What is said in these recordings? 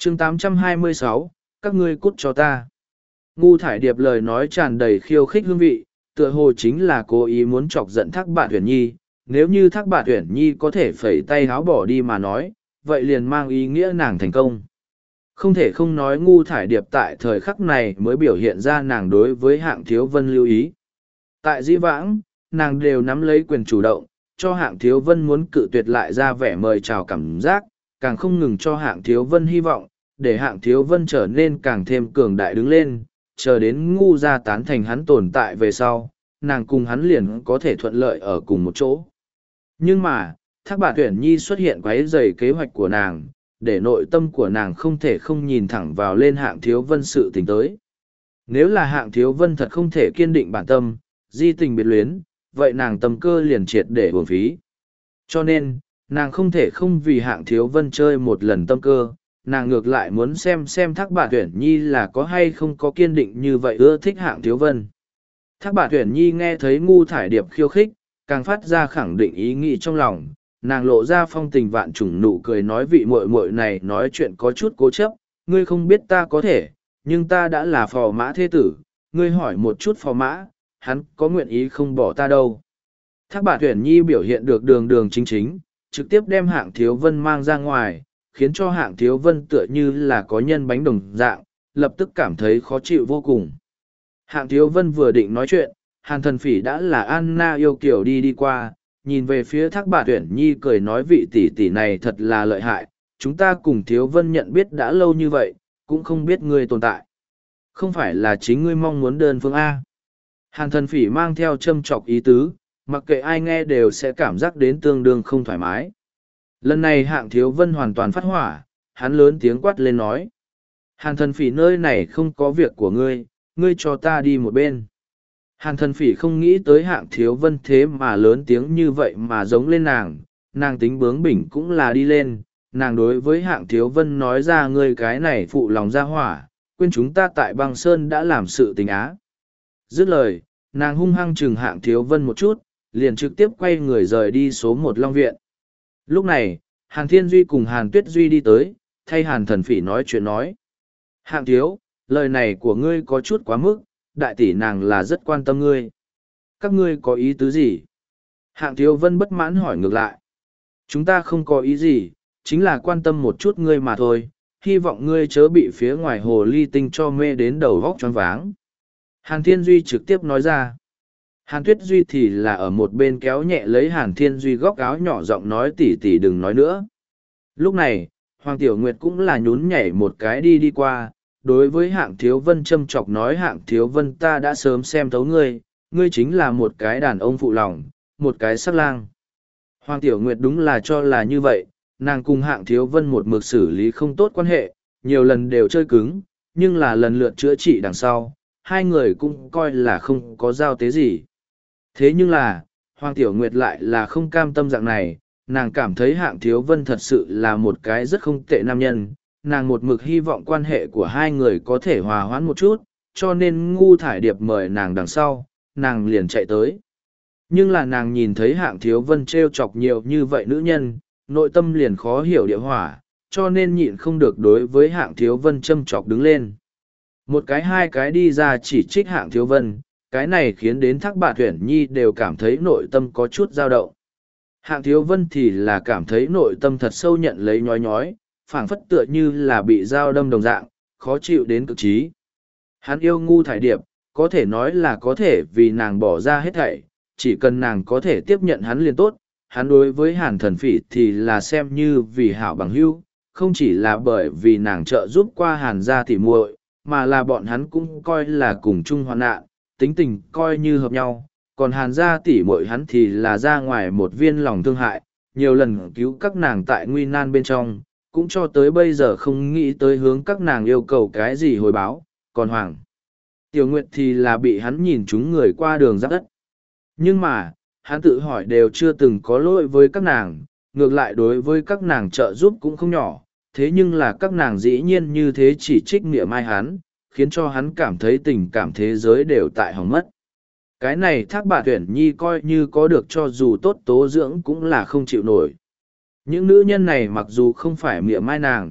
chương 826, các ngươi cút cho ta. Ngu thải điệp lời nói tràn đầy khiêu khích hương vị, tựa hồ chính là cố ý muốn chọc giận Thác Bạt Uyển Nhi. Nếu như Thác Bạt Uyển Nhi có thể phẩy tay háo bỏ đi mà nói, vậy liền mang ý nghĩa nàng thành công. Không thể không nói ngu thải điệp tại thời khắc này mới biểu hiện ra nàng đối với Hạng Thiếu Vân lưu ý. Tại dĩ vãng, nàng đều nắm lấy quyền chủ động, cho Hạng Thiếu Vân muốn cự tuyệt lại ra vẻ mời chào cảm giác, càng không ngừng cho Hạng Thiếu Vân hy vọng, để Hạng Thiếu Vân trở nên càng thêm cường đại đứng lên, chờ đến ngu ra tán thành hắn tồn tại về sau, nàng cùng hắn liền có thể thuận lợi ở cùng một chỗ. Nhưng mà, Thác Bạt Uyển Nhi xuất hiện quấy rầy kế hoạch của nàng, để nội tâm của nàng không thể không nhìn thẳng vào lên Hạng Thiếu Vân sự tình tới. Nếu là Hạng Thiếu Vân thật không thể kiên định bản tâm, di tình biệt luyến, vậy nàng tâm cơ liền triệt để uổng phí. Cho nên, nàng không thể không vì Hạng Thiếu Vân chơi một lần tâm cơ, nàng ngược lại muốn xem Thác Bạt Uyển Nhi là có hay không có kiên định như vậy ưa thích Hạng Thiếu Vân. Thác Bạt Uyển Nhi nghe thấy ngu thải điệp khiêu khích, càng phát ra khẳng định ý nghĩ trong lòng, nàng lộ ra phong tình vạn trùng nụ cười nói vị muội muội này nói chuyện có chút cố chấp, ngươi không biết ta có thể, nhưng ta đã là phò mã thế tử, ngươi hỏi một chút phò mã, hắn có nguyện ý không bỏ ta đâu. Thác Bạt Uyển Nhi biểu hiện được đường đường chính chính, trực tiếp đem Hạng Thiếu Vân mang ra ngoài, khiến cho Hạng Thiếu Vân tựa như là có nhân bánh đồng dạng, lập tức cảm thấy khó chịu vô cùng. Hạng Thiếu Vân vừa định nói chuyện, Hàn Thần Phỉ đã là Anna yêu kiều đi qua, nhìn về phía Thác Bạt Uyển Nhi cười nói vị tỷ tỷ này thật là lợi hại, chúng ta cùng Thiếu Vân nhận biết đã lâu như vậy, cũng không biết ngươi tồn tại. Không phải là chính ngươi mong muốn đơn phương A. Hàn Thần Phỉ mang theo châm chọc ý tứ, mặc kệ ai nghe đều sẽ cảm giác đến tương đương không thoải mái. Lần này Hạng Thiếu Vân hoàn toàn phát hỏa, hắn lớn tiếng quát lên nói. Hàn Thần Phỉ nơi này không có việc của ngươi, ngươi cho ta đi một bên. Hàn Thần Phỉ không nghĩ tới Hạng Thiếu Vân thế mà lớn tiếng như vậy mà giống lên nàng tính bướng bỉnh cũng là đi lên, nàng đối với Hạng Thiếu Vân nói ra ngươi cái này phụ lòng ra hỏa, quên chúng ta tại băng sơn đã làm sự tình á. Dứt lời, nàng hung hăng chừng Hạng Thiếu Vân một chút, liền trực tiếp quay người rời đi số 1 Long Viện. Lúc này, Hàn Thiên Duy cùng Hàn Tuyết Duy đi tới, thay Hàn Thần Phỉ nói chuyện nói. Hạng Thiếu, lời này của ngươi có chút quá mức, đại tỷ nàng là rất quan tâm ngươi. Các ngươi có ý tứ gì? Hạng Thiếu Vân bất mãn hỏi ngược lại. Chúng ta không có ý gì, chính là quan tâm một chút ngươi mà thôi, hy vọng ngươi chớ bị phía ngoài hồ ly tinh cho mê đến đầu vóc choáng váng. Hàn Thiên Duy trực tiếp nói ra. Hàn Tuyết Duy thì là ở một bên kéo nhẹ lấy Hàn Thiên Duy góc áo nhỏ giọng nói tỷ tỷ đừng nói nữa. Lúc này, Hoàng Tiểu Nguyệt cũng là nhún nhảy một cái đi qua, đối với Hạng Thiếu Vân châm chọc nói Hạng Thiếu Vân ta đã sớm xem thấu ngươi, ngươi chính là một cái đàn ông phụ lòng, một cái sắc lang. Hoàng Tiểu Nguyệt đúng là cho là như vậy, nàng cùng Hạng Thiếu Vân một mực xử lý không tốt quan hệ, nhiều lần đều chơi cứng, nhưng là lần lượt chữa trị đằng sau, hai người cũng coi là không có giao tế gì. Thế nhưng là, Hoàng Tiểu Nguyệt lại là không cam tâm dạng này, nàng cảm thấy Hạng Thiếu Vân thật sự là một cái rất không tệ nam nhân, nàng một mực hy vọng quan hệ của hai người có thể hòa hoãn một chút, cho nên ngu thải điệp mời nàng đằng sau, nàng liền chạy tới. Nhưng là nàng nhìn thấy Hạng Thiếu Vân trêu chọc nhiều như vậy nữ nhân, nội tâm liền khó hiểu địa hỏa, cho nên nhịn không được đối với Hạng Thiếu Vân châm chọc đứng lên. Một cái hai cái đi ra chỉ trích Hạng Thiếu Vân, cái này khiến đến Thác Bạt Uyển Nhi đều cảm thấy nội tâm có chút dao động. Hạng Thiếu Vân thì là cảm thấy nội tâm thật sâu nhận lấy nhói nhói, phảng phất tựa như là bị dao đâm đồng dạng, khó chịu đến cực trí. Hắn yêu ngu thải điệp, có thể nói là có thể vì nàng bỏ ra hết thảy, chỉ cần nàng có thể tiếp nhận hắn liền tốt. Hắn đối với Hàn Thần Phỉ thì là xem như vì hảo bằng hữu, không chỉ là bởi vì nàng trợ giúp qua Hàn gia tỉ muội, mà là bọn hắn cũng coi là cùng chung hoạn nạn, tính tình coi như hợp nhau. Còn Hàn gia tỉ muội hắn thì là ra ngoài một viên lòng thương hại, nhiều lần cứu các nàng tại nguy nan bên trong, cũng cho tới bây giờ không nghĩ tới hướng các nàng yêu cầu cái gì hồi báo. Còn Hoàng Tiểu Nguyệt thì là bị hắn nhìn chúng người qua đường giáp đất. Nhưng mà, hắn tự hỏi đều chưa từng có lỗi với các nàng, ngược lại đối với các nàng trợ giúp cũng không nhỏ, thế nhưng là các nàng dĩ nhiên như thế chỉ trích niệm ai hắn, khiến cho hắn cảm thấy tình cảm thế giới đều tại hỏng mất. Cái này Thác Bạt Uyển Nhi coi như có được cho dù tốt tố dưỡng cũng là không chịu nổi. Những nữ nhân này mặc dù không phải mỉa mai nàng,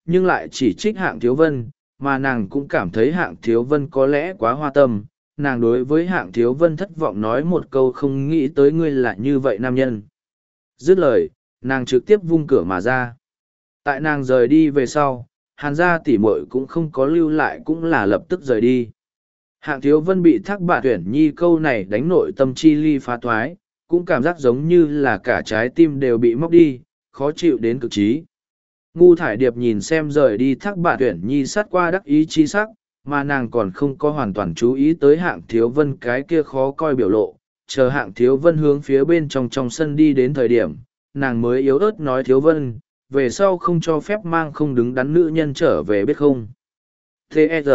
nhưng lại chỉ trích Hạng Thiếu Vân, mà nàng cũng cảm thấy Hạng Thiếu Vân có lẽ quá hoa tâm. Nàng đối với Hạng Thiếu Vân thất vọng nói một câu không nghĩ tới ngươi là như vậy nam nhân. Dứt lời, nàng trực tiếp vung cửa mà ra. Tại nàng rời đi về sau, Hàn gia tỷ muội cũng không có lưu lại cũng là lập tức rời đi. Hạng Thiếu Vân bị Thác Bạt Uyển Nhi câu này đánh nội tâm chi ly phá thoái, cũng cảm giác giống như là cả trái tim đều bị móc đi, khó chịu đến cực trí. Ngu Thải Điệp nhìn xem rời đi Thác Bạt Uyển Nhi sát qua đắc ý chi sắc, mà nàng còn không có hoàn toàn chú ý tới Hạng Thiếu Vân cái kia khó coi biểu lộ. Chờ Hạng Thiếu Vân hướng phía bên trong sân đi đến thời điểm, nàng mới yếu ớt nói Thiếu Vân, về sau không cho phép mang không đứng đắn nữ nhân trở về biết không. T.E.R.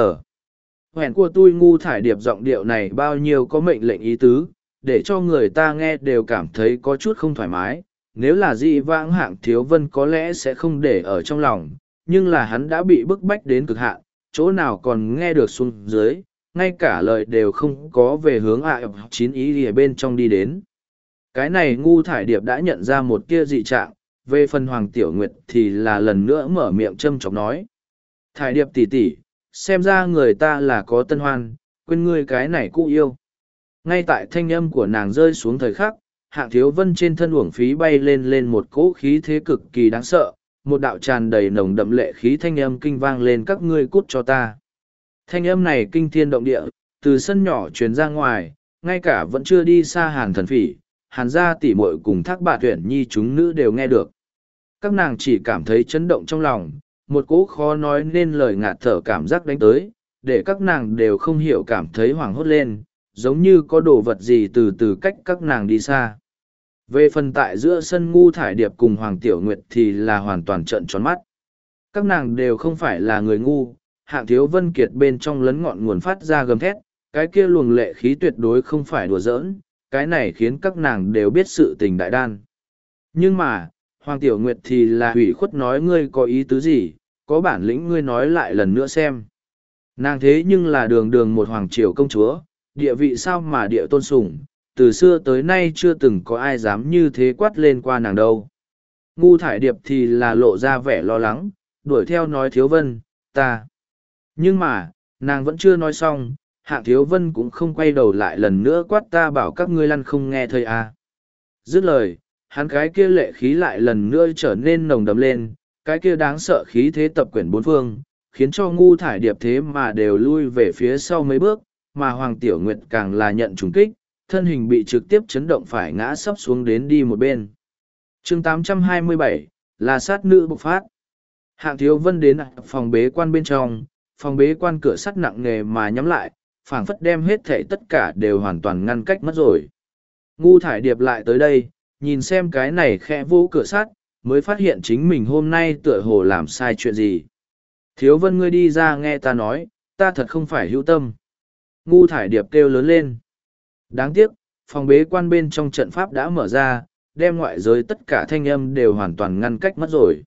Hẹn của tôi Ngu Thải Điệp giọng điệu này bao nhiêu có mệnh lệnh ý tứ, để cho người ta nghe đều cảm thấy có chút không thoải mái. Nếu là dị vãng Hạng Thiếu Vân có lẽ sẽ không để ở trong lòng, nhưng là hắn đã bị bức bách đến cực hạn, chỗ nào còn nghe được xuống dưới, ngay cả lời đều không có về hướng chín ý ở bên trong đi đến. Cái này Ngu Thải Điệp đã nhận ra một kia dị trạng, về phần Hoàng Tiểu Nguyệt thì là lần nữa mở miệng châm chọc nói. Thải Điệp tỷ tỷ, xem ra người ta là có tân hoan, quên ngươi cái này cũ yêu. Ngay tại thanh âm của nàng rơi xuống thời khắc, Hạng Thiếu Vân trên thân uổng phí bay lên một cỗ khí thế cực kỳ đáng sợ, một đạo tràn đầy nồng đậm lệ khí thanh âm kinh vang lên các ngươi cút cho ta. Thanh âm này kinh thiên động địa, từ sân nhỏ truyền ra ngoài, ngay cả vẫn chưa đi xa Hàn Thần Phỉ, Hàn gia tỷ muội cùng Thác Bạt Uyển Nhi chúng nữ đều nghe được. Các nàng chỉ cảm thấy chấn động trong lòng, một cỗ khó nói nên lời ngạt thở cảm giác đánh tới, để các nàng đều không hiểu cảm thấy hoảng hốt lên, giống như có đồ vật gì từ từ cách các nàng đi xa. Về phần tại giữa sân Ngu Thải Điệp cùng Hoàng Tiểu Nguyệt thì là hoàn toàn trợn tròn mắt. Các nàng đều không phải là người ngu, Hạng Thiếu Vân Kiệt bên trong lấn ngọn nguồn phát ra gầm thét, cái kia luồng lệ khí tuyệt đối không phải đùa giỡn, cái này khiến các nàng đều biết sự tình đại đan. Nhưng mà, Hoàng Tiểu Nguyệt thì là hủy khuất nói ngươi có ý tứ gì, có bản lĩnh ngươi nói lại lần nữa xem. Nàng thế nhưng là đường đường một hoàng triều công chúa, địa vị sao mà địa tôn sủng, từ xưa tới nay chưa từng có ai dám như thế quát lên qua nàng đâu. Ngu Thải Điệp thì là lộ ra vẻ lo lắng, đuổi theo nói Thiếu Vân, ta. Nhưng mà, nàng vẫn chưa nói xong, Hạng Thiếu Vân cũng không quay đầu lại lần nữa quát ta bảo các ngươi lăn không nghe thầy à. Dứt lời, hắn cái kia lệ khí lại lần nữa trở nên nồng đậm lên, cái kia đáng sợ khí thế tập quyển bốn phương, khiến cho Ngu Thải Điệp thế mà đều lui về phía sau mấy bước, mà Hoàng Tiểu Nguyệt càng là nhận trùng kích, thân hình bị trực tiếp chấn động phải ngã sấp xuống đến đi một bên. Chương 827, là sát nữ bộc phát. Hạng Thiếu Vân đến phòng bế quan bên trong, phòng bế quan cửa sắt nặng nề mà nhắm lại, phảng phất đem hết thảy tất cả đều hoàn toàn ngăn cách mất rồi. Ngu Thải Điệp lại tới đây, nhìn xem cái này khẽ vô cửa sắt, mới phát hiện chính mình hôm nay tựa hồ làm sai chuyện gì. Thiếu Vân ngươi đi ra nghe ta nói, ta thật không phải hữu tâm. Ngu Thải Điệp kêu lớn lên. Đáng tiếc, phòng bế quan bên trong trận pháp đã mở ra, đem ngoại giới tất cả thanh âm đều hoàn toàn ngăn cách mất rồi.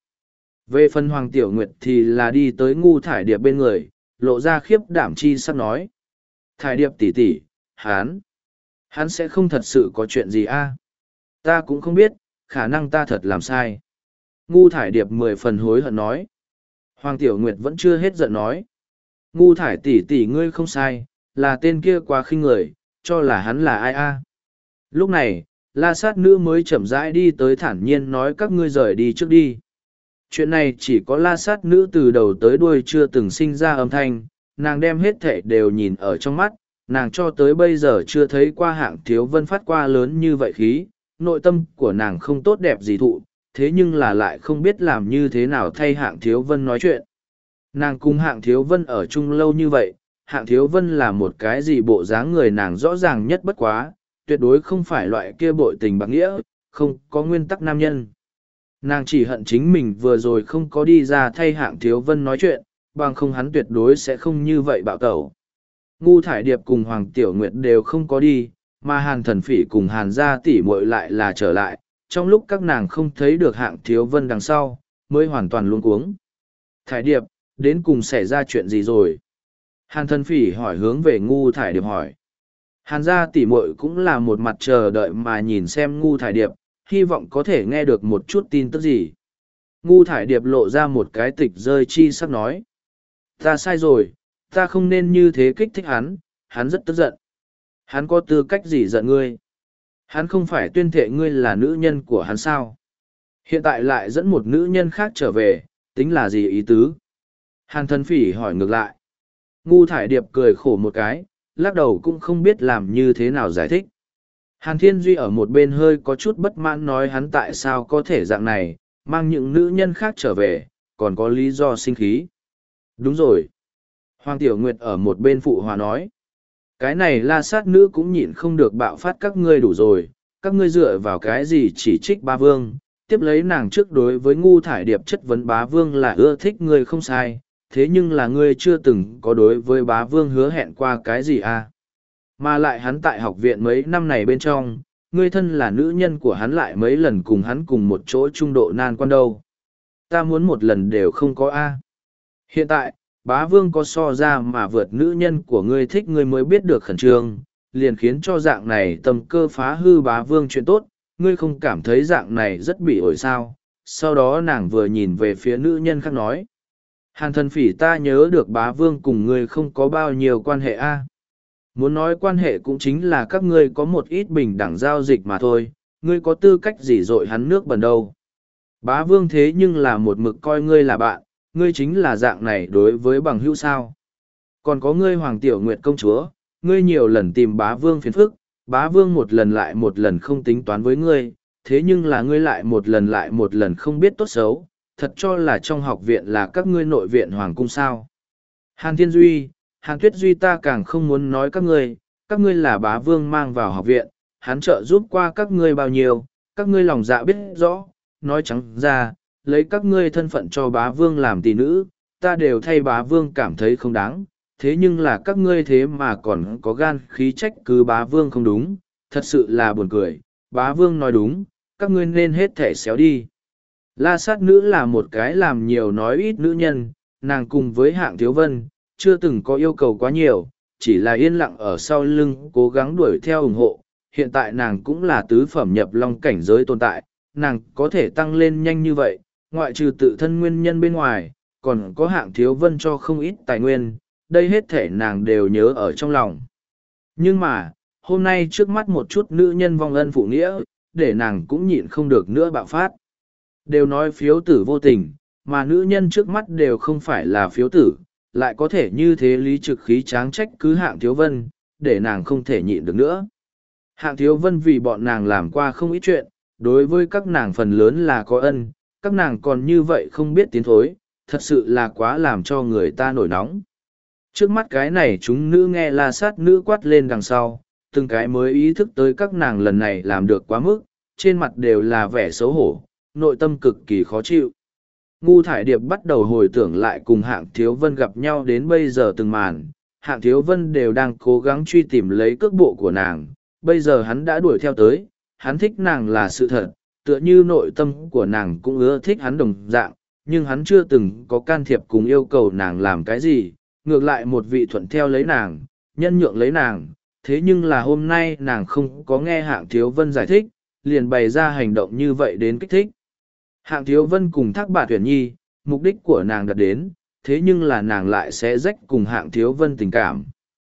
Về phần Hoàng Tiểu Nguyệt thì là đi tới Ngu Thải Điệp bên người, lộ ra khiếp đảm chi sắp nói. Thải Điệp tỷ tỷ, hắn sẽ không thật sự có chuyện gì a? Ta cũng không biết, khả năng ta thật làm sai. Ngu Thải Điệp 10 phần hối hận nói. Hoàng Tiểu Nguyệt vẫn chưa hết giận nói. Ngu Thải tỷ tỷ ngươi không sai, là tên kia quá khinh người, cho là hắn là ai a? Lúc này, La Sát Nữ mới chậm rãi đi tới thản nhiên nói các ngươi rời đi trước đi. Chuyện này chỉ có La Sát Nữ từ đầu tới đuôi chưa từng sinh ra âm thanh, nàng đem hết thảy đều nhìn ở trong mắt, nàng cho tới bây giờ chưa thấy qua Hạng Thiếu Vân phát qua lớn như vậy khí, nội tâm của nàng không tốt đẹp gì thụ, thế nhưng là lại không biết làm như thế nào thay Hạng Thiếu Vân nói chuyện. Nàng cùng Hạng Thiếu Vân ở chung lâu như vậy, Hạng Thiếu Vân là một cái gì bộ dáng người nàng rõ ràng nhất bất quá, tuyệt đối không phải loại kia bội tình bạc nghĩa, không có nguyên tắc nam nhân. Nàng chỉ hận chính mình vừa rồi không có đi ra thay Hạng Thiếu Vân nói chuyện, bằng không hắn tuyệt đối sẽ không như vậy bạo tẩu. Ngu Thải Điệp cùng Hoàng Tiểu Nguyệt đều không có đi, mà Hàn Thần Phỉ cùng Hàn gia tỷ muội lại là trở lại, trong lúc các nàng không thấy được Hạng Thiếu Vân đằng sau, mới hoàn toàn luống cuống. Thải Điệp, đến cùng xảy ra chuyện gì rồi? Hàn Thần Phỉ hỏi hướng về Ngu Thải Điệp hỏi. Hàn gia tỷ muội cũng là một mặt chờ đợi mà nhìn xem Ngu Thải Điệp, hy vọng có thể nghe được một chút tin tức gì. Ngu thải điệp lộ ra một cái tịch rơi chi sắc nói. Ta sai rồi, ta không nên như thế kích thích hắn, hắn rất tức giận. Hắn có tư cách gì giận ngươi? Hắn không phải tuyên thệ ngươi là nữ nhân của hắn sao? Hiện tại lại dẫn một nữ nhân khác trở về, tính là gì ý tứ? Hàn Thần Phỉ hỏi ngược lại. Ngu thải điệp cười khổ một cái, lắc đầu cũng không biết làm như thế nào giải thích. Hàn Thiên Duy ở một bên hơi có chút bất mãn nói hắn tại sao có thể dạng này, mang những nữ nhân khác trở về, còn có lý do sinh khí. Đúng rồi. Hoàng Tiểu Nguyệt ở một bên phụ hòa nói. Cái này La Sát nữ cũng nhịn không được bạo phát các ngươi đủ rồi, các ngươi dựa vào cái gì chỉ trích bá vương, tiếp lấy nàng trước đối với ngu thải điệp chất vấn bá vương là ưa thích ngươi không sai, thế nhưng là ngươi chưa từng có đối với bá vương hứa hẹn qua cái gì à. Mà lại hắn tại học viện mấy năm này bên trong, ngươi thân là nữ nhân của hắn lại mấy lần cùng hắn cùng một chỗ trung độ nan quan đâu. Ta muốn một lần đều không có a. Hiện tại, bá vương có so ra mà vượt nữ nhân của ngươi thích ngươi mới biết được khẩn trương, liền khiến cho dạng này tầm cơ phá hư bá vương chuyện tốt, ngươi không cảm thấy dạng này rất bị ổi sao. Sau đó nàng vừa nhìn về phía nữ nhân khác nói. Hàn Thần Phỉ, ta nhớ được bá vương cùng ngươi không có bao nhiêu quan hệ a. Muốn nói quan hệ cũng chính là các ngươi có một ít bình đẳng giao dịch mà thôi, ngươi có tư cách gì dội hắn nước bẩn đâu. Bá vương thế nhưng là một mực coi ngươi là bạn, ngươi chính là dạng này đối với bằng hữu sao. Còn có ngươi Hoàng Tiểu Nguyệt công chúa, ngươi nhiều lần tìm bá vương phiền phức, bá vương một lần lại một lần không tính toán với ngươi, thế nhưng là ngươi lại một lần không biết tốt xấu, thật cho là trong học viện là các ngươi nội viện Hoàng cung sao. Hàn Thiên Duy, Hàn Tuyết Duy, ta càng không muốn nói các ngươi là bá vương mang vào học viện, hắn trợ giúp qua các ngươi bao nhiêu, các ngươi lòng dạ biết rõ, nói trắng ra, lấy các ngươi thân phận cho bá vương làm tỷ nữ, ta đều thay bá vương cảm thấy không đáng, thế nhưng là các ngươi thế mà còn có gan khí trách cứ bá vương không đúng, thật sự là buồn cười, bá vương nói đúng, các ngươi nên hết thể xéo đi. La Sát nữ là một cái làm nhiều nói ít nữ nhân, nàng cùng với Hạng Thiếu Vân, chưa từng có yêu cầu quá nhiều, chỉ là yên lặng ở sau lưng cố gắng đuổi theo ủng hộ. Hiện tại nàng cũng là tứ phẩm nhập long cảnh giới tồn tại, nàng có thể tăng lên nhanh như vậy, ngoại trừ tự thân nguyên nhân bên ngoài, còn có Hạng Thiếu Vân cho không ít tài nguyên, đây hết thể nàng đều nhớ ở trong lòng. Nhưng mà, hôm nay trước mắt một chút nữ nhân vong ân phụ nghĩa, để nàng cũng nhịn không được nữa bạo phát. Đều nói phiếu tử vô tình, mà nữ nhân trước mắt đều không phải là phiếu tử, lại có thể như thế lý trực khí tráng trách cứ Hạng Thiếu Vân, để nàng không thể nhịn được nữa. Hạng Thiếu Vân vì bọn nàng làm qua không ít chuyện, đối với các nàng phần lớn là có ân, các nàng còn như vậy không biết tiến thối, thật sự là quá làm cho người ta nổi nóng. Trước mắt cái này chúng nữ nghe La Sát nữ quát lên đằng sau, từng cái mới ý thức tới các nàng lần này làm được quá mức, trên mặt đều là vẻ xấu hổ, nội tâm cực kỳ khó chịu. Ngu Thải Điệp bắt đầu hồi tưởng lại cùng Hạng Thiếu Vân gặp nhau đến bây giờ từng màn, Hạng Thiếu Vân đều đang cố gắng truy tìm lấy cước bộ của nàng, bây giờ hắn đã đuổi theo tới, hắn thích nàng là sự thật, tựa như nội tâm của nàng cũng ưa thích hắn đồng dạng, nhưng hắn chưa từng có can thiệp cùng yêu cầu nàng làm cái gì, ngược lại một vị thuận theo lấy nàng, nhân nhượng lấy nàng, thế nhưng là hôm nay nàng không có nghe Hạng Thiếu Vân giải thích, liền bày ra hành động như vậy đến kích thích. Hạng Thiếu Vân cùng Thác Bạt Uyển Nhi, mục đích của nàng đạt đến, thế nhưng là nàng lại sẽ rách cùng Hạng Thiếu Vân tình cảm.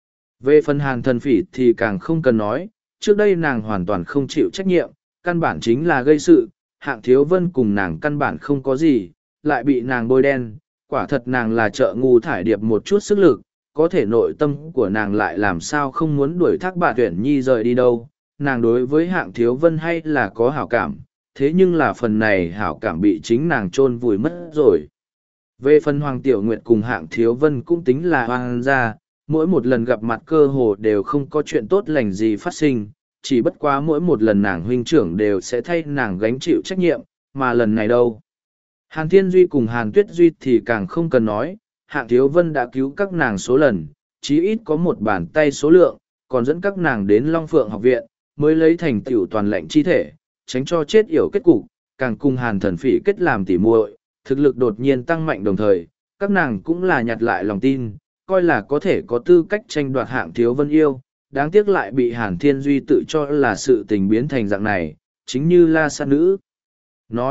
Về phần Hàn Thần Phỉ thì càng không cần nói, trước đây nàng hoàn toàn không chịu trách nhiệm, căn bản chính là gây sự, Hạng Thiếu Vân cùng nàng căn bản không có gì, lại bị nàng bôi đen, quả thật nàng là trợ Ngu Thải Điệp một chút sức lực, có thể nội tâm của nàng lại làm sao không muốn đuổi Thác Bạt Uyển Nhi rời đi đâu, nàng đối với Hạng Thiếu Vân hay là có hảo cảm, thế nhưng là phần này hảo cảm bị chính nàng chôn vùi mất rồi. Về phần Hoàng Tiểu Nguyệt cùng Hạng Thiếu Vân cũng tính là hoang gia, mỗi một lần gặp mặt cơ hồ đều không có chuyện tốt lành gì phát sinh, chỉ bất quá mỗi một lần nàng huynh trưởng đều sẽ thay nàng gánh chịu trách nhiệm, mà lần này đâu. Hàn Thiên Duy cùng Hàn Tuyết Duy thì càng không cần nói, Hạng Thiếu Vân đã cứu các nàng số lần, chí ít có một bàn tay số lượng, còn dẫn các nàng đến Long Phượng học viện, mới lấy thành tựu toàn lệnh chi thể, tránh cho chết yểu kết cục, càng cùng Hàn Thần Phỉ kết làm tỉ muội, thực lực đột nhiên tăng mạnh đồng thời, các nàng cũng là nhặt lại lòng tin, coi là có thể có tư cách tranh đoạt Hạng Thiếu Vân yêu, đáng tiếc lại bị Hàn Thiên Duy tự cho là sự tình biến thành dạng này, chính như La Sát nữ. Nói,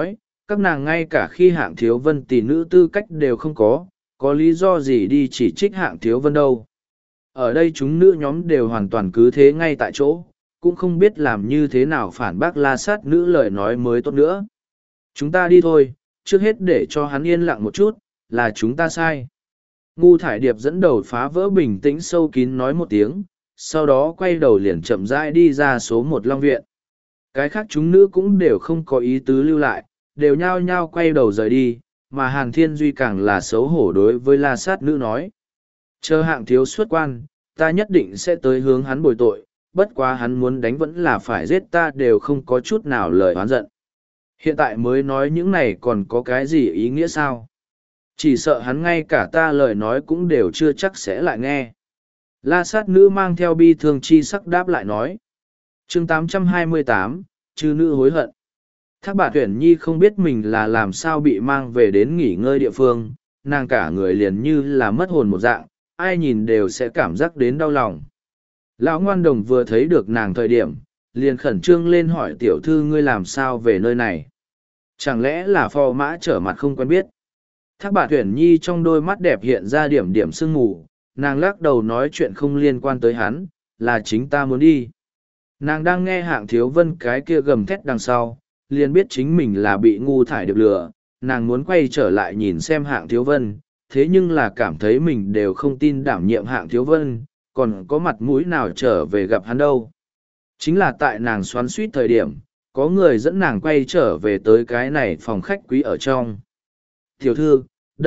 các nàng ngay cả khi Hạng Thiếu Vân tỷ nữ tư cách đều không có lý do gì đi chỉ trích Hạng Thiếu Vân đâu. Ở đây chúng nữ nhóm đều hoàn toàn cứ thế ngay tại chỗ, cũng không biết làm như thế nào phản bác La Sát nữ lời nói mới tốt nữa. Chúng ta đi thôi, trước hết để cho hắn yên lặng một chút, là chúng ta sai. Ngu Thải Điệp dẫn đầu phá vỡ bình tĩnh sâu kín nói một tiếng, sau đó quay đầu liền chậm rãi đi ra số 1 Long Viện. Cái khác chúng nữ cũng đều không có ý tứ lưu lại, đều nhao nhao quay đầu rời đi, mà Hàn Thiên Duy càng là xấu hổ đối với La Sát nữ nói. Chờ Hạng thiếu xuất quan, ta nhất định sẽ tới hướng hắn bồi tội, bất quá hắn muốn đánh vẫn là phải giết ta đều không có chút nào lời oán giận. Hiện tại mới nói những này còn có cái gì ý nghĩa sao? Chỉ sợ hắn ngay cả ta lời nói cũng đều chưa chắc sẽ lại nghe. La Sát nữ mang theo bi thương chi sắc đáp lại nói. Chương 828, chư nữ hối hận. Thác Bạt Uyển Nhi không biết mình là làm sao bị mang về đến nghỉ ngơi địa phương, nàng cả người liền như là mất hồn một dạng, ai nhìn đều sẽ cảm giác đến đau lòng. Lão Ngoan Đồng vừa thấy được nàng thời điểm, liền khẩn trương lên hỏi tiểu thư ngươi làm sao về nơi này. Chẳng lẽ là phò mã trở mặt không quen biết. Thác Bạt Uyển Nhi trong đôi mắt đẹp hiện ra điểm điểm sương mù, nàng lắc đầu nói chuyện không liên quan tới hắn, là chính ta muốn đi. Nàng đang nghe Hạng Thiếu Vân cái kia gầm thét đằng sau, liền biết chính mình là bị Ngu Thải Điệp lừa, nàng muốn quay trở lại nhìn xem Hạng Thiếu Vân, thế nhưng là cảm thấy mình đều không tin đảm nhiệm Hạng Thiếu Vân, còn có mặt mũi nào trở về gặp hắn đâu. Chính là tại nàng xoắn suýt thời điểm, có người dẫn nàng quay trở về tới cái này phòng khách quý ở trong. Tiểu thư,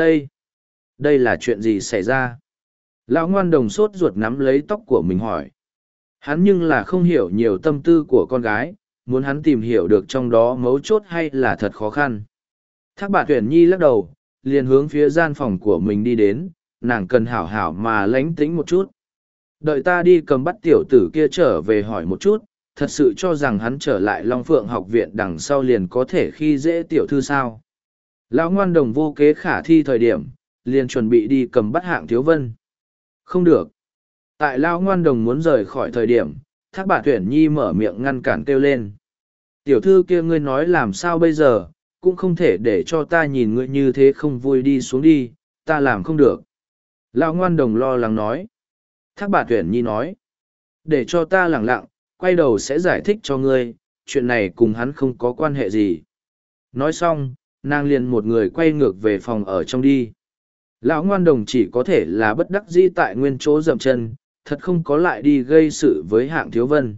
đây là chuyện gì xảy ra? Lão Ngoan Đồng sốt ruột nắm lấy tóc của mình hỏi. Hắn nhưng là không hiểu nhiều tâm tư của con gái, muốn hắn tìm hiểu được trong đó mấu chốt hay là thật khó khăn. Thác Bạt Uyển Nhi lắc đầu, liền hướng phía gian phòng của mình đi đến, nàng cần hảo hảo mà lánh tĩnh một chút. Đợi ta đi cầm bắt tiểu tử kia trở về hỏi một chút, thật sự cho rằng hắn trở lại Long Phượng học viện đằng sau liền có thể khi dễ tiểu thư sao. Lão Ngoan Đồng vô kế khả thi thời điểm, liền chuẩn bị đi cầm bắt Hạng Thiếu Vân. Không được. Tại Lão Ngoan Đồng muốn rời khỏi thời điểm, Thác Bạt Uyển Nhi mở miệng ngăn cản kêu lên. Tiểu thư kia ngươi nói làm sao bây giờ, cũng không thể để cho ta nhìn ngươi như thế không vui đi xuống đi, ta làm không được. Lão Ngoan Đồng lo lắng nói. Thác Bạt Uyển Nhi nói. Để cho ta lẳng lặng, quay đầu sẽ giải thích cho ngươi, chuyện này cùng hắn không có quan hệ gì. Nói xong, nàng liền một người quay ngược về phòng ở trong đi. Lão Ngoan Đồng chỉ có thể là bất đắc dĩ tại nguyên chỗ dậm chân, thật không có lại đi gây sự với Hạng Thiếu Vân.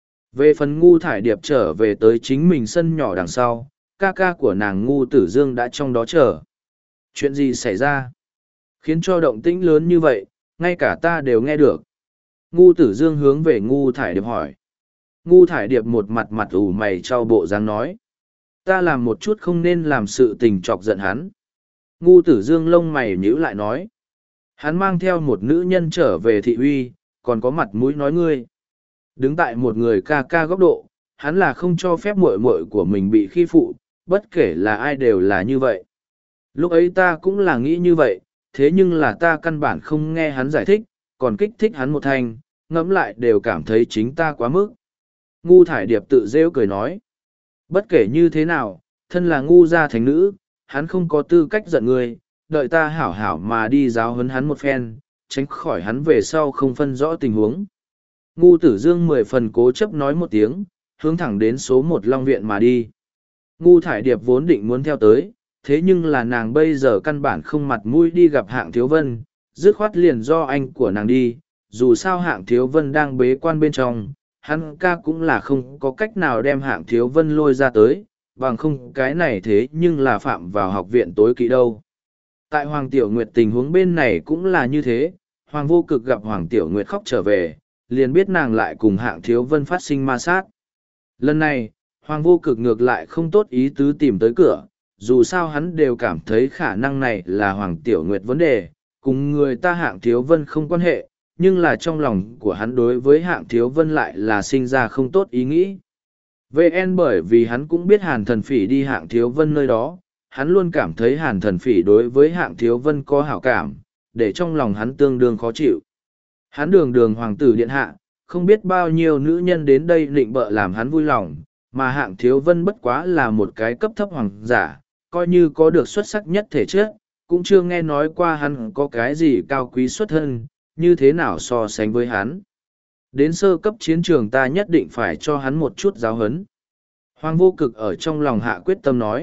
Về phần Ngu Thải Điệp trở về tới chính mình sân nhỏ đằng sau, ca ca của nàng Ngu Tử Dương đã trong đó chờ. Chuyện gì xảy ra? Khiến cho động tĩnh lớn như vậy, ngay cả ta đều nghe được. Ngu Tử Dương hướng về Ngu Thải Điệp hỏi. Ngu Thải Điệp một mặt mặt ủ mày trao bộ dáng nói. Ta làm một chút không nên làm sự tình chọc giận hắn. Ngu Tử Dương lông mày nhíu lại nói. Hắn mang theo một nữ nhân trở về thị uy, còn có mặt mũi nói ngươi. Đứng tại một người ca ca góc độ, hắn là không cho phép muội muội của mình bị khi phụ, bất kể là ai đều là như vậy. Lúc ấy ta cũng là nghĩ như vậy, thế nhưng là ta căn bản không nghe hắn giải thích, còn kích thích hắn một thanh, ngẫm lại đều cảm thấy chính ta quá mức. Ngu Thải Điệp tự rêu cười nói. Bất kể như thế nào, thân là Ngu gia thánh nữ, hắn không có tư cách giận người, đợi ta hảo hảo mà đi giáo huấn hắn một phen, tránh khỏi hắn về sau không phân rõ tình huống. Ngu Tử Dương 10 phần cố chấp nói một tiếng, hướng thẳng đến số 1 Long Viện mà đi. Ngu Thải Điệp vốn định muốn theo tới, thế nhưng là nàng bây giờ căn bản không mặt mũi đi gặp Hạng Thiếu Vân, dứt khoát liền do anh của nàng đi, dù sao Hạng Thiếu Vân đang bế quan bên trong, hắn ca cũng là không có cách nào đem Hạng Thiếu Vân lôi ra tới, bằng không cái này thế nhưng là phạm vào học viện tối kỵ đâu. Tại Hoàng Tiểu Nguyệt tình huống bên này cũng là như thế, Hoàng Vô Cực gặp Hoàng Tiểu Nguyệt khóc trở về, liền biết nàng lại cùng Hạng Thiếu Vân phát sinh ma sát. Lần này, Hoàng Vô Cực ngược lại không tốt ý tứ tìm tới cửa, dù sao hắn đều cảm thấy khả năng này là Hoàng Tiểu Nguyệt vấn đề, cùng người ta Hạng Thiếu Vân không quan hệ, nhưng là trong lòng của hắn đối với Hạng Thiếu Vân lại là sinh ra không tốt ý nghĩ. VN bởi vì hắn cũng biết Hàn Thần Phỉ đi Hạng Thiếu Vân nơi đó, hắn luôn cảm thấy Hàn Thần Phỉ đối với Hạng Thiếu Vân có hảo cảm, để trong lòng hắn tương đương khó chịu. Hắn đường hoàng tử điện hạ, không biết bao nhiêu nữ nhân đến đây định bợ làm hắn vui lòng, mà Hạng Thiếu Vân bất quá là một cái cấp thấp hoàng giả, coi như có được xuất sắc nhất thể chất, cũng chưa nghe nói qua hắn có cái gì cao quý xuất thân, như thế nào so sánh với hắn. Đến sơ cấp chiến trường ta nhất định phải cho hắn một chút giáo huấn. Hoàng Vô Cực ở trong lòng hạ quyết tâm nói.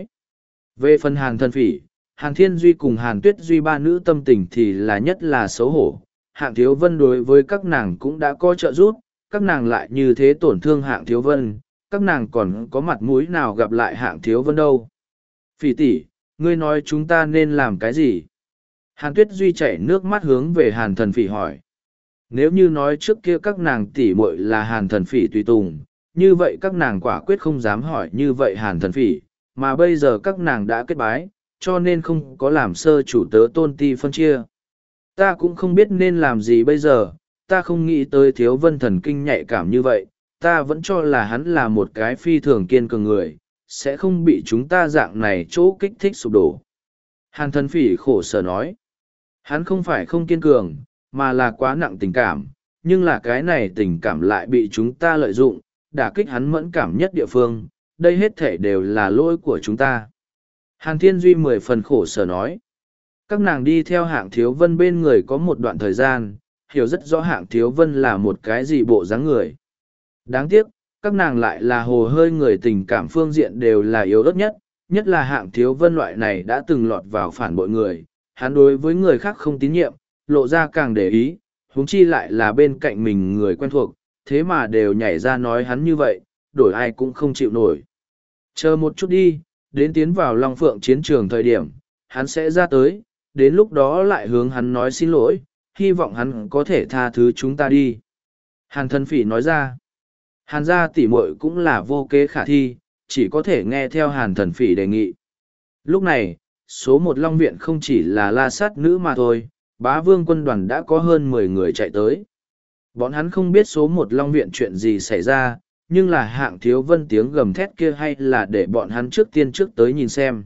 Về phần Hàn Thần Phỉ, Hàn Thiên Duy cùng Hàn Tuyết Duy ba nữ tâm tình thì là nhất là xấu hổ. Hạng Thiếu Vân đối với các nàng cũng đã có trợ giúp, các nàng lại như thế tổn thương Hạng Thiếu Vân, các nàng còn có mặt mũi nào gặp lại Hạng Thiếu Vân đâu. Phỉ tỷ, ngươi nói chúng ta nên làm cái gì? Hàn Tuyết Duy chảy nước mắt hướng về Hàn Thần Phỉ hỏi. Nếu như nói trước kia các nàng tỷ muội là Hàn Thần Phỉ tùy tùng, như vậy các nàng quả quyết không dám hỏi như vậy Hàn Thần Phỉ, mà bây giờ các nàng đã kết bái, cho nên không có làm sơ chủ tớ tôn ti phân chia. Ta cũng không biết nên làm gì bây giờ, ta không nghĩ tới Thiếu Vân thần kinh nhạy cảm như vậy, ta vẫn cho là hắn là một cái phi thường kiên cường người, sẽ không bị chúng ta dạng này chỗ kích thích sụp đổ. Hàn Thần Phỉ khổ sở nói, hắn không phải không kiên cường, mà là quá nặng tình cảm, nhưng là cái này tình cảm lại bị chúng ta lợi dụng, đả kích hắn mẫn cảm nhất địa phương, đây hết thể đều là lỗi của chúng ta. Hàn Thiên Duy 10 phần khổ sở nói, các nàng đi theo Hạng Thiếu Vân bên người có một đoạn thời gian, hiểu rất rõ Hạng Thiếu Vân là một cái gì bộ dáng người. Đáng tiếc, các nàng lại là hồ hơi người tình cảm phương diện đều là yếu ớt nhất, nhất là Hạng Thiếu Vân loại này đã từng lọt vào phản bội người, hắn đối với người khác không tín nhiệm, lộ ra càng để ý, huống chi lại là bên cạnh mình người quen thuộc, thế mà đều nhảy ra nói hắn như vậy, đổi ai cũng không chịu nổi. Chờ một chút đi, đến tiến vào Long Phượng chiến trường thời điểm, hắn sẽ ra tới, đến lúc đó lại hướng hắn nói xin lỗi, hy vọng hắn có thể tha thứ chúng ta đi. Hàn Thần Phỉ nói ra, Hàn gia tỷ muội cũng là vô kế khả thi, chỉ có thể nghe theo Hàn Thần Phỉ đề nghị. Lúc này, số một Long Viện không chỉ là la sát nữ mà thôi, Bá Vương quân đoàn đã có hơn 10 người chạy tới. Bọn hắn không biết số một Long Viện chuyện gì xảy ra, nhưng là Hạng Thiếu Vân tiếng gầm thét kia hay là để bọn hắn trước tiên trước tới nhìn xem.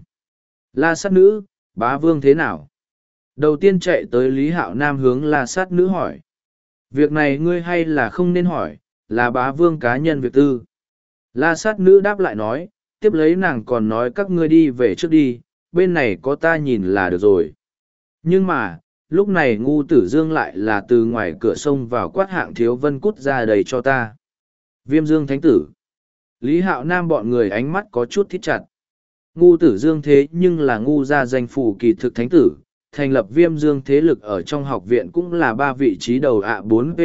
La sát nữ, Bá Vương thế nào? Đầu tiên chạy tới Lý Hạo Nam hướng La sát nữ hỏi. Việc này ngươi hay là không nên hỏi, là Bá Vương cá nhân việc tư. La sát nữ đáp lại nói, tiếp lấy nàng còn nói các ngươi đi về trước đi, bên này có ta nhìn là được rồi. Nhưng mà, lúc này Ngu Tử Dương lại là từ ngoài cửa sông vào quát Hạng Thiếu Vân cút ra đầy cho ta. Viêm Dương Thánh Tử. Lý Hạo Nam bọn người ánh mắt có chút thít chặt. Ngu Tử Dương thế nhưng là Ngu gia danh phủ kỳ thực thánh tử, thành lập Viêm Dương thế lực ở trong học viện cũng là 3 vị trí đầu ạ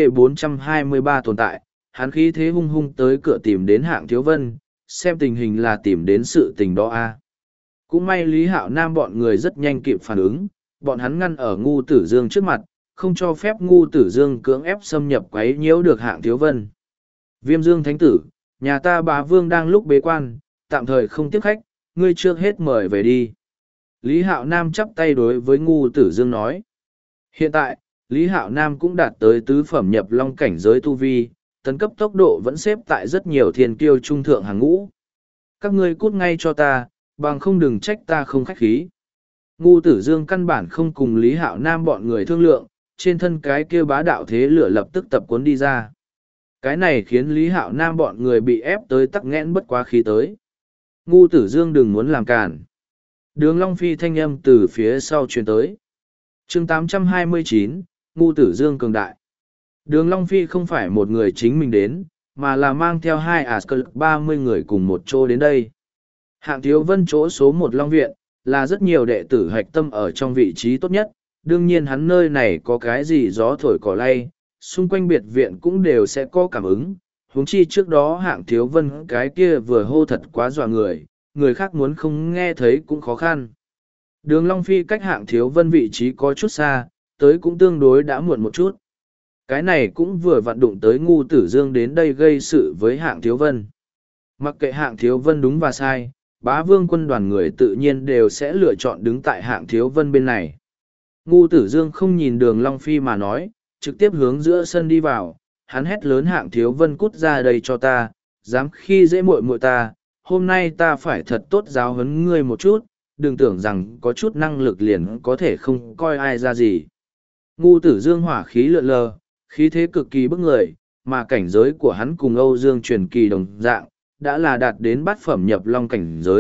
4V423 tồn tại. Hắn khí thế hung hung tới cửa tìm đến Hạng Thiếu Vân, xem tình hình là tìm đến sự tình đó a. Cũng may Lý Hạo Nam bọn người rất nhanh kịp phản ứng, bọn hắn ngăn ở Ngu Tử Dương trước mặt, không cho phép Ngu Tử Dương cưỡng ép xâm nhập quấy nhiễu được Hạng Thiếu Vân. Viêm Dương Thánh Tử, nhà ta Bá Vương đang lúc bế quan, tạm thời không tiếp khách, ngươi trước hết mời về đi. Lý Hạo Nam chắp tay đối với Ngu Tử Dương nói. Hiện tại, Lý Hạo Nam cũng đạt tới tứ phẩm nhập long cảnh giới tu vi, tấn cấp tốc độ vẫn xếp tại rất nhiều thiên kiêu trung thượng hàng ngũ. Các ngươi cút ngay cho ta, bằng không đừng trách ta không khách khí. Ngu Tử Dương căn bản không cùng Lý Hạo Nam bọn người thương lượng, trên thân cái kia bá đạo thế lửa lập tức tập cuốn đi ra. Cái này khiến Lý Hạo Nam bọn người bị ép tới tắc nghẽn bất quá khí tới. Ngu Tử Dương đừng muốn làm cản. Đường Long Phi thanh âm từ phía sau truyền tới. Chương 829, Ngu Tử Dương cường đại. Đường Long Phi không phải một người chính mình đến, mà là mang theo 2 Ascalc 30 người cùng một chỗ đến đây. Hạng Thiếu Vân chỗ số 1 Long Viện, là rất nhiều đệ tử hạch tâm ở trong vị trí tốt nhất, đương nhiên hắn nơi này có cái gì gió thổi cỏ lay, xung quanh biệt viện cũng đều sẽ có cảm ứng, huống chi trước đó Hạng Thiếu Vân cái kia vừa hô thật quá dọa người, người khác muốn không nghe thấy cũng khó khăn. Đường Long Phi cách Hạng Thiếu Vân vị trí có chút xa, tới cũng tương đối đã muộn một chút. Cái này cũng vừa vặn đụng tới Ngu Tử Dương đến đây gây sự với Hạng Thiếu Vân. Mặc kệ Hạng Thiếu Vân đúng và sai, Bá Vương quân đoàn người tự nhiên đều sẽ lựa chọn đứng tại Hạng Thiếu Vân bên này. Ngu Tử Dương không nhìn Đường Long Phi mà nói, trực tiếp hướng giữa sân đi vào, hắn hét lớn Hạng Thiếu Vân cút ra đây cho ta, dám khi dễ muội muội ta, hôm nay ta phải thật tốt giáo huấn ngươi một chút, đừng tưởng rằng có chút năng lực liền có thể không coi ai ra gì. Ngu Tử Dương hỏa khí lượn lờ, khí thế cực kỳ bức người, mà cảnh giới của hắn cùng Âu Dương truyền kỳ đồng dạng, đã là đạt đến bát phẩm nhập long cảnh giới,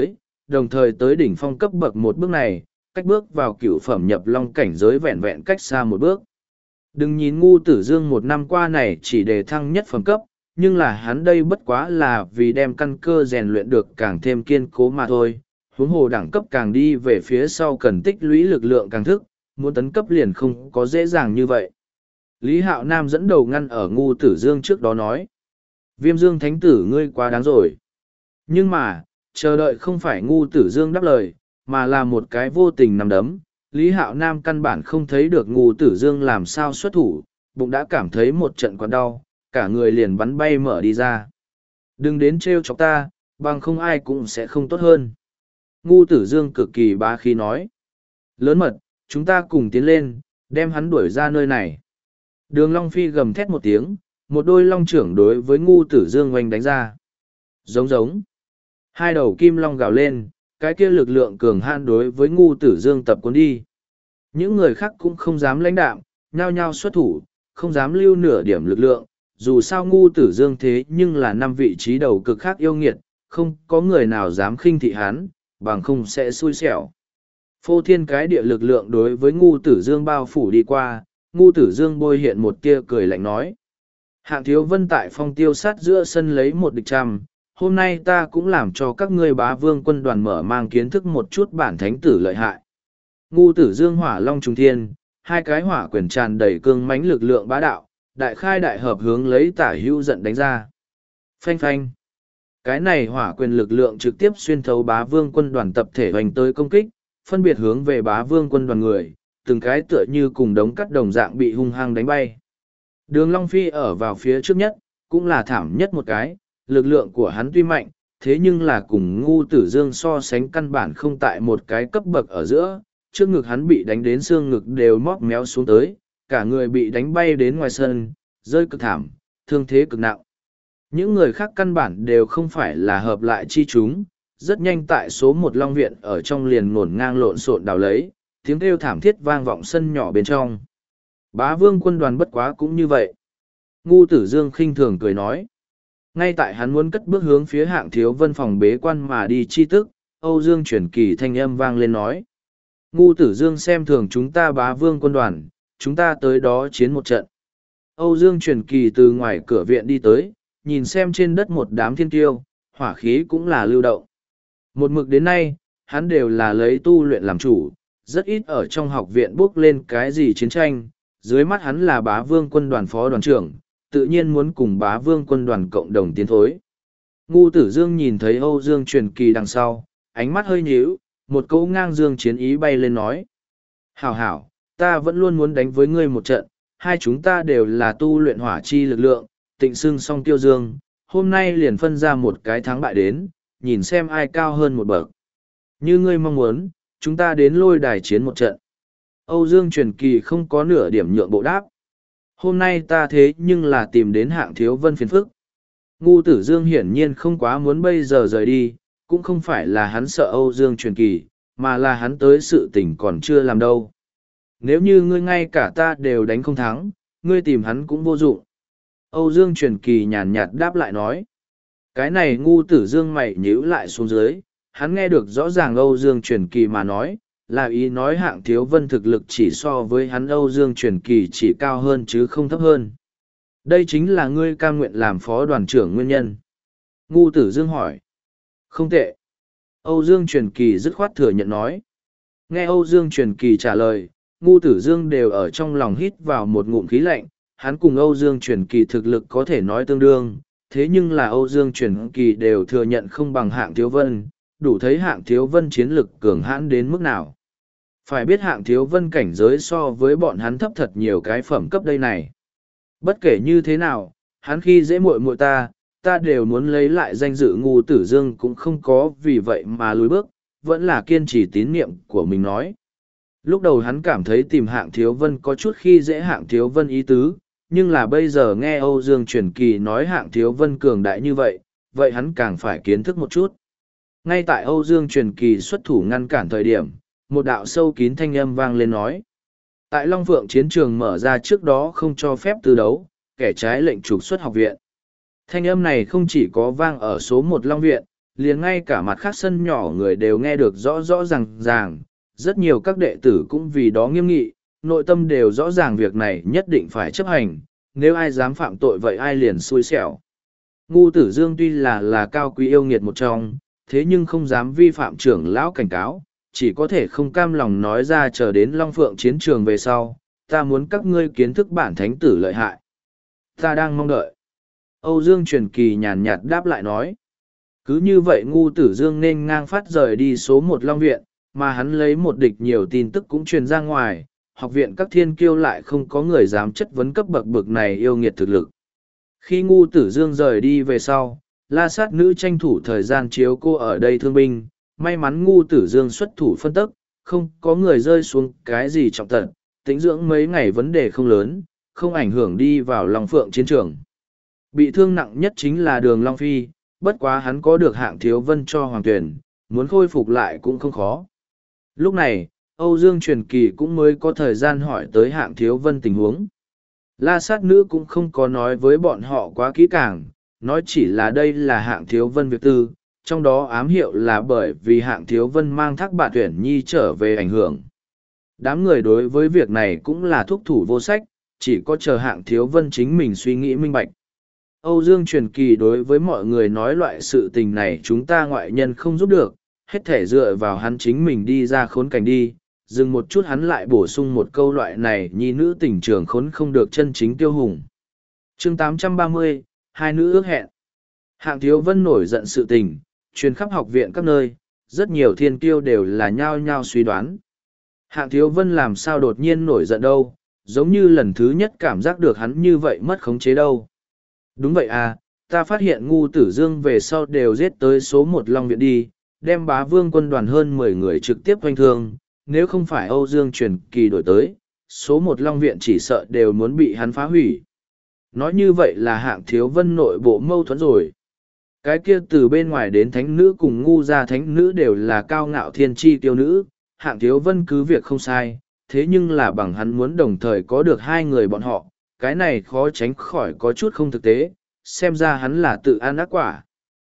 đồng thời tới đỉnh phong cấp bậc một bước này, cách bước vào cửu phẩm nhập long cảnh giới vẹn vẹn cách xa một bước. Đừng nhìn Ngu Tử Dương một năm qua này chỉ đề thăng nhất phẩm cấp, nhưng là hắn đây bất quá là vì đem căn cơ rèn luyện được càng thêm kiên cố mà thôi. Huống hồ đẳng cấp càng đi về phía sau cần tích lũy lực lượng càng thức, muốn tấn cấp liền không có dễ dàng như vậy. Lý Hạo Nam dẫn đầu ngăn ở Ngu Tử Dương trước đó nói. Viêm Dương Thánh Tử ngươi quá đáng rồi. Nhưng mà, chờ đợi không phải Ngu Tử Dương đáp lời, mà là một cái vô tình nằm đấm. Lý Hạo Nam căn bản không thấy được Ngu Tử Dương làm sao xuất thủ, bụng đã cảm thấy một trận quặn đau, cả người liền bắn bay mở đi ra. Đừng đến trêu chọc ta, bằng không ai cũng sẽ không tốt hơn. Ngu Tử Dương cực kỳ bá khí nói. Lớn mật, chúng ta cùng tiến lên, đem hắn đuổi ra nơi này. Đường Long Phi gầm thét một tiếng, một đôi long trưởng đối với Ngu Tử Dương oanh đánh ra. Giống giống. Hai đầu kim long gào lên, cái kia lực lượng cường hãn đối với Ngu Tử Dương tập cuốn đi. Những người khác cũng không dám lãnh đạm, nhao nhao xuất thủ, không dám lưu nửa điểm lực lượng. Dù sao Ngu Tử Dương thế nhưng là năm vị trí đầu cực khác yêu nghiệt, không có người nào dám khinh thị hắn, bằng không sẽ xui xẻo. Phô thiên cái địa lực lượng đối với Ngu Tử Dương bao phủ đi qua, Ngu Tử Dương bôi hiện một tia cười lạnh nói. Hạng Thiếu Vân tại phong tiêu sát giữa sân lấy một địch trăm, hôm nay ta cũng làm cho các ngươi bá vương quân đoàn mở mang kiến thức một chút bản thánh tử lợi hại. Ngu Tử Dương hỏa long trùng thiên, hai cái hỏa quyền tràn đầy cương mãnh lực lượng bá đạo, đại khai đại hợp hướng lấy tả hữu giận đánh ra. Phanh phanh. Cái này hỏa quyền lực lượng trực tiếp xuyên thấu bá vương quân đoàn tập thể hoành tới công kích, phân biệt hướng về bá vương quân đoàn người, từng cái tựa như cùng đống cắt đồng dạng bị hung hăng đánh bay. Đường Long Phi ở vào phía trước nhất, cũng là thảm nhất một cái, lực lượng của hắn tuy mạnh, thế nhưng là cùng Ngu Tử Dương so sánh căn bản không tại một cái cấp bậc ở giữa, trước ngực hắn bị đánh đến xương ngực đều móc méo xuống tới, cả người bị đánh bay đến ngoài sân, rơi cực thảm, thương thế cực nặng. Những người khác căn bản đều không phải là hợp lại chi chúng, rất nhanh tại số một Long Viện ở trong liền ngổn ngang lộn xộn đào lấy, tiếng kêu thảm thiết vang vọng sân nhỏ bên trong. Bá vương quân đoàn bất quá cũng như vậy. Ngu Tử Dương khinh thường cười nói. Ngay tại hắn muốn cất bước hướng phía Hạng Thiếu Vân phòng bế quan mà đi chi tức, Âu Dương chuyển kỳ thanh âm vang lên nói. Ngu Tử Dương xem thường chúng ta bá vương quân đoàn, chúng ta tới đó chiến một trận. Âu Dương chuyển kỳ từ ngoài cửa viện đi tới, nhìn xem trên đất một đám thiên tiêu, hỏa khí cũng là lưu động. Một mực đến nay, hắn đều là lấy tu luyện làm chủ, rất ít ở trong học viện bước lên cái gì chiến tranh, dưới mắt hắn là bá vương quân đoàn phó đoàn trưởng, tự nhiên muốn cùng bá vương quân đoàn cộng đồng tiến thối. Ngu Tử Dương nhìn thấy Âu Dương truyền kỳ đằng sau, ánh mắt hơi nhíu, một câu ngang dương chiến ý bay lên nói. Hảo hảo, ta vẫn luôn muốn đánh với ngươi một trận, hai chúng ta đều là tu luyện hỏa chi lực lượng, tịnh xưng song tiêu dương, hôm nay liền phân ra một cái thắng bại đến, nhìn xem ai cao hơn một bậc. Như ngươi mong muốn, chúng ta đến lôi đài chiến một trận. Âu Dương truyền kỳ không có nửa điểm nhượng bộ đáp. Hôm nay ta thế nhưng là tìm đến Hạng Thiếu Vân phiền phức. Ngu Tử Dương hiển nhiên không quá muốn bây giờ rời đi, cũng không phải là hắn sợ Âu Dương truyền kỳ, mà là hắn tới sự tình còn chưa làm đâu. Nếu như ngươi ngay cả ta đều đánh không thắng, ngươi tìm hắn cũng vô dụng. Âu Dương truyền kỳ nhàn nhạt đáp lại nói. Cái này Ngu Tử Dương mày nhíu lại xuống dưới, hắn nghe được rõ ràng Âu Dương truyền kỳ mà nói, là ý nói Hạng Thiếu Vân thực lực chỉ so với hắn Âu Dương truyền kỳ chỉ cao hơn chứ không thấp hơn. Đây chính là ngươi cam nguyện làm phó đoàn trưởng nguyên nhân. Ngu Tử Dương hỏi. Không tệ. Âu Dương truyền kỳ dứt khoát thừa nhận nói. Nghe Âu Dương truyền kỳ trả lời, Ngu Tử Dương đều ở trong lòng hít vào một ngụm khí lạnh, hắn cùng Âu Dương truyền kỳ thực lực có thể nói tương đương, thế nhưng là Âu Dương truyền kỳ đều thừa nhận không bằng Hạng Thiếu Vân, đủ thấy Hạng Thiếu Vân chiến lực cường hãn đến mức nào. Phải biết Hạng Thiếu Vân cảnh giới so với bọn hắn thấp thật nhiều cái phẩm cấp đây này. Bất kể như thế nào, hắn khi dễ muội muội ta đều muốn lấy lại danh dự. Ngu Tử Dương cũng không có vì vậy mà lùi bước, vẫn là kiên trì tín niệm của mình nói. Lúc đầu hắn cảm thấy tìm Hạng Thiếu Vân có chút khi dễ Hạng Thiếu Vân ý tứ, nhưng là bây giờ nghe Âu Dương truyền kỳ nói Hạng Thiếu Vân cường đại như vậy, vậy hắn càng phải kiến thức một chút. Ngay tại Âu Dương truyền kỳ xuất thủ ngăn cản thời điểm, một đạo sâu kín thanh âm vang lên nói. Tại Long Phượng chiến trường mở ra trước đó không cho phép tư đấu, kẻ trái lệnh trục xuất học viện. Thanh âm này không chỉ có vang ở số một Long Viện, liền ngay cả mặt khác sân nhỏ người đều nghe được rõ rõ ràng, rất nhiều các đệ tử cũng vì đó nghiêm nghị, nội tâm đều rõ ràng việc này nhất định phải chấp hành, nếu ai dám phạm tội vậy ai liền xui xẻo. Ngu Tử Dương tuy là cao quý yêu nghiệt một trong, thế nhưng không dám vi phạm trưởng lão cảnh cáo, chỉ có thể không cam lòng nói ra chờ đến Long Phượng chiến trường về sau, ta muốn các ngươi kiến thức bản thánh tử lợi hại. Ta đang mong đợi. Âu Dương Truyền Kỳ nhàn nhạt đáp lại nói. Cứ như vậy Ngu Tử Dương nên ngang phát rời đi số 1 Long Viện, mà hắn lấy một địch nhiều tin tức cũng truyền ra ngoài, học viện các thiên kiêu lại không có người dám chất vấn cấp bậc bậc này yêu nghiệt thực lực. Khi Ngu Tử Dương rời đi về sau, La Sát Nữ tranh thủ thời gian chiếu cô ở đây thương binh, may mắn Ngu Tử Dương xuất thủ phân tức, không có người rơi xuống cái gì trọng tận, tĩnh dưỡng mấy ngày vấn đề không lớn, không ảnh hưởng đi vào Long Phượng chiến trường. Bị thương nặng nhất chính là Đường Long Phi, bất quá hắn có được Hạng Thiếu Vân cho Hoàng Tuyển, muốn khôi phục lại cũng không khó. Lúc này, Âu Dương Truyền Kỳ cũng mới có thời gian hỏi tới Hạng Thiếu Vân tình huống. La Sát Nữ cũng không có nói với bọn họ quá kỹ càng, nói chỉ là đây là Hạng Thiếu Vân việc tư, trong đó ám hiệu là bởi vì Hạng Thiếu Vân mang Thác Bạt Uyển Nhi trở về ảnh hưởng. Đám người đối với việc này cũng là thúc thủ vô sách, chỉ có chờ Hạng Thiếu Vân chính mình suy nghĩ minh bạch. Âu Dương Truyền Kỳ đối với mọi người nói loại sự tình này chúng ta ngoại nhân không giúp được, hết thể dựa vào hắn chính mình đi ra khốn cảnh đi. Dừng một chút hắn lại bổ sung một câu loại này nhi nữ tình trường khốn không được chân chính tiêu hùng. Chương 830, hai nữ ước hẹn. Hạng Thiếu Vân nổi giận sự tình, truyền khắp học viện các nơi, rất nhiều thiên kiêu đều là nhao nhao suy đoán. Hạng Thiếu Vân làm sao đột nhiên nổi giận đâu, giống như lần thứ nhất cảm giác được hắn như vậy mất khống chế đâu. Đúng vậy à, ta phát hiện Ngu Tử Dương về sau đều giết tới số 1 Long Viện đi, đem Bá Vương quân đoàn hơn 10 người trực tiếp doanh thương, nếu không phải Âu Dương Truyền Kỳ đổi tới, số 1 Long Viện chỉ sợ đều muốn bị hắn phá hủy. Nói như vậy là Hạng Thiếu Vân nội bộ mâu thuẫn rồi. Cái kia từ bên ngoài đến thánh nữ cùng Ngu gia thánh nữ đều là cao ngạo thiên chi tiêu nữ, Hạng Thiếu Vân cứ việc không sai, thế nhưng là bằng hắn muốn đồng thời có được hai người bọn họ, cái này khó tránh khỏi có chút không thực tế, xem ra hắn là tự ăn ác quả.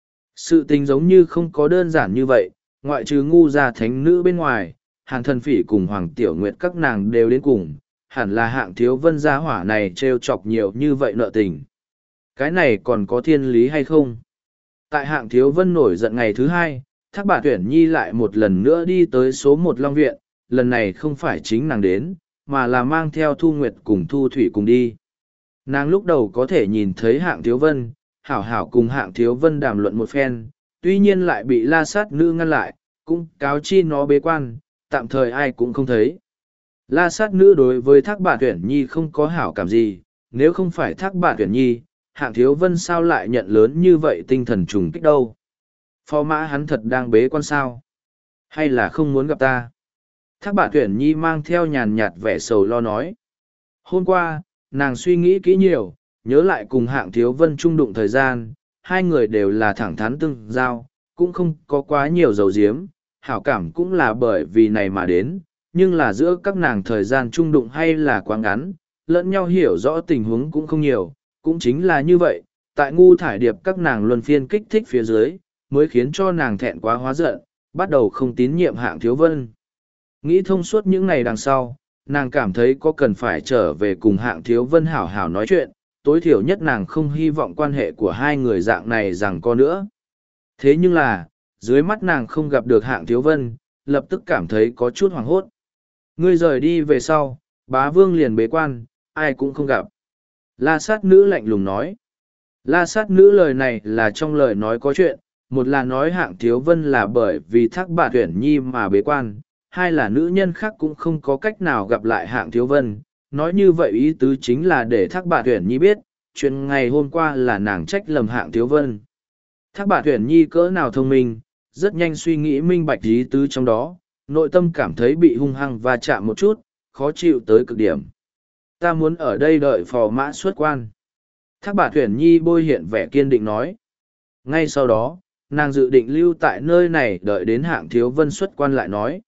Sự tình giống như không có đơn giản như vậy, ngoại trừ Ngu gia thánh nữ bên ngoài, Hàn Thần Phỉ cùng Hoàng Tiểu Nguyệt các nàng đều đến cùng, hẳn là Hạng Thiếu Vân gia hỏa này trêu chọc nhiều như vậy nợ tình. Cái này còn có thiên lý hay không? Tại Hạng Thiếu Vân nổi giận ngày thứ hai, Thác Bạt Uyển Nhi lại một lần nữa đi tới số 1 Long Viện, lần này không phải chính nàng đến, mà là mang theo Thu Nguyệt cùng Thu Thủy cùng đi. Nàng lúc đầu có thể nhìn thấy Hạng Thiếu Vân, hảo hảo cùng Hạng Thiếu Vân đàm luận một phen, tuy nhiên lại bị La Sát Nữ ngăn lại, cũng cáo chi nó bế quan, tạm thời ai cũng không thấy. La Sát Nữ đối với Thác Bạt Uyển Nhi không có hảo cảm gì, nếu không phải Thác Bạt Uyển Nhi, Hạng Thiếu Vân sao lại nhận lớn như vậy tinh thần trùng kích đâu. Phò mã hắn thật đang bế quan sao? Hay là không muốn gặp ta? Thác Bạt Uyển Nhi mang theo nhàn nhạt vẻ sầu lo nói. Hôm qua, nàng suy nghĩ kỹ nhiều, nhớ lại cùng Hạng Thiếu Vân chung đụng thời gian, hai người đều là thẳng thắn tương giao, cũng không có quá nhiều dầu diếm, hảo cảm cũng là bởi vì này mà đến, nhưng là giữa các nàng thời gian chung đụng hay là quá ngắn, lẫn nhau hiểu rõ tình huống cũng không nhiều, cũng chính là như vậy, tại Ngu Thải Điệp các nàng luân phiên kích thích phía dưới, mới khiến cho nàng thẹn quá hóa giận, bắt đầu không tín nhiệm Hạng Thiếu Vân. Nghĩ thông suốt những ngày đằng sau, nàng cảm thấy có cần phải trở về cùng Hạng Thiếu Vân hảo hảo nói chuyện, tối thiểu nhất nàng không hy vọng quan hệ của hai người dạng này rằng có nữa. Thế nhưng là, dưới mắt nàng không gặp được Hạng Thiếu Vân, lập tức cảm thấy có chút hoảng hốt. Ngươi rời đi về sau, Bá Vương liền bế quan, ai cũng không gặp. La Sát Nữ lạnh lùng nói. La Sát Nữ lời này là trong lời nói có chuyện, một là nói Hạng Thiếu Vân là bởi vì Thác Bạt Uyển Nhi mà bế quan, hai là nữ nhân khác cũng không có cách nào gặp lại Hạng Thiếu Vân. Nói như vậy ý tứ chính là để Thác Bạt Uyển Nhi biết, chuyện ngày hôm qua là nàng trách lầm Hạng Thiếu Vân. Thác Bạt Uyển Nhi cỡ nào thông minh, rất nhanh suy nghĩ minh bạch ý tứ trong đó, nội tâm cảm thấy bị hung hăng va chạm một chút, khó chịu tới cực điểm. Ta muốn ở đây đợi phò mã xuất quan. Thác Bạt Uyển Nhi bôi hiện vẻ kiên định nói. Ngay sau đó, nàng dự định lưu tại nơi này đợi đến Hạng Thiếu Vân xuất quan lại nói.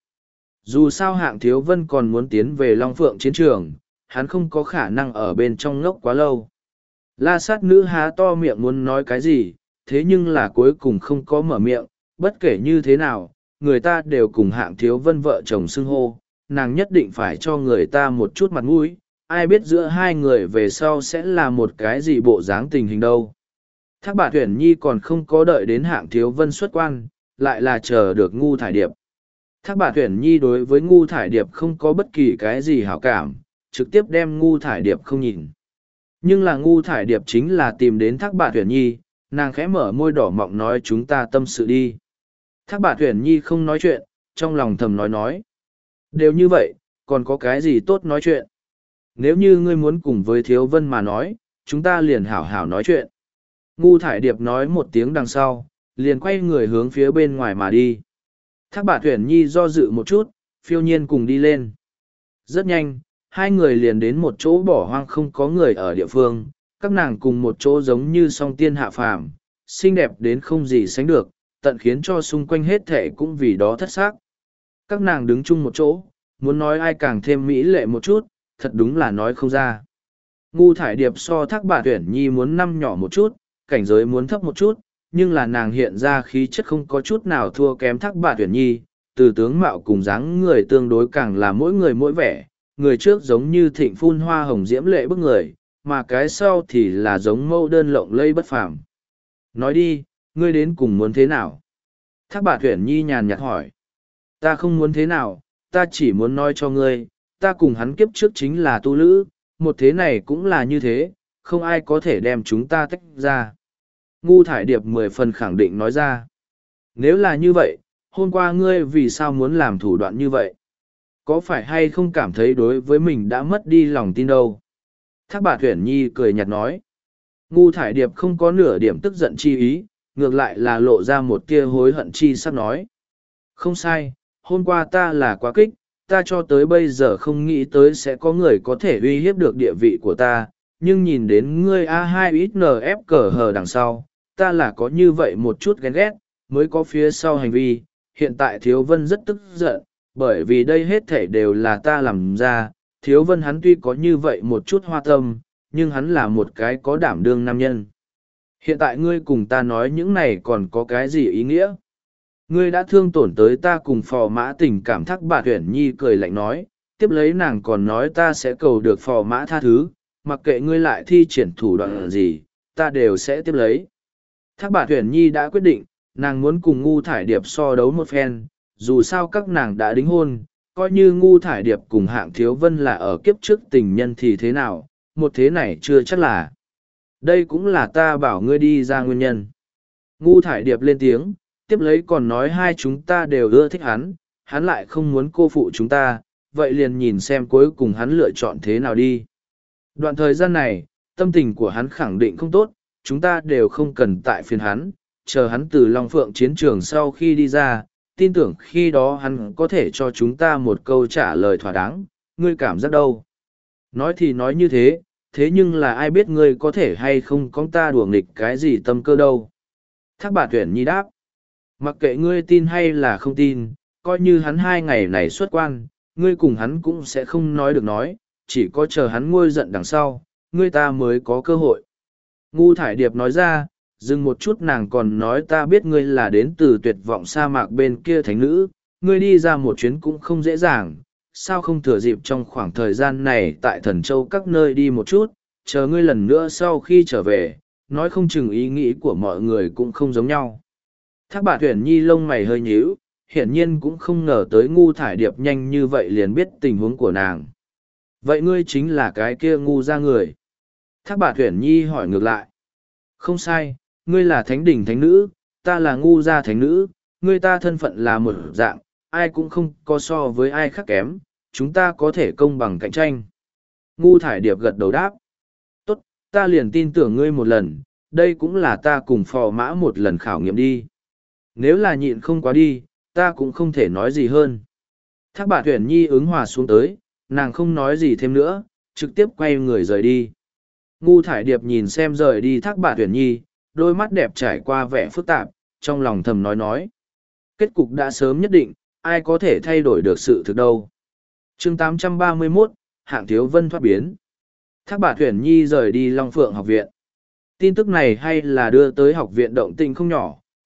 Dù sao Hạng Thiếu Vân còn muốn tiến về Long Phượng chiến trường, hắn không có khả năng ở bên trong ngốc quá lâu. La Sát Nữ há to miệng muốn nói cái gì, thế nhưng là cuối cùng không có mở miệng, bất kể như thế nào, người ta đều cùng Hạng Thiếu Vân vợ chồng xưng hô, nàng nhất định phải cho người ta một chút mặt mũi, ai biết giữa hai người về sau sẽ là một cái gì bộ dáng tình hình đâu. Thác Bạt Uyển Nhi còn không có đợi đến Hạng Thiếu Vân xuất quan, lại là chờ được Ngu Thải Điệp. Thác Bạt Uyển Nhi đối với Ngu Thải Điệp không có bất kỳ cái gì hảo cảm, trực tiếp đem Ngu Thải Điệp không nhìn. Nhưng là Ngu Thải Điệp chính là tìm đến Thác Bạt Uyển Nhi, nàng khẽ mở môi đỏ mọng nói chúng ta tâm sự đi. Thác Bạt Uyển Nhi không nói chuyện, trong lòng thầm nói. Đều như vậy, còn có cái gì tốt nói chuyện. Nếu như ngươi muốn cùng với Thiếu Vân mà nói, chúng ta liền hảo hảo nói chuyện. Ngu Thải Điệp nói một tiếng đằng sau, liền quay người hướng phía bên ngoài mà đi. Thác Bạt Uyển Nhi do dự một chút, phiêu nhiên cùng đi lên. Rất nhanh, hai người liền đến một chỗ bỏ hoang không có người ở địa phương, các nàng cùng một chỗ giống như song tiên hạ phàm, xinh đẹp đến không gì sánh được, tận khiến cho xung quanh hết thể cũng vì đó thất xác. Các nàng đứng chung một chỗ, muốn nói ai càng thêm mỹ lệ một chút, thật đúng là nói không ra. Ngu Thải Điệp so Thác Bạt Uyển Nhi muốn năm nhỏ một chút, cảnh giới muốn thấp một chút, nhưng là nàng hiện ra khí chất không có chút nào thua kém Thác Bạt Uyển Nhi, từ tướng mạo cùng dáng người tương đối càng là mỗi người mỗi vẻ, người trước giống như thịnh phun hoa hồng diễm lệ bức người, mà cái sau thì là giống mâu đơn lộng lây bất phàm. Nói đi, ngươi đến cùng muốn thế nào? Thác Bạt Uyển Nhi nhàn nhạt hỏi. Ta không muốn thế nào, ta chỉ muốn nói cho ngươi, ta cùng hắn kiếp trước chính là tu lữ, một thế này cũng là như thế, không ai có thể đem chúng ta tách ra. Ngu Thải Điệp 10 phần khẳng định nói ra. Nếu là như vậy, hôm qua ngươi vì sao muốn làm thủ đoạn như vậy? Có phải hay không cảm thấy đối với mình đã mất đi lòng tin đâu? Thác Bạt Uyển Nhi cười nhạt nói. Ngu Thải Điệp không có nửa điểm tức giận chi ý, ngược lại là lộ ra một tia hối hận chi sắp nói. Không sai, hôm qua ta là quá kích, ta cho tới bây giờ không nghĩ tới sẽ có người có thể uy hiếp được địa vị của ta, nhưng nhìn đến ngươi A2XNF cờ hờ đằng sau, ta là có như vậy một chút ghen ghét, mới có phía sau hành vi. Hiện tại Thiếu Vân rất tức giận, bởi vì đây hết thể đều là ta làm ra. Thiếu Vân hắn tuy có như vậy một chút hoa tâm, nhưng hắn là một cái có đảm đương nam nhân. Hiện tại ngươi cùng ta nói những này còn có cái gì ý nghĩa? Ngươi đã thương tổn tới ta cùng Phò Mã tình cảm. Thác Bạt Uyển Nhi cười lạnh nói, tiếp lấy nàng còn nói ta sẽ cầu được Phò Mã tha thứ, mặc kệ ngươi lại thi triển thủ đoạn gì, ta đều sẽ tiếp lấy. Thác Bạt Uyển Nhi đã quyết định, nàng muốn cùng Ngu Thải Điệp so đấu một phen, dù sao các nàng đã đính hôn, coi như Ngu Thải Điệp cùng Hạng Thiếu Vân là ở kiếp trước tình nhân thì thế nào, một thế này chưa chắc là. Đây cũng là ta bảo ngươi đi ra nguyên nhân. Ngu Thải Điệp lên tiếng, tiếp lấy còn nói hai chúng ta đều ưa thích hắn lại không muốn cô phụ chúng ta, vậy liền nhìn xem cuối cùng hắn lựa chọn thế nào đi. Đoạn thời gian này, tâm tình của hắn khẳng định không tốt, chúng ta đều không cần tại phiền hắn, chờ hắn từ Long Phượng chiến trường sau khi đi ra, tin tưởng khi đó hắn có thể cho chúng ta một câu trả lời thỏa đáng, ngươi cảm giác đâu? Nói thì nói như thế, thế nhưng là ai biết ngươi có thể hay không có ta đùa nghịch cái gì tâm cơ đâu? Thác Bạt Uyển Nhi đáp, mặc kệ ngươi tin hay là không tin, coi như hắn 2 ngày này xuất quan, ngươi cùng hắn cũng sẽ không nói được nói, chỉ có chờ hắn nguôi giận đằng sau, ngươi ta mới có cơ hội. Ngu Thải Điệp nói ra, dừng một chút nàng còn nói ta biết ngươi là đến từ tuyệt vọng sa mạc bên kia thánh nữ, ngươi đi ra một chuyến cũng không dễ dàng, sao không thừa dịp trong khoảng thời gian này tại Thần Châu các nơi đi một chút, chờ ngươi lần nữa sau khi trở về, nói không chừng ý nghĩ của mọi người cũng không giống nhau. Thác Bạt Uyển Nhi lông mày hơi nhíu, hiển nhiên cũng không ngờ tới Ngu Thải Điệp nhanh như vậy liền biết tình huống của nàng. Vậy ngươi chính là cái kia ngu ra người. Thác Bạt Uyển Nhi hỏi ngược lại. Không sai, ngươi là thánh đỉnh thánh nữ, ta là ngu gia thánh nữ, ngươi ta thân phận là một dạng, ai cũng không có so với ai khác kém, chúng ta có thể công bằng cạnh tranh. Ngu Thải Điệp gật đầu đáp. Tốt, ta liền tin tưởng ngươi một lần, đây cũng là ta cùng Phò Mã một lần khảo nghiệm đi. Nếu là nhịn không quá đi, ta cũng không thể nói gì hơn. Thác Bạt Uyển Nhi ứng hòa xuống tới, nàng không nói gì thêm nữa, trực tiếp quay người rời đi. Ngu Thải Điệp nhìn xem rời đi Thác Bạt Uyển Nhi, đôi mắt đẹp trải qua vẻ phức tạp, trong lòng thầm nói. Kết cục đã sớm nhất định, ai có thể thay đổi được sự thực đâu. Chương 831, Hạng Thiếu Vân thoát biến. Thác Bạt Uyển Nhi rời đi Long Phượng học viện. Tin tức này hay là đưa tới học viện động tình không nhỏ,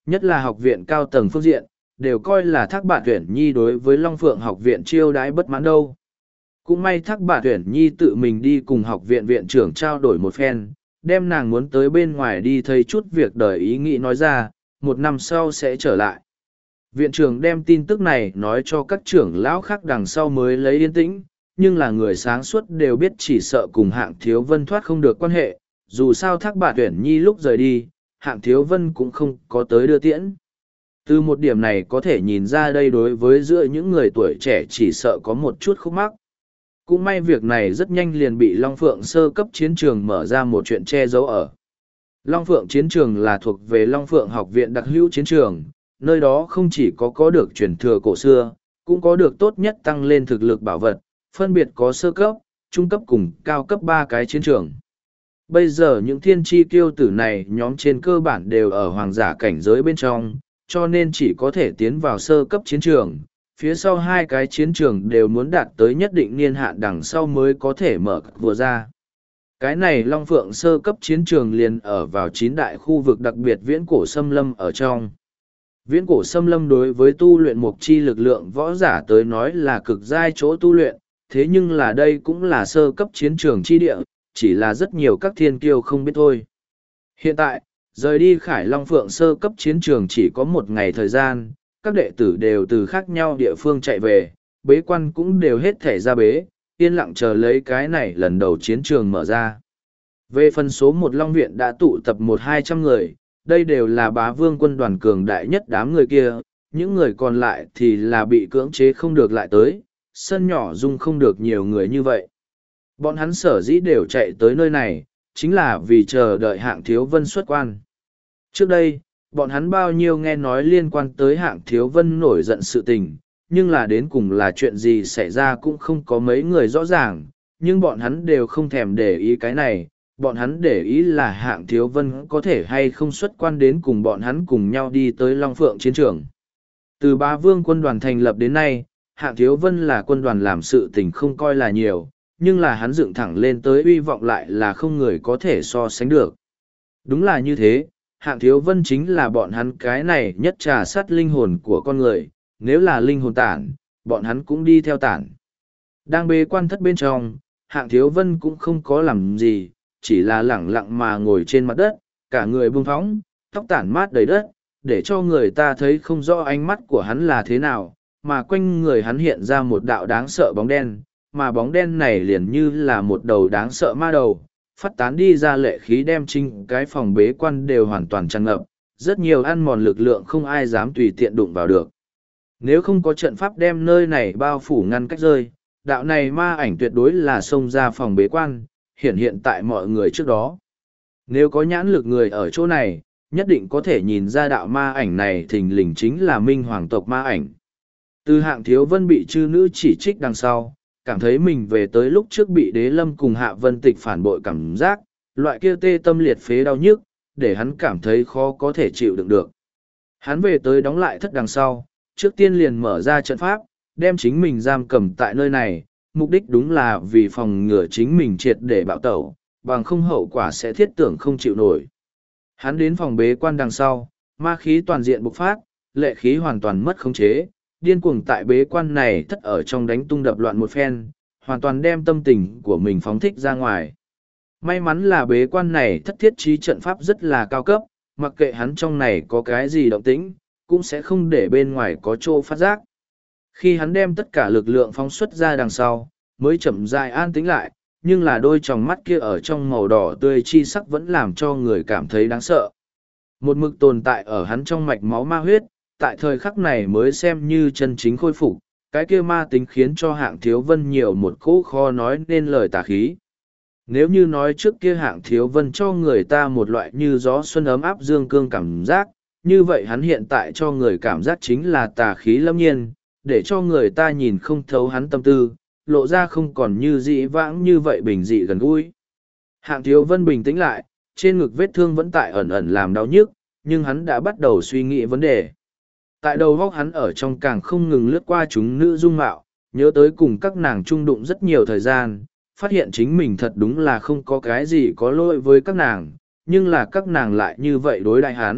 nhất là học viện cao tầng phương diện, đều coi là Thác Bạt Uyển Nhi đối với Long Phượng học viện chiêu đãi bất mãn đâu. Cũng may Thác Bạt Uyển Nhi tự mình đi cùng học viện viện trưởng trao đổi một phen, đem nàng muốn tới bên ngoài đi thấy chút việc đời ý nghĩ nói ra, 1 năm sau sẽ trở lại. Viện trưởng đem tin tức này nói cho các trưởng lão khác đằng sau mới lấy yên tĩnh, nhưng là người sáng suốt đều biết chỉ sợ cùng Hạng Thiếu Vân thoát không được quan hệ, dù sao Thác Bạt Uyển Nhi lúc rời đi, Hạng Thiếu Vân cũng không có tới đưa tiễn. Từ một điểm này có thể nhìn ra đây đối với giữa những người tuổi trẻ chỉ sợ có một chút khúc mắc. Cũng may việc này rất nhanh liền bị Long Phượng sơ cấp chiến trường mở ra một chuyện che giấu ở. Long Phượng chiến trường là thuộc về Long Phượng học viện đặc hữu chiến trường, nơi đó không chỉ có được truyền thừa cổ xưa, cũng có được tốt nhất tăng lên thực lực bảo vật, phân biệt có sơ cấp, trung cấp cùng cao cấp 3 cái chiến trường. Bây giờ những thiên tri kiêu tử này nhóm trên cơ bản đều ở hoàng giả cảnh giới bên trong, cho nên chỉ có thể tiến vào sơ cấp chiến trường. Phía sau 2 cái chiến trường đều muốn đạt tới nhất định niên hạn đằng sau mới có thể mở vừa ra. Cái này Long Phượng sơ cấp chiến trường liền ở vào 9 đại khu vực đặc biệt viễn cổ xâm lâm ở trong. Viễn cổ xâm lâm đối với tu luyện mục chi lực lượng võ giả tới nói là cực giai chỗ tu luyện, thế nhưng là đây cũng là sơ cấp chiến trường chi địa, chỉ là rất nhiều các thiên kiêu không biết thôi. Hiện tại, rời đi Khải Long Phượng sơ cấp chiến trường chỉ có 1 ngày thời gian, các đệ tử đều từ khác nhau địa phương chạy về, bế quan cũng đều hết thể ra bế, yên lặng chờ lấy cái này lần đầu chiến trường mở ra. Về phần số 1 Long Viện đã tụ tập 100-200 người, đây đều là bá vương quân đoàn cường đại nhất đám người kia, những người còn lại thì là bị cưỡng chế không được lại tới, sân nhỏ dung không được nhiều người như vậy. Bọn hắn sở dĩ đều chạy tới nơi này, chính là vì chờ đợi Hạng Thiếu Vân xuất quan. Trước đây, bọn hắn bao nhiêu nghe nói liên quan tới Hạng Thiếu Vân nổi giận sự tình, nhưng là đến cùng là chuyện gì xảy ra cũng không có mấy người rõ ràng, nhưng bọn hắn đều không thèm để ý cái này, bọn hắn để ý là Hạng Thiếu Vân có thể hay không xuất quan đến cùng bọn hắn cùng nhau đi tới Long Phượng chiến trường. Từ Bá Vương quân đoàn thành lập đến nay, Hạng Thiếu Vân là quân đoàn làm sự tình không coi là nhiều, nhưng là hắn dựng thẳng lên tới uy vọng lại là không người có thể so sánh được. Đúng là như thế, Hạng Thiếu Vân chính là bọn hắn cái này nhất trà sát linh hồn của con người, nếu là linh hồn tản, bọn hắn cũng đi theo tản. Đang bế quan thất bên trong, Hạng Thiếu Vân cũng không có làm gì, chỉ là lẳng lặng mà ngồi trên mặt đất, cả người buông phóng, tóc tản mát đầy đất, để cho người ta thấy không rõ ánh mắt của hắn là thế nào, mà quanh người hắn hiện ra một đạo đáng sợ bóng đen, mà bóng đen này liền như là một đầu đáng sợ ma đầu, phát tán đi ra lệ khí đem chính cái phòng bế quan đều hoàn toàn tràn ngập, rất nhiều ăn mòn lực lượng không ai dám tùy tiện đụng vào được. Nếu không có trận pháp đem nơi này bao phủ ngăn cách rơi, đạo này ma ảnh tuyệt đối là xông ra phòng bế quan, hiện tại mọi người trước đó. Nếu có nhãn lực người ở chỗ này, nhất định có thể nhìn ra đạo ma ảnh này thình lình chính là Minh Hoàng tộc ma ảnh. Từ Hạng Thiếu Vân bị chư nữ chỉ trích đằng sau, cảm thấy mình về tới lúc trước bị Đế Lâm cùng Hạ Vân Tịch phản bội cảm giác, loại kia tê tâm liệt phế đau nhức, để hắn cảm thấy khó có thể chịu đựng được. Hắn về tới đóng lại thất đằng sau, trước tiên liền mở ra trận pháp, đem chính mình giam cầm tại nơi này, mục đích đúng là vì phòng ngừa chính mình triệt để bạo tẩu, bằng không hậu quả sẽ thiết tưởng không chịu nổi. Hắn đến phòng bế quan đằng sau, ma khí toàn diện bộc phát, lệ khí hoàn toàn mất khống chế, điên cuồng tại bế quan này thất ở trong đánh tung đập loạn một phen, hoàn toàn đem tâm tình của mình phóng thích ra ngoài. May mắn là bế quan này thất thiết trí trận pháp rất là cao cấp, mặc kệ hắn trong này có cái gì động tĩnh, cũng sẽ không để bên ngoài có chỗ phát giác. Khi hắn đem tất cả lực lượng phóng xuất ra đằng sau, mới chậm rãi an tĩnh lại, nhưng là đôi tròng mắt kia ở trong màu đỏ tươi chi sắc vẫn làm cho người cảm thấy đáng sợ. Một mực tồn tại ở hắn trong mạch máu ma huyết, tại thời khắc này mới xem như chân chính khôi phục, cái kia ma tính khiến cho Hạng Thiếu Vân nhiều một cỗ khó nói nên lời tà khí. Nếu như nói trước kia Hạng Thiếu Vân cho người ta một loại như gió xuân ấm áp dương cương cảm giác, như vậy hắn hiện tại cho người cảm giác chính là tà khí lâm nhiên, để cho người ta nhìn không thấu hắn tâm tư, lộ ra không còn như dị vãng như vậy bình dị gần gũi. Hạng Thiếu Vân bình tĩnh lại, trên ngực vết thương vẫn tại ẩn ẩn làm đau nhức, nhưng hắn đã bắt đầu suy nghĩ vấn đề. Tại đầu góc hắn ở trong càng không ngừng lướt qua chúng nữ dung mạo, nhớ tới cùng các nàng chung đụng rất nhiều thời gian, phát hiện chính mình thật đúng là không có cái gì có lỗi với các nàng, nhưng là các nàng lại như vậy đối đại hắn,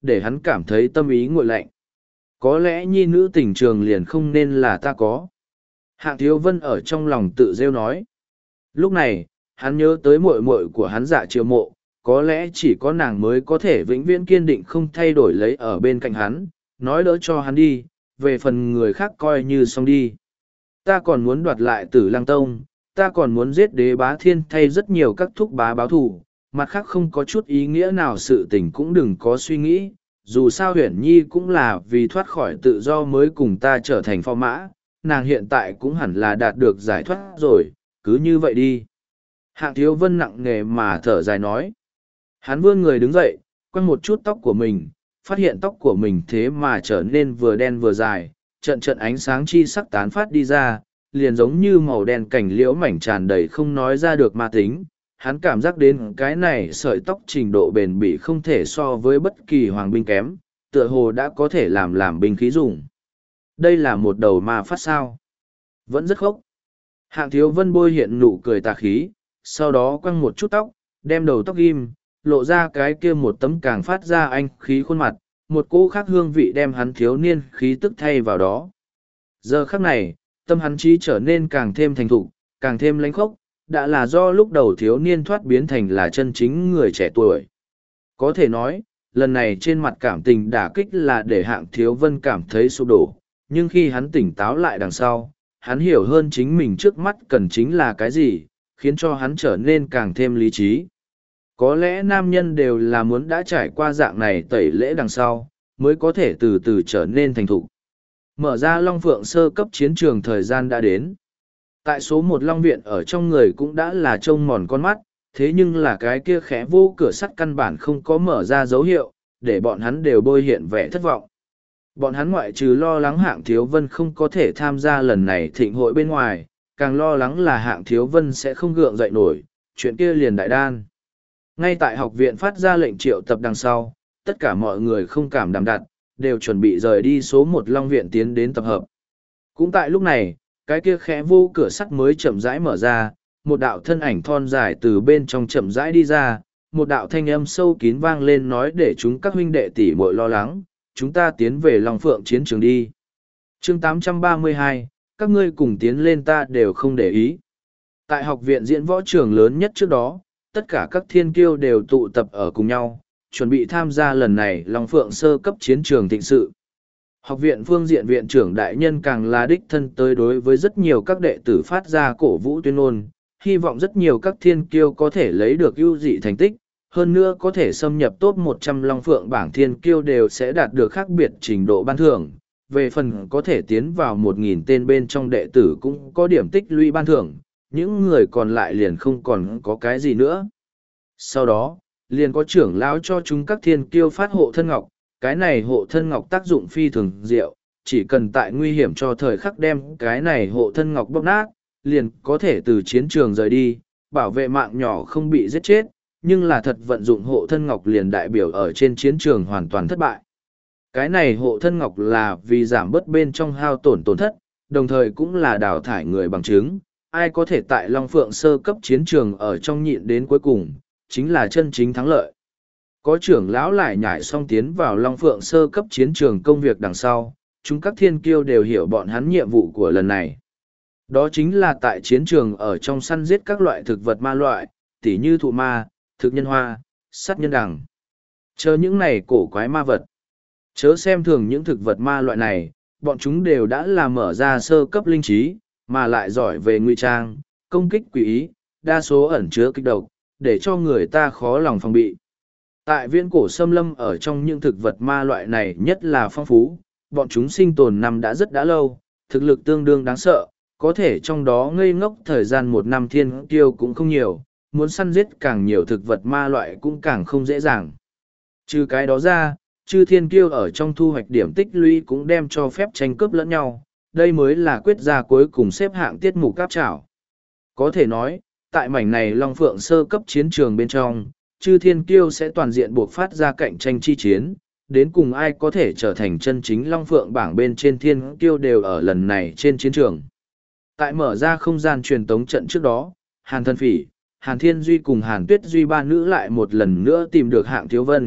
để hắn cảm thấy tâm ý nguội lạnh. Có lẽ nhi nữ tình trường liền không nên là ta có. Hạng Thiếu Vân ở trong lòng tự rêu nói. Lúc này, hắn nhớ tới muội muội của hắn Dạ Triệu Mộ, có lẽ chỉ có nàng mới có thể vĩnh viễn kiên định không thay đổi lấy ở bên cạnh hắn, nói đỡ cho hắn đi, về phần người khác coi như xong đi. Ta còn muốn đoạt lại Tử Lăng Tông, ta còn muốn giết Đế Bá Thiên thay rất nhiều các thúc bá báo thù, mặt khác không có chút ý nghĩa nào sự tình cũng đừng có suy nghĩ, dù sao Huyền Nhi cũng là vì thoát khỏi tự do mới cùng ta trở thành phò mã, nàng hiện tại cũng hẳn là đạt được giải thoát rồi, cứ như vậy đi. Hạng Thiếu Vân nặng nề mà thở dài nói. Hắn vươn người đứng dậy, quăng một chút tóc của mình, phát hiện tóc của mình thế mà trở nên vừa đen vừa dài, trận trận ánh sáng chi sắc tán phát đi ra, liền giống như màu đen cảnh liễu mảnh tràn đầy không nói ra được ma tính. Hắn cảm giác đến cái này sợi tóc trình độ bền bỉ không thể so với bất kỳ hoàng binh kém, tựa hồ đã có thể làm binh khí dùng. Đây là một đầu ma phát sao. Vẫn rất khốc. Hạng Thiếu Vân bôi hiện nụ cười tà khí, sau đó quăng một chút tóc, đem đầu tóc ghim, lộ ra cái kia một tấm càng phát ra anh khí khuôn mặt, một cỗ khác hương vị đem hắn thiếu niên khí tức thay vào đó. Giờ khắc này, tâm hắn trí trở nên càng thêm thành thục, càng thêm lãnh khốc, đã là do lúc đầu thiếu niên thoát biến thành là chân chính người trẻ tuổi. Có thể nói, lần này trên mặt cảm tình đả kích là để Hạng Thiếu Vân cảm thấy sụp đổ, nhưng khi hắn tỉnh táo lại đằng sau, hắn hiểu hơn chính mình trước mắt cần chính là cái gì, khiến cho hắn trở nên càng thêm lý trí. Có lẽ nam nhân đều là muốn đã trải qua dạng này tẩy lễ đằng sau, mới có thể từ từ trở nên thành thục. Mở ra Long Phượng sơ cấp chiến trường thời gian đã đến. Tại số một Long Viện ở trong người cũng đã là trông mòn con mắt, thế nhưng là cái kia khẽ vô cửa sắt căn bản không có mở ra dấu hiệu, để bọn hắn đều bôi hiện vẻ thất vọng. Bọn hắn ngoại trừ lo lắng Hạng Thiếu Vân không có thể tham gia lần này thịnh hội bên ngoài, càng lo lắng là Hạng Thiếu Vân sẽ không gượng dậy nổi, chuyện kia liền đại đan. Ngay tại học viện phát ra lệnh triệu tập đằng sau, tất cả mọi người không cảm đạm đặt, đều chuẩn bị rời đi số một Long Viện tiến đến tập hợp. Cũng tại lúc này, cái kia khẽ vô cửa sắt mới chậm rãi mở ra, một đạo thân ảnh thon dài từ bên trong chậm rãi đi ra, một đạo thanh âm sâu kín vang lên nói để chúng các huynh đệ tỷ muội lo lắng, chúng ta tiến về Long Phượng chiến trường đi. Chương 832, các ngươi cùng tiến lên ta đều không để ý. Tại học viện diễn võ trường lớn nhất trước đó, tất cả các thiên kiêu đều tụ tập ở cùng nhau, chuẩn bị tham gia lần này Long Phượng sơ cấp chiến trường thịnh sự. Học viện phương diện viện trưởng đại nhân càng là đích thân tới đối với rất nhiều các đệ tử phát ra cổ vũ tuyên ngôn, hy vọng rất nhiều các thiên kiêu có thể lấy được ưu dị thành tích, hơn nữa có thể xâm nhập top 100 Long Phượng bảng thiên kiêu đều sẽ đạt được khác biệt trình độ ban thưởng. Về phần có thể tiến vào 1.000 tên bên trong đệ tử cũng có điểm tích lũy ban thưởng, những người còn lại liền không còn có cái gì nữa. Sau đó, liền có trưởng lão cho chúng các thiên kiêu phát hộ thân ngọc, cái này hộ thân ngọc tác dụng phi thường diệu, chỉ cần tại nguy hiểm cho thời khắc đem cái này hộ thân ngọc bóp nát, liền có thể từ chiến trường rời đi, bảo vệ mạng nhỏ không bị giết chết, nhưng là thật vận dụng hộ thân ngọc liền đại biểu ở trên chiến trường hoàn toàn thất bại. Cái này hộ thân ngọc là vì giảm bớt bên trong hao tổn tổn thất, đồng thời cũng là đào thải người bằng chứng, ai có thể tại Long Phượng sơ cấp chiến trường ở trong nhịn đến cuối cùng, chính là chân chính thắng lợi. Có trưởng lão lại nhảy xong tiến vào Long Phượng sơ cấp chiến trường công việc đằng sau, chúng các thiên kiêu đều hiểu bọn hắn nhiệm vụ của lần này. Đó chính là tại chiến trường ở trong săn giết các loại thực vật ma loại, tỉ như thụ ma, thực nhân hoa, sắt nhân đằng. Chờ những này cổ quái ma vật. Chớ xem thường những thực vật ma loại này, bọn chúng đều đã là mở ra sơ cấp linh trí, mà lại giỏi về ngụy trang, công kích quỷ ý, đa số ẩn chứa kích độc, để cho người ta khó lòng phòng bị. Tại viễn cổ xâm lâm ở trong những thực vật ma loại này nhất là phong phú, bọn chúng sinh tồn năm đã lâu, thực lực tương đương đáng sợ, có thể trong đó ngây ngốc thời gian 1 năm thiên kiêu cũng không nhiều, muốn săn giết càng nhiều thực vật ma loại cũng càng không dễ dàng. Trừ cái đó ra, chư thiên kiêu ở trong thu hoạch điểm tích lũy cũng đem cho phép tranh cướp lẫn nhau, đây mới là quyết ra cuối cùng xếp hạng tiết mục cáp trảo. Có thể nói, tại mảnh này Long Phượng sơ cấp chiến trường bên trong, chư thiên kiêu sẽ toàn diện buộc phát ra cạnh tranh chi chiến, đến cùng ai có thể trở thành chân chính Long Phượng bảng bên trên thiên kiêu đều ở lần này trên chiến trường. Tại mở ra không gian truyền tống trận trước đó, Hàn Thân Phỉ, Hàn Thiên Duy cùng Hàn Tuyết Duy ba nữ lại một lần nữa tìm được Hạng Thiếu Vân,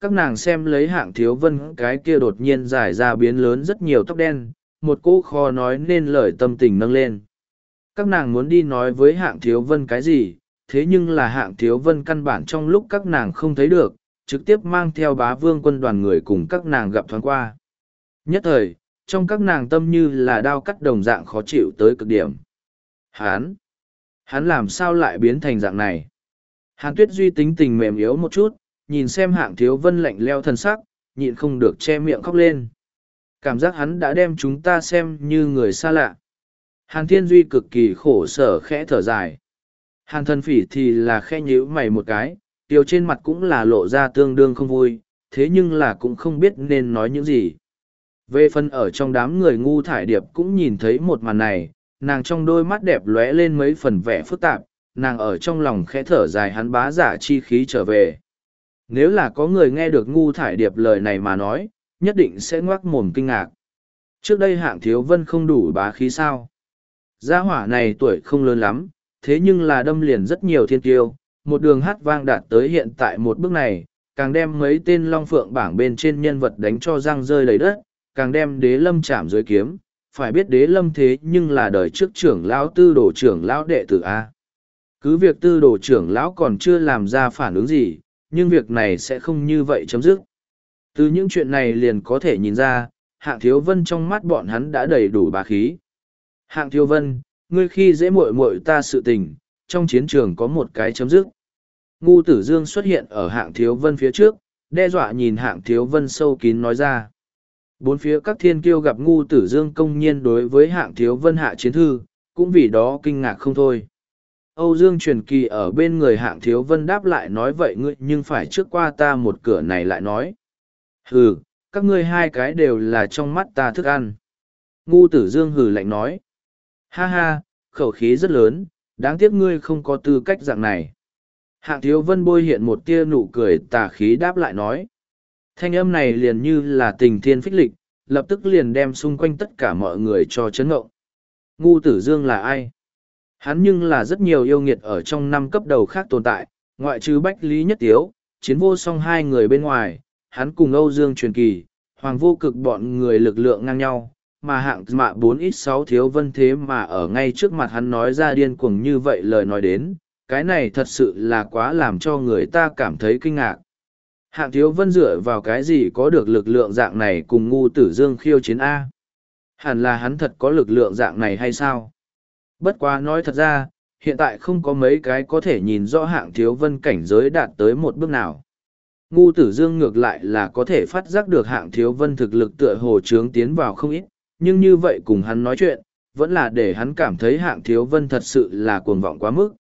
Các nàng xem lấy Hạng Thiếu Vân cái kia đột nhiên dài ra biến lớn rất nhiều tóc đen, một cô khó nói nên lời tâm tình nâng lên. Các nàng muốn đi nói với Hạng Thiếu Vân cái gì, thế nhưng là Hạng Thiếu Vân căn bản trong lúc các nàng không thấy được, trực tiếp mang theo Bá Vương quân đoàn người cùng các nàng gặp thoáng qua. Nhất thời, trong các nàng tâm như là đao cắt đồng dạng khó chịu tới cực điểm. Hắn làm sao lại biến thành dạng này? Hàn Tuyết Duy tính tình mềm yếu một chút, nhìn xem Hạng Thiếu Vân lạnh leo thân sắc, nhịn không được che miệng khóc lên. Cảm giác hắn đã đem chúng ta xem như người xa lạ. Hàn Thiên Duy cực kỳ khổ sở khẽ thở dài. Hàn Thần Phỉ thì là khẽ nhíu mày một cái, tiêu trên mặt cũng là lộ ra tương đương không vui, thế nhưng là cũng không biết nên nói những gì. Về phần ở trong đám người ngu thải điệp cũng nhìn thấy một màn này, nàng trong đôi mắt đẹp lóe lên mấy phần vẻ phức tạp, nàng ở trong lòng khẽ thở dài hắn bá giả chi khí trở về. Nếu là có người nghe được ngu thải điệp lời này mà nói, nhất định sẽ ngoác mồm kinh ngạc. Trước đây Hạng Thiếu Vân không đủ bá khí sao? Gia hỏa này tuổi không lớn lắm, thế nhưng là đâm liền rất nhiều thiên tiêu, một đường hát vang đạt tới hiện tại một bước này, càng đem mấy tên long phượng bảng bên trên nhân vật đánh cho răng rơi đầy đất, càng đem đế lâm chạm dưới kiếm. Phải biết đế lâm thế nhưng là đời trước trưởng lão tư đồ trưởng lão đệ tử A. Cứ việc tư đồ trưởng lão còn chưa làm ra phản ứng gì, nhưng việc này sẽ không như vậy chấm dứt. Từ những chuyện này liền có thể nhìn ra, Hạng Thiếu Vân trong mắt bọn hắn đã đầy đủ bá khí. Hạng Thiếu Vân, ngươi khi dễ muội muội ta sự tình, trong chiến trường có một cái chấm dứt. Ngu Tử Dương xuất hiện ở Hạng Thiếu Vân phía trước, đe dọa nhìn Hạng Thiếu Vân sâu kín nói ra. Bốn phía các thiên kiêu gặp Ngu Tử Dương công nhiên đối với Hạng Thiếu Vân hạ chiến thư, cũng vì đó kinh ngạc không thôi. Âu Dương Truyền Kỳ ở bên người Hạng Thiếu Vân đáp lại nói vậy ngươi nhưng phải trước qua ta một cửa này lại nói. Hừ, các ngươi hai cái đều là trong mắt ta thức ăn. Ngu Tử Dương hừ lạnh nói. Ha ha, khẩu khí rất lớn, đáng tiếc ngươi không có tư cách dạng này. Hạng Thiếu Vân bôi hiện một tia nụ cười tà khí đáp lại nói. Thanh âm này liền như là tình thiên phích lịch, lập tức liền đem xung quanh tất cả mọi người cho chấn ngộng. Ngu Tử Dương là ai? Hắn nhưng là rất nhiều yêu nghiệt ở trong năm cấp đầu khác tồn tại, ngoại trừ Bách Lý Nhất Tiếu, Chiến Vô Song hai người bên ngoài, hắn cùng Âu Dương Truyền Kỳ, Hoàng Vô Cực bọn người lực lượng ngang nhau, mà Hạng Mạ 4x6 Thiếu Vân thế mà ở ngay trước mặt hắn nói ra điên cuồng như vậy lời nói đến, cái này thật sự là quá làm cho người ta cảm thấy kinh ngạc. Hạng Thiếu Vân dựa vào cái gì có được lực lượng dạng này cùng Ngu Tử Dương khiêu chiến A? Hẳn là hắn thật có lực lượng dạng này hay sao? Bất quá nói thật ra, hiện tại không có mấy cái có thể nhìn rõ Hạng Thiếu Vân cảnh giới đạt tới một bước nào. Ngu Tử Dương ngược lại là có thể phát giác được Hạng Thiếu Vân thực lực tựa hồ trướng tiến vào không ít, nhưng như vậy cùng hắn nói chuyện, vẫn là để hắn cảm thấy Hạng Thiếu Vân thật sự là cuồng vọng quá mức.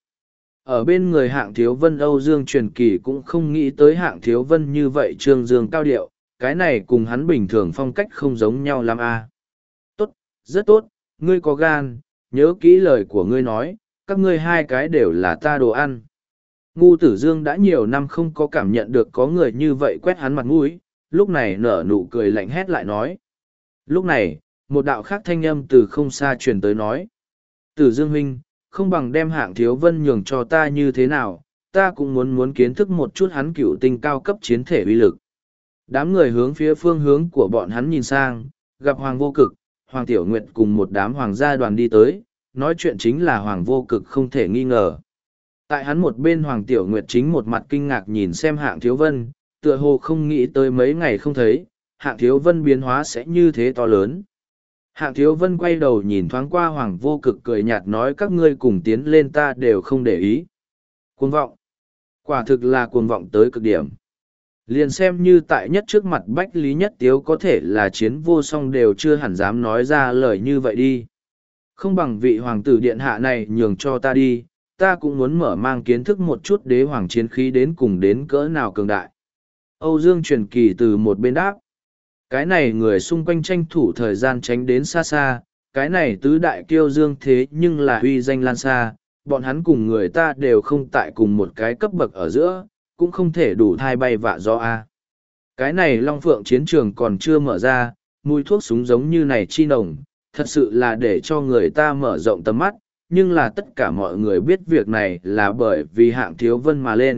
Ở bên người Hạng Thiếu Vân Âu Dương Truyền Kỳ cũng không nghĩ tới Hạng Thiếu Vân như vậy trương dương cao điệu, cái này cùng hắn bình thường phong cách không giống nhau lắm a. Tốt, rất tốt, ngươi có gan, nhớ kỹ lời của ngươi nói, các ngươi hai cái đều là ta đồ ăn. Ngu Tử Dương đã nhiều năm không có cảm nhận được có người như vậy quét hắn mặt mũi, lúc này nở nụ cười lạnh hét lại nói. Lúc này, một đạo khác thanh âm từ không xa truyền tới nói. Tử Dương huynh, không bằng đem Hạng Thiếu Vân nhường cho ta như thế nào, ta cũng muốn kiến thức một chút hắn cựu tinh cao cấp chiến thể uy lực. Đám người hướng phía phương hướng của bọn hắn nhìn sang, gặp Hoàng Vô Cực, Hoàng Tiểu Nguyệt cùng một đám hoàng gia đoàn đi tới, nói chuyện chính là Hoàng Vô Cực không thể nghi ngờ. Tại hắn một bên Hoàng Tiểu Nguyệt chính một mặt kinh ngạc nhìn xem Hạng Thiếu Vân, tựa hồ không nghĩ tới mấy ngày không thấy, Hạng Thiếu Vân biến hóa sẽ như thế to lớn. Hạng Thiếu Vân quay đầu nhìn thoáng qua Hoàng Vô Cực cười nhạt nói các ngươi cùng tiến lên ta đều không để ý. Cuồng vọng. Quả thực là cuồng vọng tới cực điểm. Liền xem như tại nhất trước mặt Bách Lý Nhất Tiếu có thể là Chiến Vô Song đều chưa hẳn dám nói ra lời như vậy đi. Không bằng vị hoàng tử điện hạ này nhường cho ta đi, ta cũng muốn mở mang kiến thức một chút đế hoàng chiến khí đến cùng đến cỡ nào cường đại. Âu Dương Truyền Kỳ từ một bên đáp. Cái này người xung quanh tranh thủ thời gian tránh đến xa xa, cái này tứ đại kiêu dương thế nhưng là uy danh lan xa, bọn hắn cùng người ta đều không tại cùng một cái cấp bậc ở giữa, cũng không thể đủ thai bay vạ gió a. Cái này Long Phượng chiến trường còn chưa mở ra, mùi thuốc súng giống như này chi nồng, thật sự là để cho người ta mở rộng tầm mắt, nhưng là tất cả mọi người biết việc này là bởi vì Hạng Thiếu Vân mà lên,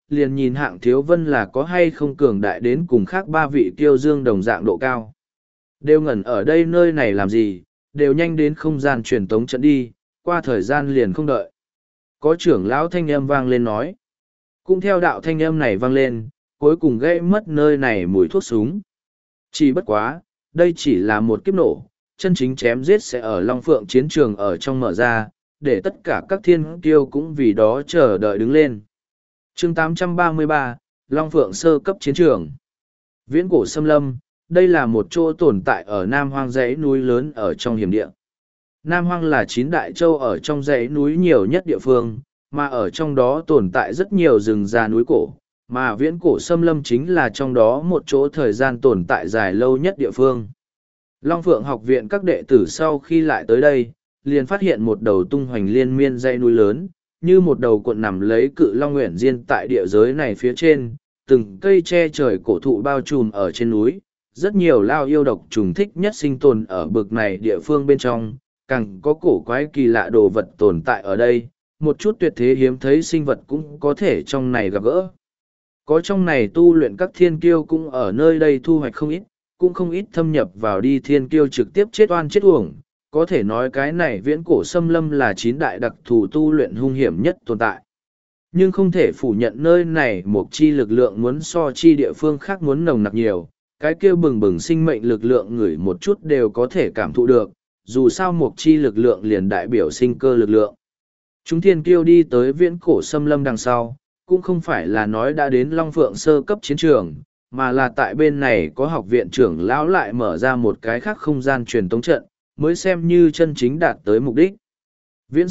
liền nhìn Hạng Thiếu Vân là có hay không cường đại đến cùng khác ba vị kiêu dương đồng dạng độ cao. Đều ngẩn ở đây nơi này làm gì, đều nhanh đến không gian truyền tống trận đi, qua thời gian liền không đợi. Có trưởng lão thanh âm vang lên nói. Cũng theo đạo thanh âm này vang lên, cuối cùng gây mất nơi này mùi thuốc súng. Chỉ bất quá, đây chỉ là một kiếp nổ, chân chính chém giết sẽ ở Long Phượng chiến trường ở trong mở ra, để tất cả các thiên kiêu cũng vì đó chờ đợi đứng lên. chương 833, Long Phượng sơ cấp chiến trường. Viễn cổ xâm lâm, đây là một chỗ tồn tại ở Nam Hoang dãy núi lớn ở trong hiểm địa. Nam Hoang là 9 đại châu ở trong dãy núi nhiều nhất địa phương, mà ở trong đó tồn tại rất nhiều rừng già núi cổ, mà viễn cổ xâm lâm chính là trong đó một chỗ thời gian tồn tại dài lâu nhất địa phương. Long Phượng học viện các đệ tử sau khi lại tới đây, liền phát hiện một đầu tung hoành liên miên dãy núi lớn, như một đầu cuộn nằm lấy cự long nguyện diên tại địa giới này phía trên, từng cây che trời cổ thụ bao trùm ở trên núi, rất nhiều lao yêu độc trùng thích nhất sinh tồn ở bực này địa phương bên trong, càng có cổ quái kỳ lạ đồ vật tồn tại ở đây, một chút tuyệt thế hiếm thấy sinh vật cũng có thể trong này gặp gỡ. Có trong này tu luyện các thiên kiêu cũng ở nơi đây thu hoạch không ít, cũng không ít thâm nhập vào đi thiên kiêu trực tiếp chết oan chết uổng. Có thể nói cái này viễn cổ xâm lâm là 9 đại đặc thù tu luyện hung hiểm nhất tồn tại. Nhưng không thể phủ nhận nơi này một chi lực lượng muốn so chi địa phương khác muốn nồng nặc nhiều, cái kia bừng bừng sinh mệnh lực lượng người một chút đều có thể cảm thụ được, dù sao một chi lực lượng liền đại biểu sinh cơ lực lượng. Chúng thiên kiêu đi tới viễn cổ xâm lâm đằng sau, cũng không phải là nói đã đến Long Phượng sơ cấp chiến trường, mà là tại bên này có học viện trưởng lão lại mở ra một cái khác không gian truyền tống trận, mới xem như chân chính đạt tới mục đích. Viễn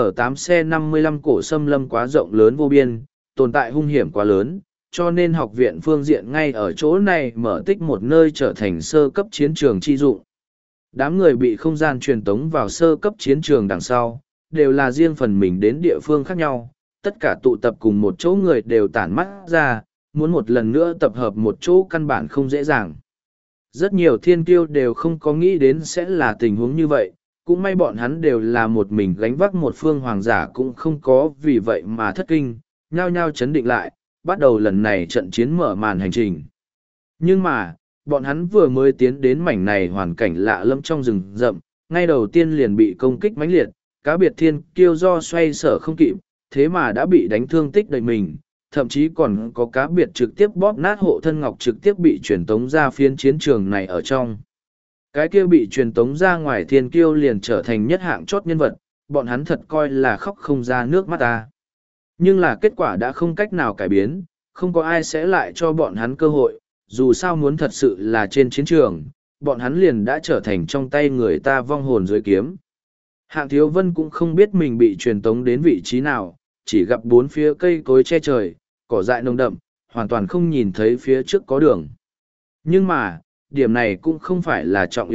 CN8C55 cổ xâm lâm quá rộng lớn vô biên, tồn tại hung hiểm quá lớn, cho nên học viện phương diện ngay ở chỗ này mở tích một nơi trở thành sơ cấp chiến trường chi dụng. Đám người bị không gian truyền tống vào sơ cấp chiến trường đằng sau, đều là riêng phần mình đến địa phương khác nhau, tất cả tụ tập cùng một chỗ người đều tản mắt ra, muốn một lần nữa tập hợp một chỗ căn bản không dễ dàng. Rất nhiều thiên kiêu đều không có nghĩ đến sẽ là tình huống như vậy, cũng may bọn hắn đều là một mình gánh vác một phương hoàng giả cũng không có vì vậy mà thất kinh, nhao nhao chấn định lại, bắt đầu lần này trận chiến mở màn hành trình. Nhưng mà, bọn hắn vừa mới tiến đến mảnh này hoàn cảnh lạ lẫm trong rừng rậm, ngay đầu tiên liền bị công kích mãnh liệt, cá biệt thiên kiêu do xoay sở không kịp, thế mà đã bị đánh thương tích đầy mình, thậm chí còn có cá biệt trực tiếp bóp nát hộ thân ngọc trực tiếp bị truyền tống ra phiến chiến trường này ở trong. Cái kia bị truyền tống ra ngoài thiên kiêu liền trở thành nhất hạng chót nhân vật, bọn hắn thật coi là khóc không ra nước mắt ta. Nhưng là kết quả đã không cách nào cải biến, không có ai sẽ lại cho bọn hắn cơ hội, dù sao muốn thật sự là trên chiến trường, bọn hắn liền đã trở thành trong tay người ta vong hồn dưới kiếm. Hạng Thiếu Vân cũng không biết mình bị truyền tống đến vị trí nào, chỉ gặp bốn phía cây cối che trời, cỏ dại nồng đậm, hoàn toàn không nhìn thấy phía trước có đường. Nhưng mà, điểm này cũng không phải là trọng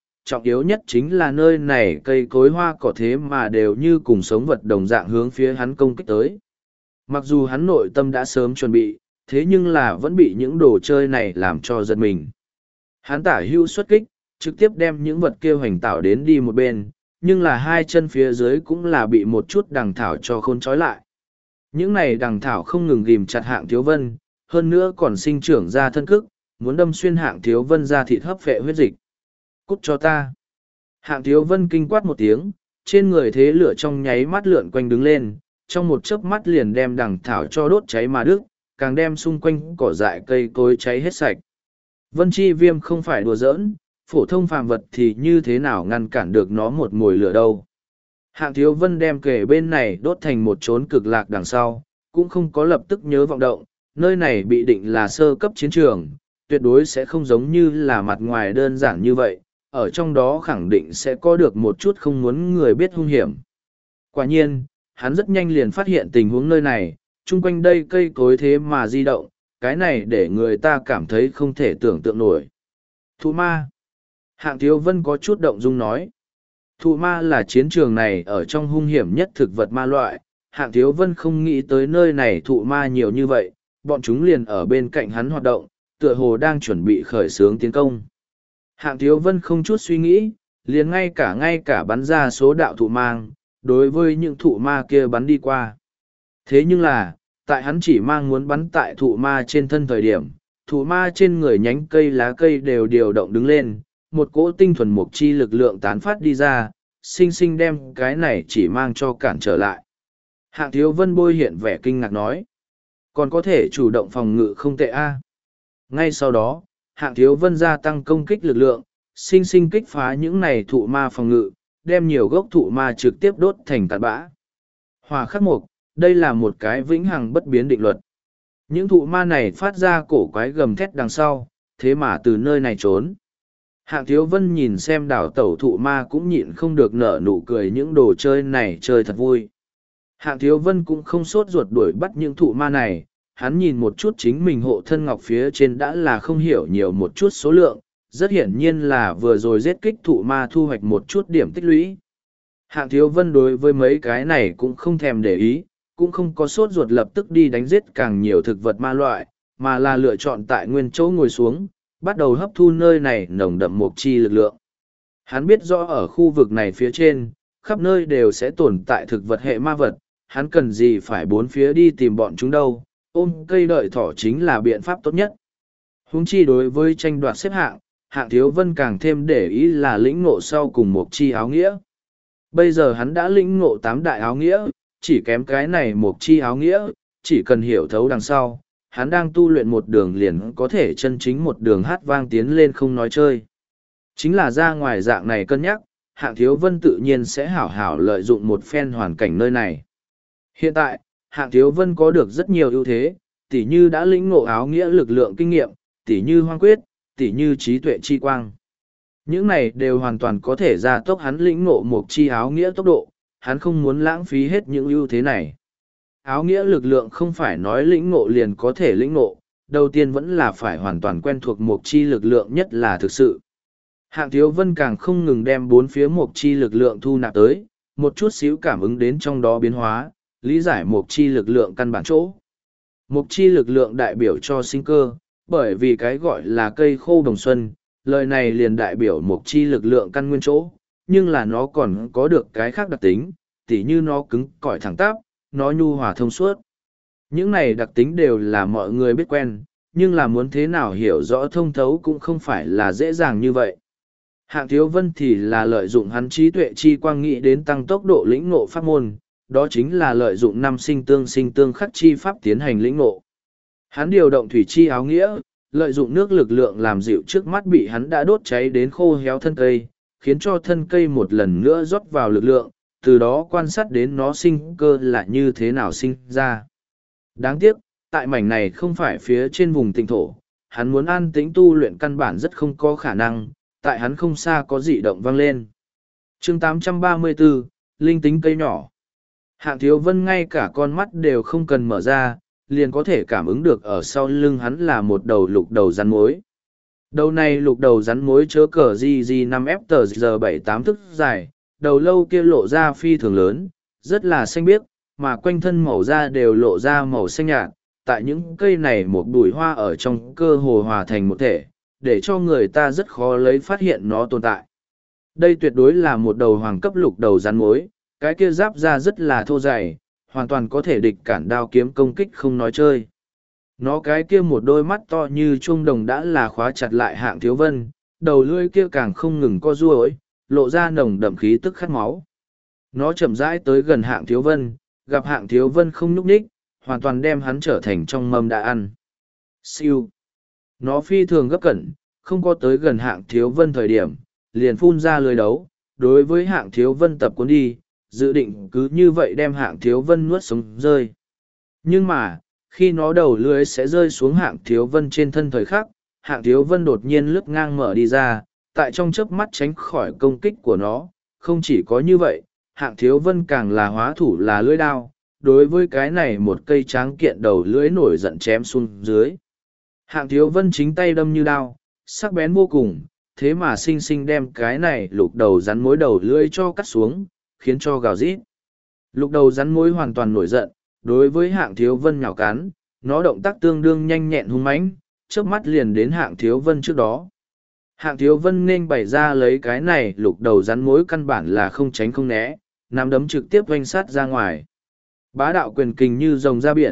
yếu nhất chính là nơi này cây cối hoa cỏ thế mà đều như cùng sống vật đồng dạng hướng phía hắn công kích tới. Mặc dù hắn nội tâm đã sớm chuẩn bị, thế nhưng là vẫn bị những đồ chơi này làm cho giật mình. Hắn tả hữu xuất kích, trực tiếp đem những vật kia hoành tạo đến đi một bên, nhưng là hai chân phía dưới cũng là bị một chút đằng thảo cho khôn trói lại. Những này đằng thảo không ngừng ghìm chặt Hạng Thiếu Vân, hơn nữa còn sinh trưởng ra thân cức, muốn đâm xuyên Hạng Thiếu Vân ra thịt hấp phệ huyết dịch. Cút cho ta. Hạng Thiếu Vân kinh quát một tiếng, trên người thế lửa trong nháy mắt lượn quanh đứng lên, trong một chớp mắt liền đem đằng thảo cho đốt cháy mà đứt, càng đem xung quanh cỏ dại cây cối cháy hết sạch. Vân Chi Viêm không phải đùa giỡn, phổ thông phàm vật thì như thế nào ngăn cản được nó một mồi lửa đâu. Hạng Thiếu Vân đem kể bên này đốt thành một chốn cực lạc đằng sau, cũng không có lập tức nhớ vọng động, nơi này bị định là sơ cấp chiến trường, tuyệt đối sẽ không giống như là mặt ngoài đơn giản như vậy, ở trong đó khẳng định sẽ có được một chút không muốn người biết hung hiểm. Quả nhiên, hắn rất nhanh liền phát hiện tình huống nơi này, chung quanh đây cây cối thế mà di động, cái này để người ta cảm thấy không thể tưởng tượng nổi. Thụ ma. Hạng Thiếu Vân có chút động dung nói. Thụ ma là chiến trường này ở trong hung hiểm nhất thực vật ma loại, Hạng Thiếu Vân không nghĩ tới nơi này thụ ma nhiều như vậy, bọn chúng liền ở bên cạnh hắn hoạt động, tựa hồ đang chuẩn bị khởi xướng tiến công. Hạng Thiếu Vân không chút suy nghĩ, liền ngay cả bắn ra số đạo thụ mang, đối với những thụ ma kia bắn đi qua. Thế nhưng là, Tại hắn chỉ mang muốn bắn tại thụ ma trên thân thời điểm, thụ ma trên người nhánh cây lá cây đều điều động đứng lên, một cỗ tinh thuần mục chi lực lượng tán phát đi ra, sinh sinh đem cái này chỉ mang cho cản trở lại. Hạng Thiếu Vân bôi hiện vẻ kinh ngạc nói, còn có thể chủ động phòng ngự không tệ a. Ngay sau đó, Hạng Thiếu Vân gia tăng công kích lực lượng, sinh sinh kích phá những này thụ ma phòng ngự, đem nhiều gốc thụ ma trực tiếp đốt thành tạt bã. Hỏa khắc mục, đây là một cái vĩnh hằng bất biến định luật. Những thụ ma này phát ra cổ quái gầm thét đằng sau, thế mà từ nơi này trốn. Hạng Thiếu Vân nhìn xem đảo tẩu thụ ma cũng nhịn không được nở nụ cười, những đồ chơi này chơi thật vui. Hạng Thiếu Vân cũng không sốt ruột đuổi bắt những thụ ma này, hắn nhìn một chút chính mình hộ thân ngọc phía trên đã là không hiểu nhiều một chút số lượng, rất hiển nhiên là vừa rồi giết kích thụ ma thu hoạch một chút điểm tích lũy. Hạng Thiếu Vân đối với mấy cái này cũng không thèm để ý, cũng không có sốt ruột lập tức đi đánh giết càng nhiều thực vật ma loại, mà là lựa chọn tại nguyên chỗ ngồi xuống, bắt đầu hấp thu nơi này nồng đậm mục chi lực lượng. Hắn biết rõ ở khu vực này phía trên, khắp nơi đều sẽ tồn tại thực vật hệ ma vật, hắn cần gì phải bốn phía đi tìm bọn chúng đâu, ôm cây đợi thỏ chính là biện pháp tốt nhất. Huống chi đối với tranh đoạt xếp hạng, Hạng Thiếu Vân càng thêm để ý là lĩnh ngộ sau cùng mục chi áo nghĩa. Bây giờ hắn đã lĩnh ngộ 8 đại áo nghĩa, chỉ kém cái này mục chi áo nghĩa, chỉ cần hiểu thấu đằng sau, hắn đang tu luyện một đường liền có thể chân chính một đường hát vang tiến lên không nói chơi. Chính là ra ngoài dạng này cân nhắc, Hạng Thiếu Vân tự nhiên sẽ hảo hảo lợi dụng một phen hoàn cảnh nơi này. Hiện tại, Hạng Thiếu Vân có được rất nhiều ưu thế, tỉ như đã lĩnh ngộ áo nghĩa lực lượng kinh nghiệm, tỉ như hoang quyết, tỉ như trí tuệ chi quang. Những này đều hoàn toàn có thể gia tốc hắn lĩnh ngộ một chi áo nghĩa tốc độ, hắn không muốn lãng phí hết những ưu thế này. Áo nghĩa lực lượng không phải nói lĩnh ngộ liền có thể lĩnh ngộ, đầu tiên vẫn là phải hoàn toàn quen thuộc một chi lực lượng nhất là thực sự. Hạng Thiếu Vân càng không ngừng đem bốn phía một chi lực lượng thu nạp tới, một chút xíu cảm ứng đến trong đó biến hóa, lý giải một chi lực lượng căn bản chỗ. Một chi lực lượng đại biểu cho sinh cơ, bởi vì cái gọi là cây khô đồng xuân, lời này liền đại biểu một chi lực lượng căn nguyên chỗ, nhưng là nó còn có được cái khác đặc tính, tỉ như nó cứng cỏi thẳng tắp, nó nhu hòa thông suốt. Những này đặc tính đều là mọi người biết quen, nhưng là muốn thế nào hiểu rõ thông thấu cũng không phải là dễ dàng như vậy. Hạng Thiếu Vân thì là lợi dụng hắn trí tuệ chi quang nghĩ đến tăng tốc độ lĩnh ngộ pháp môn, đó chính là lợi dụng năm sinh tương khắc chi pháp tiến hành lĩnh ngộ. Hắn điều động thủy chi áo nghĩa, lợi dụng nước lực lượng làm dịu trước mắt bị hắn đã đốt cháy đến khô héo thân cây, khiến cho thân cây một lần nữa rót vào lực lượng, từ đó quan sát đến nó sinh cơ là như thế nào sinh ra. Đáng tiếc, tại mảnh này không phải phía trên vùng tịnh thổ, hắn muốn an tĩnh tu luyện căn bản rất không có khả năng, tại hắn không xa có dị động vang lên. Chương 834, Linh tính cây nhỏ. Hạng Thiếu Vân ngay cả con mắt đều không cần mở ra, liền có thể cảm ứng được ở sau lưng hắn là một đầu lục đầu rắn mối. Đầu này lục đầu rắn mối chớ cờ GG5FTG78 thức dài, đầu lâu kia lộ ra phi thường lớn, rất là xanh biếc, mà quanh thân màu da đều lộ ra màu xanh nhạt. Tại những cây này một bụi hoa ở trong cơ hồ hòa thành một thể, để cho người ta rất khó lấy phát hiện nó tồn tại. Đây tuyệt đối là một đầu hoàng cấp lục đầu rắn mối, cái kia giáp da rất là thô dày, hoàn toàn có thể địch cản đao kiếm công kích không nói chơi. Nó cái kia một đôi mắt to như chuông đồng đã là khóa chặt lại Hạng Thiếu Vân, đầu lưỡi kia càng không ngừng co duỗi, lộ ra nồng đậm khí tức khát máu. Nó chậm rãi tới gần Hạng Thiếu Vân, gặp Hạng Thiếu Vân không nhúc nhích, hoàn toàn đem hắn trở thành trong mâm đã ăn. Siêu. Nó phi thường gấp cẩn, không có tới gần Hạng Thiếu Vân thời điểm, liền phun ra lưới đấu, đối với Hạng Thiếu Vân tập cuốn đi, dự định cứ như vậy đem Hạng Thiếu Vân nuốt sống rơi. Nhưng mà, khi nó đầu lưới sẽ rơi xuống Hạng Thiếu Vân trên thân thời khắc, Hạng Thiếu Vân đột nhiên lướt ngang mở đi ra, tại trong chớp mắt tránh khỏi công kích của nó. Không chỉ có như vậy, Hạng Thiếu Vân càng là hóa thủ là lưỡi đao, đối với cái này một cây tráng kiện đầu lưỡi nổi giận chém xuống dưới. Hạng Thiếu Vân chính tay đâm như đao, sắc bén vô cùng, thế mà sinh sinh đem cái này lục đầu rắn mối đầu lưỡi cho cắt xuống, khiến cho gào rít. Lục đầu rắn mối hoàn toàn nổi giận, đối với Hạng Thiếu Vân nhào cắn, nó động tác tương đương nhanh nhẹn hung mãnh, chớp mắt liền đến Hạng Thiếu Vân trước đó. Hạng Thiếu Vân nên bày ra lấy cái này lục đầu rắn mối căn bản là không tránh không né, nắm đấm trực tiếp oanh sát ra ngoài. Bá đạo quyền kình như rồng ra biển,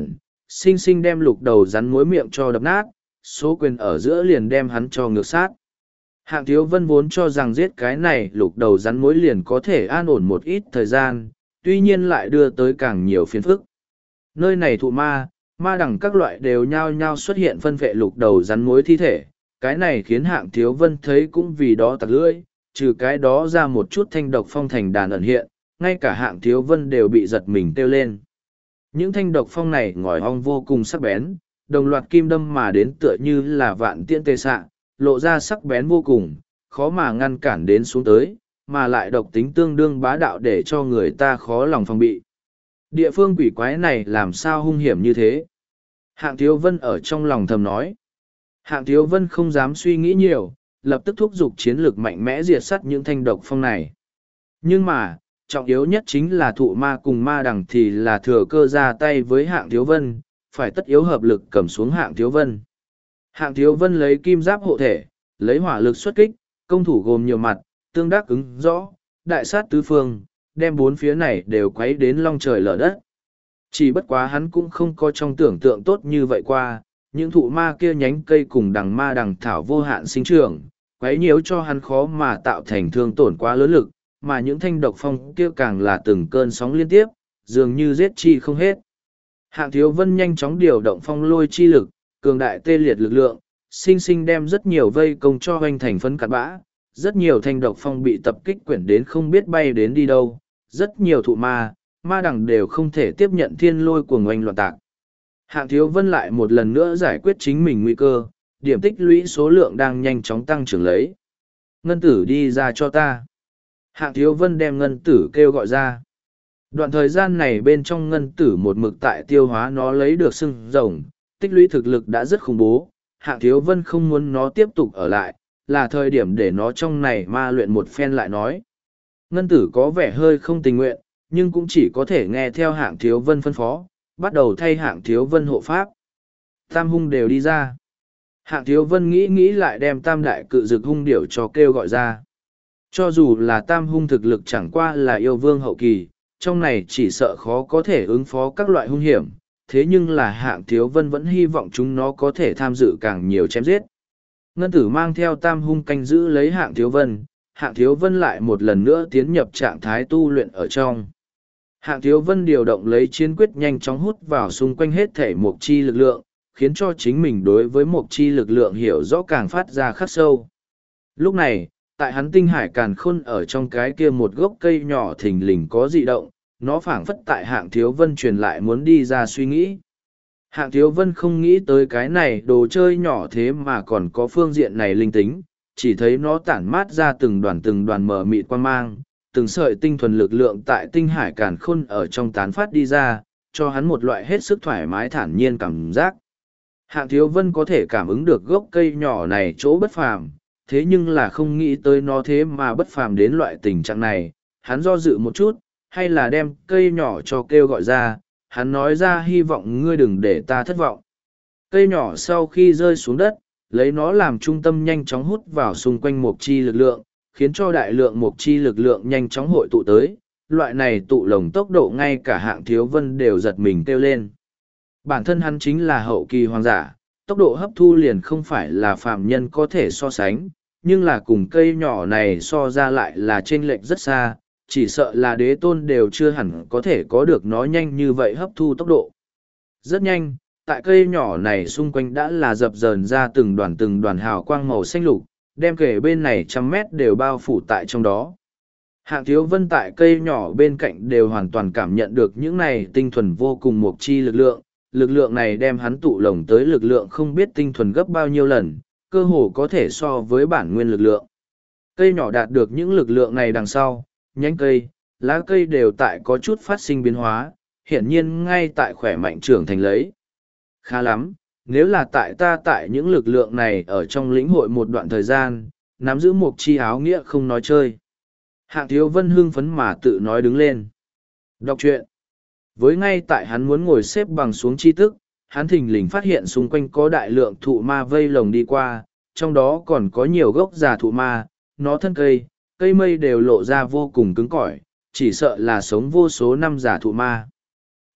xinh xinh đem lục đầu rắn mối miệng cho đập nát, số quyền ở giữa liền đem hắn cho ngược sát. Hạng Thiếu Vân vốn cho rằng giết cái này lục đầu rắn mối liền có thể an ổn một ít thời gian, tuy nhiên lại đưa tới càng nhiều phiền phức. Nơi này thụ ma, ma đằng các loại đều nhao nhao xuất hiện phân vệ lục đầu rắn mối thi thể, cái này khiến Hạng Thiếu Vân thấy cũng vì đó tặc lưỡi, trừ cái đó ra một chút thanh độc phong thành đàn ẩn hiện, ngay cả Hạng Thiếu Vân đều bị giật mình kêu lên. Những thanh độc phong này ngòi ong vô cùng sắc bén, đồng loạt kim đâm mà đến tựa như là vạn tiễn tê xạ, lộ ra sắc bén vô cùng, khó mà ngăn cản đến xuống tới, mà lại độc tính tương đương bá đạo để cho người ta khó lòng phòng bị. Địa phương quỷ quái này làm sao hung hiểm như thế? Hạng Thiếu Vân ở trong lòng thầm nói. Hạng Thiếu Vân không dám suy nghĩ nhiều, lập tức thúc giục chiến lược mạnh mẽ diệt sắt những thanh độc phong này. Nhưng mà, trọng yếu nhất chính là thụ ma cùng ma đằng thì là thừa cơ ra tay với Hạng Thiếu Vân, phải tất yếu hợp lực cầm xuống Hạng Thiếu Vân. Hạng Thiếu Vân lấy kim giáp hộ thể, lấy hỏa lực xuất kích, công thủ gồm nhiều mặt, tương đắc ứng rõ, đại sát tứ phương, đem bốn phía này đều quấy đến long trời lở đất. Chỉ bất quá hắn cũng không có trong tưởng tượng tốt như vậy qua, những thụ ma kia nhánh cây cùng đằng ma đằng thảo vô hạn sinh trưởng, quấy nhiễu cho hắn khó mà tạo thành thương tổn quá lớn lực, mà những thanh độc phong kia càng là từng cơn sóng liên tiếp, dường như giết chi không hết. Hạng Thiếu Vân nhanh chóng điều động phong lôi chi lực, cường đại tê liệt lực lượng, sinh sinh đem rất nhiều vây công cho hoành thành phấn cát bã, rất nhiều thanh độc phong bị tập kích quyển đến không biết bay đến đi đâu, rất nhiều thụ ma, ma đằng đều không thể tiếp nhận thiên lôi của ngoanh loạn tạc. Hạng Thiếu Vân lại một lần nữa giải quyết chính mình nguy cơ, điểm tích lũy số lượng đang nhanh chóng tăng trưởng lấy. Ngân tử đi ra cho ta. Hạng Thiếu Vân đem ngân tử kêu gọi ra. Đoạn thời gian này bên trong ngân tử một mực tại tiêu hóa nó lấy được sưng rồng, tích lũy thực lực đã rất khủng bố. Hạng Thiếu Vân không muốn nó tiếp tục ở lại, là thời điểm để nó trong này ma luyện một phen lại nói. Ngân tử có vẻ hơi không tình nguyện, nhưng cũng chỉ có thể nghe theo Hạng Thiếu Vân phân phó, bắt đầu thay Hạng Thiếu Vân hộ pháp. Tam hung đều đi ra. Hạng Thiếu Vân nghĩ lại đem tam đại cự dực hung điểu cho kêu gọi ra. Cho dù là tam hung thực lực chẳng qua là yêu vương hậu kỳ, trong này chỉ sợ khó có thể ứng phó các loại hung hiểm, thế nhưng là Hạng Thiếu Vân vẫn hy vọng chúng nó có thể tham dự càng nhiều chém giết. Ngân tử mang theo tam hung canh giữ lấy Hạng Thiếu Vân, Hạng Thiếu Vân lại một lần nữa tiến nhập trạng thái tu luyện ở trong. Hạng Thiếu Vân điều động lấy chiến quyết nhanh chóng hút vào xung quanh hết thể mục chi lực lượng, khiến cho chính mình đối với mục chi lực lượng hiểu rõ càng phát ra khắc sâu. Lúc này, tại hắn tinh hải càn khôn ở trong cái kia một gốc cây nhỏ thình lình có dị động, nó phảng phất tại Hạng Thiếu Vân truyền lại muốn đi ra suy nghĩ. Hạng Thiếu Vân không nghĩ tới cái này đồ chơi nhỏ thế mà còn có phương diện này linh tính, chỉ thấy nó tản mát ra từng đoàn mờ mịt quang mang, từng sợi tinh thuần lực lượng tại tinh hải càn khôn ở trong tán phát đi ra, cho hắn một loại hết sức thoải mái thản nhiên cảm giác. Hạng Thiếu Vân có thể cảm ứng được gốc cây nhỏ này chỗ bất phàm, thế nhưng là không nghĩ tới nó thế mà bất phàm đến loại tình trạng này, hắn do dự một chút, hay là đem cây nhỏ cho kêu gọi ra, hắn nói ra hy vọng ngươi đừng để ta thất vọng. Cây nhỏ sau khi rơi xuống đất, lấy nó làm trung tâm nhanh chóng hút vào xung quanh mục chi lực lượng, khiến cho đại lượng mục chi lực lượng nhanh chóng hội tụ tới, loại này tụ lồng tốc độ ngay cả Hạng Thiếu Vân đều giật mình kêu lên. Bản thân hắn chính là hậu kỳ hoàng giả, tốc độ hấp thu liền không phải là phàm nhân có thể so sánh, nhưng là cùng cây nhỏ này so ra lại là chênh lệch rất xa, chỉ sợ là đế tôn đều chưa hẳn có thể có được nó nhanh như vậy hấp thu tốc độ. Rất nhanh, tại cây nhỏ này xung quanh đã là dập dờn ra từng đoàn hào quang màu xanh lục, đem kể bên này 100 mét đều bao phủ tại trong đó. Hạng Thiếu Vân tại cây nhỏ bên cạnh đều hoàn toàn cảm nhận được những này tinh thuần vô cùng mục chi lực lượng này đem hắn tụ lồng tới lực lượng không biết tinh thuần gấp bao nhiêu lần, cơ hồ có thể so với bản nguyên lực lượng. Cây nhỏ đạt được những lực lượng này đằng sau, nhánh cây, lá cây đều tại có chút phát sinh biến hóa, hiển nhiên ngay tại khỏe mạnh trưởng thành lấy. Khá lắm, nếu là tại những lực lượng này ở trong lĩnh hội một đoạn thời gian, nắm giữ một chi áo nghĩa không nói chơi. Hạng Thiếu Vân hưng phấn mà tự nói đứng lên. Đọc truyện. Với ngay tại hắn muốn ngồi xếp bằng xuống chi tức, hắn thình lình phát hiện xung quanh có đại lượng thụ ma vây lồng đi qua, trong đó còn có nhiều gốc già thụ ma, nó thân cây, cây mây đều lộ ra vô cùng cứng cỏi, chỉ sợ là sống vô số năm già thụ ma.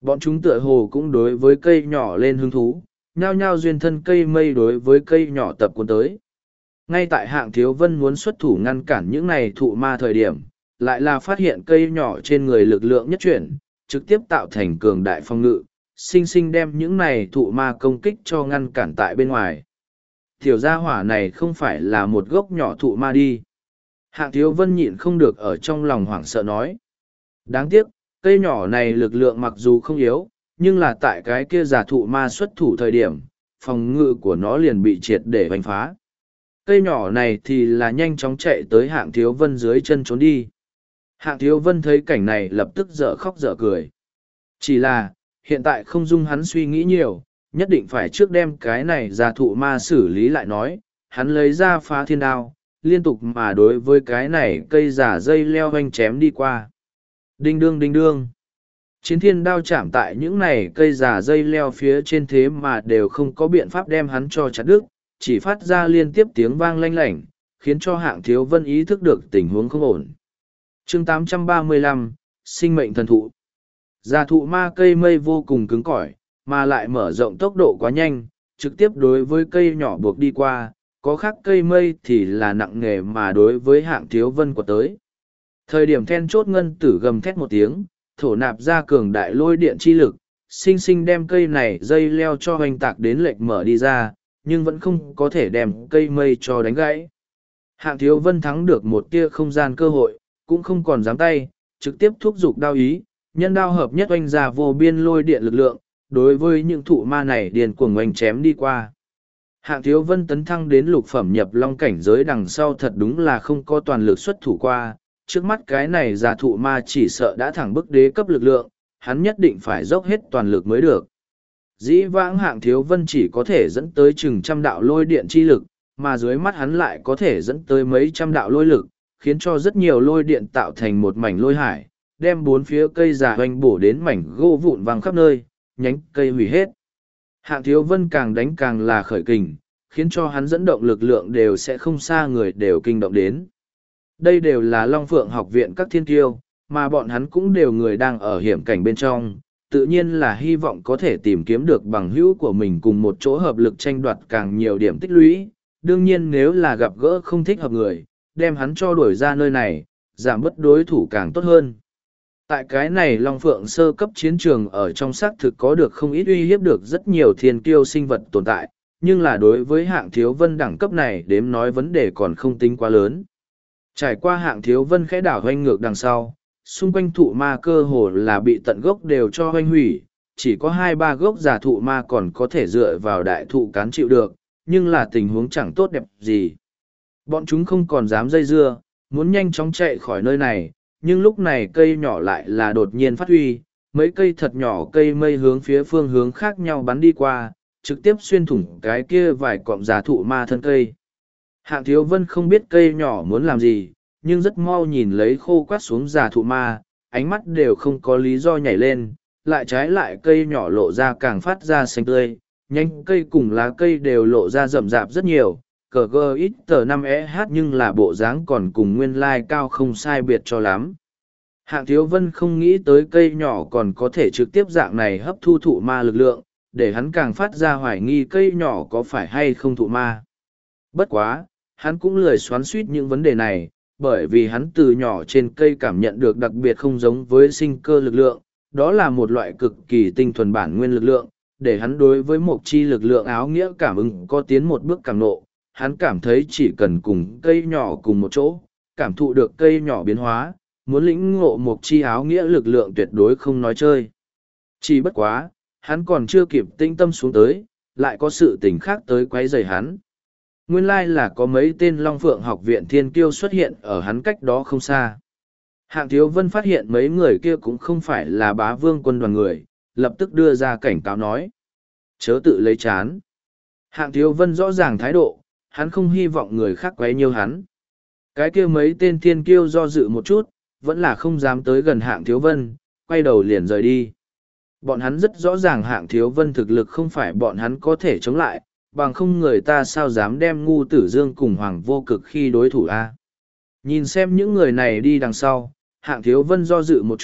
Bọn chúng tựa hồ cũng đối với cây nhỏ lên hứng thú, nhao nhao duyên thân cây mây đối với cây nhỏ tập cuốn tới. Ngay tại Hạng Thiếu Vân muốn xuất thủ ngăn cản những này thụ ma thời điểm, lại là phát hiện cây nhỏ trên người lực lượng nhất chuyển, trực tiếp tạo thành cường đại phong ngự, sinh sinh đem những này thụ ma công kích cho ngăn cản tại bên ngoài. Tiểu gia hỏa này không phải là một gốc nhỏ thụ ma đi. Hạng Thiếu Vân nhịn không được ở trong lòng hoảng sợ nói. Đáng tiếc, cây nhỏ này lực lượng mặc dù không yếu, nhưng là tại cái kia giả thụ ma xuất thủ thời điểm, phòng ngự của nó liền bị triệt để đánh phá. Cây nhỏ này thì là nhanh chóng chạy tới Hạng Thiếu Vân dưới chân trốn đi. Hạng Thiếu Vân thấy cảnh này lập tức dở khóc dở cười. Chỉ là, hiện tại không dung hắn suy nghĩ nhiều, nhất định phải trước đem cái này ra thụ ma xử lý lại nói, hắn lấy ra phá thiên đao, liên tục mà đối với cái này cây giả dây leo hoanh chém đi qua. Đinh đương đinh đương. Chiến thiên đao chạm tại những này cây giả dây leo phía trên thế mà đều không có biện pháp đem hắn cho chặt đứt, chỉ phát ra liên tiếp tiếng vang lanh lảnh, khiến cho Hạng Thiếu Vân ý thức được tình huống không ổn. Chương 835, sinh mệnh thần thụ. Già thụ ma cây mây vô cùng cứng cỏi, mà lại mở rộng tốc độ quá nhanh, trực tiếp đối với cây nhỏ buộc đi qua, có khác cây mây thì là nặng nề mà đối với Hạng Thiếu Vân của tới. Thời điểm then chốt ngân tử gầm thét một tiếng, thổ nạp ra cường đại lôi điện chi lực, sinh sinh đem cây này dây leo cho hoành tạc đến lệch mở đi ra, nhưng vẫn không có thể đem cây mây cho đánh gãy. Hạng Thiếu Vân thắng được một tia không gian cơ hội, cũng không còn dám tay, trực tiếp thúc giục đao ý, nhân đao hợp nhất oanh ra vô biên lôi điện lực lượng, đối với những thụ ma này điền cuồng oanh chém đi qua. Hạng Thiếu Vân tấn thăng đến lục phẩm nhập long cảnh giới đằng sau thật đúng là không có toàn lực xuất thủ qua, trước mắt cái này giả thụ ma chỉ sợ đã thẳng bức đế cấp lực lượng, hắn nhất định phải dốc hết toàn lực mới được. Dĩ vãng Hạng Thiếu Vân chỉ có thể dẫn tới chừng trăm đạo lôi điện chi lực, mà dưới mắt hắn lại có thể dẫn tới mấy trăm đạo lôi lực, khiến cho rất nhiều lôi điện tạo thành một mảnh lôi hải, đem bốn phía cây già hoành bổ đến mảnh gỗ vụn vàng khắp nơi, nhánh cây hủy hết. Hạng Thiếu Vân càng đánh càng là khởi kình, khiến cho hắn dẫn động lực lượng đều sẽ không xa người đều kinh động đến. Đây đều là Long Phượng học viện các thiên kiêu, mà bọn hắn cũng đều người đang ở hiểm cảnh bên trong, tự nhiên là hy vọng có thể tìm kiếm được bằng hữu của mình cùng một chỗ hợp lực tranh đoạt càng nhiều điểm tích lũy. Đương nhiên nếu là gặp gỡ không thích hợp người, đem hắn cho đuổi ra nơi này, giảm bớt đối thủ càng tốt hơn. Tại cái này Long Phượng sơ cấp chiến trường ở trong xác thực có được không ít uy hiếp được rất nhiều thiên kiêu sinh vật tồn tại, nhưng là đối với Hạng Thiếu Vân đẳng cấp này đếm nói vấn đề còn không tính quá lớn. Trải qua Hạng Thiếu Vân khẽ đảo hoanh ngược đằng sau, xung quanh thụ ma cơ hồ là bị tận gốc đều cho hoanh hủy, chỉ có 2-3 gốc giả thụ ma còn có thể dựa vào đại thụ cán chịu được, nhưng là tình huống chẳng tốt đẹp gì. Bọn chúng không còn dám dây dưa, muốn nhanh chóng chạy khỏi nơi này, nhưng lúc này cây nhỏ lại là đột nhiên phát huy, mấy cây thật nhỏ cây mây hướng phía phương hướng khác nhau bắn đi qua, trực tiếp xuyên thủng cái kia vài cọng giả thụ ma thân cây. Hạng Thiếu Vân không biết cây nhỏ muốn làm gì, nhưng rất mau nhìn lấy khô quát xuống giả thụ ma, ánh mắt đều không có lý do nhảy lên, lại trái lại cây nhỏ lộ ra càng phát ra xanh tươi, nhánh cây cùng lá cây đều lộ ra rậm rạp rất nhiều, cờ gờ ít tờ 5EH nhưng là bộ dáng còn cùng nguyên lai cao không sai biệt cho lắm. Hạng Thiếu Vân không nghĩ tới cây nhỏ còn có thể trực tiếp dạng này hấp thu thụ ma lực lượng, để hắn càng phát ra hoài nghi cây nhỏ có phải hay không thụ ma. Bất quá, hắn cũng lười xoắn suýt những vấn đề này, bởi vì hắn từ nhỏ trên cây cảm nhận được đặc biệt không giống với sinh cơ lực lượng, đó là một loại cực kỳ tinh thuần bản nguyên lực lượng, để hắn đối với một chi lực lượng áo nghĩa cảm ứng có tiến một bước cảm nộ, hắn cảm thấy chỉ cần cùng cây nhỏ cùng một chỗ, cảm thụ được cây nhỏ biến hóa, muốn lĩnh ngộ một chi áo nghĩa lực lượng tuyệt đối không nói chơi. Chỉ bất quá, hắn còn chưa kịp tinh tâm xuống tới, lại có sự tình khác tới quấy rầy hắn. Nguyên lai là có mấy tên Long Phượng học viện thiên kiêu xuất hiện ở hắn cách đó không xa. Hạng Thiếu Vân phát hiện mấy người kia cũng không phải là Bá Vương quân đoàn người, lập tức đưa ra cảnh cáo nói. Chớ tự lấy chán. Hạng Thiếu Vân rõ ràng thái độ, hắn không hy vọng người khác quấy nhiêu hắn. Cái kia mấy tên thiên kiêu do dự một chút, vẫn là không dám tới gần Hạng Thiếu Vân, quay đầu liền rời đi. Bọn hắn rất rõ ràng Hạng Thiếu Vân thực lực không phải bọn hắn có thể chống lại, bằng không người ta sao dám đem Ngu Tử Dương cùng Hoàng Vô Cực khi đối thủ a. Nhìn xem những người này đi đằng sau, Hạng Thiếu Vân do dự một chút,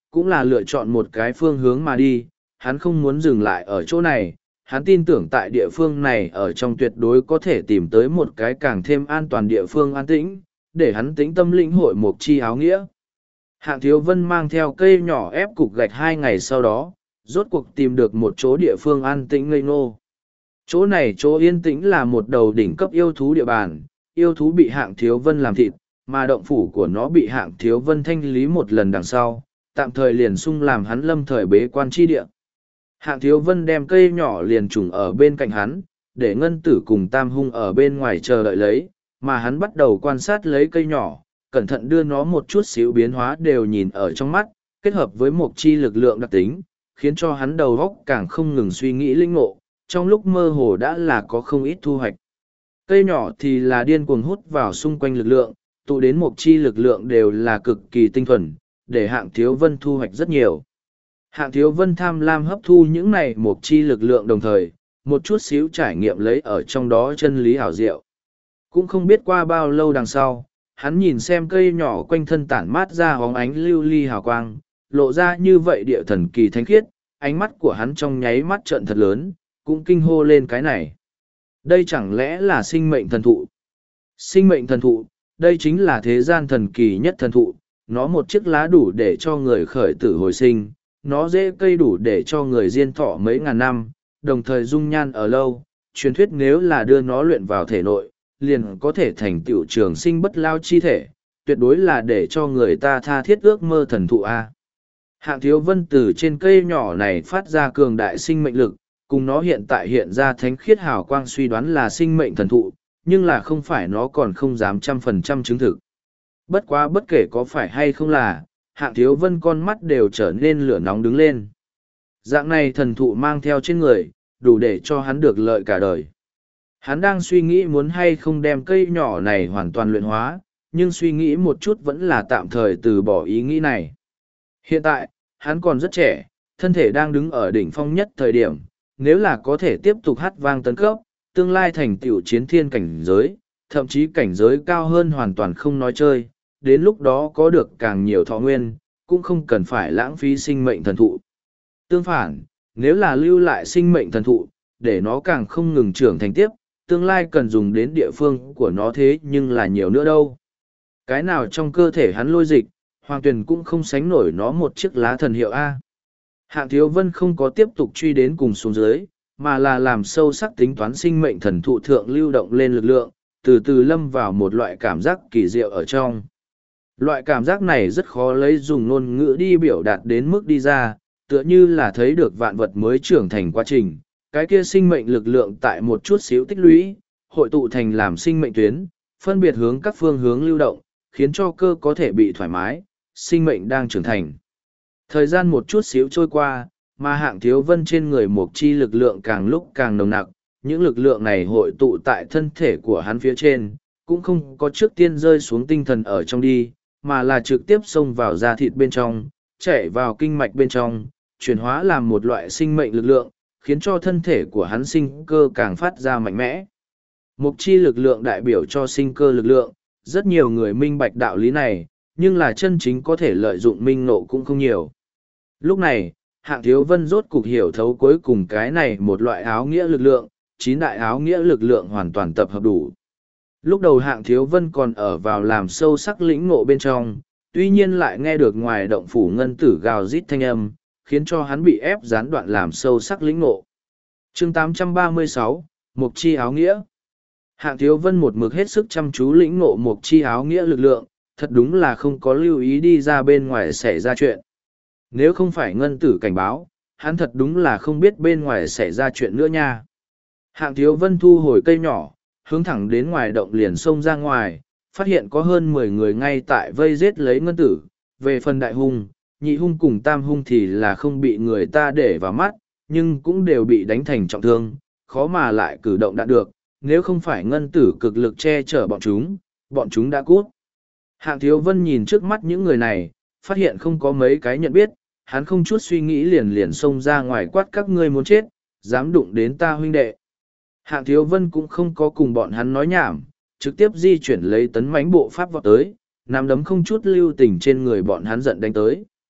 cũng là lựa chọn một cái phương hướng mà đi, hắn không muốn dừng lại ở chỗ này, hắn tin tưởng tại địa phương này ở trong tuyệt đối có thể tìm tới một cái càng thêm an toàn địa phương an tĩnh, để hắn tĩnh tâm lĩnh hội mộc chi áo nghĩa. Hạng Thiếu Vân mang theo cây nhỏ ép cục gạch 2 ngày sau đó, rốt cuộc tìm được một chỗ địa phương an tĩnh ngây ngô. Chỗ này chỗ yên tĩnh là một đầu đỉnh cấp yêu thú địa bàn, yêu thú bị Hạng Thiếu Vân làm thịt, mà động phủ của nó bị Hạng Thiếu Vân thanh lý một lần đằng sau, tạm thời liền sung làm hắn lâm thời bế quan chi địa. Hạng Thiếu Vân đem cây nhỏ liền trùng ở bên cạnh hắn, để Ngân Tử cùng Tam Hung ở bên ngoài chờ đợi lấy, mà hắn bắt đầu quan sát lấy cây nhỏ, cẩn thận đưa nó một chút xíu biến hóa đều nhìn ở trong mắt, kết hợp với một chi lực lượng đặc tính, khiến cho hắn đầu óc càng không ngừng suy nghĩ linh ngộ, trong lúc mơ hồ đã là có không ít thu hoạch. Cây nhỏ thì là điên cuồng hút vào xung quanh lực lượng, tụ đến một chi lực lượng đều là cực kỳ tinh thuần, để Hạng Thiếu Vân thu hoạch rất nhiều. Hạng Thiếu Vân tham lam hấp thu những này một chi lực lượng đồng thời, một chút xíu trải nghiệm lấy ở trong đó chân lý hảo diệu. Cũng không biết qua bao lâu đằng sau, hắn nhìn xem cây nhỏ quanh thân tản mát ra hóng ánh lưu ly hào quang, lộ ra như vậy địa thần kỳ thánh khiết, ánh mắt của hắn trong nháy mắt trợn thật lớn, cũng kinh hô lên cái này. Đây chẳng lẽ là sinh mệnh thần thụ? Sinh mệnh thần thụ, đây chính là thế gian thần kỳ nhất thần thụ, nó một chiếc lá đủ để cho người khởi tử hồi sinh, nó rễ cây đủ để cho người diên thọ mấy ngàn năm, đồng thời dung nhan ở lâu, truyền thuyết nếu là đưa nó luyện vào thể nội, liền có thể thành tựu trường sinh bất lao chi thể, tuyệt đối là để cho người ta tha thiết ước mơ thần thụ A. Hạng Thiếu Vân từ trên cây nhỏ này phát ra cường đại sinh mệnh lực, cùng nó hiện tại hiện ra thánh khiết hào quang suy đoán là sinh mệnh thần thụ, nhưng là không phải nó còn không dám 100% chứng thực. Bất quá bất kể có phải hay không là, Hạng Thiếu Vân con mắt đều trở nên lửa nóng đứng lên. Dạng này thần thụ mang theo trên người, đủ để cho hắn được lợi cả đời. Hắn đang suy nghĩ muốn hay không đem cây nhỏ này hoàn toàn luyện hóa, nhưng suy nghĩ một chút vẫn là tạm thời từ bỏ ý nghĩ này. Hiện tại, hắn còn rất trẻ, thân thể đang đứng ở đỉnh phong nhất thời điểm, nếu là có thể tiếp tục hát vang tấn cấp, tương lai thành tựu chiến thiên cảnh giới, thậm chí cảnh giới cao hơn hoàn toàn không nói chơi, đến lúc đó có được càng nhiều thọ nguyên, cũng không cần phải lãng phí sinh mệnh thần thụ. Tương phản, nếu là lưu lại sinh mệnh thần thụ, để nó càng không ngừng trưởng thành tiếp, tương lai cần dùng đến địa phương của nó thế nhưng là nhiều nữa đâu. Cái nào trong cơ thể hắn lôi dịch, Hoàng Tuyền cũng không sánh nổi nó một chiếc lá thần hiệu A. Hạng Thiếu Vân không có tiếp tục truy đến cùng xuống dưới, mà là làm sâu sắc tính toán sinh mệnh thần thụ thượng lưu động lên lực lượng, từ từ lâm vào một loại cảm giác kỳ diệu ở trong. Loại cảm giác này rất khó lấy dùng ngôn ngữ đi biểu đạt đến mức đi ra, tựa như là thấy được vạn vật mới trưởng thành quá trình, cái kia sinh mệnh lực lượng tại một chút xíu tích lũy, hội tụ thành làm sinh mệnh tuyến, phân biệt hướng các phương hướng lưu động, khiến cho cơ có thể bị thoải mái, sinh mệnh đang trưởng thành. Thời gian một chút xíu trôi qua, mà Hạng Thiếu Vân trên người một chi lực lượng càng lúc càng nồng nặc, những lực lượng này hội tụ tại thân thể của hắn phía trên, cũng không có trước tiên rơi xuống tinh thần ở trong đi, mà là trực tiếp xông vào da thịt bên trong, chạy vào kinh mạch bên trong, chuyển hóa làm một loại sinh mệnh lực lượng, khiến cho thân thể của hắn sinh cơ càng phát ra mạnh mẽ. Mục chi lực lượng đại biểu cho sinh cơ lực lượng, rất nhiều người minh bạch đạo lý này, nhưng là chân chính có thể lợi dụng minh nộ cũng không nhiều. Lúc này, Hạng Thiếu Vân rốt cục hiểu thấu cuối cùng cái này một loại áo nghĩa lực lượng, 9 đại áo nghĩa lực lượng hoàn toàn tập hợp đủ. Lúc đầu Hạng Thiếu Vân còn ở vào làm sâu sắc lĩnh ngộ bên trong, tuy nhiên lại nghe được ngoài động phủ ngân tử gào rít thanh âm, khiến cho hắn bị ép gián đoạn làm sâu sắc lĩnh ngộ. Chương 836, Mục chi áo nghĩa. Hạng Thiếu Vân một mực hết sức chăm chú lĩnh ngộ mục chi áo nghĩa lực lượng, thật đúng là không có lưu ý đi ra bên ngoài xảy ra chuyện. Nếu không phải ngân tử cảnh báo, hắn thật đúng là không biết bên ngoài xảy ra chuyện nữa nha. Hạng Thiếu Vân thu hồi cây nhỏ, hướng thẳng đến ngoài động liền xông ra ngoài, phát hiện có hơn 10 người ngay tại vây giết lấy ngân tử. Về phần đại hung, nhị hung cùng tam hung thì là không bị người ta để vào mắt, nhưng cũng đều bị đánh thành trọng thương, khó mà lại cử động đạt được, nếu không phải ngân tử cực lực che chở bọn chúng đã cút. Hạng Thiếu Vân nhìn trước mắt những người này, phát hiện không có mấy cái nhận biết, hắn không chút suy nghĩ liền xông ra ngoài quát các ngươi muốn chết, dám đụng đến ta huynh đệ. Hạng Thiếu Vân cũng không có cùng bọn hắn nói nhảm, trực tiếp di chuyển lấy tấn mãnh bộ pháp vọt tới, nắm đấm không chút lưu tình trên người bọn hắn giận đánh tới.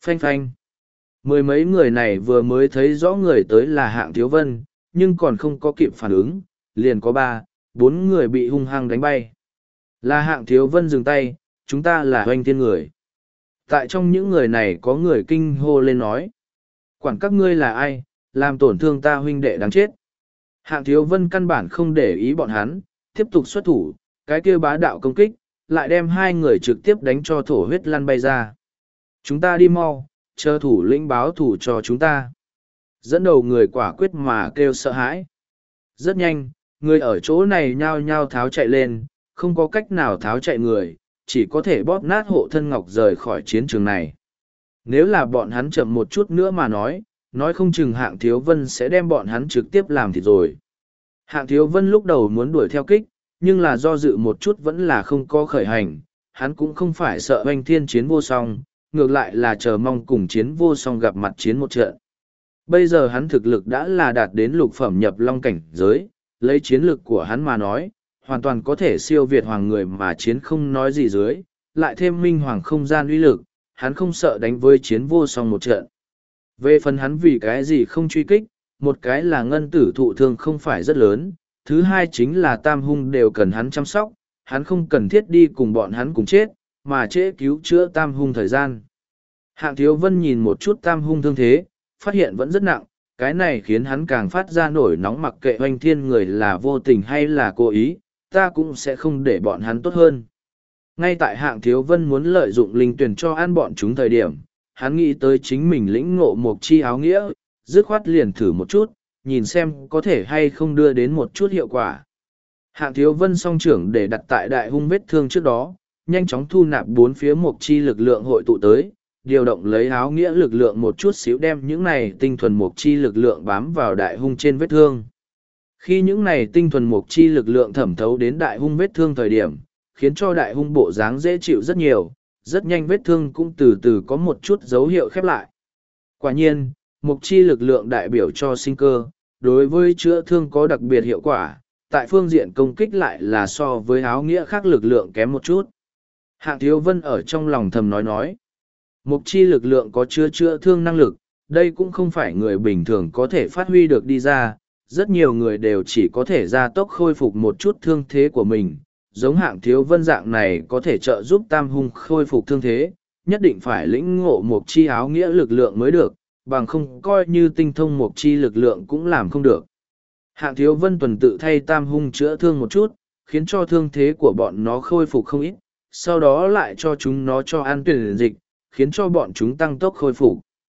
Phanh phanh. Mười mấy người này vừa mới thấy rõ người tới là Hạng Thiếu Vân, nhưng còn không có kịp phản ứng, liền có 3, 4 người bị hung hăng đánh bay. Là Hạng Thiếu Vân dừng tay, chúng ta là Hoành Thiên người. Tại trong những người này có người kinh hô lên nói. Quản các ngươi là ai, làm tổn thương ta huynh đệ đáng chết. Hạng Thiếu Vân căn bản không để ý bọn hắn, tiếp tục xuất thủ, cái kia bá đạo công kích, lại đem 2 người trực tiếp đánh cho thổ huyết lăn bay ra. Chúng ta đi mau, chờ thủ lĩnh báo thủ cho chúng ta. Dẫn đầu người quả quyết mà kêu sợ hãi. Rất nhanh, người ở chỗ này nhao nhao tháo chạy lên, không có cách nào tháo chạy người, chỉ có thể bóp nát hộ thân ngọc rời khỏi chiến trường này. Nếu là bọn hắn chậm một chút nữa mà nói không chừng Hạng Thiếu Vân sẽ đem bọn hắn trực tiếp làm thịt rồi. Hạng Thiếu Vân lúc đầu muốn đuổi theo kích, nhưng là do dự một chút vẫn là không có khởi hành, hắn cũng không phải sợ Hoành Thiên chiến vô song, ngược lại là chờ mong cùng chiến vô song gặp mặt chiến một trận. Bây giờ hắn thực lực đã là đạt đến lục phẩm nhập long cảnh giới, lấy chiến lực của hắn mà nói, hoàn toàn có thể siêu việt hoàng người mà chiến không nói gì dưới, lại thêm minh hoàng không gian uy lực, hắn không sợ đánh với chiến vô song một trận. Về phần hắn vì cái gì không truy kích, một cái là ngân tử thụ thương không phải rất lớn, thứ hai chính là tam hung đều cần hắn chăm sóc, hắn không cần thiết đi cùng bọn hắn cùng chết, mà trễ cứu chữa tam hung thời gian. Hạng Thiếu Vân nhìn một chút tam hung thương thế, phát hiện vẫn rất nặng, cái này khiến hắn càng phát ra nổi nóng, mặc kệ Hoành Thiên người là vô tình hay là cố ý, ta cũng sẽ không để bọn hắn tốt hơn. Ngay tại Hạng Thiếu Vân muốn lợi dụng linh tuyển cho ăn bọn chúng thời điểm, hắn nghĩ tới chính mình lĩnh ngộ một chi áo nghĩa, dứt khoát liền thử một chút, nhìn xem có thể hay không đưa đến một chút hiệu quả. Hạng Thiếu Vân song trưởng để đặt tại đại hung vết thương trước đó, nhanh chóng thu nạp 4 phía một chi lực lượng hội tụ tới, điều động lấy áo nghĩa lực lượng một chút xíu đem những này tinh thuần mục chi lực lượng bám vào đại hung trên vết thương. Khi những này tinh thuần mục chi lực lượng thẩm thấu đến đại hung vết thương thời điểm, khiến cho đại hung bộ dáng dễ chịu rất nhiều, rất nhanh vết thương cũng từ từ có một chút dấu hiệu khép lại. Quả nhiên, mục chi lực lượng đại biểu cho sinh cơ, đối với chữa thương có đặc biệt hiệu quả, tại phương diện công kích lại là so với áo nghĩa khác lực lượng kém một chút. Hạng Thiếu Vân ở trong lòng thầm nói. Mục chi lực lượng có chữa thương năng lực, đây cũng không phải người bình thường có thể phát huy được đi ra, rất nhiều người đều chỉ có thể gia tốc khôi phục một chút thương thế của mình, giống Hạng Thiếu Vân dạng này có thể trợ giúp tam hung khôi phục thương thế, nhất định phải lĩnh ngộ mục chi áo nghĩa lực lượng mới được, bằng không coi như tinh thông mục chi lực lượng cũng làm không được. Hạng Thiếu Vân tuần tự thay tam hung chữa thương một chút, khiến cho thương thế của bọn nó khôi phục không ít, sau đó lại cho chúng nó cho ăn tuyển dịch, khiến cho bọn chúng tăng tốc khôi phục.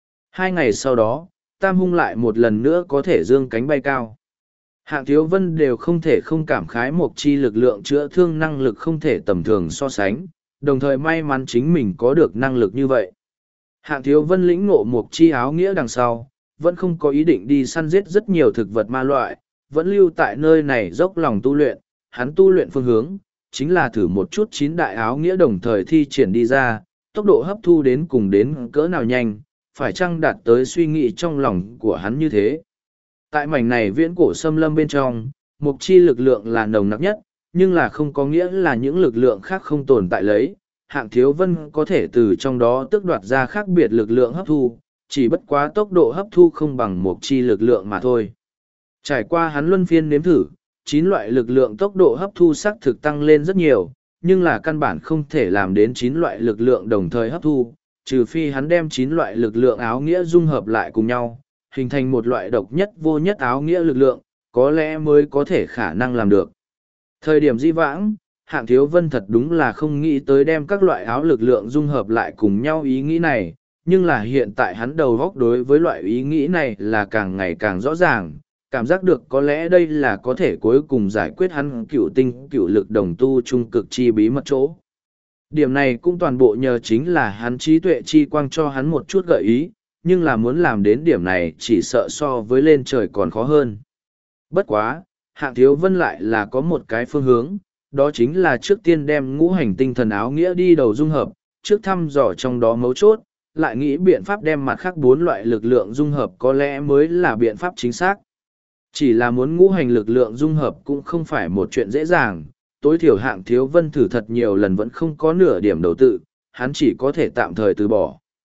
2 ngày sau đó, tam hung lại một lần nữa có thể dương cánh bay cao. Hạng Thiếu Vân đều không thể không cảm khái một chi lực lượng chữa thương năng lực không thể tầm thường so sánh, đồng thời may mắn chính mình có được năng lực như vậy. Hạng Thiếu Vân lĩnh ngộ một chi áo nghĩa đằng sau, vẫn không có ý định đi săn giết rất nhiều thực vật ma loại, vẫn lưu tại nơi này dốc lòng tu luyện, hắn tu luyện phương hướng, chính là thử một chút 9 đại áo nghĩa đồng thời thi triển đi ra, tốc độ hấp thu đến cùng đến cỡ nào nhanh, phải chăng đạt tới suy nghĩ trong lòng của hắn như thế. Tại mảnh này viễn cổ xâm lâm bên trong, mục chi lực lượng là nồng nặc nhất, nhưng là không có nghĩa là những lực lượng khác không tồn tại lấy. Hạng Thiếu Vân có thể từ trong đó tước đoạt ra khác biệt lực lượng hấp thu, chỉ bất quá tốc độ hấp thu không bằng mục chi lực lượng mà thôi. Trải qua hắn luân phiên nếm thử, 9 loại lực lượng tốc độ hấp thu xác thực tăng lên rất nhiều, nhưng là căn bản không thể làm đến 9 loại lực lượng đồng thời hấp thu, trừ phi hắn đem 9 loại lực lượng áo nghĩa dung hợp lại cùng nhau, hình thành một loại độc nhất vô nhất áo nghĩa lực lượng, có lẽ mới có thể khả năng làm được. Thời điểm di vãng, Hạng Thiếu Vân thật đúng là không nghĩ tới đem các loại áo lực lượng dung hợp lại cùng nhau ý nghĩ này, nhưng là hiện tại hắn đầu góc đối với loại ý nghĩ này là càng ngày càng rõ ràng, cảm giác được có lẽ đây là có thể cuối cùng giải quyết hắn cựu tinh cựu lực đồng tu trung cực chi bí mật chỗ. Điểm này cũng toàn bộ nhờ chính là hắn trí tuệ chi quang cho hắn một chút gợi ý, nhưng là muốn làm đến điểm này chỉ sợ so với lên trời còn khó hơn. Bất quá, Hạng Thiếu Vân lại là có một cái phương hướng, đó chính là trước tiên đem ngũ hành tinh thần áo nghĩa đi đầu dung hợp, trước thăm dò trong đó mấu chốt, lại nghĩ biện pháp đem mặt khác 4 loại lực lượng dung hợp có lẽ mới là biện pháp chính xác. Chỉ là muốn ngũ hành lực lượng dung hợp cũng không phải một chuyện dễ dàng, tối thiểu Hạng Thiếu Vân thử thật nhiều lần vẫn không có nửa điểm đầu tự, hắn chỉ có thể tạm thời từ bỏ.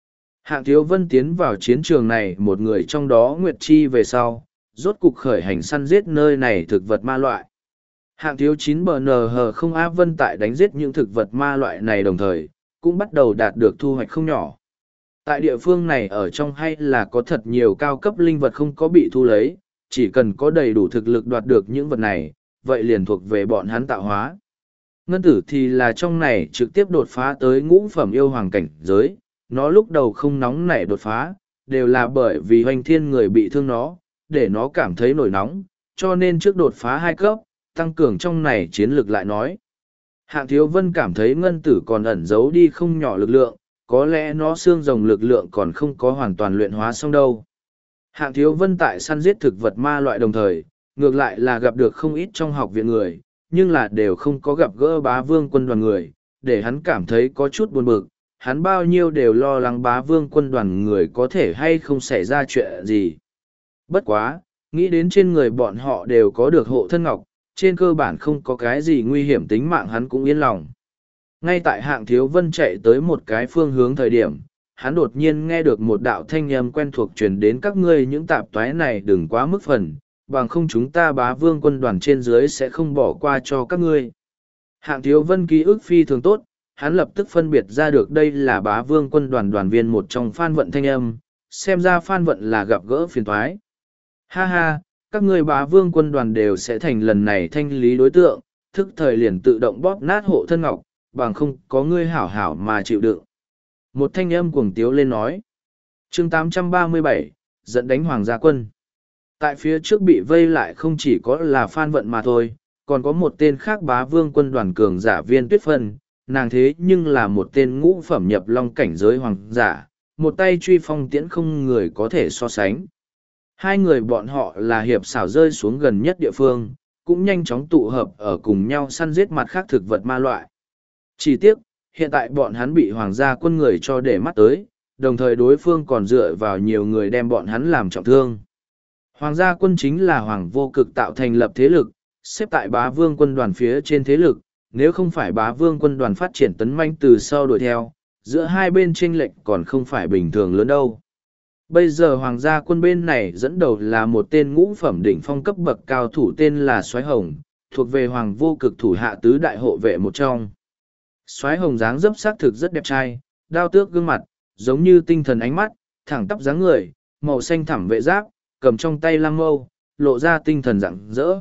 Hạng Thiếu Vân tiến vào chiến trường này một người trong đó Nguyệt Chi về sau, rốt cục khởi hành săn giết nơi này thực vật ma loại. Hạng Thiếu 9BNH không Á Vân tại đánh giết những thực vật ma loại này đồng thời, cũng bắt đầu đạt được thu hoạch không nhỏ. Tại địa phương này ở trong hay là có thật nhiều cao cấp linh vật không có bị thu lấy, chỉ cần có đầy đủ thực lực đoạt được những vật này, vậy liền thuộc về bọn hắn tạo hóa. Ngân tử thì là trong này trực tiếp đột phá tới ngũ phẩm yêu hoàng cảnh giới, nó lúc đầu không nóng nảy đột phá, đều là bởi vì hoành thiên người bị thương nó, để nó cảm thấy nổi nóng, cho nên trước đột phá 2 cấp, tăng cường trong này chiến lược lại nói. Hạng Thiếu Vân cảm thấy ngân tử còn ẩn giấu đi không nhỏ lực lượng, có lẽ nó xương rồng lực lượng còn không có hoàn toàn luyện hóa xong đâu. Hạng Thiếu Vân tại săn giết thực vật ma loại đồng thời, ngược lại là gặp được không ít trong học viện người, nhưng là đều không có gặp gỡ Bá Vương quân đoàn người, để hắn cảm thấy có chút buồn bực, hắn bao nhiêu đều lo lắng Bá Vương quân đoàn người có thể hay không xảy ra chuyện gì. Bất quá, nghĩ đến trên người bọn họ đều có được hộ thân ngọc, trên cơ bản không có cái gì nguy hiểm tính mạng hắn cũng yên lòng. Ngay tại Hạng Thiếu Vân chạy tới một cái phương hướng thời điểm, hắn đột nhiên nghe được một đạo thanh âm quen thuộc truyền đến các ngươi những tạp toái này đừng quá mức phần, bằng không chúng ta Bá Vương quân đoàn trên dưới sẽ không bỏ qua cho các ngươi. Hạng Thiếu Vân ký ức phi thường tốt, hắn lập tức phân biệt ra được đây là Bá Vương quân đoàn đoàn viên một trong Phan Vận thanh âm, xem ra Phan Vận là gặp gỡ phiền toái. Ha ha, các ngươi Bá Vương quân đoàn đều sẽ thành lần này thanh lý đối tượng, thức thời liền tự động bóp nát hộ thân ngọc, bằng không có ngươi hảo hảo mà chịu đựng. Một thanh âm cuồng tiếu lên nói. Chương 837, dẫn đánh Hoàng gia quân. Tại phía trước bị vây lại không chỉ có là Phan Vận mà thôi, còn có một tên khác Bá Vương quân đoàn cường giả Viên Tuyết Phân, nàng thế nhưng là một tên ngũ phẩm nhập long cảnh giới hoàng giả, một tay truy phong tiễn không người có thể so sánh. Hai người bọn họ là hiệp xảo rơi xuống gần nhất địa phương, cũng nhanh chóng tụ hợp ở cùng nhau săn giết mặt khác thực vật ma loại. Chỉ tiếc, hiện tại bọn hắn bị hoàng gia quân người cho để mắt tới, đồng thời đối phương còn dựa vào nhiều người đem bọn hắn làm trọng thương. Hoàng gia quân chính là hoàng vô cực tạo thành lập thế lực, xếp tại Bá Vương quân đoàn phía trên thế lực, nếu không phải Bá Vương quân đoàn phát triển tấn manh từ sau đuổi theo, giữa hai bên chênh lệch còn không phải bình thường lớn đâu. Bây giờ hoàng gia quân bên này dẫn đầu là một tên ngũ phẩm đỉnh phong cấp bậc cao thủ tên là Soái Hồng, thuộc về hoàng vô cực thủ hạ tứ đại hộ vệ một trong. Soái Hồng dáng dấp xác thực rất đẹp trai, đao tước gương mặt, giống như tinh thần ánh mắt, thẳng tắp dáng người, màu xanh thẳm vệ giáp, cầm trong tay lăng mâu, lộ ra tinh thần rạng rỡ.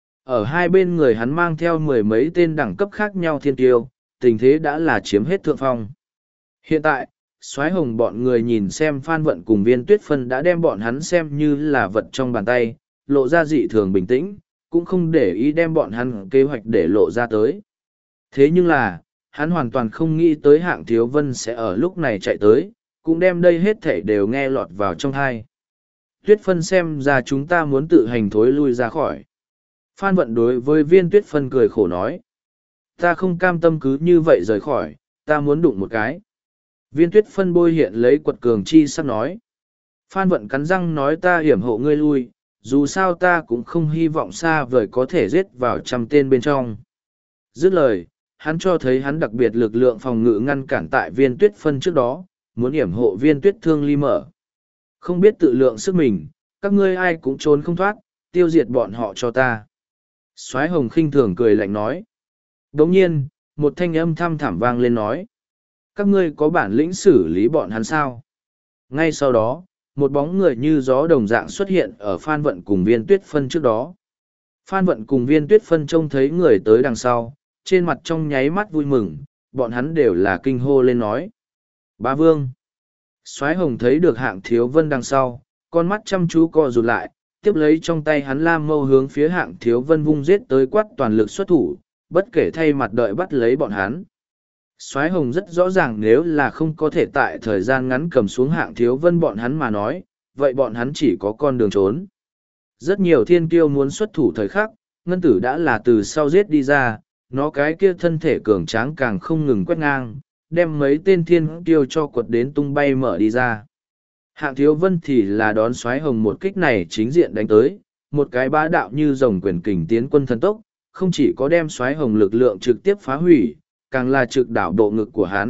Ở hai bên người hắn mang theo mười mấy tên đẳng cấp khác nhau thiên tiêu, tình thế đã là chiếm hết thượng phong. Hiện tại, Soái Hồng bọn người nhìn xem Phan Vận cùng Viên Tuyết Phân đã đem bọn hắn xem như là vật trong bàn tay, lộ ra dị thường bình tĩnh, cũng không để ý đem bọn hắn kế hoạch để lộ ra tới. Thế nhưng là, hắn hoàn toàn không nghĩ tới Hạng Thiếu Vân sẽ ở lúc này chạy tới, cũng đem đây hết thảy đều nghe lọt vào trong tai. Tuyết Phân xem ra chúng ta muốn tự hành thối lui ra khỏi. Phan Vận đối với Viên Tuyết Phân cười khổ nói. Ta không cam tâm cứ như vậy rời khỏi, ta muốn đụng một cái. Viên Tuyết Phân bôi hiện lấy quật cường chi sắp nói. Phan Vận cắn răng nói ta hiểm hộ ngươi lui, dù sao ta cũng không hy vọng xa vời có thể giết vào 100 tên bên trong. Dứt lời, hắn cho thấy hắn đặc biệt lực lượng phòng ngự ngăn cản tại Viên Tuyết Phân trước đó, muốn hiểm hộ Viên Tuyết Thương ly mở. Không biết tự lượng sức mình, các ngươi ai cũng trốn không thoát, tiêu diệt bọn họ cho ta. Soái Hồng khinh thường cười lạnh nói. Đồng nhiên, một thanh âm thăm thẳm vang lên nói. Các ngươi có bản lĩnh xử lý bọn hắn sao? Ngay sau đó, một bóng người như gió đồng dạng xuất hiện ở Phan Vận cùng Viên Tuyết Phân trước đó. Phan Vận cùng Viên Tuyết Phân trông thấy người tới đằng sau, trên mặt trong nháy mắt vui mừng, bọn hắn đều là kinh hô lên nói. Bá Vương! Soái Hồng thấy được Hạng Thiếu Vân đằng sau, con mắt chăm chú co rụt lại, tiếp lấy trong tay hắn lam mâu hướng phía Hạng Thiếu Vân vung giết tới quát toàn lực xuất thủ, bất kể thay mặt đợi bắt lấy bọn hắn. Soái Hồng rất rõ ràng nếu là không có thể tại thời gian ngắn cầm xuống Hạng Thiếu Vân bọn hắn mà nói, vậy bọn hắn chỉ có con đường trốn. Rất nhiều thiên kiêu muốn xuất thủ thời khắc, ngân tử đã là từ sau giết đi ra, nó cái kia thân thể cường tráng càng không ngừng quét ngang, đem mấy tên thiên kiêu cho quật đến tung bay mở đi ra. Hạng Thiếu Vân thì là đón Soái Hồng một kích này chính diện đánh tới, một cái bá đạo như rồng quyền kình tiến quân thần tốc, không chỉ có đem Soái Hồng lực lượng trực tiếp phá hủy, càng là trực đảo bộ ngực của hắn,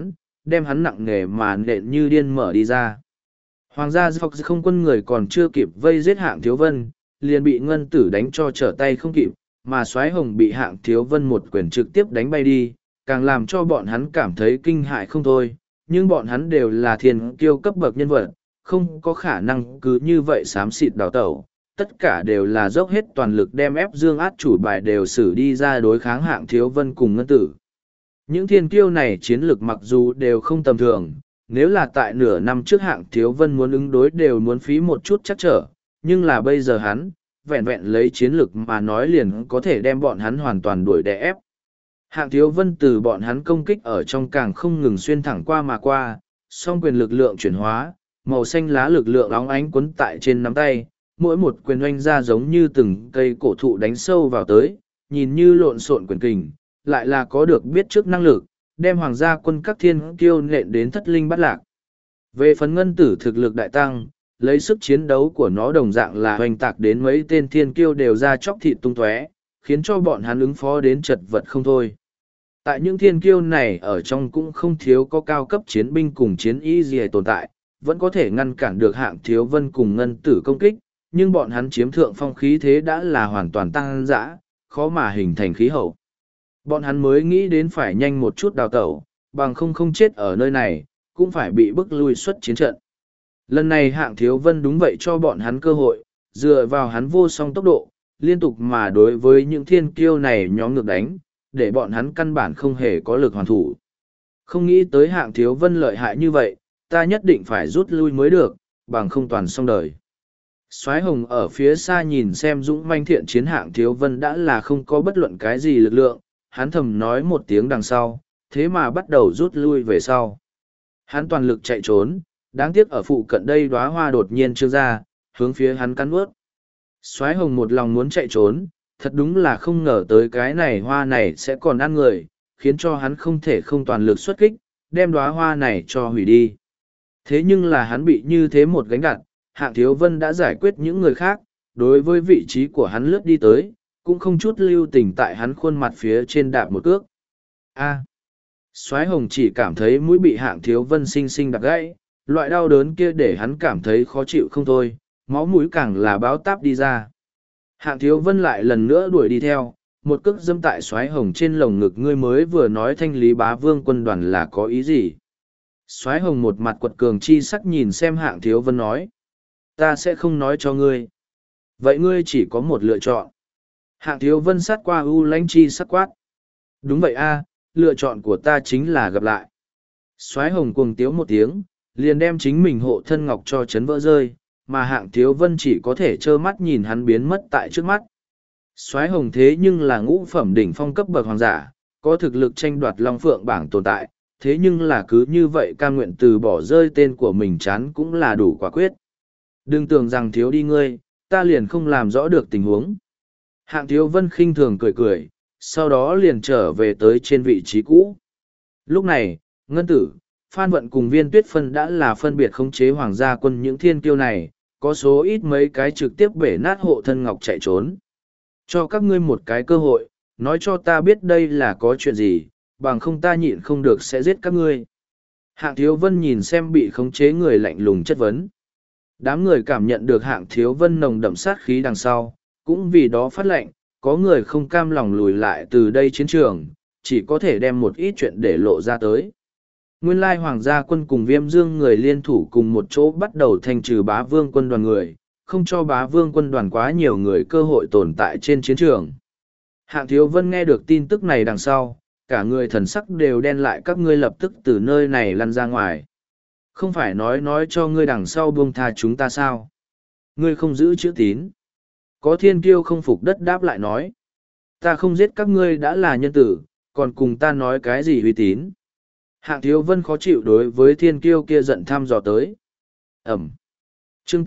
đem hắn nặng nề mà nện như điên mở đi ra. Hoàng gia Dọc không quân người còn chưa kịp vây giết Hạng Thiếu Vân, liền bị ngân tử đánh cho trở tay không kịp, mà Soái Hồng bị Hạng Thiếu Vân một quyền trực tiếp đánh bay đi, càng làm cho bọn hắn cảm thấy kinh hại không thôi, nhưng bọn hắn đều là thiên kiêu cấp bậc nhân vật, không có khả năng cứ như vậy xám xịt đào tẩu, tất cả đều là dốc hết toàn lực đem ép dương át chủ bài đều xử đi ra đối kháng Hạng Thiếu Vân cùng ngân tử. Những thiên kiêu này chiến lược mặc dù đều không tầm thường, nếu là tại nửa năm trước Hạng Thiếu Vân muốn ứng đối đều muốn phí một chút chắc trở, nhưng là bây giờ hắn, vẹn vẹn lấy chiến lược mà nói liền có thể đem bọn hắn hoàn toàn đuổi đè ép. Hạng Thiếu Vân từ bọn hắn công kích ở trong càng không ngừng xuyên thẳng qua mà qua, song quyền lực lượng chuyển hóa, màu xanh lá lực lượng óng ánh quấn tại trên nắm tay, mỗi một quyền oanh ra giống như từng cây cổ thụ đánh sâu vào tới, nhìn như lộn xộn quyền kình, lại là có được biết trước năng lực, đem hoàng gia quân các thiên kiêu nện đến thất linh bắt lạc. Về phần ngân tử thực lực đại tăng, lấy sức chiến đấu của nó đồng dạng là hoành tạc đến mấy tên thiên kiêu đều ra chóc thịt tung tóe, khiến cho bọn hắn ứng phó đến chật vật không thôi. Tại những thiên kiêu này ở trong cũng không thiếu có cao cấp chiến binh cùng chiến y gì tồn tại, vẫn có thể ngăn cản được Hạng Thiếu Vân cùng ngân tử công kích, nhưng bọn hắn chiếm thượng phong khí thế đã là hoàn toàn tăng dã, khó mà hình thành khí hậu. Bọn hắn mới nghĩ đến phải nhanh một chút đào tẩu, bằng không chết ở nơi này, cũng phải bị bức lui xuất chiến trận. Lần này Hạng Thiếu Vân đúng vậy cho bọn hắn cơ hội, dựa vào hắn vô song tốc độ, liên tục mà đối với những thiên kiêu này nhóm ngược đánh, để bọn hắn căn bản không hề có lực hoàn thủ. Không nghĩ tới Hạng Thiếu Vân lợi hại như vậy, ta nhất định phải rút lui mới được, bằng không toàn xong đời. Soái Hồng ở phía xa nhìn xem dũng manh thiện chiến Hạng Thiếu Vân đã là không có bất luận cái gì lực lượng, hắn thầm nói một tiếng đằng sau, thế mà bắt đầu rút lui về sau. Hắn toàn lực chạy trốn, đáng tiếc ở phụ cận đây đóa hoa đột nhiên trương ra, hướng phía hắn cắn ướt. Soái Hồng một lòng muốn chạy trốn, thật đúng là không ngờ tới cái này hoa này sẽ còn ăn người, khiến cho hắn không thể không toàn lực xuất kích, đem đóa hoa này cho hủy đi. Thế nhưng là hắn bị như thế một gánh đặt, Hạng Thiếu Vân đã giải quyết những người khác, đối với vị trí của hắn lướt đi tới, cũng không chút lưu tình tại hắn khuôn mặt phía trên đạp một cước. A. Soái Hồng chỉ cảm thấy mũi bị Hạng Thiếu Vân xinh xinh đạp gãy, loại đau đớn kia để hắn cảm thấy khó chịu không thôi, máu mũi càng là báo táp đi ra. Hạng Thiếu Vân lại lần nữa đuổi đi theo, một cước dâm tại Soái Hồng trên lồng ngực. Ngươi mới vừa nói thanh lý bá vương quân đoàn là có ý gì? Soái Hồng một mặt quật cường chi sắc nhìn xem Hạng Thiếu Vân nói. Ta sẽ không nói cho ngươi. Vậy ngươi chỉ có một lựa chọn. Hạng Thiếu Vân sát qua u lãnh chi sắc quát. Đúng vậy a, lựa chọn của ta chính là gặp lại. Soái Hồng cuồng tiếu một tiếng, liền đem chính mình hộ thân ngọc cho chấn vỡ rơi, mà Hạng Thiếu Vân chỉ có thể trơ mắt nhìn hắn biến mất tại trước mắt. Soái Hồng thế nhưng là ngũ phẩm đỉnh phong cấp bậc hoàng giả, có thực lực tranh đoạt Long Phượng bảng tồn tại, thế nhưng là cứ như vậy cam nguyện từ bỏ rơi tên của mình chán cũng là đủ quả quyết. Đừng tưởng rằng thiếu đi ngươi, ta liền không làm rõ được tình huống. Hạng Thiếu Vân khinh thường cười cười, sau đó liền trở về tới trên vị trí cũ. Lúc này, Ngân Tử, Phan Vận cùng Viên Tuyết Phân đã là phân biệt khống chế hoàng gia quân những thiên kiêu này, có số ít mấy cái trực tiếp bể nát hộ thân ngọc chạy trốn. Cho các ngươi một cái cơ hội, nói cho ta biết đây là có chuyện gì, bằng không ta nhịn không được sẽ giết các ngươi. Hạng Thiếu Vân nhìn xem bị khống chế người lạnh lùng chất vấn. Đám người cảm nhận được Hạng Thiếu Vân nồng đậm sát khí đằng sau, cũng vì đó phát lệnh, có người không cam lòng lùi lại từ đây chiến trường, chỉ có thể đem một ít chuyện để lộ ra tới. Nguyên lai Hoàng gia quân cùng Viêm Dương người liên thủ cùng một chỗ bắt đầu thanh trừ bá vương quân đoàn người, không cho bá vương quân đoàn quá nhiều người cơ hội tồn tại trên chiến trường. Hạng Thiếu Vân nghe được tin tức này đằng sau, cả người thần sắc đều đen lại, các ngươi lập tức từ nơi này lăn ra ngoài. Không phải nói cho ngươi đằng sau buông tha chúng ta sao? Ngươi không giữ chữ tín. Có thiên kiêu không phục đất đáp lại nói. Ta không giết các ngươi đã là nhân tử, còn cùng ta nói cái gì uy tín. Hạng Thiếu Vân khó chịu đối với thiên kiêu kia giận thăm dò tới. Ẩm. Chương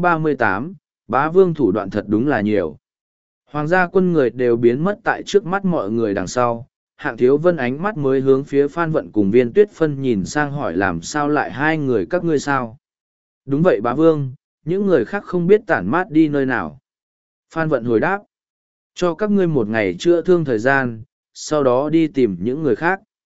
838, bá vương thủ đoạn thật đúng là nhiều. Hoàng gia quân người đều biến mất tại trước mắt mọi người đằng sau. Hạng Thiếu Vân ánh mắt mới hướng phía Phan Vận cùng Viên Tuyết Phân nhìn sang hỏi làm sao lại hai người các ngươi sao? Đúng vậy bá vương, những người khác không biết tản mát đi nơi nào. Phan Vận hồi đáp. Cho các ngươi một ngày chữa thương thời gian, sau đó đi tìm những người khác.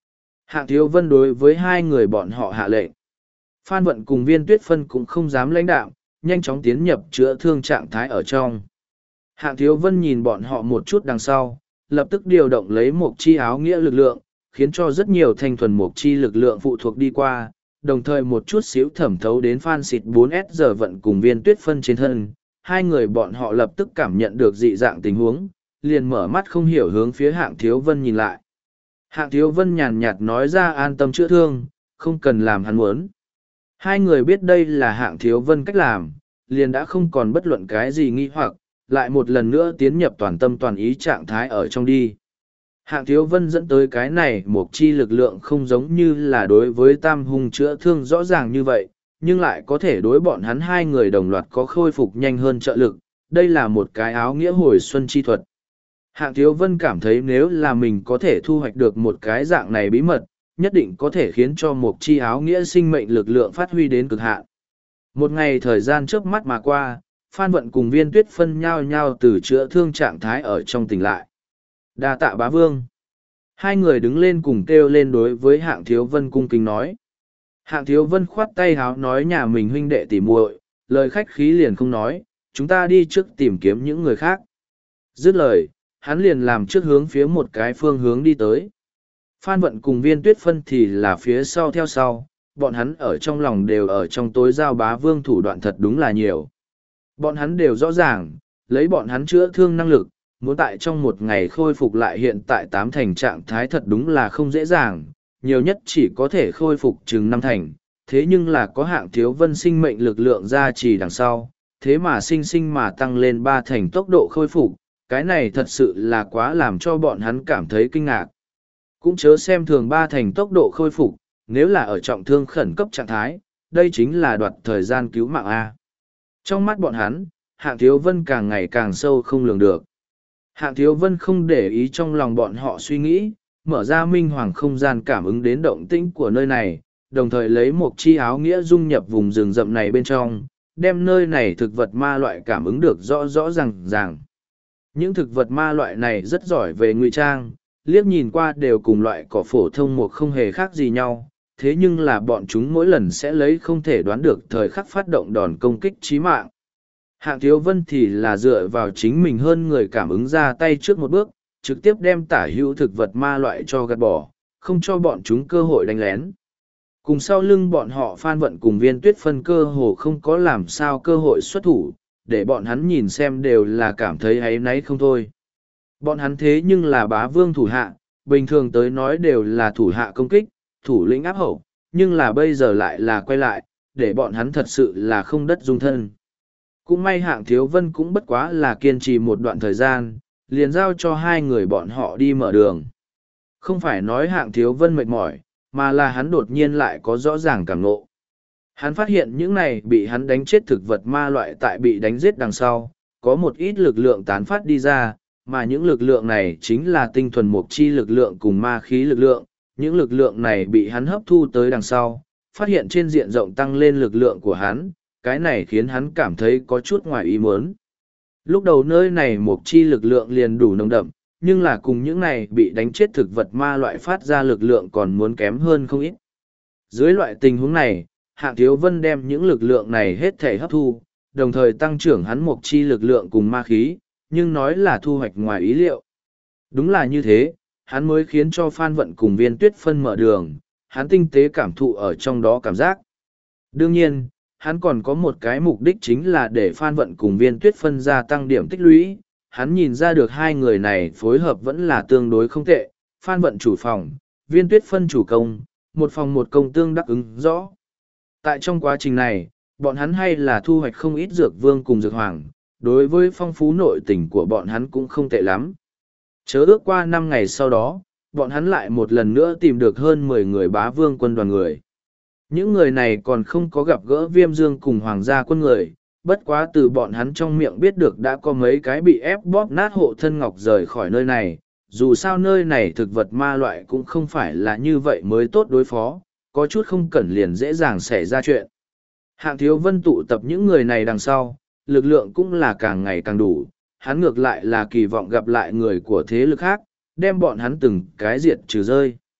Hạng Thiếu Vân đối với hai người bọn họ hạ lệnh. Phan Vận cùng Viên Tuyết Phân cũng không dám lãnh đạo, nhanh chóng tiến nhập chữa thương trạng thái ở trong. Hạng Thiếu Vân nhìn bọn họ một chút đằng sau, lập tức điều động lấy một chi áo nghĩa lực lượng, khiến cho rất nhiều thanh thuần một chi lực lượng phụ thuộc đi qua, đồng thời một chút xíu thẩm thấu đến Phan Xịt 4S giờ vận cùng Viên Tuyết Phân trên thân. Hai người bọn họ lập tức cảm nhận được dị dạng tình huống, liền mở mắt không hiểu hướng phía Hạng Thiếu Vân nhìn lại. Hạng Thiếu Vân nhàn nhạt nói ra an tâm chữa thương, không cần làm hắn muốn. Hai người biết đây là Hạng Thiếu Vân cách làm, liền đã không còn bất luận cái gì nghi hoặc, lại một lần nữa tiến nhập toàn tâm toàn ý trạng thái ở trong đi. Hạng Thiếu Vân dẫn tới cái này một chi lực lượng không giống như là đối với Tam Hung chữa thương rõ ràng như vậy, nhưng lại có thể đối bọn hắn hai người đồng loạt có khôi phục nhanh hơn trợ lực. Đây là một cái áo nghĩa hồi xuân chi thuật. Hạng Thiếu Vân cảm thấy nếu là mình có thể thu hoạch được một cái dạng này bí mật, nhất định có thể khiến cho một chi áo nghĩa sinh mệnh lực lượng phát huy đến cực hạn. Một ngày thời gian trước mắt mà qua, Phan Vận cùng Viên Tuyết Phân nhau nhau từ chữa thương trạng thái ở trong tỉnh lại. Đa tạ bá vương. Hai người đứng lên cùng kêu lên đối với Hạng Thiếu Vân cung kính nói. Hạng Thiếu Vân khoát tay háo nói nhà mình huynh đệ tỉ muội, lời khách khí liền không nói, chúng ta đi trước tìm kiếm những người khác. Dứt lời, hắn liền làm trước hướng phía một cái phương hướng đi tới. Phan Vận cùng Viên Tuyết Phân thì là phía sau theo sau, bọn hắn ở trong lòng đều ở trong tối giao bá vương thủ đoạn thật đúng là nhiều. Bọn hắn đều rõ ràng, lấy bọn hắn chữa thương năng lực, muốn tại trong một ngày khôi phục lại hiện tại 8 thành trạng thái thật đúng là không dễ dàng, nhiều nhất chỉ có thể khôi phục chừng 5 thành, thế nhưng là có Hạng Thiếu Vân sinh mệnh lực lượng gia trì đằng sau, thế mà sinh mà tăng lên 3 thành tốc độ khôi phục, cái này thật sự là quá làm cho bọn hắn cảm thấy kinh ngạc. Cũng chớ xem thường 3 thành tốc độ khôi phục, nếu là ở trọng thương khẩn cấp trạng thái, đây chính là đoạt thời gian cứu mạng A. Trong mắt bọn hắn, Hạng Thiếu Vân càng ngày càng sâu không lường được. Hạng Thiếu Vân không để ý trong lòng bọn họ suy nghĩ, mở ra minh hoàng không gian cảm ứng đến động tĩnh của nơi này, đồng thời lấy một chi áo nghĩa dung nhập vùng rừng rậm này bên trong, đem nơi này thực vật ma loại cảm ứng được rõ rõ ràng. Những thực vật ma loại này rất giỏi về ngụy trang, liếc nhìn qua đều cùng loại cỏ phổ thông một không hề khác gì nhau, thế nhưng là bọn chúng mỗi lần sẽ lấy không thể đoán được thời khắc phát động đòn công kích chí mạng. Hạng Thiếu Vân thì là dựa vào chính mình hơn người cảm ứng ra tay trước một bước, trực tiếp đem tả hữu thực vật ma loại cho gạt bỏ, không cho bọn chúng cơ hội đánh lén. Cùng sau lưng bọn họ Phan Vận cùng Viên Tuyết Phân cơ hồ không có làm sao cơ hội xuất thủ, để bọn hắn nhìn xem đều là cảm thấy áy náy không thôi. Bọn hắn thế nhưng là bá vương thủ hạ, bình thường tới nói đều là thủ hạ công kích, thủ lĩnh áp hậu, nhưng là bây giờ lại là quay lại, để bọn hắn thật sự là không đất dung thân. Cũng may Hạng Thiếu Vân cũng bất quá là kiên trì một đoạn thời gian, liền giao cho hai người bọn họ đi mở đường. Không phải nói Hạng Thiếu Vân mệt mỏi, mà là hắn đột nhiên lại có rõ ràng cảm ngộ. Hắn phát hiện những này bị hắn đánh chết thực vật ma loại tại bị đánh giết đằng sau, có một ít lực lượng tán phát đi ra, mà những lực lượng này chính là tinh thuần mục chi lực lượng cùng ma khí lực lượng. Những lực lượng này bị hắn hấp thu tới đằng sau, phát hiện trên diện rộng tăng lên lực lượng của hắn, cái này khiến hắn cảm thấy có chút ngoài ý muốn. Lúc đầu nơi này mục chi lực lượng liền đủ nồng đậm, nhưng là cùng những này bị đánh chết thực vật ma loại phát ra lực lượng còn muốn kém hơn không ít. Dưới loại tình huống này, Hạng Thiếu Vân đem những lực lượng này hết thể hấp thu, đồng thời tăng trưởng hắn mục chi lực lượng cùng ma khí, nhưng nói là thu hoạch ngoài ý liệu. Đúng là như thế, hắn mới khiến cho Phan Vận cùng Viên Tuyết Phân mở đường, hắn tinh tế cảm thụ ở trong đó cảm giác. Đương nhiên, hắn còn có một cái mục đích chính là để Phan Vận cùng Viên Tuyết Phân gia tăng điểm tích lũy. Hắn nhìn ra được hai người này phối hợp vẫn là tương đối không tệ, Phan Vận chủ phòng, Viên Tuyết Phân chủ công, một phòng một công tương đắc ứng rõ. Tại trong quá trình này, bọn hắn hay là thu hoạch không ít dược vương cùng dược hoàng, đối với phong phú nội tình của bọn hắn cũng không tệ lắm. Chớ ước qua 5 ngày sau đó, bọn hắn lại một lần nữa tìm được hơn 10 người bá vương quân đoàn người. Những người này còn không có gặp gỡ Viêm Dương cùng hoàng gia quân người, bất quá từ bọn hắn trong miệng biết được đã có mấy cái bị ép bóp nát hộ thân ngọc rời khỏi nơi này. Dù sao nơi này thực vật ma loại cũng không phải là như vậy mới tốt đối phó, có chút không cẩn liền dễ dàng xảy ra chuyện. Hạng Thiếu Vân tụ tập những người này đằng sau, lực lượng cũng là càng ngày càng đủ, hắn ngược lại là kỳ vọng gặp lại người của thế lực khác, đem bọn hắn từng cái diệt trừ rơi.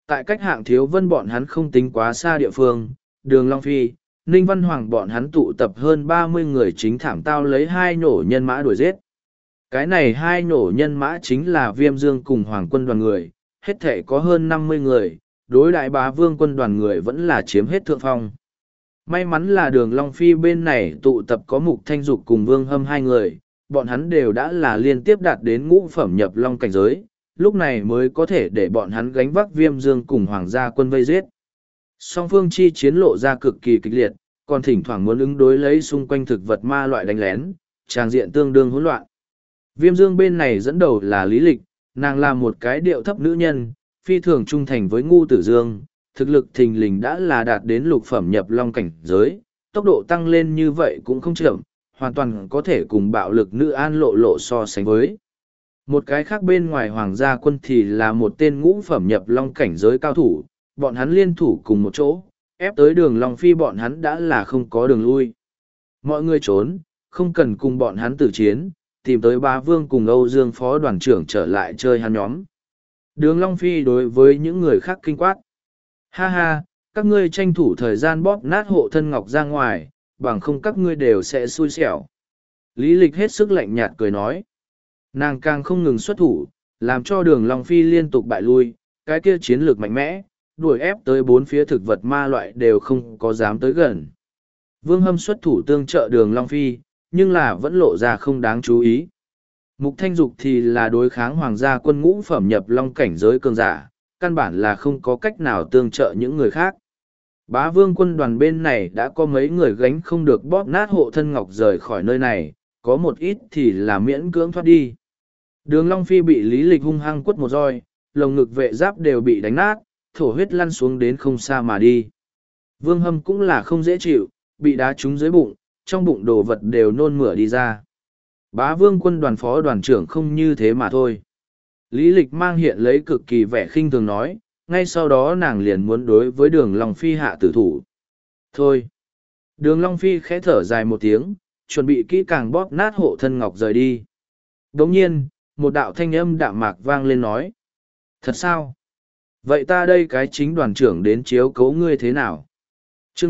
Tại cách Hạng Thiếu Vân bọn hắn không tính quá xa địa phương, Đường Long Phi, Ninh Văn Hoàng bọn hắn tụ tập hơn 30 người chính thảm tao lấy hai nổ nhân mã đuổi giết. Cái này hai nổ nhân mã chính là Viêm Dương cùng Hoàng quân đoàn người, hết thể có hơn 50 người, đối đại bá vương quân đoàn người vẫn là chiếm hết thượng phong. May mắn là Đường Long Phi bên này tụ tập có Mục Thanh Dục cùng Vương Hâm hai người, bọn hắn đều đã là liên tiếp đạt đến ngũ phẩm nhập long cảnh giới, lúc này mới có thể để bọn hắn gánh vác Viêm Dương cùng Hoàng gia quân vây giết. Song phương chi chiến lộ ra cực kỳ kịch liệt, còn thỉnh thoảng muốn ứng đối lấy xung quanh thực vật ma loại đánh lén, tràng diện tương đương hỗn loạn. Viêm Dương bên này dẫn đầu là Lý Lịch, nàng là một cái điệu thấp nữ nhân, phi thường trung thành với Ngu Tử Dương, thực lực thình lình đã là đạt đến lục phẩm nhập long cảnh giới, tốc độ tăng lên như vậy cũng không chậm, hoàn toàn có thể cùng bạo lực nữ An Lộ Lộ so sánh với. Một cái khác bên ngoài Hoàng gia quân thì là một tên ngũ phẩm nhập long cảnh giới cao thủ, bọn hắn liên thủ cùng một chỗ, ép tới Đường Long Phi bọn hắn đã là không có đường lui. Mọi người trốn, không cần cùng bọn hắn tử chiến, tìm tới Bá Vương cùng Âu Dương phó đoàn trưởng trở lại chơi hắn nhóm. Đường Long Phi đối với những người khác kinh quát. Ha ha, các ngươi tranh thủ thời gian bóp nát hộ thân ngọc ra ngoài, bằng không các ngươi đều sẽ xui xẻo. Lý Lịch hết sức lạnh nhạt cười nói. Nàng càng không ngừng xuất thủ, làm cho Đường Long Phi liên tục bại lui, cái kia chiến lược mạnh mẽ, đuổi ép tới bốn phía thực vật ma loại đều không có dám tới gần. Vương Hâm xuất thủ tương trợ Đường Long Phi, nhưng là vẫn lộ ra không đáng chú ý. Mục Thanh Dục thì là đối kháng Hoàng gia quân ngũ phẩm nhập long cảnh giới cường giả, căn bản là không có cách nào tương trợ những người khác. Bá Vương quân đoàn bên này đã có mấy người gánh không được bóp nát hộ thân ngọc rời khỏi nơi này, có một ít thì là miễn cưỡng thoát đi. Đường Long Phi bị Lý Lịch hung hăng quất một roi, lồng ngực vệ giáp đều bị đánh nát, thổ huyết lăn xuống đến không xa mà đi. Vương Hâm cũng là không dễ chịu, bị đá trúng dưới bụng, trong bụng đồ vật đều nôn mửa đi ra. Bá Vương quân đoàn phó đoàn trưởng không như thế mà thôi. Lý Lịch mang hiện lấy cực kỳ vẻ khinh thường nói, ngay sau đó nàng liền muốn đối với Đường Long Phi hạ tử thủ. Thôi. Đường Long Phi khẽ thở dài một tiếng, chuẩn bị kỹ càng bóp nát hộ thân ngọc rời đi. Đồng nhiên, một đạo thanh âm đạm mạc vang lên nói. Thật sao? Vậy ta đây cái chính đoàn trưởng đến chiếu cố ngươi thế nào? Chương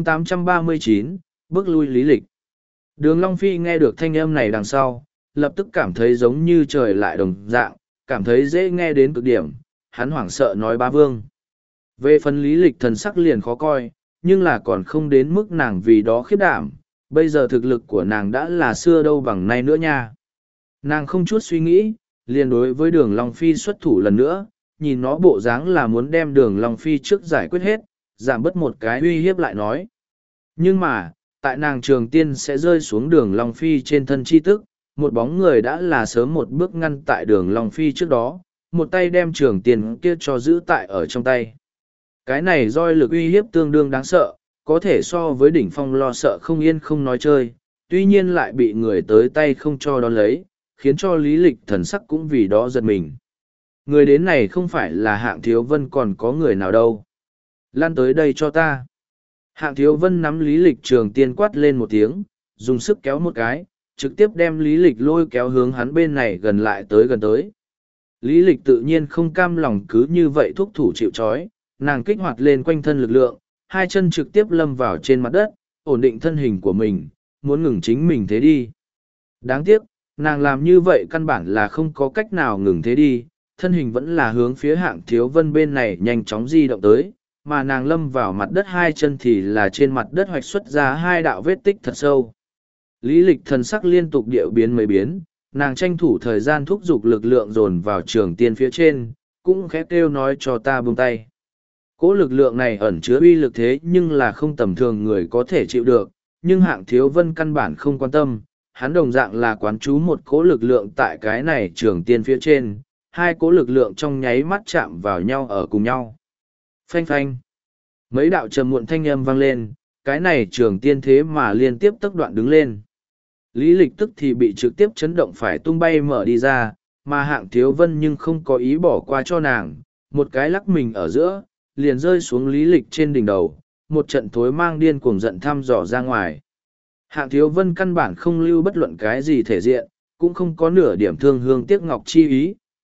839, bước lui Lý Lịch. Đường Long Phi nghe được thanh âm này đằng sau, lập tức cảm thấy giống như trời lại đồng dạng, cảm thấy dễ nghe đến cực điểm, hắn hoảng sợ nói Bá Vương. Về phần Lý Lịch thần sắc liền khó coi, nhưng là còn không đến mức nàng vì đó khiếp đảm, bây giờ thực lực của nàng đã là xưa đâu bằng nay nữa nha. Nàng không chút suy nghĩ, liền đối với Đường Long Phi xuất thủ lần nữa, nhìn nó bộ dáng là muốn đem Đường Long Phi trước giải quyết hết, giảm bớt một cái uy hiếp lại nói. Nhưng mà, tại nàng trường tiên sẽ rơi xuống Đường Long Phi trên thân chi tức, một bóng người đã là sớm một bước ngăn tại Đường Long Phi trước đó, một tay đem trường tiên kia cho giữ tại ở trong tay. Cái này roi lực uy hiếp tương đương đáng sợ, có thể so với đỉnh phong lo sợ không yên không nói chơi, tuy nhiên lại bị người tới tay không cho đón lấy, khiến cho Lý Lịch thần sắc cũng vì đó giật mình. Người đến này không phải là Hạng Thiếu Vân còn có người nào đâu. Lan tới đây cho ta. Hạng Thiếu Vân nắm Lý Lịch trường tiên quát lên một tiếng, dùng sức kéo một cái, trực tiếp đem Lý Lịch lôi kéo hướng hắn bên này gần lại tới gần tới. Lý Lịch tự nhiên không cam lòng cứ như vậy thúc thủ chịu trói, nàng kích hoạt lên quanh thân lực lượng, hai chân trực tiếp lâm vào trên mặt đất, ổn định thân hình của mình, muốn ngừng chính mình thế đi. Đáng tiếc, nàng làm như vậy căn bản là không có cách nào ngừng thế đi, thân hình vẫn là hướng phía Hạng Thiếu Vân bên này nhanh chóng di động tới, mà nàng lâm vào mặt đất hai chân thì là trên mặt đất hoạch xuất ra hai đạo vết tích thật sâu. Lý Lịch thần sắc liên tục điệu biến mấy biến, nàng tranh thủ thời gian thúc giục lực lượng dồn vào trường tiên phía trên, cũng khẽ kêu nói cho ta buông tay. Cỗ lực lượng này ẩn chứa uy lực thế nhưng là không tầm thường người có thể chịu được, nhưng Hạng Thiếu Vân căn bản không quan tâm, hắn đồng dạng là quán trú một cỗ lực lượng tại cái này trường tiên phía trên, hai cỗ lực lượng trong nháy mắt chạm vào nhau ở cùng nhau. Phanh phanh. Mấy đạo trầm muộn thanh âm vang lên, cái này trường tiên thế mà liên tiếp tốc đoạn đứng lên. Lý Lịch tức thì bị trực tiếp chấn động phải tung bay mở đi ra, mà Hạng Thiếu Vân nhưng không có ý bỏ qua cho nàng, một cái lắc mình ở giữa, liền rơi xuống Lý Lịch trên đỉnh đầu, một trận thối mang điên cuồng giận thăm dò ra ngoài. Hạng Thiếu Vân căn bản không lưu bất luận cái gì thể diện, cũng không có nửa điểm thương hương tiếc ngọc chi ý,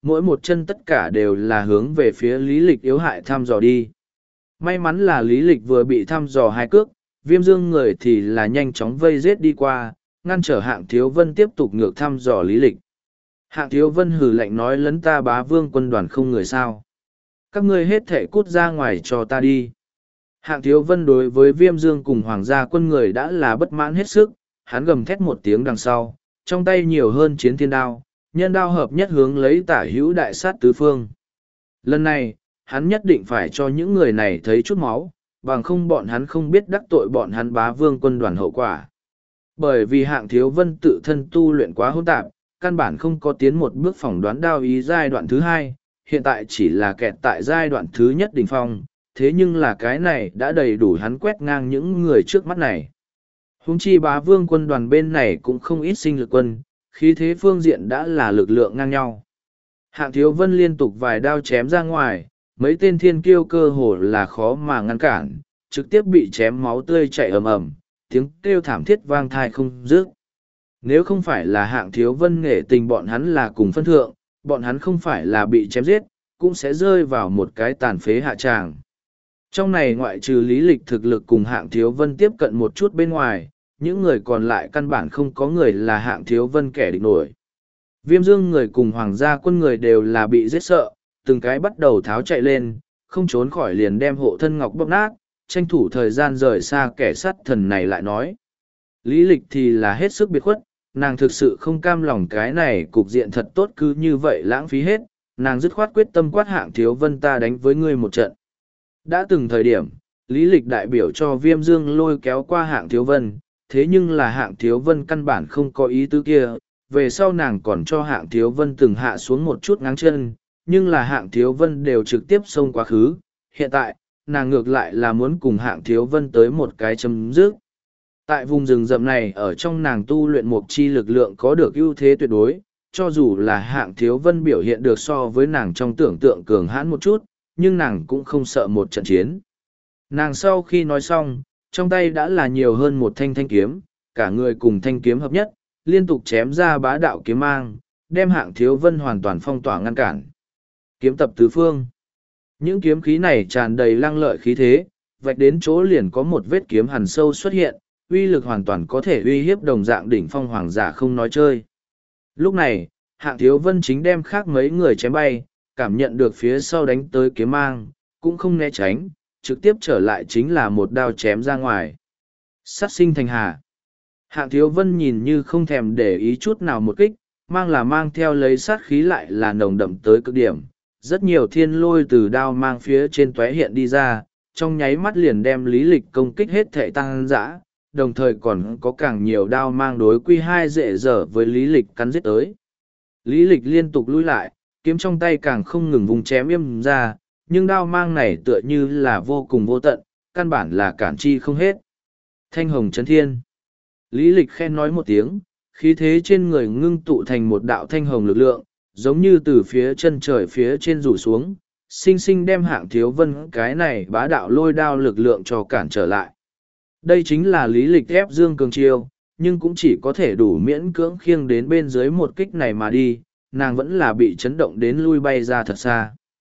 mỗi một chân tất cả đều là hướng về phía lý lịch yếu hại thăm dò đi. May mắn là lý lịch vừa bị thăm dò hai cước, Viêm Dương người thì là nhanh chóng vây giết đi qua, ngăn trở Hạng Thiếu Vân tiếp tục ngược thăm dò lý lịch. Hạng Thiếu Vân hừ lạnh nói lấn ta Bá Vương quân đoàn không người sao. Các ngươi hết thể cút ra ngoài cho ta đi. Hạng Thiếu Vân đối với Viêm Dương cùng Hoàng gia quân người đã là bất mãn hết sức, hắn gầm thét một tiếng đằng sau, trong tay nhiều hơn chiến thiên đao, nhân đao hợp nhất hướng lấy tả hữu đại sát tứ phương. Lần này, hắn nhất định phải cho những người này thấy chút máu, bằng không bọn hắn không biết đắc tội bọn hắn Bá Vương quân đoàn hậu quả. Bởi vì Hạng Thiếu Vân tự thân tu luyện quá hỗn tạp, căn bản không có tiến một bước phỏng đoán đao ý giai đoạn thứ hai, hiện tại chỉ là kẹt tại giai đoạn thứ nhất đỉnh phong, thế nhưng là cái này đã đầy đủ hắn quét ngang những người trước mắt này. Huống chi Bá Vương quân đoàn bên này cũng không ít sinh lực quân, khí thế phương diện đã là lực lượng ngang nhau. Hạng Thiếu Vân liên tục vài đao chém ra ngoài, mấy tên thiên kiêu cơ hồ là khó mà ngăn cản, trực tiếp bị chém máu tươi chảy ầm ầm, tiếng kêu thảm thiết vang thai không dứt. Nếu không phải là Hạng Thiếu Vân nghệ tình bọn hắn là cùng phân thượng, bọn hắn không phải là bị chém giết, cũng sẽ rơi vào một cái tàn phế hạ tràng. Trong này ngoại trừ lý lịch thực lực cùng Hạng Thiếu Vân tiếp cận một chút bên ngoài, những người còn lại căn bản không có người là Hạng Thiếu Vân kẻ địch nổi. Viêm Dương người cùng Hoàng gia quân người đều là bị giết sợ, từng cái bắt đầu tháo chạy lên, không trốn khỏi liền đem hộ thân ngọc bóp nát, tranh thủ thời gian rời xa kẻ sát thần này lại nói. Lý lịch thì là hết sức biệt khuất, nàng thực sự không cam lòng cái này cục diện thật tốt cứ như vậy lãng phí hết, nàng dứt khoát quyết tâm quát Hạng Thiếu Vân ta đánh với ngươi một trận. Đã từng thời điểm, Lý lịch đại biểu cho Viêm Dương lôi kéo qua Hạng Thiếu Vân, thế nhưng là Hạng Thiếu Vân căn bản không có ý tứ kia, về sau nàng còn cho Hạng Thiếu Vân từng hạ xuống một chút ngáng chân, nhưng là Hạng Thiếu Vân đều trực tiếp xông quá khứ, hiện tại, nàng ngược lại là muốn cùng Hạng Thiếu Vân tới một cái chấm dứt. Tại vùng rừng rậm này ở trong nàng tu luyện mục chi lực lượng có được ưu thế tuyệt đối, cho dù là Hạng Thiếu Vân biểu hiện được so với nàng trong tưởng tượng cường hãn một chút, nhưng nàng cũng không sợ một trận chiến. Nàng sau khi nói xong, trong tay đã là nhiều hơn một thanh thanh kiếm, cả người cùng thanh kiếm hợp nhất, liên tục chém ra bá đạo kiếm mang, đem Hạng Thiếu Vân hoàn toàn phong tỏa ngăn cản. Kiếm tập tứ phương. Những kiếm khí này tràn đầy lăng lợi khí thế, vạch đến chỗ liền có một vết kiếm hằn sâu xuất hiện, uy lực hoàn toàn có thể uy hiếp đồng dạng đỉnh phong hoàng giả không nói chơi. Lúc này, Hạng Thiếu Vân chính đem khác mấy người chém bay, cảm nhận được phía sau đánh tới kiếm mang, cũng không né tránh, trực tiếp trở lại chính là một đao chém ra ngoài. Sát sinh thành hà. Hạng Thiếu Vân nhìn như không thèm để ý chút nào một kích, mang là mang theo lấy sát khí lại là nồng đậm tới cực điểm. Rất nhiều thiên lôi từ đao mang phía trên tóe hiện đi ra, trong nháy mắt liền đem lý lịch công kích hết thể tăng dã, đồng thời còn có càng nhiều đao mang đối quy hai dễ dở với lý lịch cắn giết tới. Lý lịch liên tục lui lại, kiếm trong tay càng không ngừng vùng chém im ra, nhưng đao mang này tựa như là vô cùng vô tận, căn bản là cản chi không hết. Thanh hồng chấn thiên. Lý lịch khen nói một tiếng, khí thế trên người ngưng tụ thành một đạo thanh hồng lực lượng, giống như từ phía chân trời phía trên rủ xuống, sinh sinh đem Hạng Thiếu Vân cái này bá đạo lôi đao lực lượng cho cản trở lại. Đây chính là lý lịch ép dương cường chiêu, nhưng cũng chỉ có thể đủ miễn cưỡng khiêng đến bên dưới một kích này mà đi, nàng vẫn là bị chấn động đến lui bay ra thật xa.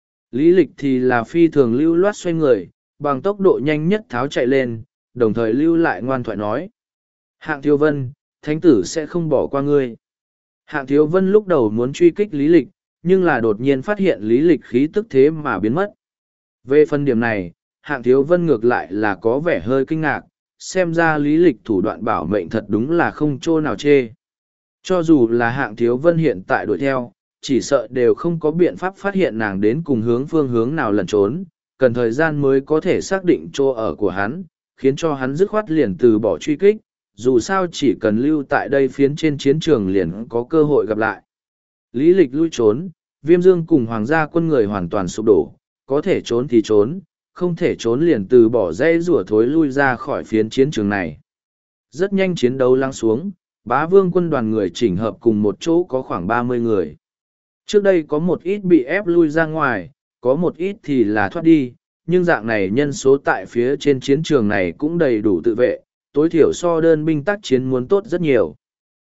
Lý lịch thì là phi thường lưu loát xoay người, bằng tốc độ nhanh nhất tháo chạy lên, đồng thời lưu lại ngoan thoại nói. Hạng Thiếu Vân, thánh tử sẽ không bỏ qua ngươi. Hạng Thiếu Vân lúc đầu muốn truy kích lý lịch, nhưng là đột nhiên phát hiện lý lịch khí tức thế mà biến mất. Về phần điểm này, Hạng Thiếu Vân ngược lại là có vẻ hơi kinh ngạc, xem ra lý lịch thủ đoạn bảo mệnh thật đúng là không chỗ nào chê. Cho dù là Hạng Thiếu Vân hiện tại đuổi theo, chỉ sợ đều không có biện pháp phát hiện nàng đến cùng phương hướng nào lẩn trốn, cần thời gian mới có thể xác định chỗ ở của hắn, khiến cho hắn dứt khoát liền từ bỏ truy kích, dù sao chỉ cần lưu tại đây phiến trên chiến trường liền có cơ hội gặp lại. Lý lịch lui trốn, Viêm Dương cùng Hoàng gia quân người hoàn toàn sụp đổ, có thể trốn thì trốn, không thể trốn liền từ bỏ dây rủa thối lui ra khỏi phiến chiến trường này. Rất nhanh chiến đấu lắng xuống, Bá Vương quân đoàn người chỉnh hợp cùng một chỗ có khoảng 30 người. Trước đây có một ít bị ép lui ra ngoài, có một ít thì là thoát đi, nhưng dạng này nhân số tại phía trên chiến trường này cũng đầy đủ tự vệ, tối thiểu so đơn binh tác chiến muốn tốt rất nhiều.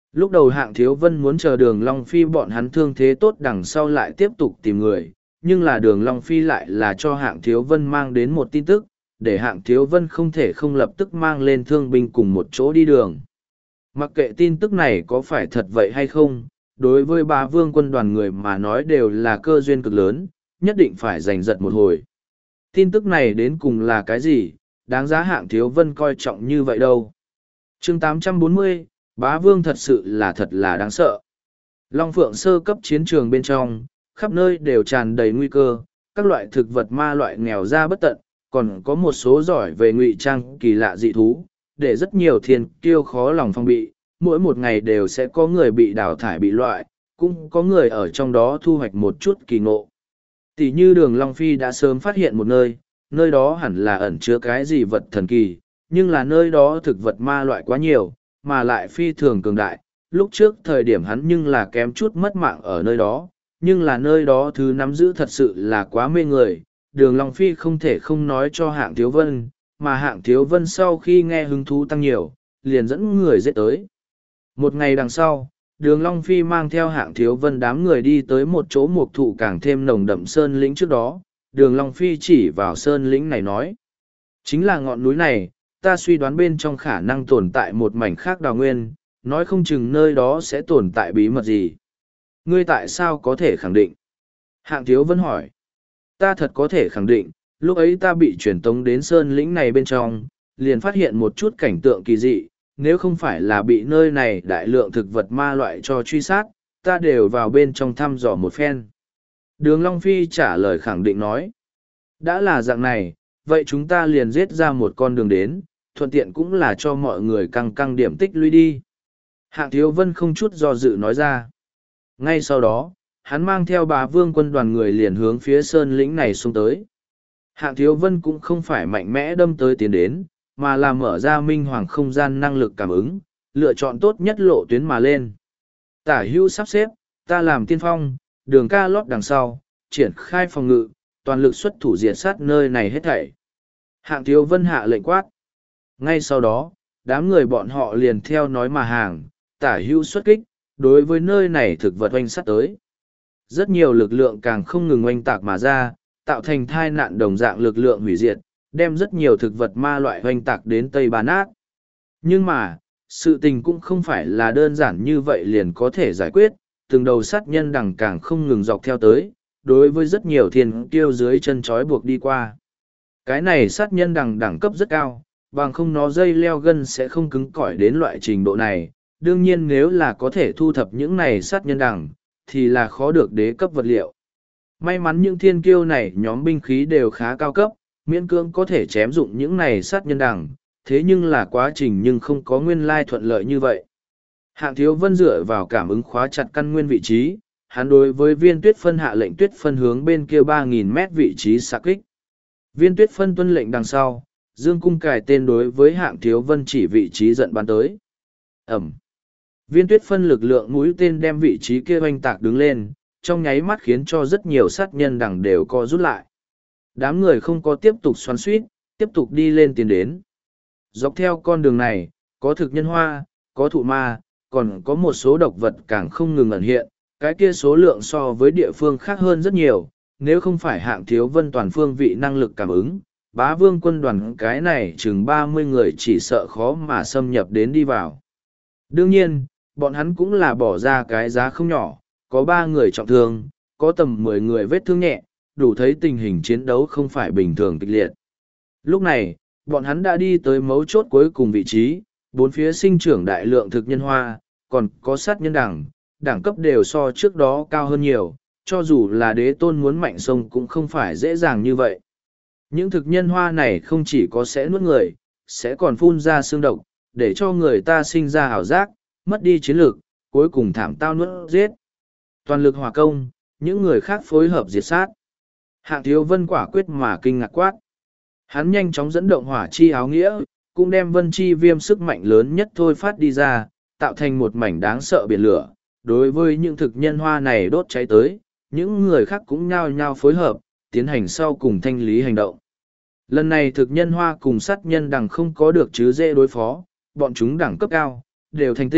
Lúc đầu Hạng Thiếu Vân muốn chờ Đường Long Phi bọn hắn thương thế tốt đằng sau lại tiếp tục tìm người, nhưng là Đường Long Phi lại là cho Hạng Thiếu Vân mang đến một tin tức, để Hạng Thiếu Vân không thể không lập tức mang lên thương binh cùng một chỗ đi đường. Mặc kệ tin tức này có phải thật vậy hay không, đối với Bá Vương quân đoàn người mà nói đều là cơ duyên cực lớn, nhất định phải giành giật một hồi. Tin tức này đến cùng là cái gì, đáng giá Hạng Thiếu Vân coi trọng như vậy đâu. Chương 840, Bá Vương thật sự là thật là đáng sợ. Long Phượng sơ cấp chiến trường bên trong, khắp nơi đều tràn đầy nguy cơ, các loại thực vật ma loại nghèo ra bất tận, còn có một số giỏi về ngụy trang kỳ lạ dị thú, để rất nhiều thiên kiêu khó lòng phòng bị, mỗi một ngày đều sẽ có người bị đào thải bị loại, cũng có người ở trong đó thu hoạch một chút kỳ ngộ. Tỷ như Đường Long Phi đã sớm phát hiện một nơi, nơi đó hẳn là ẩn chứa cái gì vật thần kỳ, nhưng là nơi đó thực vật ma loại quá nhiều, mà lại phi thường cường đại. Lúc trước thời điểm hắn nhưng là kém chút mất mạng ở nơi đó, nhưng là nơi đó thứ nắm giữ thật sự là quá mê người. Đường Long Phi không thể không nói cho Hạng Thiếu Vân, mà Hạng Thiếu Vân sau khi nghe hứng thú tăng nhiều, liền dẫn người giết tới. Một ngày đằng sau, Đường Long Phi mang theo Hạng Thiếu Vân đám người đi tới một chỗ mục thụ càng thêm nồng đậm sơn lĩnh trước đó. Đường Long Phi chỉ vào sơn lĩnh này nói, chính là ngọn núi này, ta suy đoán bên trong khả năng tồn tại một mảnh khác đào nguyên, nói không chừng nơi đó sẽ tồn tại bí mật gì. Ngươi tại sao có thể khẳng định? Hạng Thiếu Vân hỏi. Ta thật có thể khẳng định, lúc ấy ta bị truyền tống đến sơn lĩnh này bên trong, liền phát hiện một chút cảnh tượng kỳ dị, nếu không phải là bị nơi này đại lượng thực vật ma loại cho truy sát, ta đều vào bên trong thăm dò một phen. Đường Long Phi trả lời khẳng định nói. Đã là dạng này, vậy chúng ta liền giết ra một con đường đến, thuận tiện cũng là cho mọi người căng căng điểm tích lũy đi. Hạng Thiếu Vân không chút do dự nói ra. Ngay sau đó, hắn mang theo Bá Vương quân đoàn người liền hướng phía sơn lĩnh này xuống tới. Hạng Thiếu Vân cũng không phải mạnh mẽ đâm tới tiến đến, mà là mở ra minh hoàng không gian năng lực cảm ứng, lựa chọn tốt nhất lộ tuyến mà lên. Tả hữu sắp xếp, ta làm tiên phong, đường ca lót đằng sau, triển khai phòng ngự, toàn lực xuất thủ diệt sát nơi này hết thảy. Hạng Thiếu Vân hạ lệnh quát. Ngay sau đó, đám người bọn họ liền theo nói mà hàng, tả hữu xuất kích, đối với nơi này thực vật oanh sát tới. Rất nhiều lực lượng càng không ngừng oanh tạc mà ra, tạo thành thai nạn đồng dạng lực lượng hủy diệt, đem rất nhiều thực vật ma loại oanh tạc đến Tây Ba Nát. Nhưng mà, sự tình cũng không phải là đơn giản như vậy liền có thể giải quyết, từng đầu sát nhân đằng càng không ngừng dọc theo tới, đối với rất nhiều thiên kiêu dưới chân trói buộc đi qua. Cái này sát nhân đẳng cấp rất cao, bằng không nó dây leo gân sẽ không cứng cỏi đến loại trình độ này. Đương nhiên nếu là có thể thu thập những này sát nhân đẳng, thì là khó được đế cấp vật liệu. May mắn những thiên kiêu này nhóm binh khí đều khá cao cấp, miễn cưỡng có thể chém dụng những này sát nhân đẳng, thế nhưng là quá trình nhưng không có nguyên lai thuận lợi như vậy. Hạng Thiếu Vân dựa vào cảm ứng khóa chặt căn nguyên vị trí, hắn đối với viên tuyết phân hạ lệnh tuyết phân hướng bên kia 3.000 mét vị trí xạ kích. Viên tuyết phân tuân lệnh đằng sau, dương cung cài tên đối với Hạng Thiếu Vân chỉ vị trí giận bắn tới. Ẩm. Viên tuyết phân lực lượng mũi tên đem vị trí kia oanh tạc đứng lên, trong nháy mắt khiến cho rất nhiều sát nhân đằng đều co rút lại. Đám người không có tiếp tục xoắn suýt, tiếp tục đi lên tiến đến. Dọc theo con đường này, có thực nhân hoa, có thụ ma, còn có một số độc vật càng không ngừng ẩn hiện, cái kia số lượng so với địa phương khác hơn rất nhiều, nếu không phải Hạng Thiếu Vân toàn phương vị năng lực cảm ứng, Bá Vương quân đoàn cái này chừng 30 người chỉ sợ khó mà xâm nhập đến đi vào. Đương nhiên, bọn hắn cũng là bỏ ra cái giá không nhỏ, có 3 người trọng thương, có tầm 10 người vết thương nhẹ, đủ thấy tình hình chiến đấu không phải bình thường kịch liệt. Lúc này, bọn hắn đã đi tới mấu chốt cuối cùng vị trí, bốn phía sinh trưởng đại lượng thực nhân hoa, còn có sát nhân đẳng cấp đều so trước đó cao hơn nhiều, cho dù là đế tôn muốn mạnh sông cũng không phải dễ dàng như vậy. Những thực nhân hoa này không chỉ có sẽ nuốt người, sẽ còn phun ra xương độc, để cho người ta sinh ra ảo giác, mất đi chiến lược, cuối cùng thảm tao nuốt giết. Toàn lực hòa công, những người khác phối hợp diệt sát. Hạng Thiếu Vân quả quyết mà kinh ngạc quát. Hắn nhanh chóng dẫn động hỏa chi áo nghĩa, cũng đem vân chi viêm sức mạnh lớn nhất thôi phát đi ra, tạo thành một mảnh đáng sợ biển lửa. Đối với những thực nhân hoa này đốt cháy tới, những người khác cũng nhao nhao phối hợp, tiến hành sau cùng thanh lý hành động. Lần này thực nhân hoa cùng sát nhân đẳng không có được chứ dễ đối phó, bọn chúng đẳng cấp cao, đều thành tinh,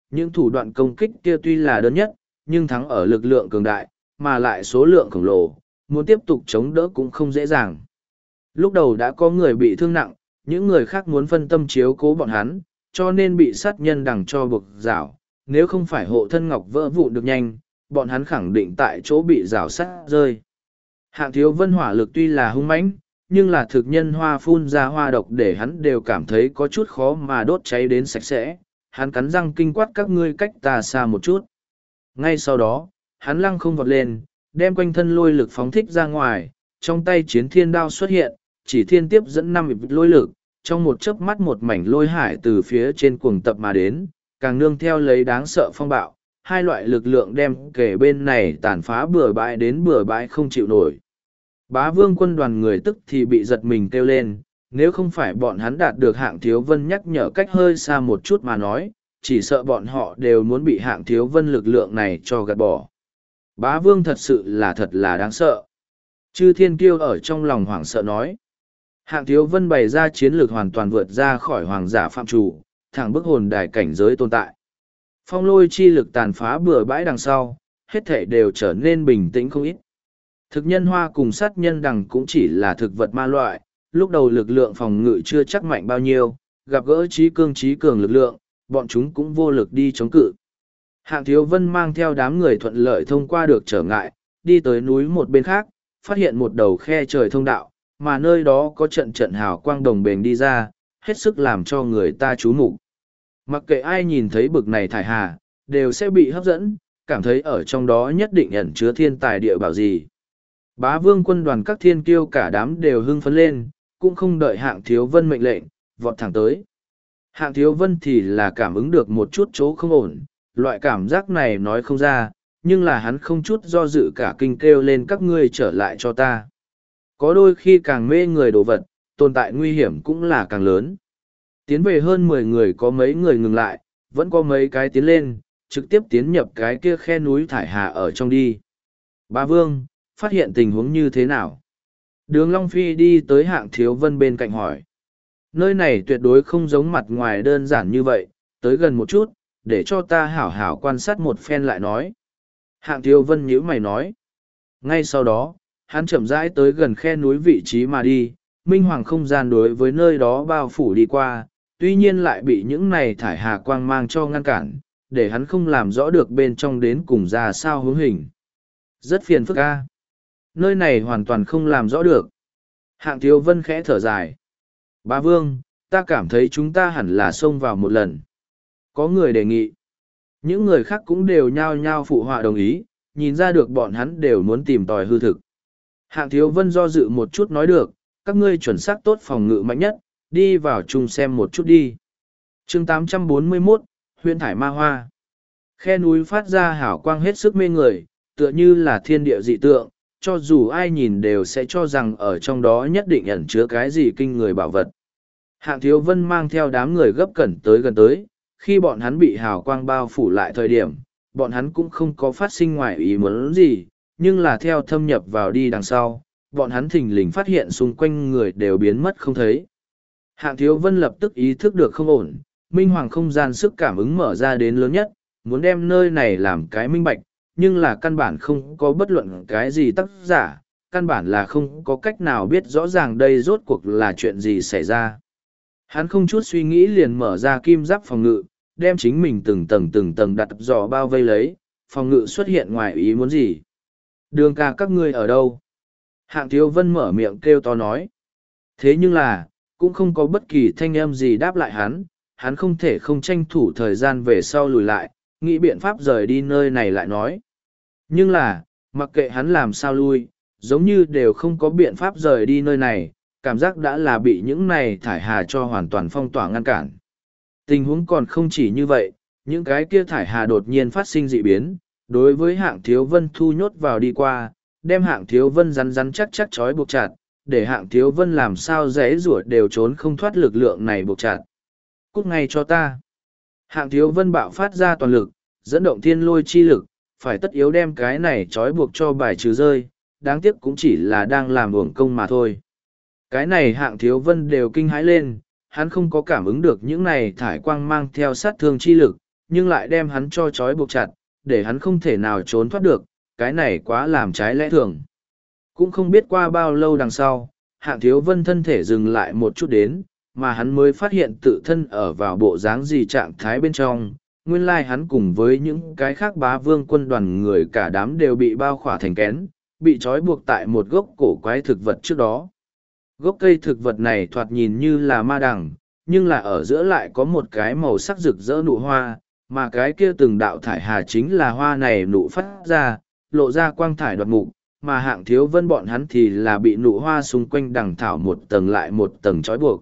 những thủ đoạn công kích kia tuy là đơn nhất, nhưng thắng ở lực lượng cường đại, mà lại số lượng khổng lồ, muốn tiếp tục chống đỡ cũng không dễ dàng. Lúc đầu đã có người bị thương nặng, những người khác muốn phân tâm chiếu cố bọn hắn, cho nên bị sát nhân đằng cho buộc rảo. Nếu không phải hộ thân ngọc vỡ vụn được nhanh, bọn hắn khẳng định tại chỗ bị rảo sát rơi. Hạng Thiếu Vân hỏa lực tuy là hung mãnh, nhưng là thực nhân hoa phun ra hoa độc để hắn đều cảm thấy có chút khó mà đốt cháy đến sạch sẽ. Hắn cắn răng kinh quát các ngươi cách ta xa một chút. Ngay sau đó, hắn lăng không vọt lên, đem quanh thân lôi lực phóng thích ra ngoài, trong tay chiến thiên đao xuất hiện, chỉ thiên tiếp dẫn 5 lôi lực, trong một chớp mắt một mảnh lôi hải từ phía trên cuồng tập mà đến, càng nương theo lấy đáng sợ phong bạo, hai loại lực lượng đem kể bên này tàn phá bừa bãi đến bừa bãi không chịu nổi. Bá Vương quân đoàn người tức thì bị giật mình kêu lên, nếu không phải bọn hắn đạt được Hạng Thiếu Vân nhắc nhở cách hơi xa một chút mà nói, chỉ sợ bọn họ đều muốn bị Hạng Thiếu Vân lực lượng này cho gạt bỏ. Bá Vương thật là đáng sợ. Chư Thiên Kiêu ở trong lòng hoảng sợ nói. Hạng Thiếu Vân bày ra chiến lược hoàn toàn vượt ra khỏi hoàng giả phạm chủ, thẳng bức hồn đài cảnh giới tồn tại. Phong lôi chi lực tàn phá bừa bãi đằng sau, hết thể đều trở nên bình tĩnh không ít. Thực nhân hoa cùng sát nhân đằng cũng chỉ là thực vật ma loại, lúc đầu lực lượng phòng ngự chưa chắc mạnh bao nhiêu, gặp gỡ trí cương trí cường lực lượng, bọn chúng cũng vô lực đi chống cự. Hạng Thiếu Vân mang theo đám người thuận lợi thông qua được trở ngại, đi tới núi một bên khác, phát hiện một đầu khe trời thông đạo, mà nơi đó có trận trận hào quang đồng bền đi ra, hết sức làm cho người ta chú mục. Mặc kệ ai nhìn thấy bực này thải hà, đều sẽ bị hấp dẫn, cảm thấy ở trong đó nhất định ẩn chứa thiên tài địa bảo gì. Bá Vương quân đoàn các thiên kiêu cả đám đều hưng phấn lên, cũng không đợi Hạng Thiếu Vân mệnh lệnh, vọt thẳng tới. Hạng Thiếu Vân thì là cảm ứng được một chút chỗ không ổn, loại cảm giác này nói không ra, nhưng là hắn không chút do dự cả kinh kêu lên các ngươi trở lại cho ta. Có đôi khi càng mê người đồ vật, tồn tại nguy hiểm cũng là càng lớn. Tiến về hơn 10 người có mấy người ngừng lại, vẫn có mấy cái tiến lên, trực tiếp tiến nhập cái kia khe núi thải hà ở trong đi. Bá Vương, phát hiện tình huống như thế nào? Đường Long Phi đi tới Hạng Thiếu Vân bên cạnh hỏi. Nơi này tuyệt đối không giống mặt ngoài đơn giản như vậy, tới gần một chút, để cho ta hảo hảo quan sát một phen lại nói. Hạng Thiếu Vân nhíu mày nói. Ngay sau đó, hắn chậm rãi tới gần khe núi vị trí mà đi, minh hoàng không gian đối với nơi đó bao phủ đi qua, tuy nhiên lại bị những này thải hà quang mang cho ngăn cản, để hắn không làm rõ được bên trong đến cùng ra sao hướng hình. Rất phiền phức a. Nơi này hoàn toàn không làm rõ được. Hạng Thiếu Vân khẽ thở dài. Bá Vương, ta cảm thấy chúng ta hẳn là xông vào một lần. Có người đề nghị. Những người khác cũng đều nhao nhao phụ họa đồng ý, nhìn ra được bọn hắn đều muốn tìm tòi hư thực. Hạng Thiếu Vân do dự một chút nói được, các ngươi chuẩn xác tốt phòng ngự mạnh nhất, đi vào chung xem một chút đi. chương 841, huyện thải ma hoa. Khe núi phát ra hảo quang hết sức mê người, tựa như là thiên địa dị tượng, cho dù ai nhìn đều sẽ cho rằng ở trong đó nhất định ẩn chứa cái gì kinh người bảo vật. Hạng Thiếu Vân mang theo đám người gấp cẩn tới gần tới, khi bọn hắn bị hào quang bao phủ lại thời điểm, bọn hắn cũng không có phát sinh ngoài ý muốn gì, nhưng là theo thâm nhập vào đi đằng sau, bọn hắn thình lình phát hiện xung quanh người đều biến mất không thấy. Hạng Thiếu Vân lập tức ý thức được không ổn, minh hoàng không gian sức cảm ứng mở ra đến lớn nhất, muốn đem nơi này làm cái minh bạch, nhưng là căn bản không có bất luận cái gì tác giả, căn bản là không có cách nào biết rõ ràng đây rốt cuộc là chuyện gì xảy ra. Hắn không chút suy nghĩ liền mở ra kim giáp phòng ngự, đem chính mình từng tầng đặt dò bao vây lấy, phòng ngự xuất hiện ngoài ý muốn gì. Đường ca các ngươi ở đâu? Hạng Thiếu Vân mở miệng kêu to nói. Thế nhưng là, cũng không có bất kỳ thanh âm gì đáp lại hắn không thể không tranh thủ thời gian về sau lùi lại, nghĩ biện pháp rời đi nơi này lại nói. Nhưng là, mặc kệ hắn làm sao lui, giống như đều không có biện pháp rời đi nơi này, cảm giác đã là bị những này thải hà cho hoàn toàn phong tỏa ngăn cản. Tình huống còn không chỉ như vậy, những cái kia thải hà đột nhiên phát sinh dị biến, đối với Hạng Thiếu Vân thu nhốt vào đi qua, đem Hạng Thiếu Vân rắn chắc trói buộc chặt, để Hạng Thiếu Vân làm sao rẽ rủa đều trốn không thoát lực lượng này buộc chặt. Cút ngay cho ta. Hạng Thiếu Vân bạo phát ra toàn lực, dẫn động thiên lôi chi lực, phải tất yếu đem cái này trói buộc cho bài trừ rơi, đáng tiếc cũng chỉ là đang làm uổng công mà thôi. Cái này Hạng Thiếu Vân đều kinh hãi lên, hắn không có cảm ứng được những này thải quang mang theo sát thương chi lực, nhưng lại đem hắn cho trói buộc chặt, để hắn không thể nào trốn thoát được, cái này quá làm trái lẽ thường. Cũng không biết qua bao lâu đằng sau, Hạng Thiếu Vân thân thể dừng lại một chút đến, mà hắn mới phát hiện tự thân ở vào bộ dáng gì trạng thái bên trong. Nguyên lai hắn cùng với những cái khác bá vương quân đoàn người cả đám đều bị bao khỏa thành kén, bị trói buộc tại một gốc cổ quái thực vật trước đó. Gốc cây thực vật này thoạt nhìn như là ma đằng, nhưng là ở giữa lại có một cái màu sắc rực rỡ nụ hoa, mà cái kia từng đạo thải hà chính là hoa này nụ phát ra, lộ ra quang thải đoạt mục, mà Hạng Thiếu Vân bọn hắn thì là bị nụ hoa xung quanh đằng thảo một tầng lại một tầng trói buộc.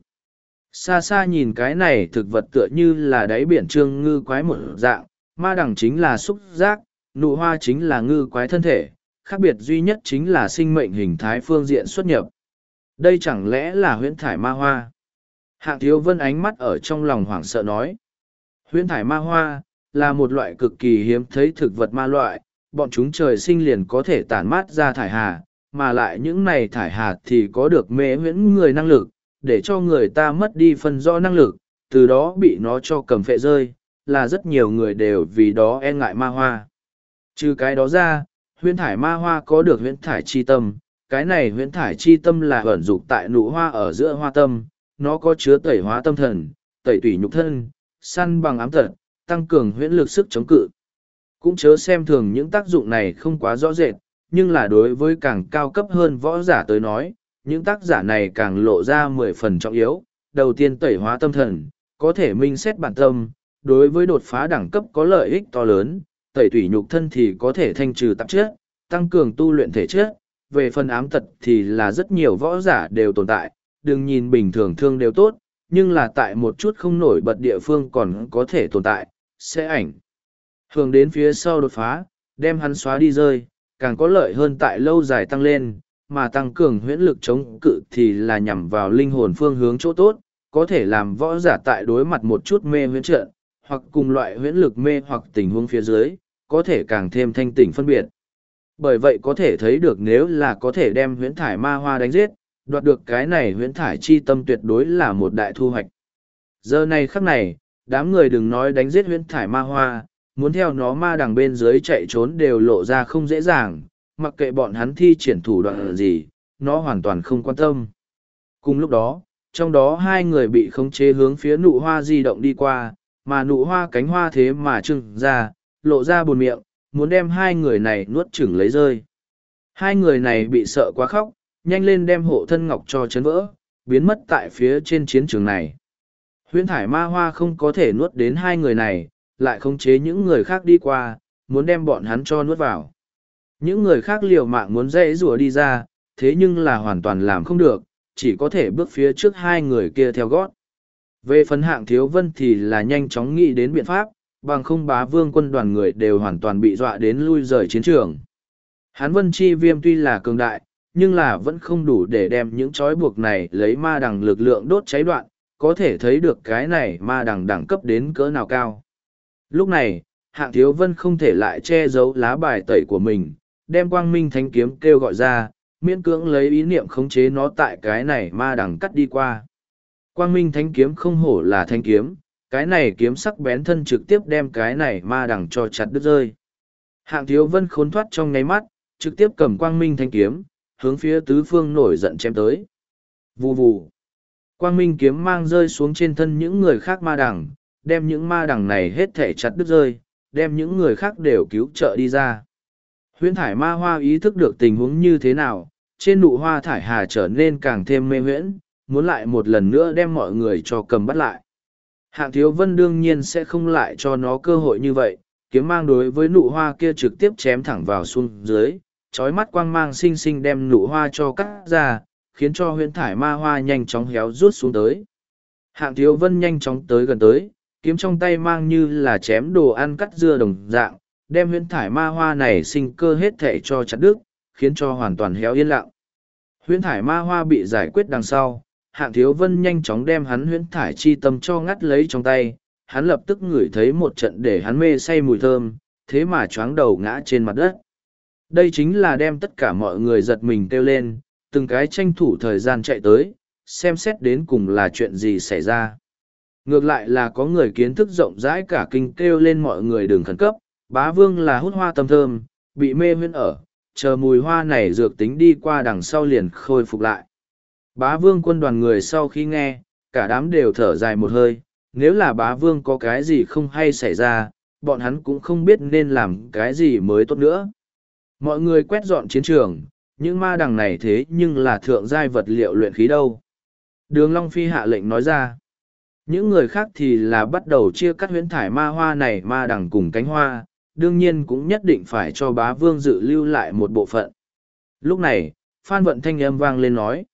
Xa xa nhìn cái này thực vật tựa như là đáy biển trương ngư quái một dạng, ma đằng chính là xúc giác, nụ hoa chính là ngư quái thân thể, khác biệt duy nhất chính là sinh mệnh hình thái phương diện xuất nhập. Đây chẳng lẽ là huyễn thải ma hoa? Hạng Thiếu Vân ánh mắt ở trong lòng hoảng sợ nói. Huyễn thải ma hoa là một loại cực kỳ hiếm thấy thực vật ma loại, bọn chúng trời sinh liền có thể tản mát ra thải hà, mà lại những này thải hà thì có được mê huyễn người năng lực, để cho người ta mất đi phân rõ năng lực, từ đó bị nó cho cầm phệ rơi, là rất nhiều người đều vì đó e ngại ma hoa. Trừ cái đó ra, huyễn thải ma hoa có được huyễn thải chi tâm, cái này huyễn thải chi tâm là ẩn dục tại nụ hoa ở giữa hoa tâm, nó có chứa tẩy hóa tâm thần, tẩy tủy nhục thân, săn bằng ám tật, tăng cường huyễn lực sức chống cự. Cũng chớ xem thường những tác dụng này không quá rõ rệt, nhưng là đối với càng cao cấp hơn võ giả tới nói, những tác giả này càng lộ ra 10 phần trọng yếu. Đầu tiên tẩy hóa tâm thần, có thể minh xét bản tâm, đối với đột phá đẳng cấp có lợi ích to lớn, tẩy tủy nhục thân thì có thể thanh trừ tạp chất, tăng cường tu luyện thể chất, về phần ám tật thì là rất nhiều võ giả đều tồn tại, đừng nhìn bình thường thương đều tốt, nhưng là tại một chút không nổi bật địa phương còn có thể tồn tại, sẽ ảnh hưởng đến phía sau đột phá, đem hắn xóa đi rơi, càng có lợi hơn tại lâu dài tăng lên, mà tăng cường huyễn lực chống cự thì là nhằm vào linh hồn phương hướng chỗ tốt, có thể làm võ giả tại đối mặt một chút mê huyễn trận, hoặc cùng loại huyễn lực mê hoặc tình huống phía dưới, có thể càng thêm thanh tỉnh phân biệt. Bởi vậy có thể thấy được nếu là có thể đem huyễn thải ma hoa đánh giết, đoạt được cái này huyễn thải chi tâm tuyệt đối là một đại thu hoạch. Giờ này khắc này, đám người đừng nói đánh giết huyễn thải ma hoa, muốn theo nó ma đằng bên dưới chạy trốn đều lộ ra không dễ dàng, mặc kệ bọn hắn thi triển thủ đoạn gì, nó hoàn toàn không quan tâm. Cùng lúc đó, trong đó hai người bị khống chế hướng phía nụ hoa di động đi qua, mà nụ hoa cánh hoa thế mà trưng ra, lộ ra buồn miệng, muốn đem hai người này nuốt chửng lấy rơi. Hai người này bị sợ quá khóc, nhanh lên đem hộ thân ngọc cho chấn vỡ, biến mất tại phía trên chiến trường này. Huyễn thải ma hoa không có thể nuốt đến hai người này, lại khống chế những người khác đi qua, muốn đem bọn hắn cho nuốt vào. Những người khác liều mạng muốn dãy rùa đi ra, thế nhưng là hoàn toàn làm không được, chỉ có thể bước phía trước hai người kia theo gót. Về phần Hạng Thiếu Vân thì là nhanh chóng nghĩ đến biện pháp, bằng không bá vương quân đoàn người đều hoàn toàn bị dọa đến lui rời chiến trường. Hán Vân Chi Viêm tuy là cường đại, nhưng là vẫn không đủ để đem những trói buộc này lấy ma đằng lực lượng đốt cháy đoạn, có thể thấy được cái này ma đằng đẳng cấp đến cỡ nào cao. Lúc này, Hạng Thiếu Vân không thể lại che giấu lá bài tẩy của mình, đem Quang Minh Thánh Kiếm kêu gọi ra, miễn cưỡng lấy ý niệm khống chế nó tại cái này ma đằng cắt đi qua. Quang Minh Thánh Kiếm không hổ là thanh kiếm, cái này kiếm sắc bén thân trực tiếp đem cái này ma đằng cho chặt đứt rơi. Hạng Thiếu Vân khốn thoát trong nháy mắt, trực tiếp cầm Quang Minh Thánh Kiếm, hướng phía tứ phương nổi giận chém tới. Vù vù. Quang Minh kiếm mang rơi xuống trên thân những người khác ma đằng, đem những ma đằng này hết thể chặt đứt rơi, đem những người khác đều cứu trợ đi ra. Huyễn thải ma hoa ý thức được tình huống như thế nào, trên nụ hoa thải hà trở nên càng thêm mê huyễn, muốn lại một lần nữa đem mọi người cho cầm bắt lại. Hạng Thiếu Vân đương nhiên sẽ không lại cho nó cơ hội như vậy, kiếm mang đối với nụ hoa kia trực tiếp chém thẳng vào xuống dưới, chói mắt quang mang xinh xinh đem nụ hoa cho cắt ra, khiến cho huyễn thải ma hoa nhanh chóng héo rút xuống tới. Hạng Thiếu Vân nhanh chóng tới gần tới, kiếm trong tay mang như là chém đồ ăn cắt dưa đồng dạng, đem huyễn thải ma hoa này sinh cơ hết thể cho chặt đứt, khiến cho hoàn toàn héo yên lặng. Huyễn thải ma hoa bị giải quyết đằng sau, Hạng Thiếu Vân nhanh chóng đem hắn huyễn thải chi tâm cho ngắt lấy trong tay, hắn lập tức ngửi thấy một trận để hắn mê say mùi thơm, thế mà choáng đầu ngã trên mặt đất. Đây chính là đem tất cả mọi người giật mình kêu lên, từng cái tranh thủ thời gian chạy tới, xem xét đến cùng là chuyện gì xảy ra. Ngược lại là có người kiến thức rộng rãi cả kinh kêu lên mọi người đừng khẩn cấp, bá vương là hút hoa tâm thơm, bị mê huyễn ở, chờ mùi hoa này dược tính đi qua đằng sau liền khôi phục lại. Bá vương quân đoàn người sau khi nghe, cả đám đều thở dài một hơi, nếu là bá vương có cái gì không hay xảy ra, bọn hắn cũng không biết nên làm cái gì mới tốt nữa. Mọi người quét dọn chiến trường, những ma đằng này thế nhưng là thượng giai vật liệu luyện khí đâu. Đường Long Phi hạ lệnh nói ra. Những người khác thì là bắt đầu chia cắt huyễn thải ma hoa này ma đằng cùng cánh hoa, đương nhiên cũng nhất định phải cho bá vương dự lưu lại một bộ phận. Lúc này, Phan Vận thanh âm vang lên nói.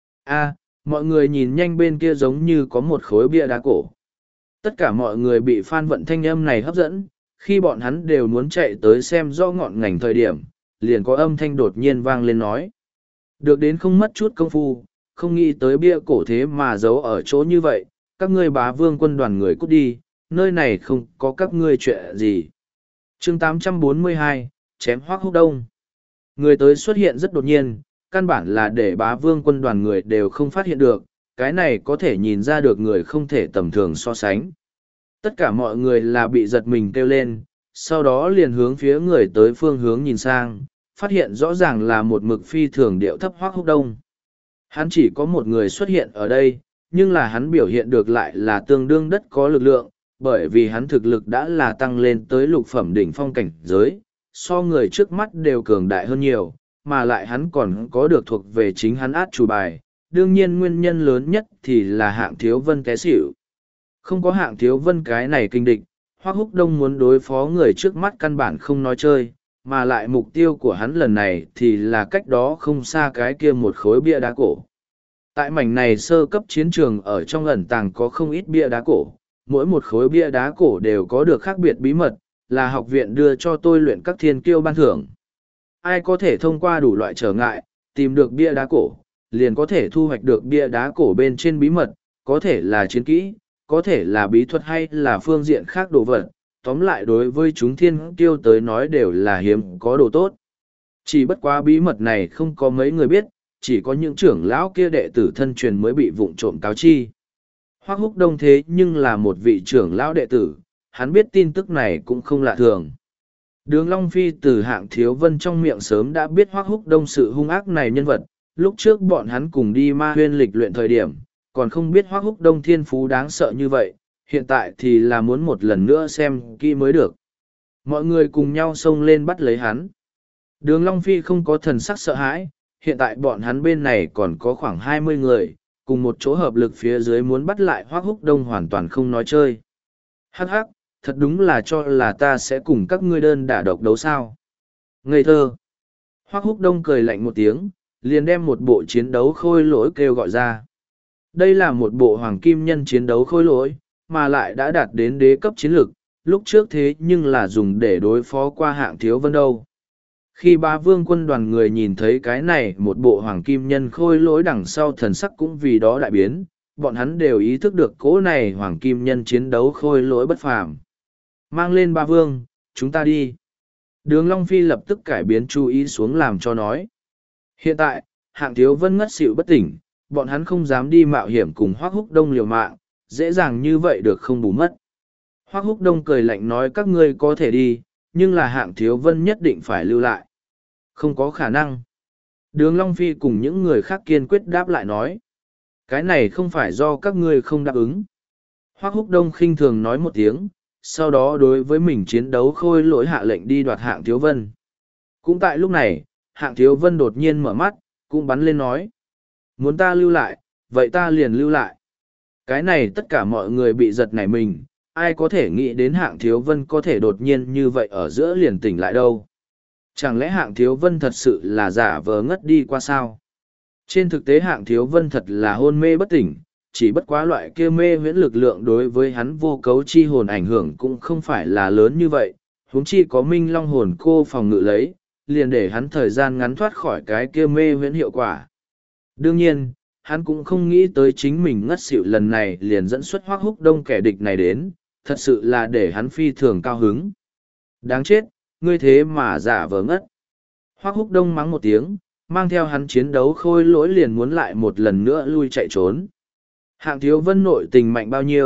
Mọi người nhìn nhanh bên kia giống như có một khối bia đá cổ. Tất cả mọi người bị Phan Vận thanh âm này hấp dẫn, khi bọn hắn đều muốn chạy tới xem rõ ngọn ngành thời điểm, liền có âm thanh đột nhiên vang lên nói. Được đến không mất chút công phu, không nghĩ tới bia cổ thế mà giấu ở chỗ như vậy, các ngươi bá vương quân đoàn người cút đi, nơi này không có các ngươi chuyện gì. Chương 842, chém Hoắc Húc Đông. Người tới xuất hiện rất đột nhiên, căn bản là để bá vương quân đoàn người đều không phát hiện được, cái này có thể nhìn ra được người không thể tầm thường so sánh. Tất cả mọi người là bị giật mình kêu lên, sau đó liền hướng phía người tới phương hướng nhìn sang, phát hiện rõ ràng là một mực phi thường điệu thấp Hoắc Húc Đông. Hắn chỉ có một người xuất hiện ở đây, nhưng là hắn biểu hiện được lại là tương đương đất có lực lượng, bởi vì hắn thực lực đã là tăng lên tới lục phẩm đỉnh phong cảnh giới, so người trước mắt đều cường đại hơn nhiều, mà lại hắn còn có được thuộc về chính hắn át chủ bài. Đương nhiên nguyên nhân lớn nhất thì là Hạng Thiếu Vân té xỉu. Không có Hạng Thiếu Vân cái này kinh địch, Hoắc Húc Đông muốn đối phó người trước mắt căn bản không nói chơi, mà lại mục tiêu của hắn lần này thì là cách đó không xa cái kia một khối bia đá cổ. Tại mảnh này sơ cấp chiến trường ở trong ẩn tàng có không ít bia đá cổ, mỗi một khối bia đá cổ đều có được khác biệt bí mật, là học viện đưa cho tôi luyện các thiên kiêu ban thưởng. Ai có thể thông qua đủ loại trở ngại, tìm được bia đá cổ, liền có thể thu hoạch được bia đá cổ bên trên bí mật, có thể là chiến kỹ, có thể là bí thuật hay là phương diện khác đồ vật. Tóm lại đối với chúng thiên kiêu tới nói đều là hiếm có đồ tốt. Chỉ bất quá bí mật này không có mấy người biết, chỉ có những trưởng lão kia đệ tử thân truyền mới bị vụng trộm cáo chi. Hoắc Húc Đông thế nhưng là một vị trưởng lão đệ tử, hắn biết tin tức này cũng không lạ thường. Đường Long Phi từ Hạng Thiếu Vân trong miệng sớm đã biết Hoắc Húc Đông sự hung ác này nhân vật, lúc trước bọn hắn cùng đi ma huyên lịch luyện thời điểm, còn không biết Hoắc Húc Đông thiên phú đáng sợ như vậy, hiện tại thì là muốn một lần nữa xem kỹ mới được. Mọi người cùng nhau xông lên bắt lấy hắn. Đường Long Phi không có thần sắc sợ hãi, hiện tại bọn hắn bên này còn có khoảng 20 người, cùng một chỗ hợp lực phía dưới muốn bắt lại Hoắc Húc Đông hoàn toàn không nói chơi. Hắc hắc, thật đúng là cho là ta sẽ cùng các ngươi đơn đả độc đấu sao. Ngây thơ. Hoắc Húc Đông cười lạnh một tiếng, liền đem một bộ chiến đấu khôi lỗi kêu gọi ra. Đây là một bộ hoàng kim nhân chiến đấu khôi lỗi, mà lại đã đạt đến đế cấp chiến lực, lúc trước thế nhưng là dùng để đối phó qua Hạng Thiếu Vân đâu. Khi bá vương quân đoàn người nhìn thấy cái này một bộ hoàng kim nhân khôi lỗi đằng sau thần sắc cũng vì đó đại biến, bọn hắn đều ý thức được cỗ này hoàng kim nhân chiến đấu khôi lỗi bất phàm. Mang lên bá vương, chúng ta đi. Đường Long Phi lập tức cải biến chú ý xuống làm cho nói. Hiện tại, Hạng Thiếu Vân ngất xỉu bất tỉnh, bọn hắn không dám đi mạo hiểm cùng Hoắc Húc Đông liều mạng, dễ dàng như vậy được không bù mất. Hoắc Húc Đông cười lạnh nói các ngươi có thể đi, nhưng là Hạng Thiếu Vân nhất định phải lưu lại. Không có khả năng. Đường Long Phi cùng những người khác kiên quyết đáp lại nói. Cái này không phải do các ngươi không đáp ứng. Hoắc Húc Đông khinh thường nói một tiếng, sau đó đối với mình chiến đấu khôi lỗi hạ lệnh đi đoạt Hạng Thiếu Vân. Cũng tại lúc này, Hạng Thiếu Vân đột nhiên mở mắt, cũng bắn lên nói. Muốn ta lưu lại, vậy ta liền lưu lại. Cái này tất cả mọi người bị giật nảy mình, ai có thể nghĩ đến Hạng Thiếu Vân có thể đột nhiên như vậy ở giữa liền tỉnh lại đâu. Chẳng lẽ Hạng Thiếu Vân thật sự là giả vờ ngất đi qua sao? Trên thực tế Hạng Thiếu Vân thật là hôn mê bất tỉnh, chỉ bất quá loại kia mê huyễn lực lượng đối với hắn vô cấu chi hồn ảnh hưởng cũng không phải là lớn như vậy, huống chi có Minh Long hồn cô phòng ngự lấy, liền để hắn thời gian ngắn thoát khỏi cái kia mê huyễn hiệu quả. Đương nhiên, hắn cũng không nghĩ tới chính mình ngất xỉu lần này liền dẫn xuất Hoắc Húc Đông kẻ địch này đến, thật sự là để hắn phi thường cao hứng. Đáng chết, ngươi thế mà giả vờ ngất. Hoắc Húc Đông mắng một tiếng, mang theo hắn chiến đấu khôi lỗi liền muốn lại một lần nữa lui chạy trốn. Hạng Thiếu Vân nội tình mạnh bao nhiêu,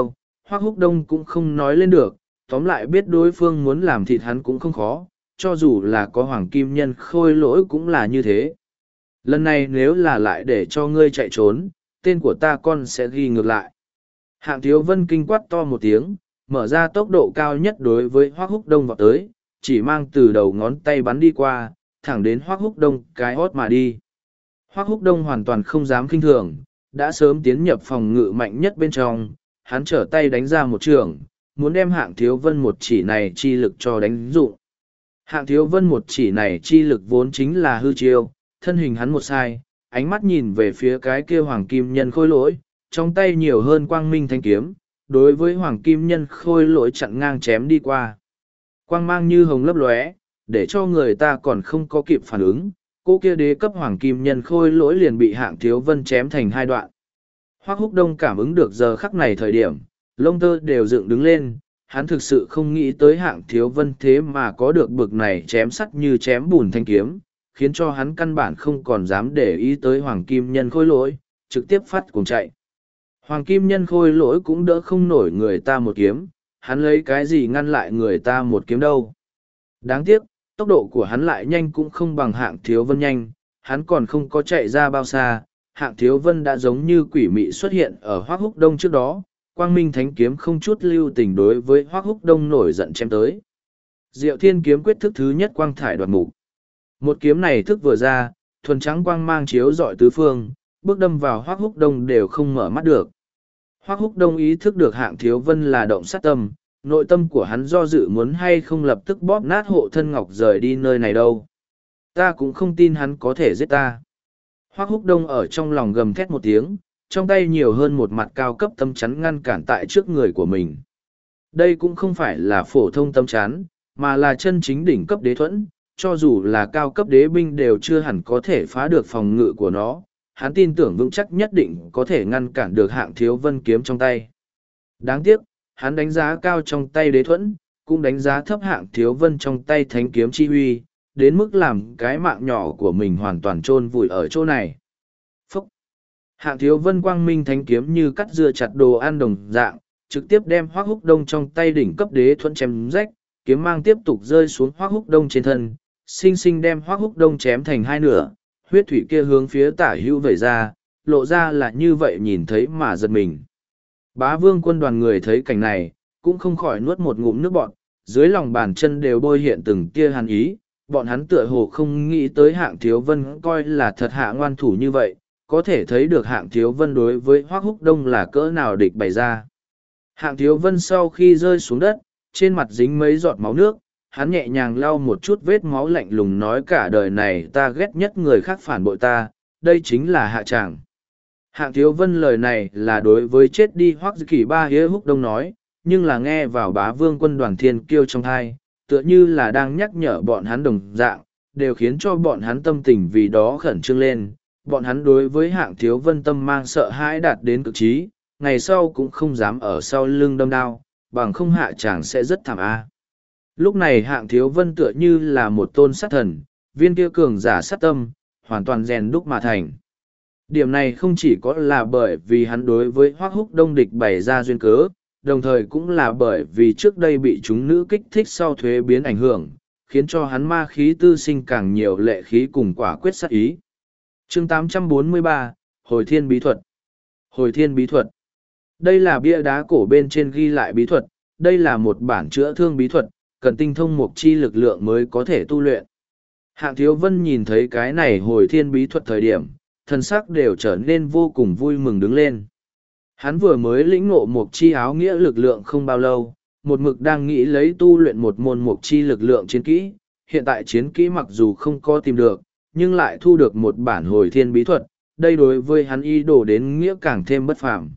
Hoắc Húc Đông cũng không nói lên được, tóm lại biết đối phương muốn làm thịt hắn cũng không khó, cho dù là có hoàng kim nhân khôi lỗi cũng là như thế. Lần này nếu là lại để cho ngươi chạy trốn, tên của ta con sẽ ghi ngược lại. Hạng Thiếu Vân kinh quát to một tiếng, mở ra tốc độ cao nhất đối với Hoắc Húc Đông vọt tới, chỉ mang từ đầu ngón tay bắn đi qua, thẳng đến Hoắc Húc Đông cái hót mà đi. Hoắc Húc Đông hoàn toàn không dám khinh thường, đã sớm tiến nhập phòng ngự mạnh nhất bên trong, hắn trở tay đánh ra một trường, muốn đem Hạng Thiếu Vân một chỉ này chi lực cho đánh dụng. Hạng Thiếu Vân một chỉ này chi lực vốn chính là hư chiêu, thân hình hắn một sai, ánh mắt nhìn về phía cái kia hoàng kim nhân khôi lỗi, trong tay nhiều hơn quang minh thanh kiếm, đối với hoàng kim nhân khôi lỗi chặn ngang chém đi qua. Quang mang như hồng lấp lóe, để cho người ta còn không có kịp phản ứng, cô kia đế cấp hoàng kim nhân khôi lỗi liền bị Hạng Thiếu Vân chém thành hai đoạn. Hoắc Húc Đông cảm ứng được giờ khắc này thời điểm, lông tơ đều dựng đứng lên, hắn thực sự không nghĩ tới Hạng Thiếu Vân thế mà có được bực này chém sắt như chém bùn thanh kiếm, khiến cho hắn căn bản không còn dám để ý tới hoàng kim nhân khôi lỗi, trực tiếp phát cùng chạy. Hoàng kim nhân khôi lỗi cũng đỡ không nổi người ta một kiếm, hắn lấy cái gì ngăn lại người ta một kiếm đâu. Đáng tiếc, tốc độ của hắn lại nhanh cũng không bằng Hạng Thiếu Vân nhanh, hắn còn không có chạy ra bao xa, Hạng Thiếu Vân đã giống như quỷ mị xuất hiện ở Hoắc Húc Đông trước đó, quang minh thánh kiếm không chút lưu tình đối với Hoắc Húc Đông nổi giận chém tới. Diệu Thiên kiếm quyết thức thứ nhất quang thải đoạt mục. Một kiếm này thức vừa ra, thuần trắng quang mang chiếu rọi tứ phương, bước đâm vào Hoắc Húc Đông đều không mở mắt được. Hoắc Húc Đông ý thức được Hạng Thiếu Vân là động sát tâm, nội tâm của hắn do dự muốn hay không lập tức bóp nát hộ thân ngọc rời đi nơi này đâu. Ta cũng không tin hắn có thể giết ta. Hoắc Húc Đông ở trong lòng gầm thét một tiếng, trong tay nhiều hơn một mặt cao cấp tấm chắn ngăn cản tại trước người của mình. Đây cũng không phải là phổ thông tấm chắn, mà là chân chính đỉnh cấp đế thuẫn, cho dù là cao cấp đế binh đều chưa hẳn có thể phá được phòng ngự của nó. Hắn tin tưởng vững chắc nhất định có thể ngăn cản được Hạng Thiếu Vân kiếm trong tay. Đáng tiếc, hắn đánh giá cao trong tay đế thuẫn, cũng đánh giá thấp Hạng Thiếu Vân trong tay thánh kiếm chi huy, đến mức làm cái mạng nhỏ của mình hoàn toàn chôn vùi ở chỗ này. Phúc! Hạng Thiếu Vân quang minh thánh kiếm như cắt dưa chặt đồ ăn đồng dạng, trực tiếp đem Hoắc Húc Đông trong tay đỉnh cấp đế thuẫn chém rách, kiếm mang tiếp tục rơi xuống Hoắc Húc Đông trên thân, sinh sinh đem Hoắc Húc Đông chém thành hai nửa, huyết thủy kia hướng phía tả hữu vẩy ra, lộ ra là như vậy nhìn thấy mà giật mình. Bá Vương quân đoàn người thấy cảnh này, cũng không khỏi nuốt một ngụm nước bọt, dưới lòng bàn chân đều bôi hiện từng tia hàn ý, bọn hắn tựa hồ không nghĩ tới Hạng Thiếu Vân coi là thật hạ ngoan thủ như vậy, có thể thấy được Hạng Thiếu Vân đối với Hoắc Húc Đông là cỡ nào địch bày ra. Hạng Thiếu Vân sau khi rơi xuống đất, trên mặt dính mấy giọt máu nước, hắn nhẹ nhàng lau một chút vết máu lạnh lùng nói cả đời này ta ghét nhất người khác phản bội ta, đây chính là hạ tràng. Hạng Thiếu Vân lời này là đối với chết đi Hoắc Kỷ Ba Hế Húc Đông nói, nhưng là nghe vào Bá Vương quân đoàn thiên kiêu trong thai, tựa như là đang nhắc nhở bọn hắn đồng dạng, đều khiến cho bọn hắn tâm tình vì đó khẩn trương lên. Bọn hắn đối với Hạng Thiếu Vân tâm mang sợ hãi đạt đến cực trí, ngày sau cũng không dám ở sau lưng đâm đao, bằng không hạ chàng sẽ rất thảm a. Lúc này Hạng Thiếu Vân tựa như là một tôn sát thần, viên kia cường giả sát tâm, hoàn toàn rèn đúc mà thành. Điểm này không chỉ có là bởi vì hắn đối với Hoắc Húc Đông địch bày ra duyên cớ, đồng thời cũng là bởi vì trước đây bị chúng nữ kích thích sau thuế biến ảnh hưởng, khiến cho hắn ma khí tư sinh càng nhiều lệ khí cùng quả quyết sát ý. Chương 843, Hồi Thiên Bí Thuật. Hồi Thiên Bí Thuật. Đây là bia đá cổ bên trên ghi lại bí thuật, đây là một bản chữa thương bí thuật, cần tinh thông mục chi lực lượng mới có thể tu luyện. Hạng Thiếu Vân nhìn thấy cái này Hồi Thiên Bí Thuật thời điểm, thân sắc đều trở nên vô cùng vui mừng đứng lên. Hắn vừa mới lĩnh ngộ mục chi áo nghĩa lực lượng không bao lâu, một mực đang nghĩ lấy tu luyện một môn mục chi lực lượng chiến kỹ, hiện tại chiến kỹ mặc dù không có tìm được, nhưng lại thu được một bản Hồi Thiên Bí Thuật, đây đối với hắn ý đồ đến nghĩa càng thêm bất phàm.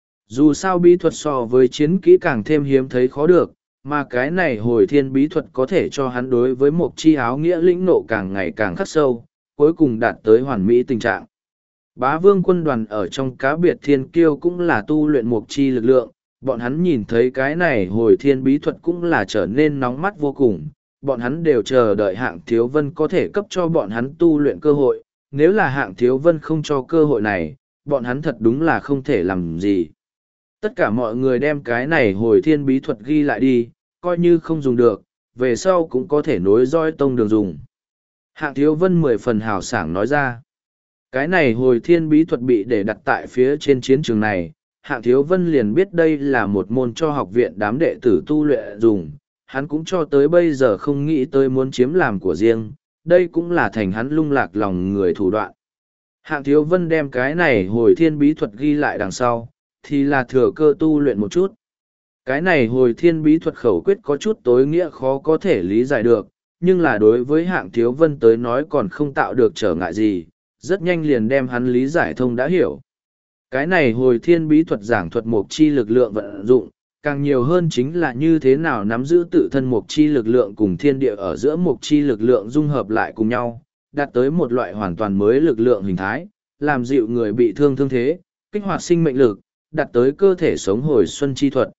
Dù sao bí thuật so với chiến kỹ càng thêm hiếm thấy khó được, mà cái này Hồi Thiên Bí Thuật có thể cho hắn đối với mục chi áo nghĩa lĩnh nộ càng ngày càng khắc sâu, cuối cùng đạt tới hoàn mỹ tình trạng. Bá Vương quân đoàn ở trong cá biệt thiên kiêu cũng là tu luyện mục chi lực lượng, bọn hắn nhìn thấy cái này Hồi Thiên Bí Thuật cũng là trở nên nóng mắt vô cùng, bọn hắn đều chờ đợi Hạng Thiếu Vân có thể cấp cho bọn hắn tu luyện cơ hội, nếu là Hạng Thiếu Vân không cho cơ hội này, bọn hắn thật đúng là không thể làm gì. Tất cả mọi người đem cái này hồi thiên bí thuật ghi lại đi, coi như không dùng được, về sau cũng có thể nối roi tông đường dùng. Hạng Thiếu Vân 10 phần hào sảng nói ra. Cái này hồi thiên bí thuật bị để đặt tại phía trên chiến trường này, Hạng Thiếu Vân liền biết đây là một môn cho học viện đám đệ tử tu luyện dùng, hắn cũng cho tới bây giờ không nghĩ tới muốn chiếm làm của riêng, đây cũng là thành hắn lung lạc lòng người thủ đoạn. Hạng Thiếu Vân đem cái này hồi thiên bí thuật ghi lại đằng sau, thì là thừa cơ tu luyện một chút. Cái này hồi thiên bí thuật khẩu quyết có chút tối nghĩa khó có thể lý giải được, nhưng là đối với Hạng Thiếu Vân tới nói còn không tạo được trở ngại gì, rất nhanh liền đem hắn lý giải thông đã hiểu. Cái này hồi thiên bí thuật giảng thuật mục chi lực lượng vận dụng, càng nhiều hơn chính là như thế nào nắm giữ tự thân mục chi lực lượng cùng thiên địa ở giữa mục chi lực lượng dung hợp lại cùng nhau, đạt tới một loại hoàn toàn mới lực lượng hình thái, làm dịu người bị thương thương thế, kích hoạt sinh mệnh lực, đạt tới cơ thể sống hồi xuân chi thuật.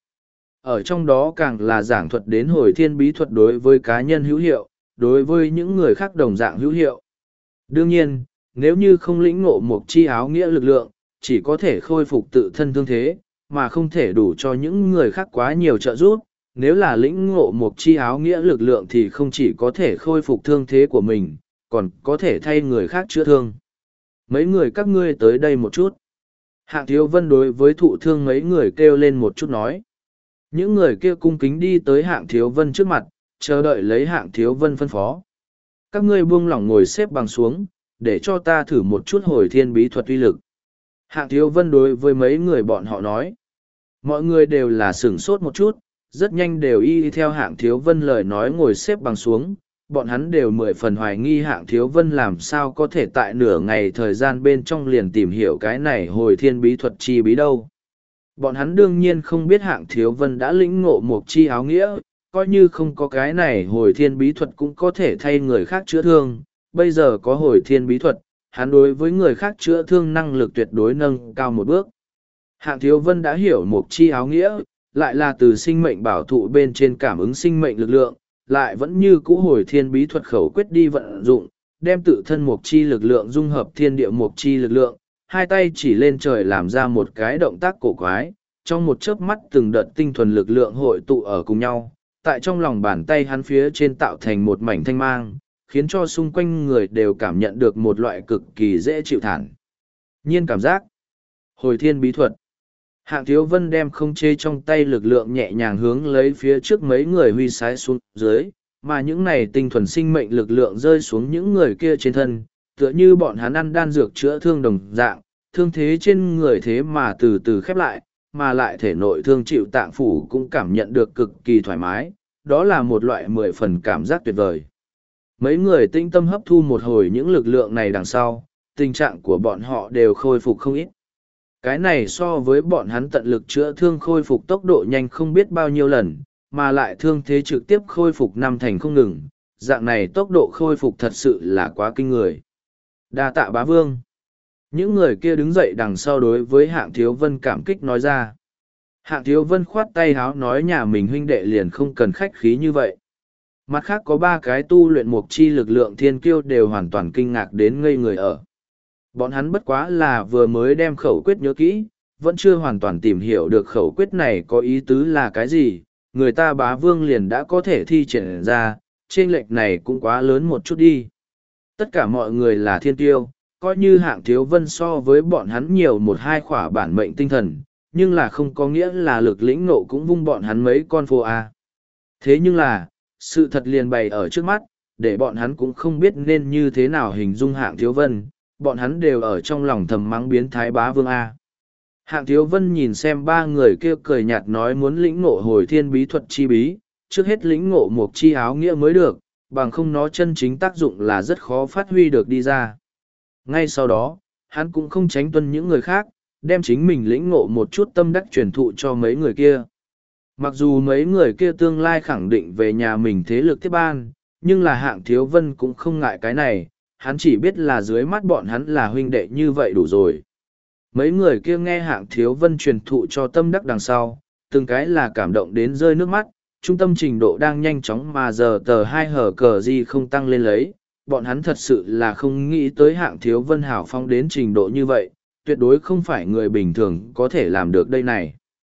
Ở trong đó càng là giảng thuật đến hồi thiên bí thuật đối với cá nhân hữu hiệu, đối với những người khác đồng dạng hữu hiệu. Đương nhiên, nếu như không lĩnh ngộ mục chi áo nghĩa lực lượng, chỉ có thể khôi phục tự thân thương thế, mà không thể đủ cho những người khác quá nhiều trợ giúp. Nếu là lĩnh ngộ mục chi áo nghĩa lực lượng thì không chỉ có thể khôi phục thương thế của mình, còn có thể thay người khác chữa thương. Mấy người các ngươi tới đây một chút. Hạng Thiếu Vân đối với thụ thương mấy người kêu lên một chút nói. Những người kia cung kính đi tới Hạng Thiếu Vân trước mặt, chờ đợi lấy Hạng Thiếu Vân phân phó. Các ngươi buông lỏng ngồi xếp bằng xuống, để cho ta thử một chút hồi thiên bí thuật uy lực. Hạng Thiếu Vân đối với mấy người bọn họ nói. Mọi người đều là sửng sốt một chút, rất nhanh đều y theo Hạng Thiếu Vân lời nói ngồi xếp bằng xuống. Bọn hắn đều 10 phần hoài nghi Hạng Thiếu Vân làm sao có thể tại nửa ngày thời gian bên trong liền tìm hiểu cái này hồi thiên bí thuật chi bí đâu. Bọn hắn đương nhiên không biết Hạng Thiếu Vân đã lĩnh ngộ một chi áo nghĩa, coi như không có cái này hồi thiên bí thuật cũng có thể thay người khác chữa thương. Bây giờ có hồi thiên bí thuật, hắn đối với người khác chữa thương năng lực tuyệt đối nâng cao một bước. Hạng Thiếu Vân đã hiểu một chi áo nghĩa, lại là từ sinh mệnh bảo thụ bên trên cảm ứng sinh mệnh lực lượng, lại vẫn như cũ hồi thiên bí thuật khẩu quyết đi vận dụng, đem tự thân mục chi lực lượng dung hợp thiên địa mục chi lực lượng, hai tay chỉ lên trời làm ra một cái động tác cổ quái, trong một chớp mắt từng đợt tinh thuần lực lượng hội tụ ở cùng nhau, tại trong lòng bàn tay hắn phía trên tạo thành một mảnh thanh mang, khiến cho xung quanh người đều cảm nhận được một loại cực kỳ dễ chịu thản nhiên cảm giác. Hồi thiên bí thuật. Hạng Thiếu Vân đem không chê trong tay lực lượng nhẹ nhàng hướng lấy phía trước mấy người huy sái xuống dưới, mà những này tinh thuần sinh mệnh lực lượng rơi xuống những người kia trên thân, tựa như bọn hắn ăn đan dược chữa thương đồng dạng, thương thế trên người thế mà từ từ khép lại, mà lại thể nội thương chịu tạng phủ cũng cảm nhận được cực kỳ thoải mái, đó là một loại 10 phần cảm giác tuyệt vời. Mấy người tinh tâm hấp thu một hồi những lực lượng này đằng sau, tình trạng của bọn họ đều khôi phục không ít. Cái này so với bọn hắn tận lực chữa thương khôi phục tốc độ nhanh không biết bao nhiêu lần, mà lại thương thế trực tiếp khôi phục năm thành không ngừng, dạng này tốc độ khôi phục thật sự là quá kinh người. Đa tạ bá vương. Những người kia đứng dậy đằng sau đối với Hạng Thiếu Vân cảm kích nói ra. Hạng Thiếu Vân khoát tay háo nói nhà mình huynh đệ liền không cần khách khí như vậy. Mặt khác có 3 cái tu luyện mục chi lực lượng thiên kiêu đều hoàn toàn kinh ngạc đến ngây người ở. Bọn hắn bất quá là vừa mới đem khẩu quyết nhớ kỹ, vẫn chưa hoàn toàn tìm hiểu được khẩu quyết này có ý tứ là cái gì, người ta bá vương liền đã có thể thi triển ra, chênh lệch này cũng quá lớn một chút đi. Tất cả mọi người là thiên tiêu, coi như Hạng Thiếu Vân so với bọn hắn nhiều 1-2 khỏa bản mệnh tinh thần, nhưng là không có nghĩa là lực lĩnh nộ cũng vung bọn hắn mấy con phô a. Thế nhưng là, sự thật liền bày ở trước mắt, để bọn hắn cũng không biết nên như thế nào hình dung Hạng Thiếu Vân, bọn hắn đều ở trong lòng thầm mắng biến thái bá vương A. Hạng Thiếu Vân nhìn xem 3 người kia cười nhạt nói muốn lĩnh ngộ hồi thiên bí thuật chi bí, trước hết lĩnh ngộ một chi áo nghĩa mới được, bằng không nó chân chính tác dụng là rất khó phát huy được đi ra. Ngay sau đó, hắn cũng không tránh tuân những người khác, đem chính mình lĩnh ngộ một chút tâm đắc truyền thụ cho mấy người kia. Mặc dù mấy người kia tương lai khẳng định về nhà mình thế lực tiếp ban, nhưng là Hạng Thiếu Vân cũng không ngại cái này, hắn chỉ biết là dưới mắt bọn hắn là huynh đệ như vậy đủ rồi. Mấy người kia nghe Hạng Thiếu Vân truyền thụ cho tâm đắc đằng sau, từng cái là cảm động đến rơi nước mắt, trung tâm trình độ đang nhanh chóng mà giờ tờ 2 hở cờ gì không tăng lên lấy, bọn hắn thật sự là không nghĩ tới Hạng Thiếu Vân hào phong đến trình độ như vậy, tuyệt đối không phải người bình thường có thể làm được đây này.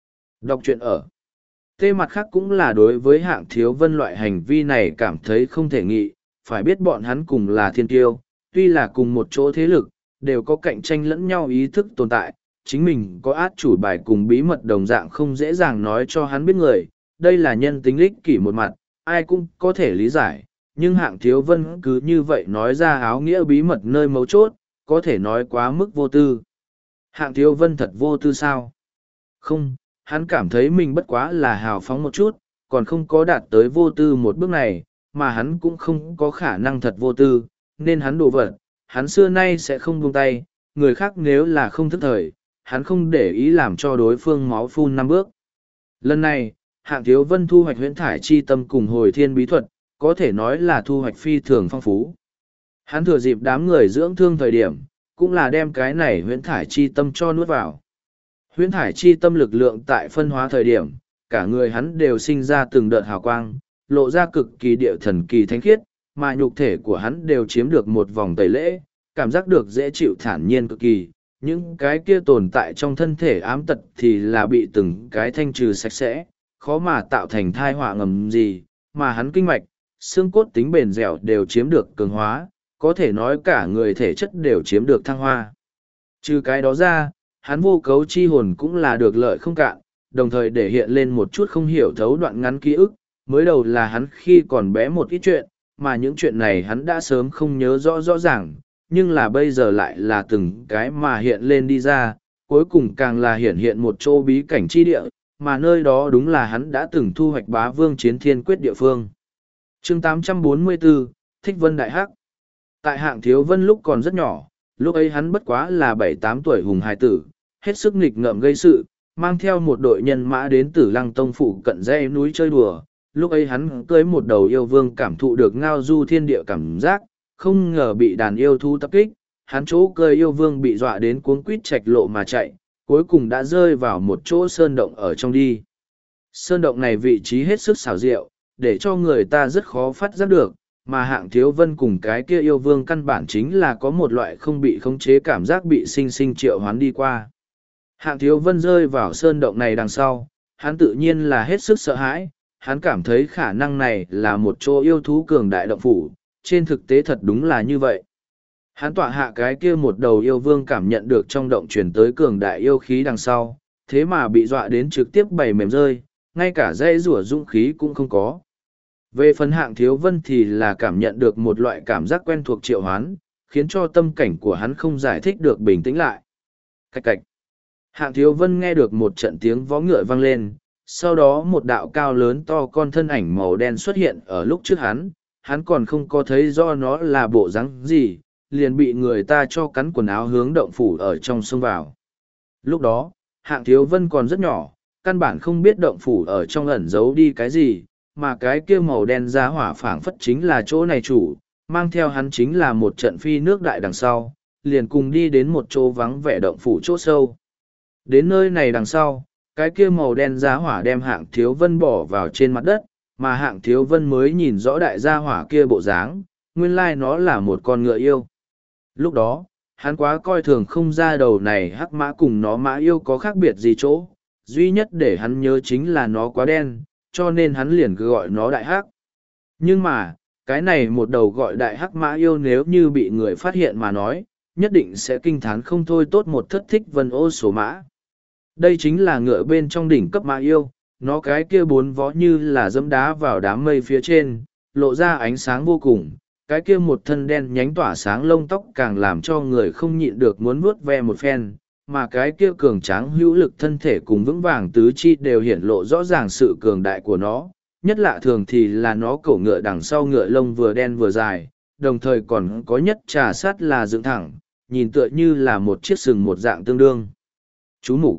Đọc truyện ở. Tê mặt khác cũng là đối với Hạng Thiếu Vân loại hành vi này cảm thấy không thể nghị, phải biết bọn hắn cùng là thiên tiêu, tuy là cùng một chỗ thế lực, đều có cạnh tranh lẫn nhau ý thức tồn tại, chính mình có át chủ bài cùng bí mật đồng dạng không dễ dàng nói cho hắn biết người, đây là nhân tính ích kỷ một mặt, ai cũng có thể lý giải, nhưng Hạng Thiếu Vân cứ như vậy nói ra áo nghĩa bí mật nơi mấu chốt, có thể nói quá mức vô tư. Hạng Thiếu Vân thật vô tư sao? Không, hắn cảm thấy mình bất quá là hào phóng một chút, còn không có đạt tới vô tư một bước này, mà hắn cũng không có khả năng thật vô tư, nên hắn đồ vật, hắn xưa nay sẽ không buông tay, người khác nếu là không thức thời, hắn không để ý làm cho đối phương máu phun 5 bước. Lần này, Hạng Thiếu Vân thu hoạch huyễn thải chi tâm cùng hồi thiên bí thuật, có thể nói là thu hoạch phi thường phong phú. Hắn thừa dịp đám người dưỡng thương thời điểm, cũng là đem cái này huyễn thải chi tâm cho nuốt vào. Huyễn thải chi tâm lực lượng tại phân hóa thời điểm, cả người hắn đều sinh ra từng đợt hào quang, lộ ra cực kỳ địa thần kỳ thánh khiết, mà nhục thể của hắn đều chiếm được một vòng tẩy lễ, cảm giác được dễ chịu thản nhiên cực kỳ. Những cái kia tồn tại trong thân thể ám tật thì là bị từng cái thanh trừ sạch sẽ, khó mà tạo thành thai họa ngầm gì, mà hắn kinh mạch, xương cốt tính bền dẻo đều chiếm được cường hóa, có thể nói cả người thể chất đều chiếm được thăng hoa. Trừ cái đó ra, hắn vô cấu chi hồn cũng là được lợi không cạn, đồng thời để hiện lên một chút không hiểu thấu đoạn ngắn ký ức, mới đầu là hắn khi còn bé một ít chuyện, mà những chuyện này hắn đã sớm không nhớ rõ rõ ràng, nhưng là bây giờ lại là từng cái mà hiện lên đi ra, cuối cùng càng là hiện một chỗ bí cảnh chi địa, mà nơi đó đúng là hắn đã từng thu hoạch bá vương chiến thiên quyết địa phương. Chương 844, Thích Vân Đại Hắc. Tại Hạng Thiếu Vân lúc còn rất nhỏ, lúc ấy hắn bất quá là 7-8 tuổi hùng hài tử, hết sức nghịch ngợm gây sự, mang theo một đội nhân mã đến Tử Lăng Tông phụ cận dãy núi chơi đùa. Lúc ấy hắn cưới một đầu yêu vương cảm thụ được ngao du thiên địa cảm giác, không ngờ bị đàn yêu thú tập kích, hắn chỗ cưới yêu vương bị dọa đến cuống quýt chạch lộ mà chạy, cuối cùng đã rơi vào một chỗ sơn động ở trong đi. Sơn động này vị trí hết sức xảo diệu, để cho người ta rất khó phát giác được, mà Hạng Thiếu Vân cùng cái kia yêu vương căn bản chính là có một loại không bị khống chế cảm giác bị sinh sinh triệu hoán đi qua. Hạng Thiếu Vân rơi vào sơn động này đằng sau, hắn tự nhiên là hết sức sợ hãi, hắn cảm thấy khả năng này là một chỗ yêu thú cường đại động phủ, trên thực tế thật đúng là như vậy. Hắn tọa hạ cái kia một đầu yêu vương cảm nhận được trong động truyền tới cường đại yêu khí đằng sau, thế mà bị dọa đến trực tiếp bày mềm rơi, ngay cả dây rủa dũng khí cũng không có. Về phần Hạng Thiếu Vân thì là cảm nhận được một loại cảm giác quen thuộc triệu hoán, khiến cho tâm cảnh của hắn không giải thích được bình tĩnh lại. Cạch cạch. Hạng Thiếu Vân nghe được một trận tiếng vó ngựa vang lên, sau đó một đạo cao lớn to con thân ảnh màu đen xuất hiện ở lúc trước hắn còn không có thấy do nó là bộ dáng gì, liền bị người ta cho cắn quần áo hướng động phủ ở trong sông vào. Lúc đó, Hạng Thiếu Vân còn rất nhỏ, căn bản không biết động phủ ở trong ẩn giấu đi cái gì, mà cái kia màu đen giá hỏa phảng phất chính là chỗ này chủ, mang theo hắn chính là một trận phi nước đại đằng sau, liền cùng đi đến một chỗ vắng vẻ động phủ chỗ sâu. Đến nơi này đằng sau, cái kia màu đen giá hỏa đem Hạng Thiếu Vân bỏ vào trên mặt đất, mà Hạng Thiếu Vân mới nhìn rõ đại gia hỏa kia bộ dáng, nguyên lai nó là một con ngựa yêu. Lúc đó, hắn quá coi thường không ra đầu này hắc mã cùng nó mã yêu có khác biệt gì chỗ, duy nhất để hắn nhớ chính là nó quá đen, cho nên hắn liền cứ gọi nó đại hắc. Nhưng mà, cái này một đầu gọi đại hắc mã yêu nếu như bị người phát hiện mà nói, nhất định sẽ kinh thán không thôi tốt một thất Thích Vân ô số mã. Đây chính là ngựa bên trong đỉnh cấp mã yêu, nó cái kia bốn vó như là dẫm đá vào đám mây phía trên, lộ ra ánh sáng vô cùng. Cái kia một thân đen nhánh tỏa sáng lông tóc càng làm cho người không nhịn được muốn vuốt ve một phen, mà cái kia cường tráng hữu lực thân thể cùng vững vàng tứ chi đều hiển lộ rõ ràng sự cường đại của nó. Nhất lạ thường thì là nó cổ ngựa đằng sau ngựa lông vừa đen vừa dài, đồng thời còn có nhất trà sát là dựng thẳng, nhìn tựa như là một chiếc sừng một dạng tương đương. Chú mục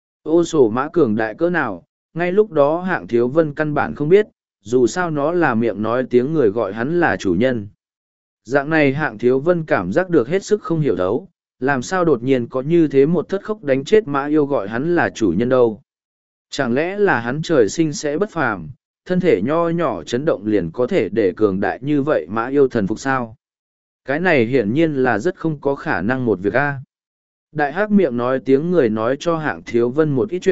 ô sổ mã cường đại cỡ nào, ngay lúc đó Hạng Thiếu Vân căn bản không biết, dù sao nó là miệng nói tiếng người gọi hắn là chủ nhân. Dạng này Hạng Thiếu Vân cảm giác được hết sức không hiểu đấu, làm sao đột nhiên có như thế một thất khốc đánh chết mã yêu gọi hắn là chủ nhân đâu. Chẳng lẽ là hắn trời sinh sẽ bất phàm, thân thể nho nhỏ chấn động liền có thể để cường đại như vậy mã yêu thần phục sao? Cái này hiển nhiên là rất không có khả năng một việc a. Đại hắc miệng nói tiếng người nói cho Hạng Thiếu Vân một ít chuyện,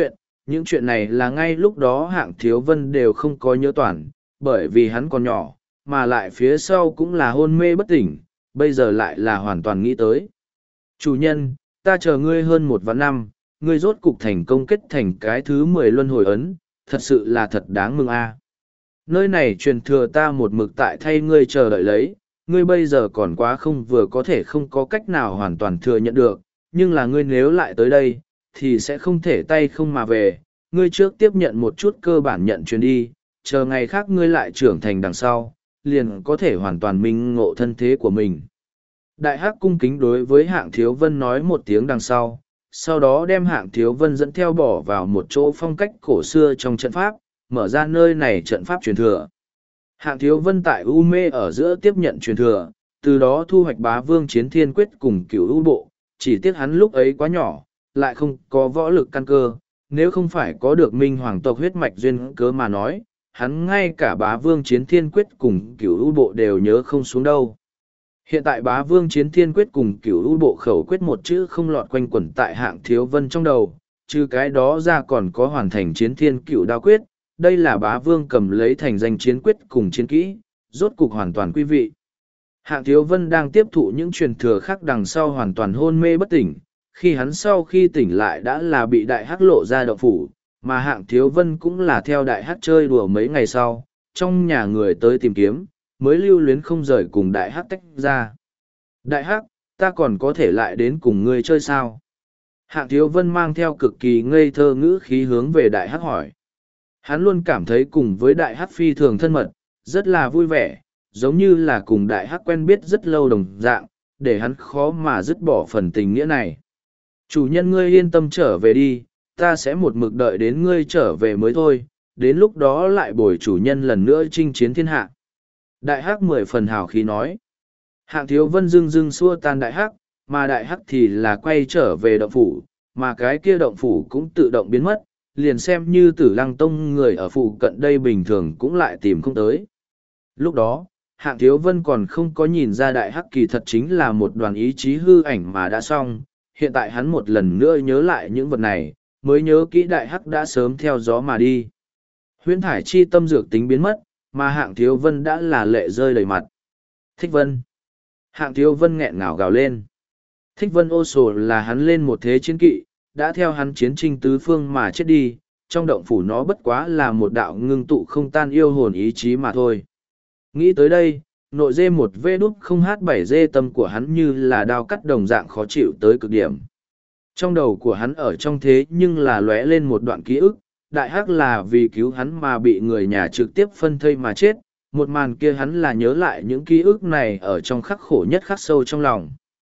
Những chuyện này là ngay lúc đó Hạng Thiếu Vân đều không có nhớ toàn, bởi vì hắn còn nhỏ, mà lại phía sau cũng là hôn mê bất tỉnh, bây giờ lại là hoàn toàn nghĩ tới. Chủ nhân, ta chờ ngươi hơn 1 vạn năm, ngươi rốt cục thành công kết thành cái thứ 10 luân hồi ấn, thật sự là thật đáng mừng a. Nơi này truyền thừa ta một mực tại thay ngươi chờ đợi lấy, ngươi bây giờ còn quá không vừa có thể không có cách nào hoàn toàn thừa nhận được, nhưng là ngươi nếu lại tới đây, thì sẽ không thể tay không mà về, ngươi trước tiếp nhận một chút cơ bản nhận truyền đi, chờ ngày khác ngươi lại trưởng thành đằng sau, liền có thể hoàn toàn minh ngộ thân thế của mình. Đại Hắc cung kính đối với Hạng Thiếu Vân nói một tiếng đằng sau đó đem Hạng Thiếu Vân dẫn theo bỏ vào một chỗ phong cách cổ xưa trong trận pháp, mở ra nơi này trận pháp truyền thừa. Hạng Thiếu Vân tại U Mê ở giữa tiếp nhận truyền thừa, từ đó thu hoạch Bá Vương Chiến Thiên Quyết cùng Cửu U Bộ, chỉ tiếc hắn lúc ấy quá nhỏ, lại không có võ lực căn cơ, nếu không phải có được Minh Hoàng tộc huyết mạch duyên cớ mà nói, hắn ngay cả Bá Vương Chiến Thiên Quyết cùng Cửu U Bộ đều nhớ không xuống đâu. Hiện tại Bá Vương Chiến Thiên Quyết cùng Cửu U Bộ khẩu quyết một chữ không lọt quanh quẩn tại Hạng Thiếu Vân trong đầu, trừ cái đó ra còn có hoàn thành Chiến Thiên Cửu Đao Quyết, đây là Bá Vương cầm lấy thành danh chiến quyết cùng chiến kỹ, rốt cục hoàn toàn quý vị. Hạng Thiếu Vân đang tiếp thụ những truyền thừa khác đằng sau hoàn toàn hôn mê bất tỉnh, khi hắn sau khi tỉnh lại đã là bị Đại Hắc lộ ra động phủ, mà Hạng Thiếu Vân cũng là theo Đại Hắc chơi đùa mấy ngày sau, trong nhà người tới tìm kiếm, mới lưu luyến không rời cùng Đại Hắc tách ra. Đại Hắc, ta còn có thể lại đến cùng ngươi chơi sao? Hạng Thiếu Vân mang theo cực kỳ ngây thơ ngữ khí hướng về Đại Hắc hỏi. Hắn luôn cảm thấy cùng với Đại Hắc phi thường thân mật, rất là vui vẻ, giống như là cùng Đại Hắc quen biết rất lâu đồng dạng, để hắn khó mà dứt bỏ phần tình nghĩa này. Chủ nhân ngươi yên tâm trở về đi, ta sẽ một mực đợi đến ngươi trở về mới thôi, đến lúc đó lại bồi chủ nhân lần nữa chinh chiến thiên hạ. Đại Hắc 10 phần hào khí nói. Hạng Thiếu Vân dưng dưng xua tan Đại Hắc, mà Đại Hắc thì là quay trở về động phủ, mà cái kia động phủ cũng tự động biến mất, liền xem như Tử Lăng Tông người ở phụ cận đây bình thường cũng lại tìm không tới. Lúc đó, Hạng Thiếu Vân còn không có nhìn ra Đại Hắc kỳ thật chính là một đoàn ý chí hư ảnh mà đã xong, hiện tại hắn một lần nữa nhớ lại những vật này, mới nhớ kỹ Đại Hắc đã sớm theo gió mà đi. Huyễn thải chi tâm dược tính biến mất, mà Hạng Thiếu Vân đã là lệ rơi đầy mặt. Thích Vân. Hạng Thiếu Vân nghẹn ngào gào lên. Thích Vân ô sổ là hắn lên một thế chiến kỵ, đã theo hắn chiến tranh tứ phương mà chết đi, trong động phủ nó bất quá là một đạo ngưng tụ không tan yêu hồn ý chí mà thôi. Nghĩ tới đây, nội dê một vê đúc không hát 7 dê tâm của hắn như là đao cắt đồng dạng khó chịu tới cực điểm. Trong đầu của hắn ở trong thế nhưng là lóe lên một đoạn ký ức, Đại Hắc là vì cứu hắn mà bị người nhà trực tiếp phân thây mà chết, một màn kia hắn là nhớ lại những ký ức này ở trong khắc khổ nhất khắc sâu trong lòng.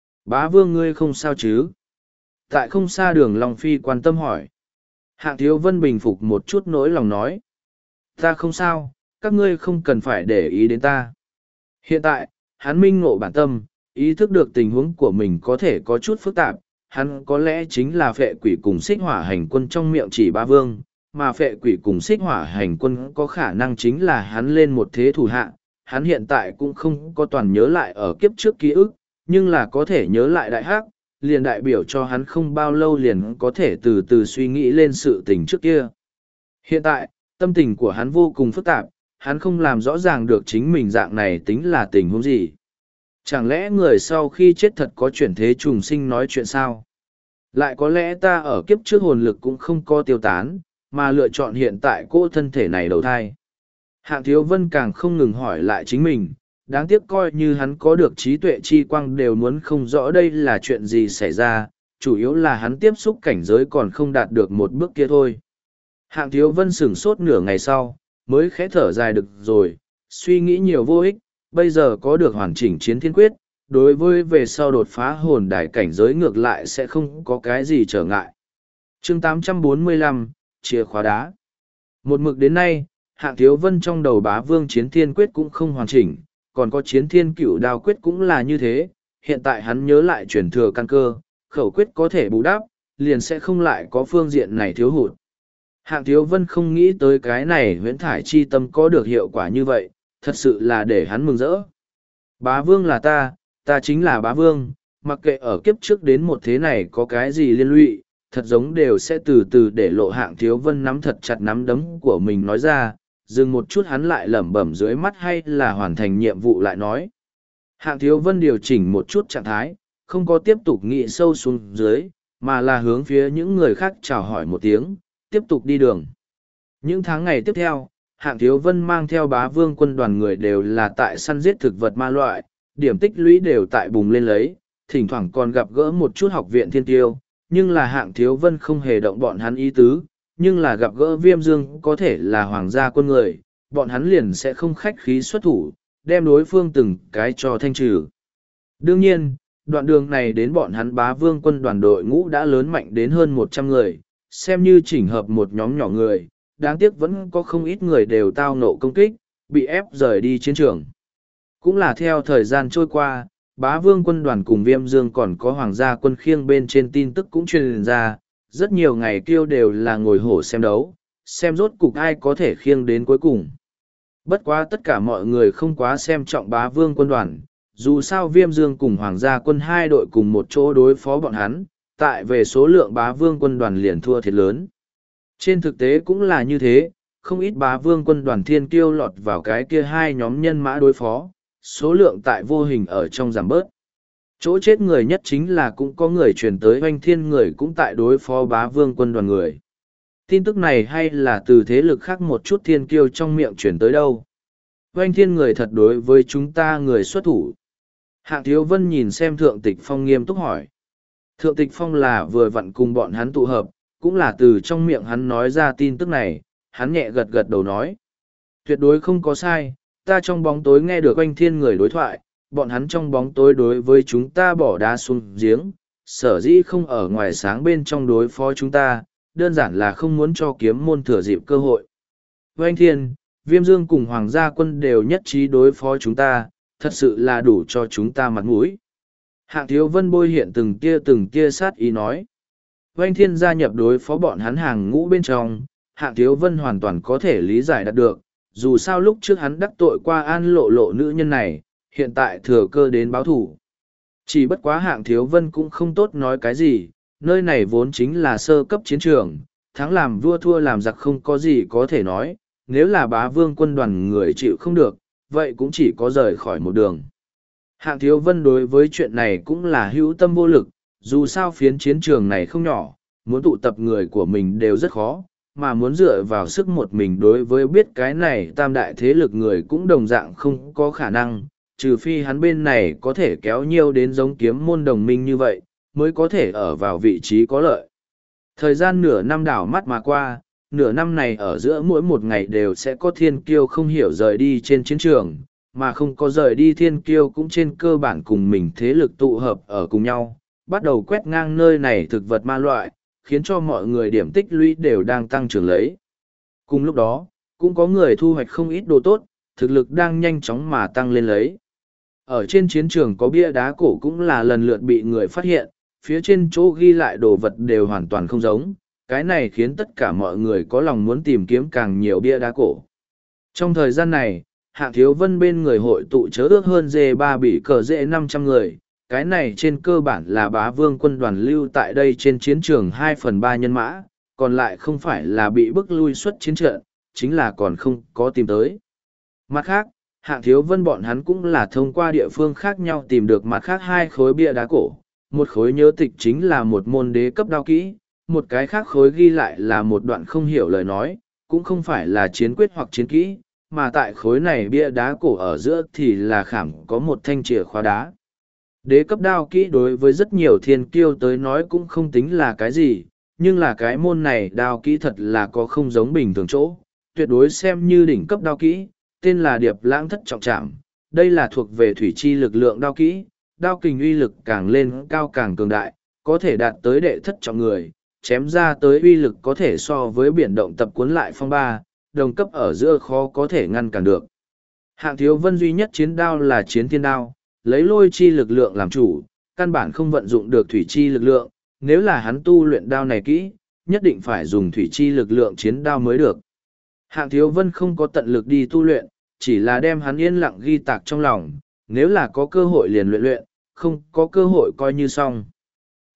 Bá Vương ngươi không sao chứ? Tại không xa Đường Long Phi quan tâm hỏi. Hạng Thiếu Vân bình phục một chút nỗi lòng nói. Ta không sao, các ngươi không cần phải để ý đến ta. Hiện tại, hắn minh ngộ bản tâm, ý thức được tình huống của mình có thể có chút phức tạp, hắn có lẽ chính là phệ quỷ cùng xích hỏa hành quân trong miệng chỉ Bá Vương, mà phệ quỷ cùng xích hỏa hành quân có khả năng chính là hắn lên một thế thủ hạ. Hắn hiện tại cũng không có toàn nhớ lại ở kiếp trước ký ức, nhưng là có thể nhớ lại Đại Hắc, liền đại biểu cho hắn không bao lâu liền có thể từ từ suy nghĩ lên sự tình trước kia. Hiện tại, tâm tình của hắn vô cùng phức tạp, hắn không làm rõ ràng được chính mình dạng này tính là tình huống gì. Chẳng lẽ người sau khi chết thật có chuyển thế trùng sinh nói chuyện sao? Lại có lẽ ta ở kiếp trước hồn lực cũng không có tiêu tán, mà lựa chọn hiện tại cô thân thể này đầu thai. Hạng Thiếu Vân càng không ngừng hỏi lại chính mình, đáng tiếc coi như hắn có được trí tuệ chi quang đều muốn không rõ đây là chuyện gì xảy ra, chủ yếu là hắn tiếp xúc cảnh giới còn không đạt được một bước kia thôi. Hạng Thiếu Vân sửng sốt nửa ngày sau, mới khẽ thở dài được rồi, suy nghĩ nhiều vô ích, bây giờ có được hoàn chỉnh chiến thiên quyết, đối với về sau đột phá hồn đài cảnh giới ngược lại sẽ không có cái gì trở ngại. Chương 845, chìa khóa đá. Một mực đến nay, Hạng Thiếu Vân trong đầu Bá Vương chiến thiên quyết cũng không hoàn chỉnh, còn có chiến thiên cửu đao quyết cũng là như thế, hiện tại hắn nhớ lại truyền thừa căn cơ, khẩu quyết có thể bù đắp, liền sẽ không lại có phương diện này thiếu hụt. Hạng Thiếu Vân không nghĩ tới cái này huyễn thải chi tâm có được hiệu quả như vậy, thật sự là để hắn mừng rỡ. Bá Vương là ta chính là Bá Vương, mặc kệ ở kiếp trước đến một thế này có cái gì liên lụy, thật giống đều sẽ từ từ để lộ. Hạng Thiếu Vân nắm thật chặt nắm đấm của mình nói ra, dừng một chút hắn lại lẩm bẩm dưới mắt hay là hoàn thành nhiệm vụ lại nói. Hạng Thiếu Vân điều chỉnh một chút trạng thái, không có tiếp tục nghĩ sâu xuống dưới, mà là hướng phía những người khác chào hỏi một tiếng, tiếp tục đi đường. Những tháng ngày tiếp theo, Hạng Thiếu Vân mang theo Bá Vương quân đoàn người đều là tại săn giết thực vật ma loại, điểm tích lũy đều tại bùng lên lấy, thỉnh thoảng còn gặp gỡ một chút học viện thiên tiêu, nhưng là Hạng Thiếu Vân không hề động bọn hắn ý tứ, nhưng là gặp gỡ Viêm Dương có thể là hoàng gia quân người, bọn hắn liền sẽ không khách khí xuất thủ, đem đối phương từng cái cho thanh trừ. Đương nhiên, đoạn đường này đến bọn hắn Bá Vương quân đoàn đội ngũ đã lớn mạnh đến hơn 100 người, xem như chỉnh hợp một nhóm nhỏ người, đáng tiếc vẫn có không ít người đều tao nộ công kích, bị ép rời đi chiến trường. Cũng là theo thời gian trôi qua, Bá Vương quân đoàn cùng Viêm Dương còn có hoàng gia quân khiêng bên trên tin tức cũng truyền ra, rất nhiều ngày kêu đều là ngồi hổ xem đấu, xem rốt cục ai có thể khiêng đến cuối cùng. Bất quá tất cả mọi người không quá xem trọng Bá Vương quân đoàn, dù sao Viêm Dương cùng hoàng gia quân hai đội cùng một chỗ đối phó bọn hắn, tại về số lượng Bá Vương quân đoàn liền thua thiệt lớn. Trên thực tế cũng là như thế, không ít Bá Vương quân đoàn thiên kiêu lọt vào cái kia hai nhóm nhân mã đối phó, số lượng tại vô hình ở trong giảm bớt. Chỗ chết người nhất chính là cũng có người truyền tới Oanh Thiên người cũng tại đối phó Bá Vương quân đoàn người. Tin tức này hay là từ thế lực khác một chút thiên kiêu trong miệng truyền tới đâu. Oanh Thiên người thật đối với chúng ta người xuất thủ. Hạng Thiếu Vân nhìn xem Thượng Tịch Phong nghiêm túc hỏi. Thượng Tịch Phong là vừa vặn cùng bọn hắn tụ hợp, cũng là từ trong miệng hắn nói ra tin tức này, hắn nhẹ gật gật đầu nói. Tuyệt đối không có sai, ta trong bóng tối nghe được Oanh Thiên người đối thoại, bọn hắn trong bóng tối đối với chúng ta bỏ đá xuống giếng, sở dĩ không ở ngoài sáng bên trong đối phó chúng ta, đơn giản là không muốn cho kiếm môn thừa dịp cơ hội. Oanh Thiên, Viêm Dương cùng Hoàng gia quân đều nhất trí đối phó chúng ta, thật sự là đủ cho chúng ta mặt mũi. Hạng Thiếu Vân bôi hiện từng tia sát ý nói. Oanh Thiên gia nhập đối phó bọn hắn hàng ngũ bên trong, Hạng Thiếu Vân hoàn toàn có thể lý giải đạt được, dù sao lúc trước hắn đắc tội qua An Lộ Lộ nữ nhân này, hiện tại thừa cơ đến báo thủ. Chỉ bất quá Hạng Thiếu Vân cũng không tốt nói cái gì, nơi này vốn chính là sơ cấp chiến trường, thắng làm vua thua làm giặc không có gì có thể nói, nếu là Bá Vương quân đoàn người chịu không được, vậy cũng chỉ có rời khỏi một đường. Hạng Thiếu Vân đối với chuyện này cũng là hữu tâm vô lực, dù sao phiến chiến trường này không nhỏ, muốn tụ tập người của mình đều rất khó, mà muốn dựa vào sức một mình đối với biết cái này tam đại thế lực người cũng đồng dạng không có khả năng, trừ phi hắn bên này có thể kéo nhiều đến giống kiếm môn đồng minh như vậy, mới có thể ở vào vị trí có lợi. Thời gian nửa năm đảo mắt mà qua, nửa năm này ở giữa mỗi một ngày đều sẽ có thiên kiêu không hiểu rời đi trên chiến trường, mà không có rời đi thiên kiêu cũng trên cơ bản cùng mình thế lực tụ hợp ở cùng nhau, bắt đầu quét ngang nơi này thực vật ma loại, khiến cho mọi người điểm tích lũy đều đang tăng trưởng lấy. Cùng lúc đó, cũng có người thu hoạch không ít đồ tốt, thực lực đang nhanh chóng mà tăng lên lấy. Ở trên chiến trường có bia đá cổ cũng là lần lượt bị người phát hiện, phía trên chỗ ghi lại đồ vật đều hoàn toàn không giống, cái này khiến tất cả mọi người có lòng muốn tìm kiếm càng nhiều bia đá cổ. Trong thời gian này, Hạng Thiếu Vân bên người hội tụ chớ ước hơn dê ba bị cờ dễ 500 người, cái này trên cơ bản là Bá Vương quân đoàn lưu tại đây trên chiến trường 2/3 nhân mã, còn lại không phải là bị bức lui xuất chiến trận, chính là còn không có tìm tới. Mặt khác, Hạng Thiếu Vân bọn hắn cũng là thông qua địa phương khác nhau tìm được mặt khác hai khối bia đá cổ, một khối nhớ tịch chính là một môn đế cấp đao kỹ, một cái khác khối ghi lại là một đoạn không hiểu lời nói, cũng không phải là chiến quyết hoặc chiến kỹ, mà tại khối này bia đá cổ ở giữa thì là khảm có một thanh chìa khóa đá. Đế cấp đao kỹ đối với rất nhiều thiên kiêu tới nói cũng không tính là cái gì, nhưng là cái môn này đao kỹ thật là có không giống bình thường chỗ, tuyệt đối xem như đỉnh cấp đao kỹ, tên là Điệp Lãng Thất Trọng Trảm. Đây là thuộc về thủy chi lực lượng đao kỹ, đao kình uy lực càng lên cao càng cường đại, có thể đạt tới đệ thất trọng người, chém ra tới uy lực có thể so với biển động tập cuốn lại phong ba, đồng cấp ở giữa khó có thể ngăn cản được. Hạng Thiếu Vân duy nhất chiến đao là chiến thiên đao, lấy lôi chi lực lượng làm chủ, căn bản không vận dụng được thủy chi lực lượng, nếu là hắn tu luyện đao này kỹ, nhất định phải dùng thủy chi lực lượng chiến đao mới được. Hạng Thiếu Vân không có tận lực đi tu luyện, chỉ là đem hắn yên lặng ghi tạc trong lòng, nếu là có cơ hội liền luyện luyện, không có cơ hội coi như xong.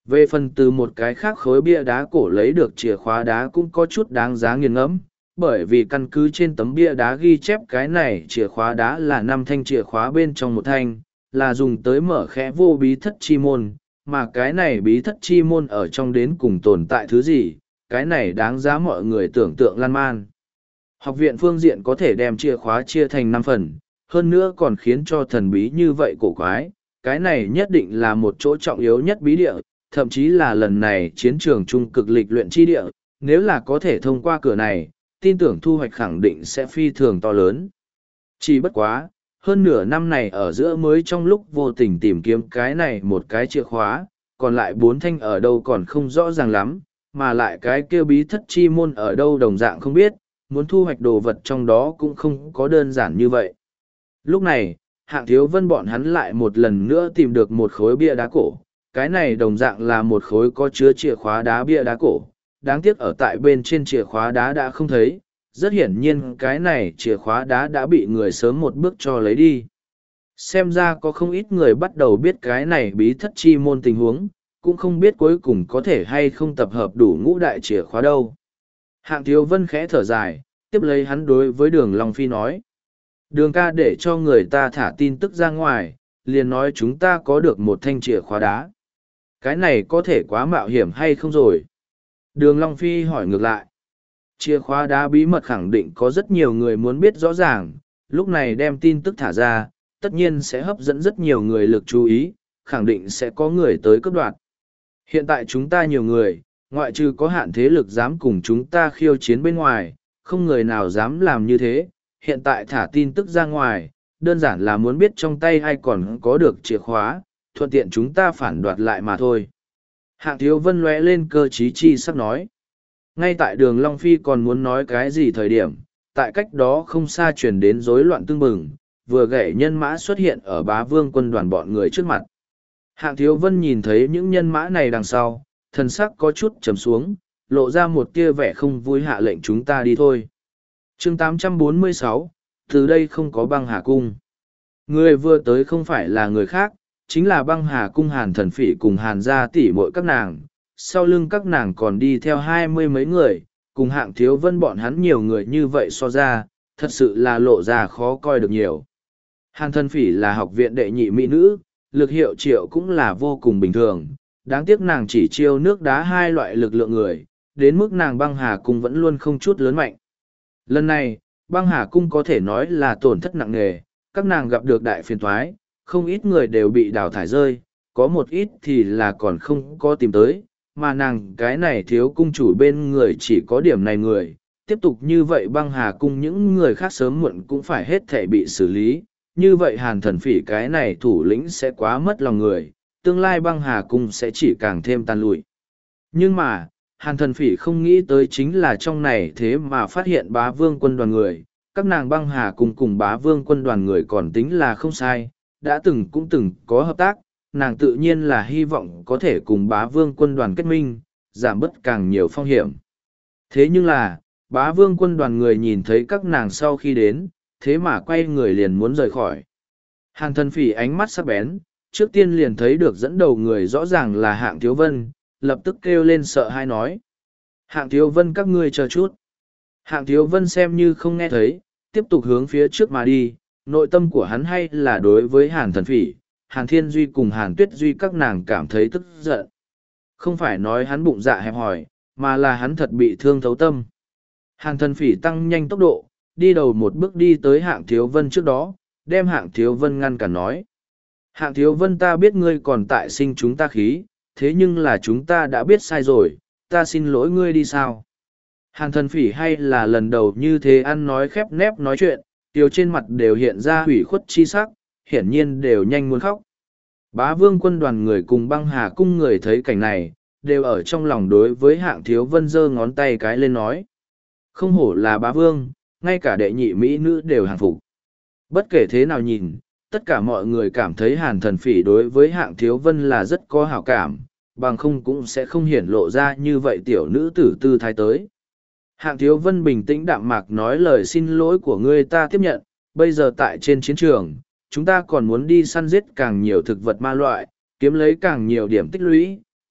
Về phần từ một cái khác khối bia đá cổ lấy được chìa khóa đá cũng có chút đáng giá nghiền ngẫm, bởi vì căn cứ trên tấm bia đá ghi chép cái này chìa khóa đá là 5 thanh chìa khóa bên trong một thanh, là dùng tới mở khẽ vô bí thất chi môn, mà cái này bí thất chi môn ở trong đến cùng tồn tại thứ gì, cái này đáng giá mọi người tưởng tượng lan man. Học viện phương diện có thể đem chìa khóa chia thành 5 phần, hơn nữa còn khiến cho thần bí như vậy cổ quái, cái này nhất định là một chỗ trọng yếu nhất bí địa, thậm chí là lần này chiến trường trung cực lịch luyện chi địa, nếu là có thể thông qua cửa này, tin tưởng thu hoạch khẳng định sẽ phi thường to lớn. Chỉ bất quá, hơn nửa năm này ở giữa mới trong lúc vô tình tìm kiếm cái này một cái chìa khóa, còn lại 4 thanh ở đâu còn không rõ ràng lắm, mà lại cái kêu bí thất chi môn ở đâu đồng dạng không biết, muốn thu hoạch đồ vật trong đó cũng không có đơn giản như vậy. Lúc này, Hạng Thiếu Vân bọn hắn lại một lần nữa tìm được một khối bia đá cổ, cái này đồng dạng là một khối có chứa chìa khóa đá bia đá cổ, đáng tiếc ở tại bên trên chìa khóa đá đã không thấy, rất hiển nhiên cái này chìa khóa đá đã bị người sớm một bước cho lấy đi. Xem ra có không ít người bắt đầu biết cái này bí thất chi môn tình huống, cũng không biết cuối cùng có thể hay không tập hợp đủ ngũ đại chìa khóa đâu. Hạng Thiếu Vân khẽ thở dài, tiếp lấy hắn đối với Đường Long Phi nói. Đường ca để cho người ta thả tin tức ra ngoài, liền nói chúng ta có được một thanh chìa khóa đá. Cái này có thể quá mạo hiểm hay không rồi? Đường Long Phi hỏi ngược lại. Chìa khóa đá bí mật khẳng định có rất nhiều người muốn biết rõ ràng, lúc này đem tin tức thả ra, tất nhiên sẽ hấp dẫn rất nhiều người lực chú ý, khẳng định sẽ có người tới cướp đoạt. Hiện tại chúng ta nhiều người, ngoại trừ có hạn thế lực dám cùng chúng ta khiêu chiến bên ngoài, không người nào dám làm như thế. Hiện tại thả tin tức ra ngoài, đơn giản là muốn biết trong tay ai còn có được chìa khóa, thuận tiện chúng ta phản đoạt lại mà thôi. Hạng Thiếu Vân lóe lên cơ trí chi sắp nói. Ngay tại đường Long Phi còn muốn nói cái gì thời điểm, tại cách đó không xa chuyển đến rối loạn tương bừng, vừa gậy nhân mã xuất hiện ở Bá Vương quân đoàn bọn người trước mặt. Hạng Thiếu Vân nhìn thấy những nhân mã này đằng sau, thần sắc có chút trầm xuống, lộ ra một tia vẻ không vui hạ lệnh chúng ta đi thôi. Chương 846, từ đây không có băng hà cung. Người vừa tới không phải là người khác, chính là băng hà cung Hàn Thần Phỉ cùng Hàn gia tỷ muội các nàng. Sau lưng các nàng còn đi theo 20 mấy người, cùng Hạng Thiếu Vân bọn hắn nhiều người như vậy so ra, thật sự là lộ ra khó coi được nhiều. Hàn Thần Phỉ là học viện đệ nhị mỹ nữ, lực hiệu triệu cũng là vô cùng bình thường, đáng tiếc nàng chỉ chiêu nước đá 2 loại lực lượng người, đến mức nàng băng hà cung vẫn luôn không chút lớn mạnh. Lần này, băng hà cung có thể nói là tổn thất nặng nề, các nàng gặp được đại phiền toái, không ít người đều bị đào thải rơi, có một ít thì là còn không có tìm tới, mà nàng cái này thiếu cung chủ bên người chỉ có điểm này người, tiếp tục như vậy băng hà cung những người khác sớm muộn cũng phải hết thể bị xử lý, như vậy Hàn Thần Phỉ cái này thủ lĩnh sẽ quá mất lòng người, tương lai băng hà cung sẽ chỉ càng thêm tàn lụi. Nhưng mà, Hàn Thần Phỉ không nghĩ tới chính là trong này thế mà phát hiện Bá Vương quân đoàn người, các nàng băng hà cùng Bá Vương quân đoàn người còn tính là không sai, đã cũng từng có hợp tác, nàng tự nhiên là hy vọng có thể cùng Bá Vương quân đoàn kết minh, giảm bớt càng nhiều phong hiểm. Thế nhưng là, Bá Vương quân đoàn người nhìn thấy các nàng sau khi đến, thế mà quay người liền muốn rời khỏi. Hàn Thần Phỉ ánh mắt sắc bén, trước tiên liền thấy được dẫn đầu người rõ ràng là Hạng Thiếu Vân, lập tức kêu lên sợ hãi nói. Hạng Thiếu Vân các ngươi chờ chút. Hạng Thiếu Vân xem như không nghe thấy, tiếp tục hướng phía trước mà đi, nội tâm của hắn hay là đối với Hàn Thần Phỉ, Hàn Thiên Duy cùng Hàn Tuyết Duy các nàng cảm thấy tức giận. Không phải nói hắn bụng dạ hẹp hòi, mà là hắn thật bị thương thấu tâm. Hàn Thần Phỉ tăng nhanh tốc độ, đi đầu một bước đi tới Hạng Thiếu Vân trước đó, đem Hạng Thiếu Vân ngăn cản nói. Hạng Thiếu Vân ta biết ngươi còn tại sinh chúng ta khí, thế nhưng là chúng ta đã biết sai rồi, ta xin lỗi ngươi đi sao. Hàn Thần Phỉ hay là lần đầu như thế ăn nói khép nép nói chuyện, tiêu trên mặt đều hiện ra hủy khuất chi sắc, hiển nhiên đều nhanh muốn khóc. Bá Vương quân đoàn người cùng băng hà cung người thấy cảnh này, đều ở trong lòng đối với Hạng Thiếu Vân giơ ngón tay cái lên nói. Không hổ là Bá Vương, ngay cả đệ nhị mỹ nữ đều hàng phục. Bất kể thế nào nhìn, tất cả mọi người cảm thấy Hàn Thần Phỉ đối với Hạng Thiếu Vân là rất có hảo cảm, bằng không cũng sẽ không hiển lộ ra như vậy tiểu nữ tử tư thái tới. Hạng Thiếu Vân bình tĩnh đạm mạc nói lời xin lỗi của ngươi ta tiếp nhận, bây giờ tại trên chiến trường, chúng ta còn muốn đi săn giết càng nhiều thực vật ma loại, kiếm lấy càng nhiều điểm tích lũy,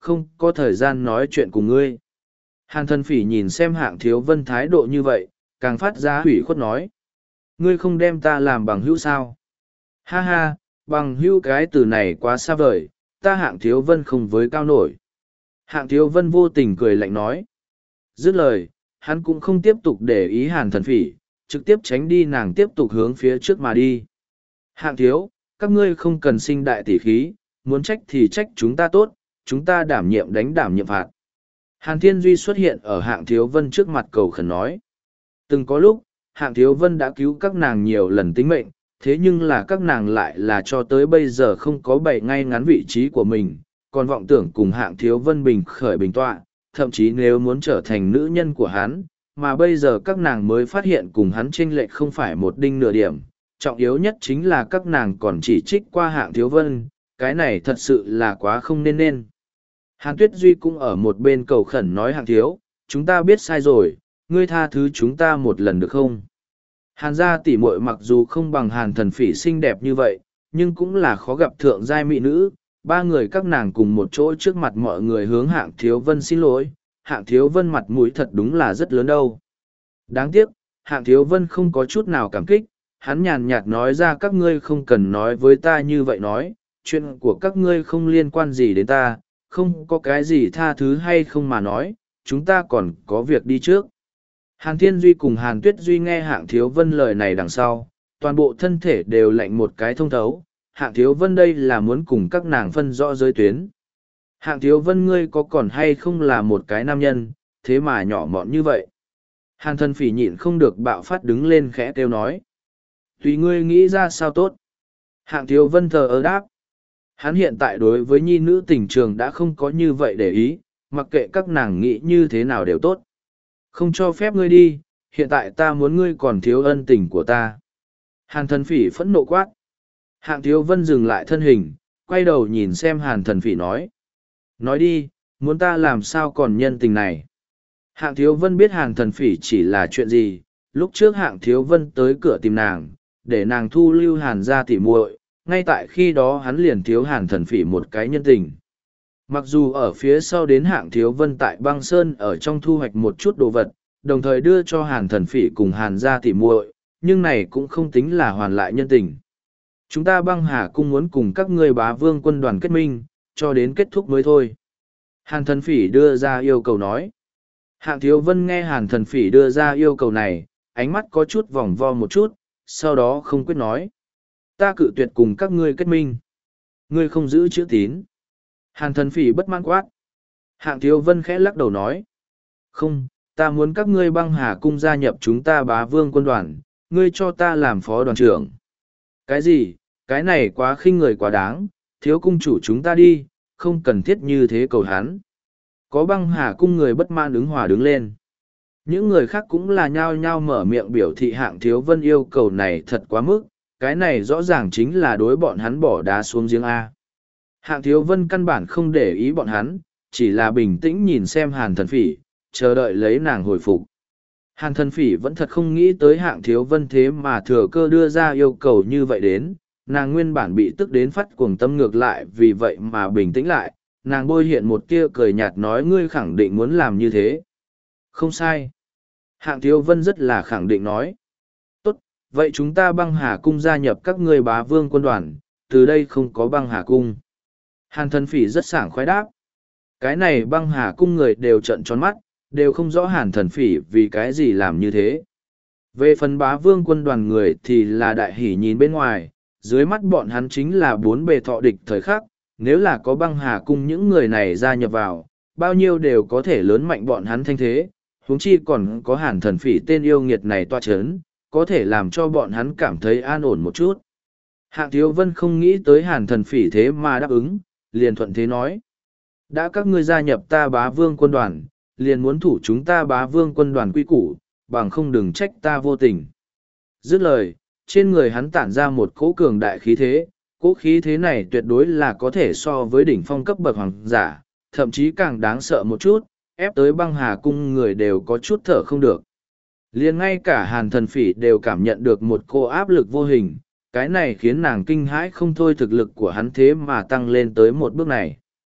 không có thời gian nói chuyện cùng ngươi. Hàn thần phỉ nhìn xem Hạng Thiếu Vân thái độ như vậy, càng phát ra hủy khuất nói. Ngươi không đem ta làm bằng hữu sao? Ha ha, bằng hữu cái từ này quá xa vời, ta Hạng Thiếu Vân không với cao nổi. Hạng Thiếu Vân vô tình cười lạnh nói. Dứt lời, hắn cũng không tiếp tục để ý Hàn thần phỉ, trực tiếp tránh đi, nàng tiếp tục hướng phía trước mà đi. Hạng Thiếu, các ngươi không cần sinh đại tỷ khí, muốn trách thì trách chúng ta tốt, chúng ta đảm nhiệm đánh đảm nhiệm phạt. Hàn Thiên Duy xuất hiện ở Hạng Thiếu Vân trước mặt cầu khẩn nói. Từng có lúc, Hạng Thiếu Vân đã cứu các nàng nhiều lần tính mệnh, thế nhưng là các nàng lại là cho tới bây giờ không có bày ngay ngắn vị trí của mình, còn vọng tưởng cùng Hạng Thiếu Vân bình khởi bình tọa, thậm chí nếu muốn trở thành nữ nhân của hắn, mà bây giờ các nàng mới phát hiện cùng hắn chênh lệch không phải một đinh nửa điểm. Trọng yếu nhất chính là các nàng còn chỉ trích qua Hạng Thiếu Vân, cái này thật sự là quá không nên. Hàn Tuyết Duy cũng ở một bên cầu khẩn nói Hạng Thiếu, chúng ta biết sai rồi, ngươi tha thứ chúng ta một lần được không? Hàn gia tỷ muội mặc dù không bằng Hàn thần phỉ xinh đẹp như vậy, nhưng cũng là khó gặp thượng giai mỹ nữ. Ba người các nàng cùng một chỗ trước mặt mọi người hướng Hạng Thiếu Vân xin lỗi, Hạng Thiếu Vân mặt mũi thật đúng là rất lớn đâu. Đáng tiếc, Hạng Thiếu Vân không có chút nào cảm kích, hắn nhàn nhạt nói ra các ngươi không cần nói với ta như vậy nói, chuyện của các ngươi không liên quan gì đến ta, không có cái gì tha thứ hay không mà nói, chúng ta còn có việc đi trước. Hàn Thiên Duy cùng Hàn Tuyết Duy nghe Hạng Thiếu Vân lời này đằng sau, toàn bộ thân thể đều lạnh một cái thông thấu. Hạng Thiếu Vân đây là muốn cùng các nàng phân rõ giới tuyến. Hạng Thiếu Vân ngươi có còn hay không là một cái nam nhân, thế mà nhỏ mọn như vậy. Hàn thần phỉ nhịn không được bạo phát đứng lên khẽ kêu nói. Tùy ngươi nghĩ ra sao tốt. Hạng Thiếu Vân thờ ơ đáp. Hắn hiện tại đối với nhi nữ tình trường đã không có như vậy để ý, mặc kệ các nàng nghĩ như thế nào đều tốt. Không cho phép ngươi đi, hiện tại ta muốn ngươi còn thiếu ân tình của ta. Hàn thần phỉ phẫn nộ quát. Hạng Thiếu Vân dừng lại thân hình, quay đầu nhìn xem Hàn thần phỉ nói. Nói đi, muốn ta làm sao còn nhân tình này. Hạng Thiếu Vân biết Hàn thần phỉ chỉ là chuyện gì, lúc trước Hạng Thiếu Vân tới cửa tìm nàng, để nàng thu lưu Hàn gia tỉ muội, ngay tại khi đó hắn liền thiếu Hàn thần phỉ một cái nhân tình. Mặc dù ở phía sau đến Hạng Thiếu Vân tại băng sơn ở trong thu hoạch một chút đồ vật, đồng thời đưa cho Hàn thần phỉ cùng Hàn gia tỉ muội, nhưng này cũng không tính là hoàn lại nhân tình. Chúng ta băng hà cung muốn cùng các ngươi bá vương quân đoàn kết minh, cho đến kết thúc mới thôi. Hàn thần phỉ đưa ra yêu cầu nói. Hạng Thiếu Vân nghe Hàn thần phỉ đưa ra yêu cầu này, ánh mắt có chút vòng vo một chút, sau đó không quyết nói. Ta cự tuyệt cùng các ngươi kết minh. Ngươi không giữ chữ tín. Hàn thần phỉ bất mãn quát. Hạng Thiếu Vân khẽ lắc đầu nói. Không, ta muốn các ngươi băng hà cung gia nhập chúng ta bá vương quân đoàn, ngươi cho ta làm phó đoàn trưởng. Cái gì, cái này quá khinh người quá đáng, thiếu cung chủ chúng ta đi, không cần thiết như thế cầu hắn. Có băng hà cung người bất mãn ứng hòa đứng lên. Những người khác cũng là nhao nhao mở miệng biểu thị Hạng Thiếu Vân yêu cầu này thật quá mức, cái này rõ ràng chính là đối bọn hắn bỏ đá xuống giếng A. Hạng Thiếu Vân căn bản không để ý bọn hắn, chỉ là bình tĩnh nhìn xem Hàn thần phỉ, chờ đợi lấy nàng hồi phục. Hàn thần phỉ vẫn thật không nghĩ tới Hạng Thiếu Vân thế mà thừa cơ đưa ra yêu cầu như vậy đến, nàng nguyên bản bị tức đến phát cuồng tâm ngược lại vì vậy mà bình tĩnh lại, nàng bôi hiện một tia cười nhạt nói ngươi khẳng định muốn làm như thế. Không sai. Hạng Thiếu Vân rất là khẳng định nói. Tốt, vậy chúng ta băng hà cung gia nhập các ngươi bá vương quân đoàn, từ đây không có băng hà cung. Hàn thần phỉ rất sảng khoái đáp. Cái này băng hà cung người đều trợn tròn mắt, đều không rõ Hàn thần phỉ vì cái gì làm như thế. Về phần bá vương quân đoàn người thì là đại hỉ nhìn bên ngoài, dưới mắt bọn hắn chính là bốn bề thọ địch thời khắc, nếu là có băng hà cung những người này gia nhập vào, bao nhiêu đều có thể lớn mạnh bọn hắn thanh thế, huống chi còn có Hàn thần phỉ tên yêu nghiệt này toa chấn, có thể làm cho bọn hắn cảm thấy an ổn một chút. Hạng Thiếu Vân không nghĩ tới Hàn thần phỉ thế mà đáp ứng, liền thuận thế nói. Đã các ngươi gia nhập ta bá vương quân đoàn, liền muốn thủ chúng ta bá vương quân đoàn quy củ, bằng không đừng trách ta vô tình. Dứt lời, trên người hắn tản ra một cỗ cường đại khí thế, cỗ khí thế này tuyệt đối là có thể so với đỉnh phong cấp bậc hoàng giả, thậm chí càng đáng sợ một chút, ép tới băng hà cung người đều có chút thở không được. Liền ngay cả Hàn thần phỉ đều cảm nhận được một cô áp lực vô hình, cái này khiến nàng kinh hãi không thôi, thực lực của hắn thế mà tăng lên tới một bước này.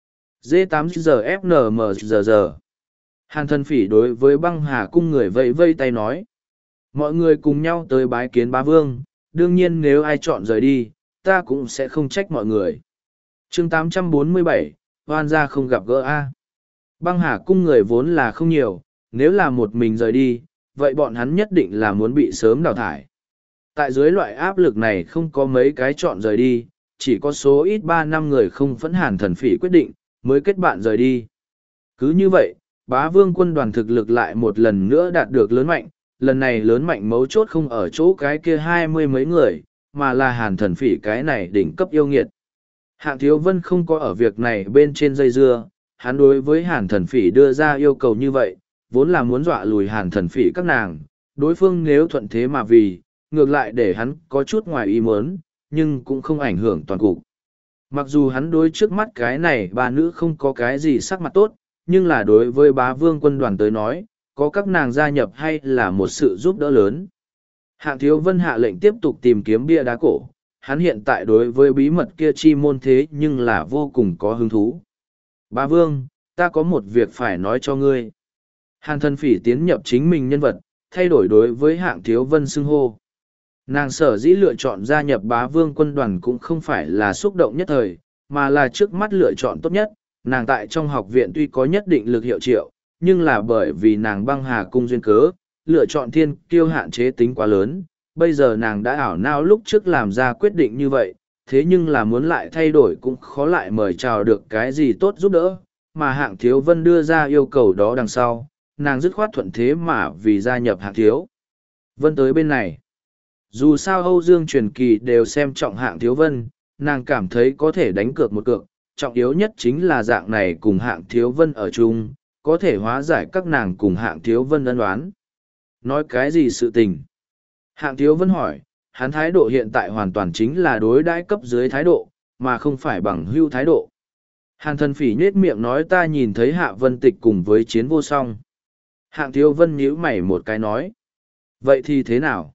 D8GFNMGG. Hàn Thần Phỉ đối với Băng Hà cung người vẫy vây tay nói. Mọi người cùng nhau tới bái kiến bá vương, đương nhiên nếu ai chọn rời đi, ta cũng sẽ không trách mọi người. chương 847, hoan gia không gặp gỡ A. Băng Hà cung người vốn là không nhiều, nếu là một mình rời đi, vậy bọn hắn nhất định là muốn bị sớm đào thải. Tại dưới loại áp lực này không có mấy cái chọn rời đi, chỉ có số ít 3-5 người không phẫn Hàn Thần Phỉ quyết định, mới kết bạn rời đi. Cứ như vậy, bá vương quân đoàn thực lực lại một lần nữa đạt được lớn mạnh, lần này lớn mạnh mấu chốt không ở chỗ cái kia 20 mấy người, mà là Hàn Thần Phỉ cái này đỉnh cấp yêu nghiệt. Hạng Thiếu Vân không có ở việc này bên trên dây dưa, hắn đối với Hàn Thần Phỉ đưa ra yêu cầu như vậy, vốn là muốn dọa lùi Hàn Thần Phỉ các nàng, đối phương nếu thuận thế mà vì, ngược lại để hắn có chút ngoài ý muốn, nhưng cũng không ảnh hưởng toàn cục. Mặc dù hắn đối trước mắt cái này bà nữ không có cái gì sắc mặt tốt, nhưng là đối với bá vương quân đoàn tới nói, có các nàng gia nhập hay là một sự giúp đỡ lớn. Hạng Thiếu Vân hạ lệnh tiếp tục tìm kiếm bia đá cổ, hắn hiện tại đối với bí mật kia chi môn thế nhưng là vô cùng có hứng thú. Bá vương, ta có một việc phải nói cho ngươi. Hàn Thần Phỉ tiến nhập chính mình nhân vật, thay đổi đối với Hạng Thiếu Vân xưng hô. Nàng sở dĩ lựa chọn gia nhập bá vương quân đoàn cũng không phải là xúc động nhất thời, mà là trước mắt lựa chọn tốt nhất. Nàng tại trong học viện tuy có nhất định lực hiệu triệu, nhưng là bởi vì nàng Băng Hà cung duyên cớ, lựa chọn thiên kiêu hạn chế tính quá lớn. Bây giờ nàng đã ảo não lúc trước làm ra quyết định như vậy, thế nhưng là muốn lại thay đổi cũng khó lại mời chào được cái gì tốt giúp đỡ, mà Hạng Thiếu Vân đưa ra yêu cầu đó đằng sau, nàng dứt khoát thuận thế mà vì gia nhập Hạng Thiếu Vân tới bên này. Dù sao Âu Dương truyền kỳ đều xem trọng Hạng Thiếu Vân, nàng cảm thấy có thể đánh cược một cược, trọng yếu nhất chính là dạng này cùng Hạng Thiếu Vân ở chung, có thể hóa giải các nàng cùng Hạng Thiếu Vân ân oán. Nói cái gì sự tình? Hạng Thiếu Vân hỏi, hắn thái độ hiện tại hoàn toàn chính là đối đãi cấp dưới thái độ, mà không phải bằng hưu thái độ. Hàn Thần Phỉ nhết miệng nói ta nhìn thấy Hạ Vân Tịch cùng với Chiến Vô Song. Hạng Thiếu Vân nhíu mày một cái nói. Vậy thì thế nào?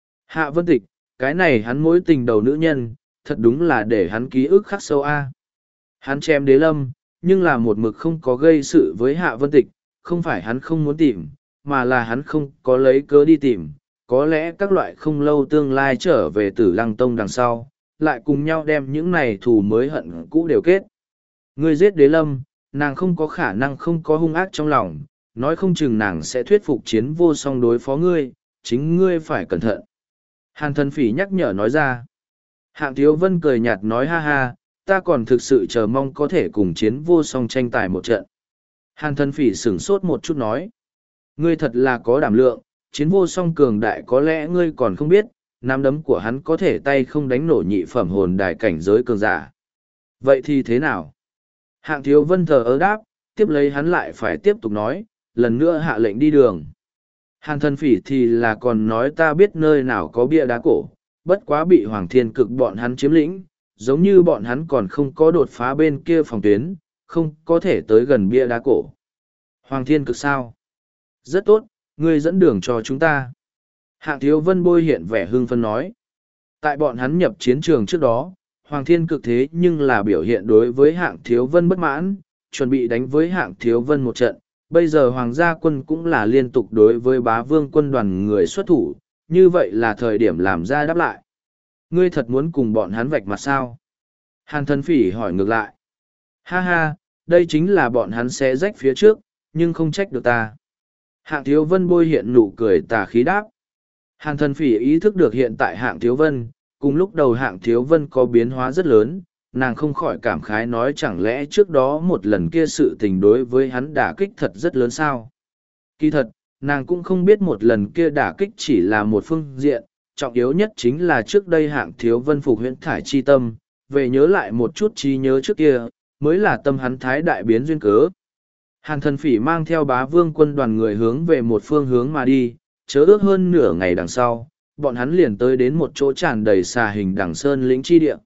Hạ Vân Tịch, cái này hắn mối tình đầu nữ nhân, thật đúng là để hắn ký ức khắc sâu a. Hắn chém Đế Lâm, nhưng là một mực không có gây sự với Hạ Vân Tịch, không phải hắn không muốn tìm, mà là hắn không có lấy cớ đi tìm. Có lẽ các loại không lâu tương lai trở về Tử Lăng Tông đằng sau, lại cùng nhau đem những này thù mới hận cũ đều kết. Ngươi giết Đế Lâm, nàng không có khả năng không có hung ác trong lòng, nói không chừng nàng sẽ thuyết phục Chiến Vô Song đối phó ngươi, chính ngươi phải cẩn thận. Hàn Thần Phỉ nhắc nhở nói ra. Hạng Thiếu Vân cười nhạt nói ha ha, ta còn thực sự chờ mong có thể cùng Chiến Vô Song tranh tài một trận. Hàn Thần Phỉ sửng sốt một chút nói. Ngươi thật là có đảm lượng, Chiến Vô Song cường đại có lẽ ngươi còn không biết, nắm đấm của hắn có thể tay không đánh nổ nhị phẩm hồn đài cảnh giới cường giả. Vậy thì thế nào? Hạng Thiếu Vân thờ ơ đáp, tiếp lấy hắn lại phải tiếp tục nói, lần nữa hạ lệnh đi đường. Hàn Thần Phỉ thì là còn nói ta biết nơi nào có bia đá cổ, bất quá bị Hoàng Thiên Cực bọn hắn chiếm lĩnh, giống như bọn hắn còn không có đột phá bên kia phòng tuyến, không có thể tới gần bia đá cổ. Hoàng Thiên Cực sao? Rất tốt, ngươi dẫn đường cho chúng ta. Hạng Thiếu Vân bôi hiện vẻ hưng phấn nói. Tại bọn hắn nhập chiến trường trước đó, Hoàng Thiên Cực thế nhưng là biểu hiện đối với Hạng Thiếu Vân bất mãn, chuẩn bị đánh với Hạng Thiếu Vân một trận. Bây giờ Hoàng gia quân cũng là liên tục đối với bá vương quân đoàn người xuất thủ, như vậy là thời điểm làm ra đáp lại. Ngươi thật muốn cùng bọn hắn vạch mặt sao? Hàn Thần Phỉ hỏi ngược lại. Ha ha, đây chính là bọn hắn sẽ rách phía trước, nhưng không trách được ta. Hạng Thiếu Vân bôi hiện nụ cười tà khí đáp. Hàn Thần Phỉ ý thức được hiện tại Hạng Thiếu Vân, cùng lúc đầu Hạng Thiếu Vân có biến hóa rất lớn, nàng không khỏi cảm khái nói chẳng lẽ trước đó một lần kia sự tình đối với hắn đả kích thật rất lớn sao. Kỳ thật, nàng cũng không biết một lần kia đả kích chỉ là một phương diện, trọng yếu nhất chính là trước đây Hạng Thiếu Vân phục huyễn thải chi tâm, về nhớ lại một chút trí nhớ trước kia, mới là tâm hắn thái đại biến duyên cớ. Hàn Thần Phỉ mang theo bá vương quân đoàn người hướng về một phương hướng mà đi, chớ ước hơn nửa ngày đằng sau, bọn hắn liền tới đến một chỗ tràn đầy xà hình đằng sơn lĩnh chi địa.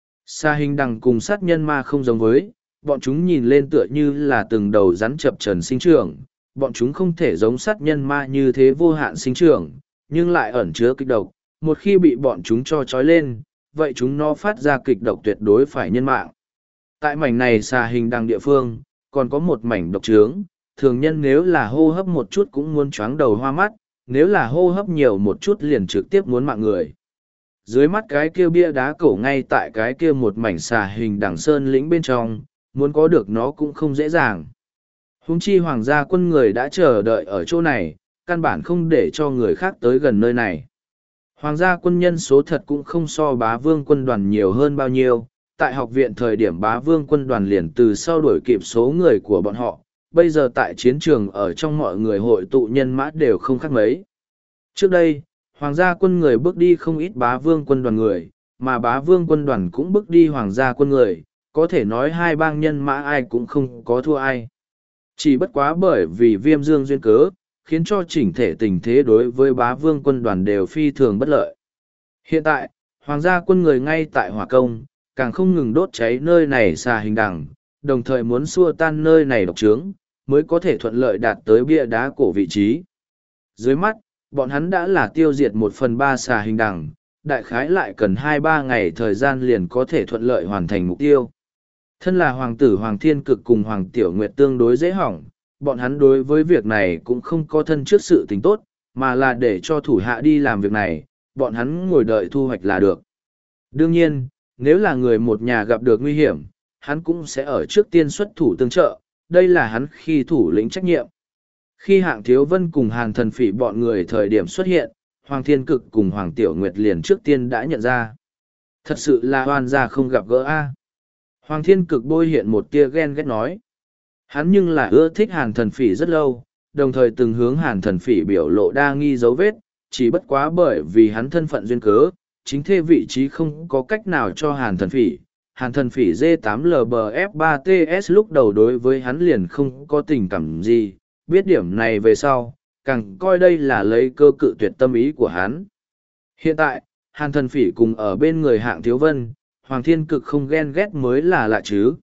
Xà hình đằng cùng sát nhân ma không giống với, bọn chúng nhìn lên tựa như là từng đầu rắn chập trần sinh trưởng, bọn chúng không thể giống sát nhân ma như thế vô hạn sinh trưởng, nhưng lại ẩn chứa kịch độc, một khi bị bọn chúng cho trói lên, vậy chúng nó phát ra kịch độc tuyệt đối phải nhân mạng. Tại mảnh này xà hình đằng địa phương, còn có một mảnh độc trướng, thường nhân nếu là hô hấp một chút cũng muốn choáng đầu hoa mắt, nếu là hô hấp nhiều một chút liền trực tiếp muốn mạng người. Dưới mắt cái kia bia đá cổ ngay tại cái kia một mảnh xà hình đằng sơn lĩnh bên trong, muốn có được nó cũng không dễ dàng. Huống chi hoàng gia quân người đã chờ đợi ở chỗ này, căn bản không để cho người khác tới gần nơi này. Hoàng gia quân nhân số thật cũng không so bá vương quân đoàn nhiều hơn bao nhiêu, tại học viện thời điểm bá vương quân đoàn liền từ sau đuổi kịp số người của bọn họ, bây giờ tại chiến trường ở trong mọi người hội tụ nhân mã đều không khác mấy. Trước đây, hoàng gia quân người bước đi không ít bá vương quân đoàn người, mà bá vương quân đoàn cũng bước đi hoàng gia quân người, có thể nói hai bang nhân mã ai cũng không có thua ai. Chỉ bất quá bởi vì viêm dương duyên cớ, khiến cho chỉnh thể tình thế đối với bá vương quân đoàn đều phi thường bất lợi. Hiện tại, hoàng gia quân người ngay tại hỏa công, càng không ngừng đốt cháy nơi này xà hình đằng, đồng thời muốn xua tan nơi này độc trướng, mới có thể thuận lợi đạt tới bia đá cổ vị trí. Dưới mắt, bọn hắn đã là tiêu diệt 1/3 xà hình đằng, đại khái lại cần 2-3 ngày thời gian liền có thể thuận lợi hoàn thành mục tiêu. Thân là hoàng tử Hoàng Thiên Cực cùng Hoàng Tiểu Nguyệt tương đối dễ hỏng, bọn hắn đối với việc này cũng không có thân trước sự tính tốt, mà là để cho thủ hạ đi làm việc này, bọn hắn ngồi đợi thu hoạch là được. Đương nhiên, nếu là người một nhà gặp được nguy hiểm, hắn cũng sẽ ở trước tiên xuất thủ tương trợ, đây là hắn khi thủ lĩnh trách nhiệm. Khi Hạng Thiếu Vân cùng Hàn Thần Phỉ bọn người thời điểm xuất hiện, Hoàng Thiên Cực cùng Hoàng Tiểu Nguyệt liền trước tiên đã nhận ra. Thật sự là oan gia không gặp gỡ a. Hoàng Thiên Cực bôi hiện một tia ghen ghét nói. Hắn nhưng là ưa thích Hàn Thần Phỉ rất lâu, đồng thời từng hướng Hàn Thần Phỉ biểu lộ đa nghi dấu vết, chỉ bất quá bởi vì hắn thân phận duyên cớ, chính thê vị trí không có cách nào cho Hàn Thần Phỉ. Hàn Thần Phỉ D8LBF3TS lúc đầu đối với hắn liền không có tình cảm gì, biết điểm này về sau, càng coi đây là lấy cơ cự tuyệt tâm ý của hắn. Hiện tại, Hàn Thần Phỉ cùng ở bên người Hạng Thiếu Vân, Hoàng Thiên Cực không ghen ghét mới là lạ chứ.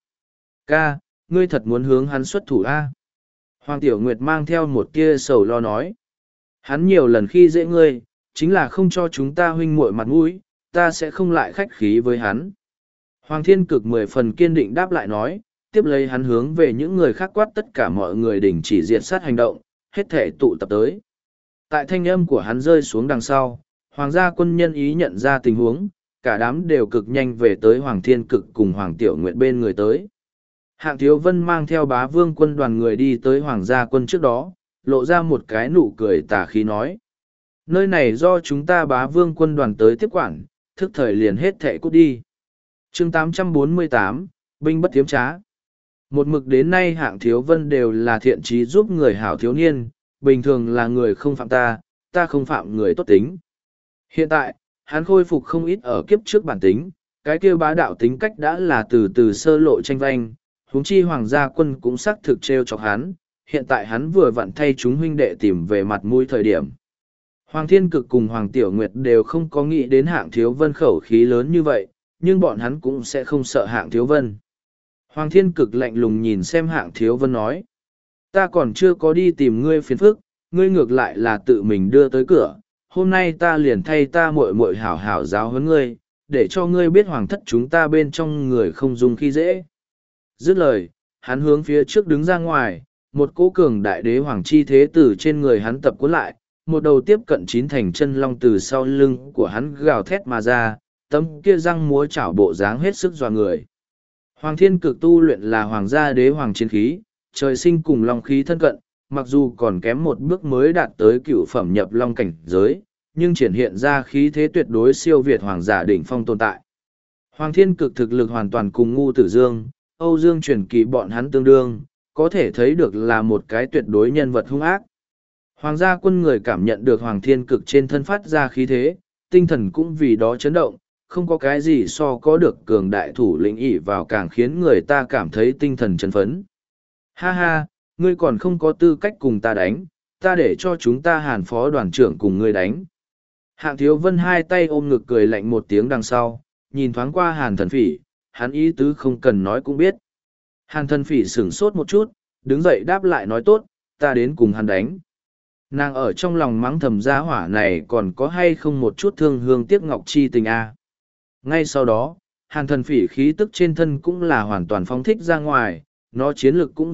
Ca, ngươi thật muốn hướng hắn xuất thủ a? Hoàng Tiểu Nguyệt mang theo một tia sầu lo nói. Hắn nhiều lần khi dễ ngươi, chính là không cho chúng ta huynh muội mặt mũi, ta sẽ không lại khách khí với hắn. Hoàng Thiên Cực 10 phần kiên định đáp lại nói, tiếp lấy hắn hướng về những người khác quát tất cả mọi người đình chỉ diệt sát hành động, hết thể tụ tập tới. Tại thanh âm của hắn rơi xuống đằng sau, Hoàng gia quân nhân ý nhận ra tình huống, cả đám đều cực nhanh về tới Hoàng Thiên Cực cùng Hoàng Tiểu Nguyệt bên người tới. Hạng Thiếu Vân mang theo bá vương quân đoàn người đi tới Hoàng gia quân trước đó, lộ ra một cái nụ cười tà khí nói. Nơi này do chúng ta bá vương quân đoàn tới tiếp quản, thức thời liền hết thệ cút đi. Chương 848, binh bất tiếm trá. Một mực đến nay Hạng Thiếu Vân đều là thiện trí giúp người hảo thiếu niên, bình thường là người không phạm ta, ta không phạm người tốt tính. Hiện tại, hắn khôi phục không ít ở kiếp trước bản tính, cái kêu bá đạo tính cách đã là từ từ sơ lộ tranh vanh, huống chi hoàng gia quân cũng xác thực trêu chọc hắn, hiện tại hắn vừa vặn thay chúng huynh đệ tìm về mặt mũi thời điểm. Hoàng Thiên Cực cùng Hoàng Tiểu Nguyệt đều không có nghĩ đến Hạng Thiếu Vân khẩu khí lớn như vậy, nhưng bọn hắn cũng sẽ không sợ Hạng Thiếu Vân. Hoàng Thiên Cực lạnh lùng nhìn xem Hạng Thiếu Vân nói. Ta còn chưa có đi tìm ngươi phiền phức, ngươi ngược lại là tự mình đưa tới cửa. Hôm nay ta liền thay ta muội muội hảo hảo giáo huấn ngươi, để cho ngươi biết hoàng thất chúng ta bên trong người không dùng khi dễ. Dứt lời, hắn hướng phía trước đứng ra ngoài, một cỗ cường đại đế hoàng chi thế từ trên người hắn tập cuốn lại, một đầu tiếp cận 9 thành chân long từ sau lưng của hắn gào thét mà ra, tấm kia răng múa chảo bộ dáng hết sức dọa người. Hoàng Thiên Cực tu luyện là hoàng gia đế hoàng chiến khí, trời sinh cùng long khí thân cận, mặc dù còn kém một bước mới đạt tới cựu phẩm nhập long cảnh giới, nhưng triển hiện ra khí thế tuyệt đối siêu việt hoàng giả đỉnh phong tồn tại. Hoàng Thiên Cực thực lực hoàn toàn cùng Ngu Tử Dương, Âu Dương truyền kỳ bọn hắn tương đương, có thể thấy được là một cái tuyệt đối nhân vật hung ác. Hoàng gia quân người cảm nhận được Hoàng Thiên Cực trên thân phát ra khí thế, tinh thần cũng vì đó chấn động, không có cái gì so có được cường đại thủ lĩnh ỷ vào càng khiến người ta cảm thấy tinh thần chấn phấn. Ha ha, ngươi còn không có tư cách cùng ta đánh, ta để cho chúng ta Hàn phó đoàn trưởng cùng ngươi đánh. Hạng Thiếu Vân hai tay ôm ngực cười lạnh một tiếng đằng sau, nhìn thoáng qua Hàn Thần Phỉ, hắn ý tứ không cần nói cũng biết. Hàn Thần Phỉ sửng sốt một chút, đứng dậy đáp lại nói tốt, ta đến cùng hắn đánh. Nàng ở trong lòng mắng thầm gia hỏa này còn có hay không một chút thương hương tiếc ngọc chi tình a. Ngay sau đó, Hàn thần phỉ khí tức trên thân cũng là hoàn toàn phóng thích ra ngoài, nó chiến lực cũng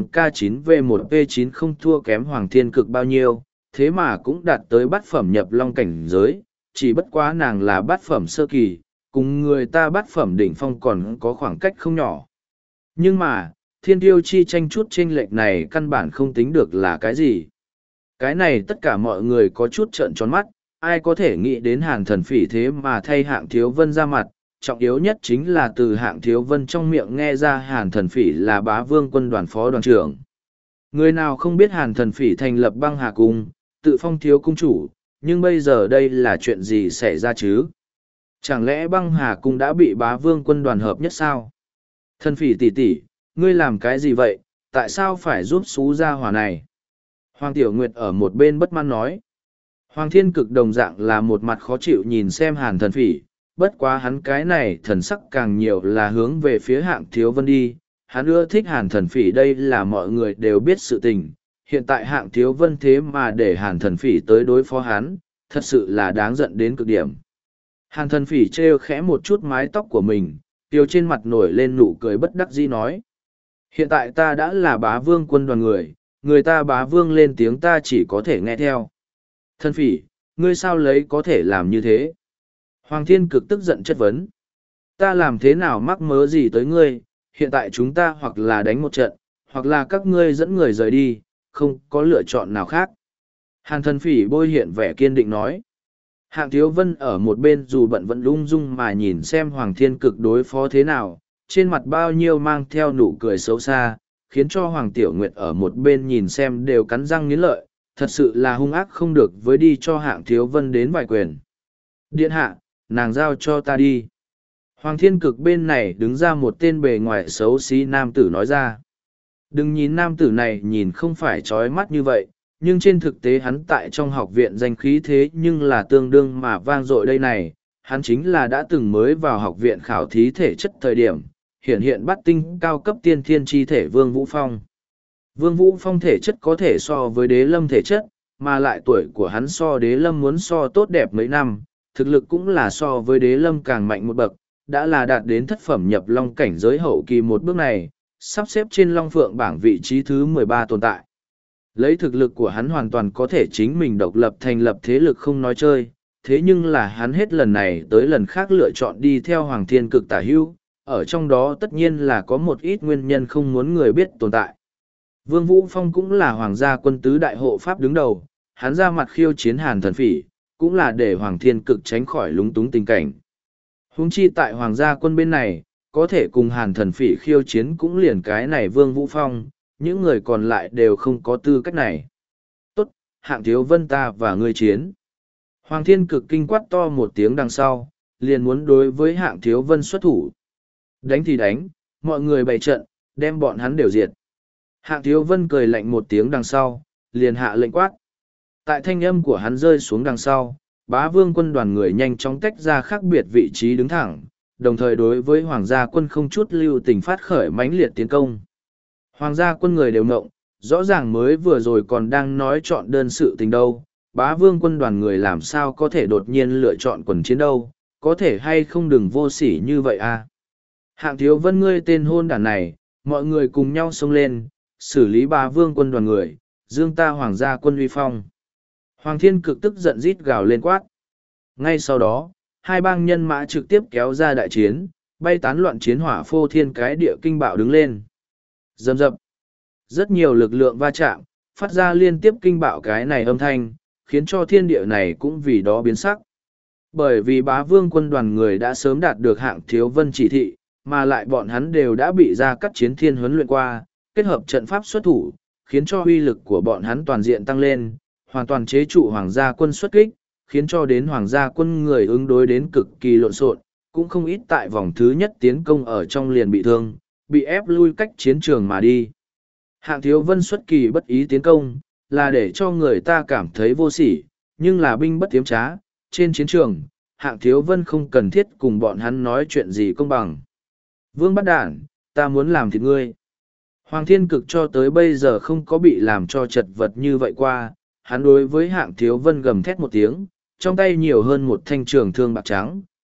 D8K9V1P9 không thua kém Hoàng Thiên Cực bao nhiêu, thế mà cũng đạt tới bát phẩm nhập long cảnh giới, chỉ bất quá nàng là bát phẩm sơ kỳ, cùng người ta bát phẩm đỉnh phong còn có khoảng cách không nhỏ. Nhưng mà, thiên tiêu chi tranh chút chênh lệch này căn bản không tính được là cái gì. Cái này tất cả mọi người có chút trợn tròn mắt, ai có thể nghĩ đến Hàn thần phỉ thế mà thay Hạng Thiếu Vân ra mặt, trọng yếu nhất chính là từ Hạng Thiếu Vân trong miệng nghe ra Hàn thần phỉ là bá vương quân đoàn phó đoàn trưởng. Người nào không biết Hàn thần phỉ thành lập băng hà cung, tự phong thiếu cung chủ, nhưng bây giờ đây là chuyện gì xảy ra chứ? Chẳng lẽ băng hà cung đã bị bá vương quân đoàn hợp nhất sao? Thần phỉ tỷ tỷ, ngươi làm cái gì vậy? Tại sao phải giúp xú gia hỏa này? Hoàng Tiểu Nguyệt ở một bên bất mãn nói. Hoàng Thiên Cực đồng dạng là một mặt khó chịu nhìn xem Hàn thần phỉ, bất quá hắn cái này thần sắc càng nhiều là hướng về phía Hạng Thiếu Vân đi. Hắn ưa thích Hàn thần phỉ, đây là mọi người đều biết sự tình. Hiện tại Hạng Thiếu Vân thế mà để Hàn thần phỉ tới đối phó hắn, thật sự là đáng giận đến cực điểm. Hàn thần phỉ trêu khẽ một chút mái tóc của mình, tiêu trên mặt nổi lên nụ cười bất đắc dĩ nói. Hiện tại ta đã là bá vương quân đoàn người ta bá vương lên tiếng ta chỉ có thể nghe theo. Thần phỉ, ngươi sao lấy có thể làm như thế? Hoàng Thiên Cực tức giận chất vấn. Ta làm thế nào mắc mớ gì tới ngươi, hiện tại chúng ta hoặc là đánh một trận, hoặc là các ngươi dẫn người rời đi, không có lựa chọn nào khác. Hàn thần phỉ bôi hiện vẻ kiên định nói. Hạng Thiếu Vân ở một bên dù bận vẫn lung dung mà nhìn xem Hoàng Thiên Cực đối phó thế nào, trên mặt bao nhiêu mang theo nụ cười xấu xa, khiến cho Hoàng Tiểu Nguyệt ở một bên nhìn xem đều cắn răng nghiến lợi, thật sự là hung ác không được với đi cho Hạng Thiếu Vân đến vài quyền. Điện hạ, nàng giao cho ta đi. Hoàng Thiên Cực bên này đứng ra một tên bề ngoài xấu xí nam tử nói ra. Đừng nhìn nam tử này nhìn không phải trói mắt như vậy, nhưng trên thực tế hắn tại trong học viện danh khí thế nhưng là tương đương mà vang dội đây này. Hắn chính là đã từng mới vào học viện khảo thí thể chất thời điểm, hiện bắt tinh cao cấp tiên thiên chi thể Vương Vũ Phong. Vương Vũ Phong thể chất có thể so với Đế Lâm thể chất, mà lại tuổi của hắn so Đế Lâm muốn so tốt đẹp mấy năm, thực lực cũng là so với Đế Lâm càng mạnh một bậc, đã là đạt đến thất phẩm nhập long cảnh giới hậu kỳ một bước này, sắp xếp trên Long Phượng bảng vị trí thứ 13 tồn tại. Lấy thực lực của hắn hoàn toàn có thể chính mình độc lập thành lập thế lực không nói chơi, thế nhưng là hắn hết lần này tới lần khác lựa chọn đi theo Hoàng Thiên Cực tả hữu, ở trong đó tất nhiên là có một ít nguyên nhân không muốn người biết tồn tại. Vương Vũ Phong cũng là Hoàng gia quân tứ đại hộ pháp đứng đầu, hắn ra mặt khiêu chiến Hàn thần phỉ, cũng là để Hoàng Thiên Cực tránh khỏi lúng túng tình cảnh. Huống chi tại Hoàng gia quân bên này, có thể cùng Hàn thần phỉ khiêu chiến cũng liền cái này Vương Vũ Phong, những người còn lại đều không có tư cách này. Tốt, Hạng Thiếu Vân ta và ngươi chiến. Hoàng Thiên Cực kinh quát to một tiếng đằng sau, liền muốn đối với Hạng Thiếu Vân xuất thủ. Đánh thì đánh, mọi người bày trận, đem bọn hắn đều diệt. Hạng Thiếu Vân cười lạnh một tiếng đằng sau, liền hạ lệnh quát. Tại thanh âm của hắn rơi xuống đằng sau, bá vương quân đoàn người nhanh chóng tách ra khác biệt vị trí đứng thẳng, đồng thời đối với Hoàng gia quân không chút lưu tình phát khởi mãnh liệt tiến công. Hoàng gia quân người đều ngộng, rõ ràng mới vừa rồi còn đang nói chọn đơn sự tình đâu, bá vương quân đoàn người làm sao có thể đột nhiên lựa chọn quần chiến đâu, có thể hay không đừng vô sỉ như vậy à. Hạng Thiếu Vân ngươi tên hôn đản này, mọi người cùng nhau xông lên, xử lý bá vương quân đoàn người, dương ta Hoàng gia quân uy phong. Hoàng Thiên Cực tức giận rít gào lên quát. Ngay sau đó, hai bang nhân mã trực tiếp kéo ra đại chiến, bay tán loạn chiến hỏa phô thiên cái địa kinh bạo đứng lên. Rầm rập. Rất nhiều lực lượng va chạm, phát ra liên tiếp kinh bạo cái này âm thanh, khiến cho thiên địa này cũng vì đó biến sắc. Bởi vì bá vương quân đoàn người đã sớm đạt được Hạng Thiếu Vân chỉ thị, mà lại bọn hắn đều đã bị ra cắt chiến thiên huấn luyện qua, kết hợp trận pháp xuất thủ, khiến cho uy lực của bọn hắn toàn diện tăng lên, hoàn toàn chế trụ Hoàng gia quân xuất kích, khiến cho đến Hoàng gia quân người ứng đối đến cực kỳ lộn xộn, cũng không ít tại vòng thứ nhất tiến công ở trong liền bị thương, bị ép lui cách chiến trường mà đi. Hạng Thiếu Vân xuất kỳ bất ý tiến công, là để cho người ta cảm thấy vô sỉ, nhưng là binh bất tiếm trá, trên chiến trường, Hạng Thiếu Vân không cần thiết cùng bọn hắn nói chuyện gì công bằng. Vương bắt đản, ta muốn làm thịt ngươi. Hoàng Thiên Cực cho tới bây giờ không có bị làm cho chật vật như vậy qua, hắn đối với Hạng Thiếu Vân gầm thét một tiếng, trong tay nhiều hơn một thanh trường thương bạc trắng,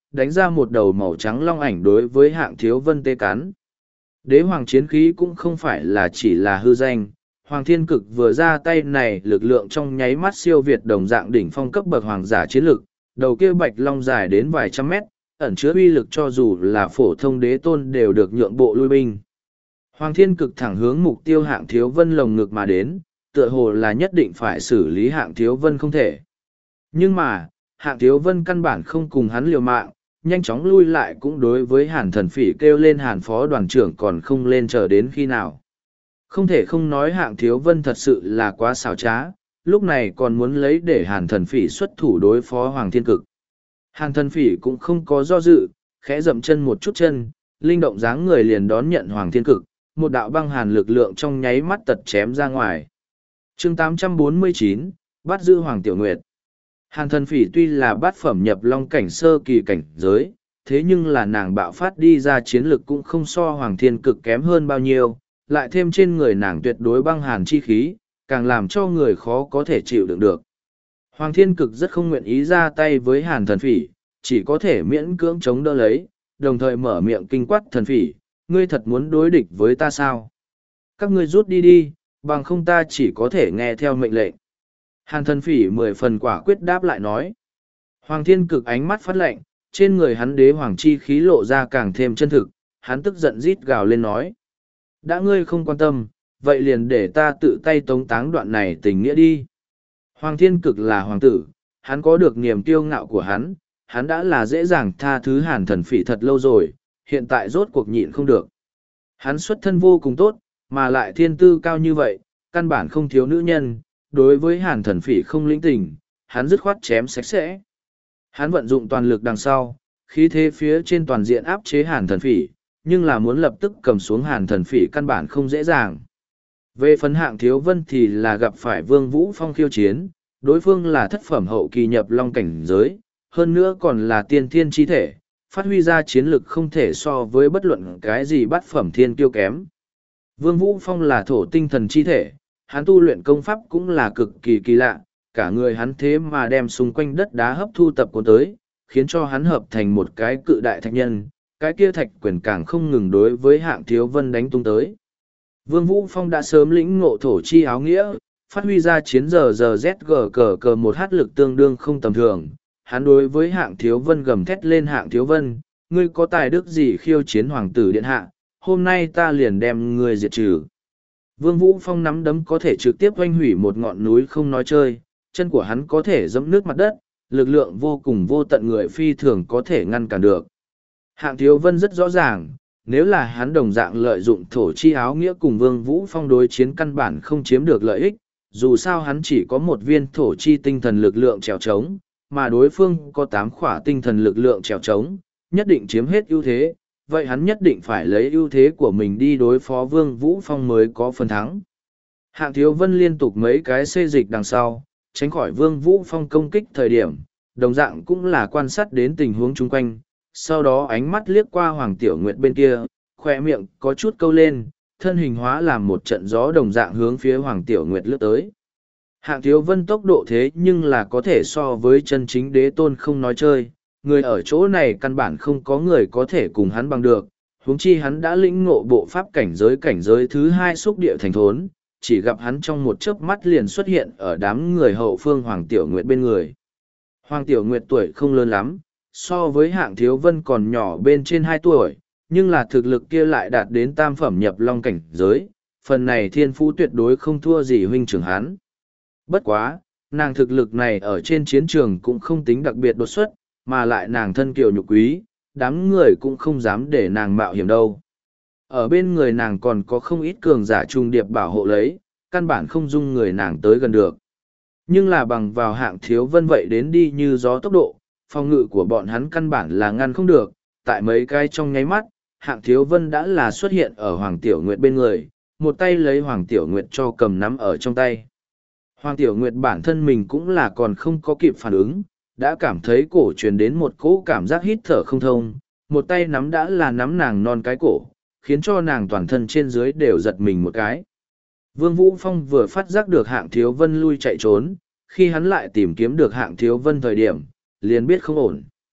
đánh ra một đầu màu trắng long ảnh đối với Hạng Thiếu Vân tê cắn. Đế hoàng chiến khí cũng không phải là chỉ là hư danh, Hoàng Thiên Cực vừa ra tay này lực lượng trong nháy mắt siêu việt đồng dạng đỉnh phong cấp bậc hoàng giả chiến lực, đầu kia bạch long dài đến vài trăm mét, ẩn chứa uy lực cho dù là phổ thông đế tôn đều được nhượng bộ lui binh. Hoàng Thiên Cực thẳng hướng mục tiêu Hạng Thiếu Vân lồng ngực mà đến, tựa hồ là nhất định phải xử lý Hạng Thiếu Vân không thể. Nhưng mà, Hạng Thiếu Vân căn bản không cùng hắn liều mạng, nhanh chóng lui lại cũng đối với Hàn Thần Phỉ kêu lên Hàn phó đoàn trưởng còn không lên chờ đến khi nào. Không thể không nói Hạng Thiếu Vân thật sự là quá xảo trá, lúc này còn muốn lấy để Hàn Thần Phỉ xuất thủ đối phó Hoàng Thiên Cực. Hàn Thần Phỉ cũng không có do dự, khẽ dậm chân một chút chân, linh động dáng người liền đón nhận Hoàng Thiên Cực, một đạo băng hàn lực lượng trong nháy mắt tật chém ra ngoài. Chương 849, bắt giữ Hoàng Tiểu Nguyệt. Hàn Thần Phỉ tuy là bát phẩm nhập long cảnh sơ kỳ cảnh giới, thế nhưng là nàng bạo phát đi ra chiến lực cũng không so Hoàng Thiên Cực kém hơn bao nhiêu, lại thêm trên người nàng tuyệt đối băng hàn chi khí, càng làm cho người khó có thể chịu đựng được. Hoàng Thiên Cực rất không nguyện ý ra tay với Hàn Thần Phỉ, chỉ có thể miễn cưỡng chống đỡ lấy, đồng thời mở miệng kinh quát Thần Phỉ, ngươi thật muốn đối địch với ta sao? Các ngươi rút đi đi, bằng không ta chỉ có thể nghe theo mệnh lệnh. Hàn Thần Phỉ 10 phần quả quyết đáp lại nói. Hoàng Thiên Cực ánh mắt phát lạnh, trên người hắn đế hoàng chi khí lộ ra càng thêm chân thực, hắn tức giận rít gào lên nói. Đã ngươi không quan tâm, vậy liền để ta tự tay tống táng đoạn này tình nghĩa đi. Hoàng Thiên Cực là hoàng tử, hắn có được niềm kiêu ngạo của hắn đã là dễ dàng tha thứ Hàn Thần Phỉ thật lâu rồi, hiện tại rốt cuộc nhịn không được. Hắn xuất thân vô cùng tốt, mà lại thiên tư cao như vậy, căn bản không thiếu nữ nhân, đối với Hàn Thần Phỉ không lĩnh tình, hắn dứt khoát chém sạch sẽ. Hắn vận dụng toàn lực đằng sau, khí thế phía trên toàn diện áp chế Hàn Thần Phỉ, nhưng là muốn lập tức cầm xuống Hàn Thần Phỉ căn bản không dễ dàng. Về phần Hạng Thiếu Vân thì là gặp phải Vương Vũ Phong khiêu chiến, đối phương là thất phẩm hậu kỳ nhập long cảnh giới, hơn nữa còn là tiên thiên chi thể, phát huy ra chiến lực không thể so với bất luận cái gì bát phẩm thiên kiêu kém. Vương Vũ Phong là thổ tinh thần chi thể, hắn tu luyện công pháp cũng là cực kỳ kỳ lạ, cả người hắn thế mà đem xung quanh đất đá hấp thu tập cuốn tới, khiến cho hắn hợp thành một cái cự đại thạch nhân, cái kia thạch quyền càng không ngừng đối với Hạng Thiếu Vân đánh tung tới. Vương Vũ Phong đã sớm lĩnh ngộ thổ chi áo nghĩa, phát huy ra chiến giờ ZG cờ một hát lực tương đương không tầm thường. Hắn đối với Hạng Thiếu Vân gầm thét lên Hạng Thiếu Vân, ngươi có tài đức gì khiêu chiến hoàng tử điện hạ, hôm nay ta liền đem ngươi diệt trừ. Vương Vũ Phong nắm đấm có thể trực tiếp oanh hủy một ngọn núi không nói chơi, chân của hắn có thể dẫm nước mặt đất, lực lượng vô cùng vô tận người phi thường có thể ngăn cản được. Hạng Thiếu Vân rất rõ ràng, nếu là hắn đồng dạng lợi dụng thổ chi áo nghĩa cùng Vương Vũ Phong đối chiến căn bản không chiếm được lợi ích, dù sao hắn chỉ có một viên thổ chi tinh thần lực lượng trèo trống, mà đối phương có 8 khỏa tinh thần lực lượng trèo trống, nhất định chiếm hết ưu thế, vậy hắn nhất định phải lấy ưu thế của mình đi đối phó Vương Vũ Phong mới có phần thắng. Hạng Thiếu Vân liên tục mấy cái xê dịch đằng sau, tránh khỏi Vương Vũ Phong công kích thời điểm, đồng dạng cũng là quan sát đến tình huống chung quanh, sau đó ánh mắt liếc qua Hoàng Tiểu Nguyệt bên kia, khoe miệng có chút câu lên, thân hình hóa làm một trận gió đồng dạng hướng phía Hoàng Tiểu Nguyệt lướt tới. Hạng Thiếu Vân tốc độ thế nhưng là có thể so với chân chính đế tôn không nói chơi, người ở chỗ này căn bản không có người có thể cùng hắn bằng được, huống chi hắn đã lĩnh ngộ bộ pháp cảnh giới thứ 2 xúc địa thành thốn, chỉ gặp hắn trong một chớp mắt liền xuất hiện ở đám người hậu phương Hoàng Tiểu Nguyệt bên người. Hoàng Tiểu Nguyệt tuổi không lớn lắm, so với Hạng Thiếu Vân còn nhỏ bên trên 2 tuổi, nhưng là thực lực kia lại đạt đến tam phẩm nhập long cảnh giới, phần này thiên phú tuyệt đối không thua gì huynh trưởng hắn. Bất quá, nàng thực lực này ở trên chiến trường cũng không tính đặc biệt đột xuất, mà lại nàng thân kiều nhục quý, đám người cũng không dám để nàng mạo hiểm đâu. Ở bên người nàng còn có không ít cường giả trung điệp bảo hộ lấy, căn bản không dung người nàng tới gần được. Nhưng là bằng vào Hạng Thiếu Vân vậy đến đi như gió tốc độ, phòng ngự của bọn hắn căn bản là ngăn không được, tại mấy cái trong nháy mắt, Hạng Thiếu Vân đã là xuất hiện ở Hoàng Tiểu Nguyệt bên người, một tay lấy Hoàng Tiểu Nguyệt cho cầm nắm ở trong tay. Hoàng Tiểu Nguyệt bản thân mình cũng là còn không có kịp phản ứng, đã cảm thấy cổ truyền đến một cỗ cảm giác hít thở không thông, một tay nắm đã là nắm nàng non cái cổ, khiến cho nàng toàn thân trên dưới đều giật mình một cái. Vương Vũ Phong vừa phát giác được Hạng Thiếu Vân lui chạy trốn, khi hắn lại tìm kiếm được Hạng Thiếu Vân thời điểm, liền biết không ổn.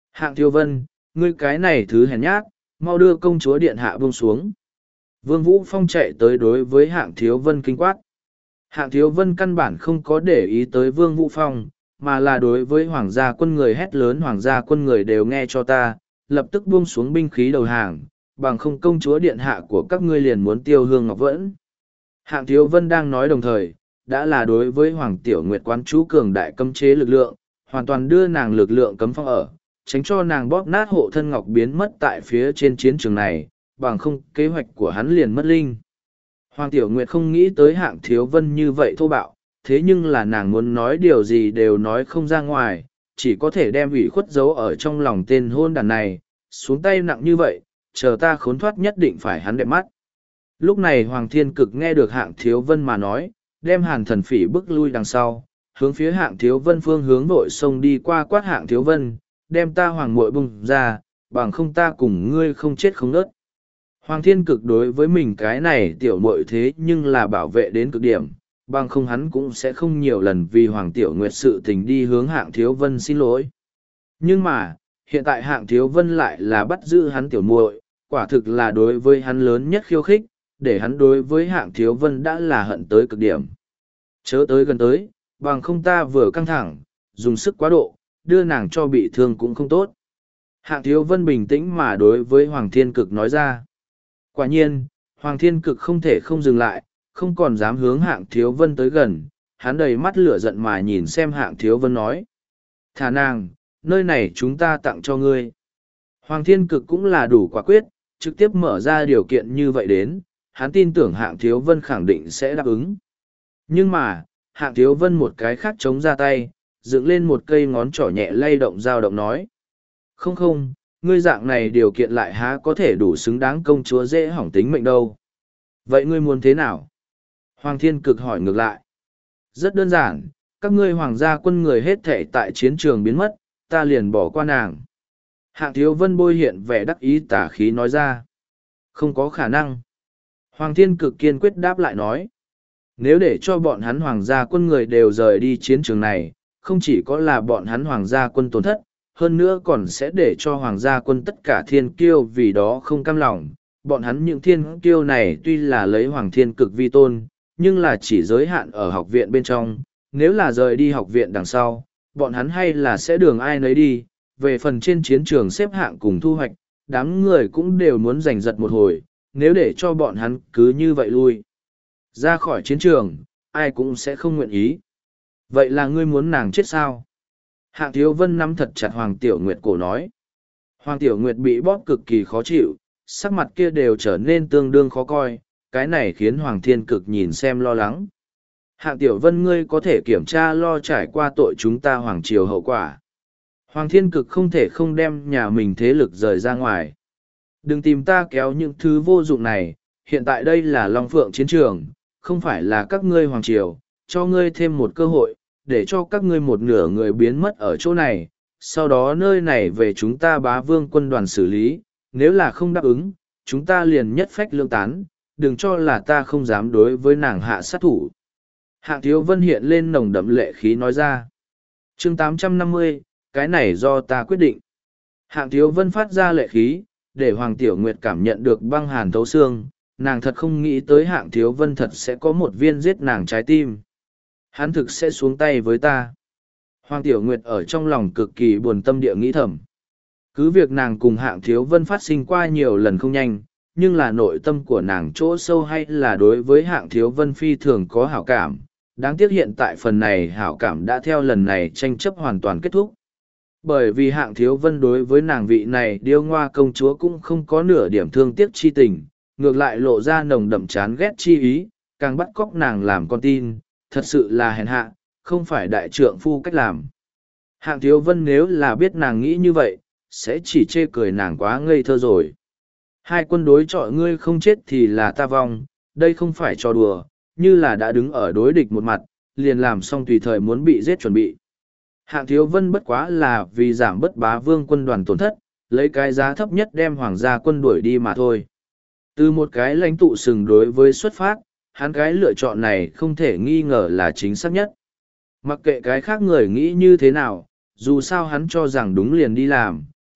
Hạng Thiếu Vân, ngươi cái này thứ hèn nhát, mau đưa công chúa điện hạ buông xuống. Vương Vũ Phong chạy tới đối với Hạng Thiếu Vân kinh quát. Hạng Thiếu Vân căn bản không có để ý tới Vương Vũ Phong, mà là đối với hoàng gia quân người hét lớn, hoàng gia quân người đều nghe cho ta, lập tức buông xuống binh khí đầu hàng, bằng không công chúa điện hạ của các ngươi liền muốn tiêu hương ngọc vẫn. Hạng Thiếu Vân đang nói đồng thời, đã là đối với Hoàng Tiểu Nguyệt quán chú cường đại cấm chế lực lượng, hoàn toàn đưa nàng lực lượng cấm phong ở, tránh cho nàng bóp nát hộ thân ngọc biến mất tại phía trên chiến trường này, bằng không kế hoạch của hắn liền mất linh. Hoàng Tiểu Nguyệt không nghĩ tới Hạng Thiếu Vân như vậy thô bạo, thế nhưng là nàng muốn nói điều gì đều nói không ra ngoài, chỉ có thể đem ủy khuất giấu ở trong lòng tên hôn đàn này, xuống tay nặng như vậy, chờ ta khốn thoát nhất định phải hắn đẹp mắt. Lúc này Hoàng Thiên Cực nghe được Hạng Thiếu Vân mà nói, đem Hàn Thần Phỉ bước lui đằng sau, hướng phía Hạng Thiếu Vân phương hướng nội sông đi qua quát Hạng Thiếu Vân, đem ta hoàng muội bung ra, bằng không ta cùng ngươi không chết không nớt. Hoàng Thiên Cực đối với mình cái này tiểu muội thế nhưng là bảo vệ đến cực điểm, bằng không hắn cũng sẽ không nhiều lần vì Hoàng Tiểu Nguyệt sự tình đi hướng Hạng Thiếu Vân xin lỗi. Nhưng mà, hiện tại Hạng Thiếu Vân lại là bắt giữ hắn tiểu muội, quả thực là đối với hắn lớn nhất khiêu khích, để hắn đối với Hạng Thiếu Vân đã là hận tới cực điểm. Chớ tới gần tới, bằng không ta vừa căng thẳng, dùng sức quá độ, đưa nàng cho bị thương cũng không tốt. Hạng Thiếu Vân bình tĩnh mà đối với Hoàng Thiên Cực nói ra. Quả nhiên, Hoàng Thiên Cực không thể không dừng lại, không còn dám hướng Hạng Thiếu Vân tới gần, hắn đầy mắt lửa giận mà nhìn xem Hạng Thiếu Vân nói. Thả nàng, nơi này chúng ta tặng cho ngươi. Hoàng Thiên Cực cũng là đủ quả quyết, trực tiếp mở ra điều kiện như vậy đến, hắn tin tưởng Hạng Thiếu Vân khẳng định sẽ đáp ứng. Nhưng mà, Hạng Thiếu Vân một cái khác chống ra tay, dựng lên một cây ngón trỏ nhẹ lay động dao động nói. Không không, ngươi dạng này điều kiện lại há có thể đủ xứng đáng công chúa dễ hỏng tính mệnh đâu. Vậy ngươi muốn thế nào? Hoàng Thiên Cực hỏi ngược lại. Rất đơn giản, các ngươi hoàng gia quân người hết thể tại chiến trường biến mất, ta liền bỏ qua nàng. Hạng Thiếu Vân bôi hiện vẻ đắc ý tả khí nói ra. Không có khả năng. Hoàng Thiên Cực kiên quyết đáp lại nói. Nếu để cho bọn hắn hoàng gia quân người đều rời đi chiến trường này, không chỉ có là bọn hắn hoàng gia quân tổn thất, hơn nữa còn sẽ để cho hoàng gia quân tất cả thiên kiêu vì đó không cam lòng. Bọn hắn những thiên kiêu này tuy là lấy Hoàng Thiên Cực vi tôn, nhưng là chỉ giới hạn ở học viện bên trong, nếu là rời đi học viện đằng sau, bọn hắn hay là sẽ đường ai nấy đi, về phần trên chiến trường xếp hạng cùng thu hoạch, đám người cũng đều muốn giành giật một hồi, nếu để cho bọn hắn cứ như vậy lui ra khỏi chiến trường, ai cũng sẽ không nguyện ý. Vậy là ngươi muốn nàng chết sao? Hạng Thiếu Vân nắm thật chặt Hoàng Tiểu Nguyệt cổ nói. Hoàng Tiểu Nguyệt bị bóp cực kỳ khó chịu, sắc mặt kia đều trở nên tương đương khó coi, cái này khiến Hoàng Thiên Cực nhìn xem lo lắng. Hạng Tiểu Vân ngươi có thể kiểm tra lo trải qua tội chúng ta Hoàng Triều hậu quả. Hoàng Thiên Cực không thể không đem nhà mình thế lực rời ra ngoài. Đừng tìm ta kéo những thứ vô dụng này, hiện tại đây là Long Phượng chiến trường, không phải là các ngươi Hoàng Triều, cho ngươi thêm một cơ hội, để cho các ngươi một nửa người biến mất ở chỗ này, sau đó nơi này về chúng ta Bá Vương quân đoàn xử lý, nếu là không đáp ứng, chúng ta liền nhất phách lương tán, đừng cho là ta không dám đối với nàng hạ sát thủ. Hạng Thiếu Vân hiện lên nồng đậm lệ khí nói ra. Chương 850, cái này do ta quyết định. Hạng Thiếu Vân phát ra lệ khí, để Hoàng Tiểu Nguyệt cảm nhận được băng hàn thấu xương, nàng thật không nghĩ tới Hạng Thiếu Vân thật sẽ có một viên giết nàng trái tim. Hắn thực sẽ xuống tay với ta. Hoàng Tiểu Nguyệt ở trong lòng cực kỳ buồn tâm địa nghĩ thầm. Cứ việc nàng cùng Hạng Thiếu Vân phát sinh qua nhiều lần không nhanh, nhưng là nội tâm của nàng chỗ sâu hay là đối với Hạng Thiếu Vân phi thường có hảo cảm. Đáng tiếc hiện tại phần này hảo cảm đã theo lần này tranh chấp hoàn toàn kết thúc. Bởi vì Hạng Thiếu Vân đối với nàng vị này điêu ngoa công chúa cũng không có nửa điểm thương tiếc chi tình, ngược lại lộ ra nồng đậm chán ghét chi ý, càng bắt cóc nàng làm con tin, thật sự là hèn hạ, không phải đại trượng phu cách làm. Hạng Thiếu Vân nếu là biết nàng nghĩ như vậy, sẽ chỉ chê cười nàng quá ngây thơ rồi. Hai quân đối chọi ngươi không chết thì là ta vong, đây không phải trò đùa, như là đã đứng ở đối địch một mặt, liền làm xong tùy thời muốn bị giết chuẩn bị. Hạng Thiếu Vân bất quá là vì giảm bất Bá Vương quân đoàn tổn thất, lấy cái giá thấp nhất đem hoàng gia quân đuổi đi mà thôi. Từ một cái lãnh tụ sừng đối với xuất phát, hắn cái lựa chọn này không thể nghi ngờ là chính xác nhất. Mặc kệ cái khác người nghĩ như thế nào, dù sao hắn cho rằng đúng liền đi làm,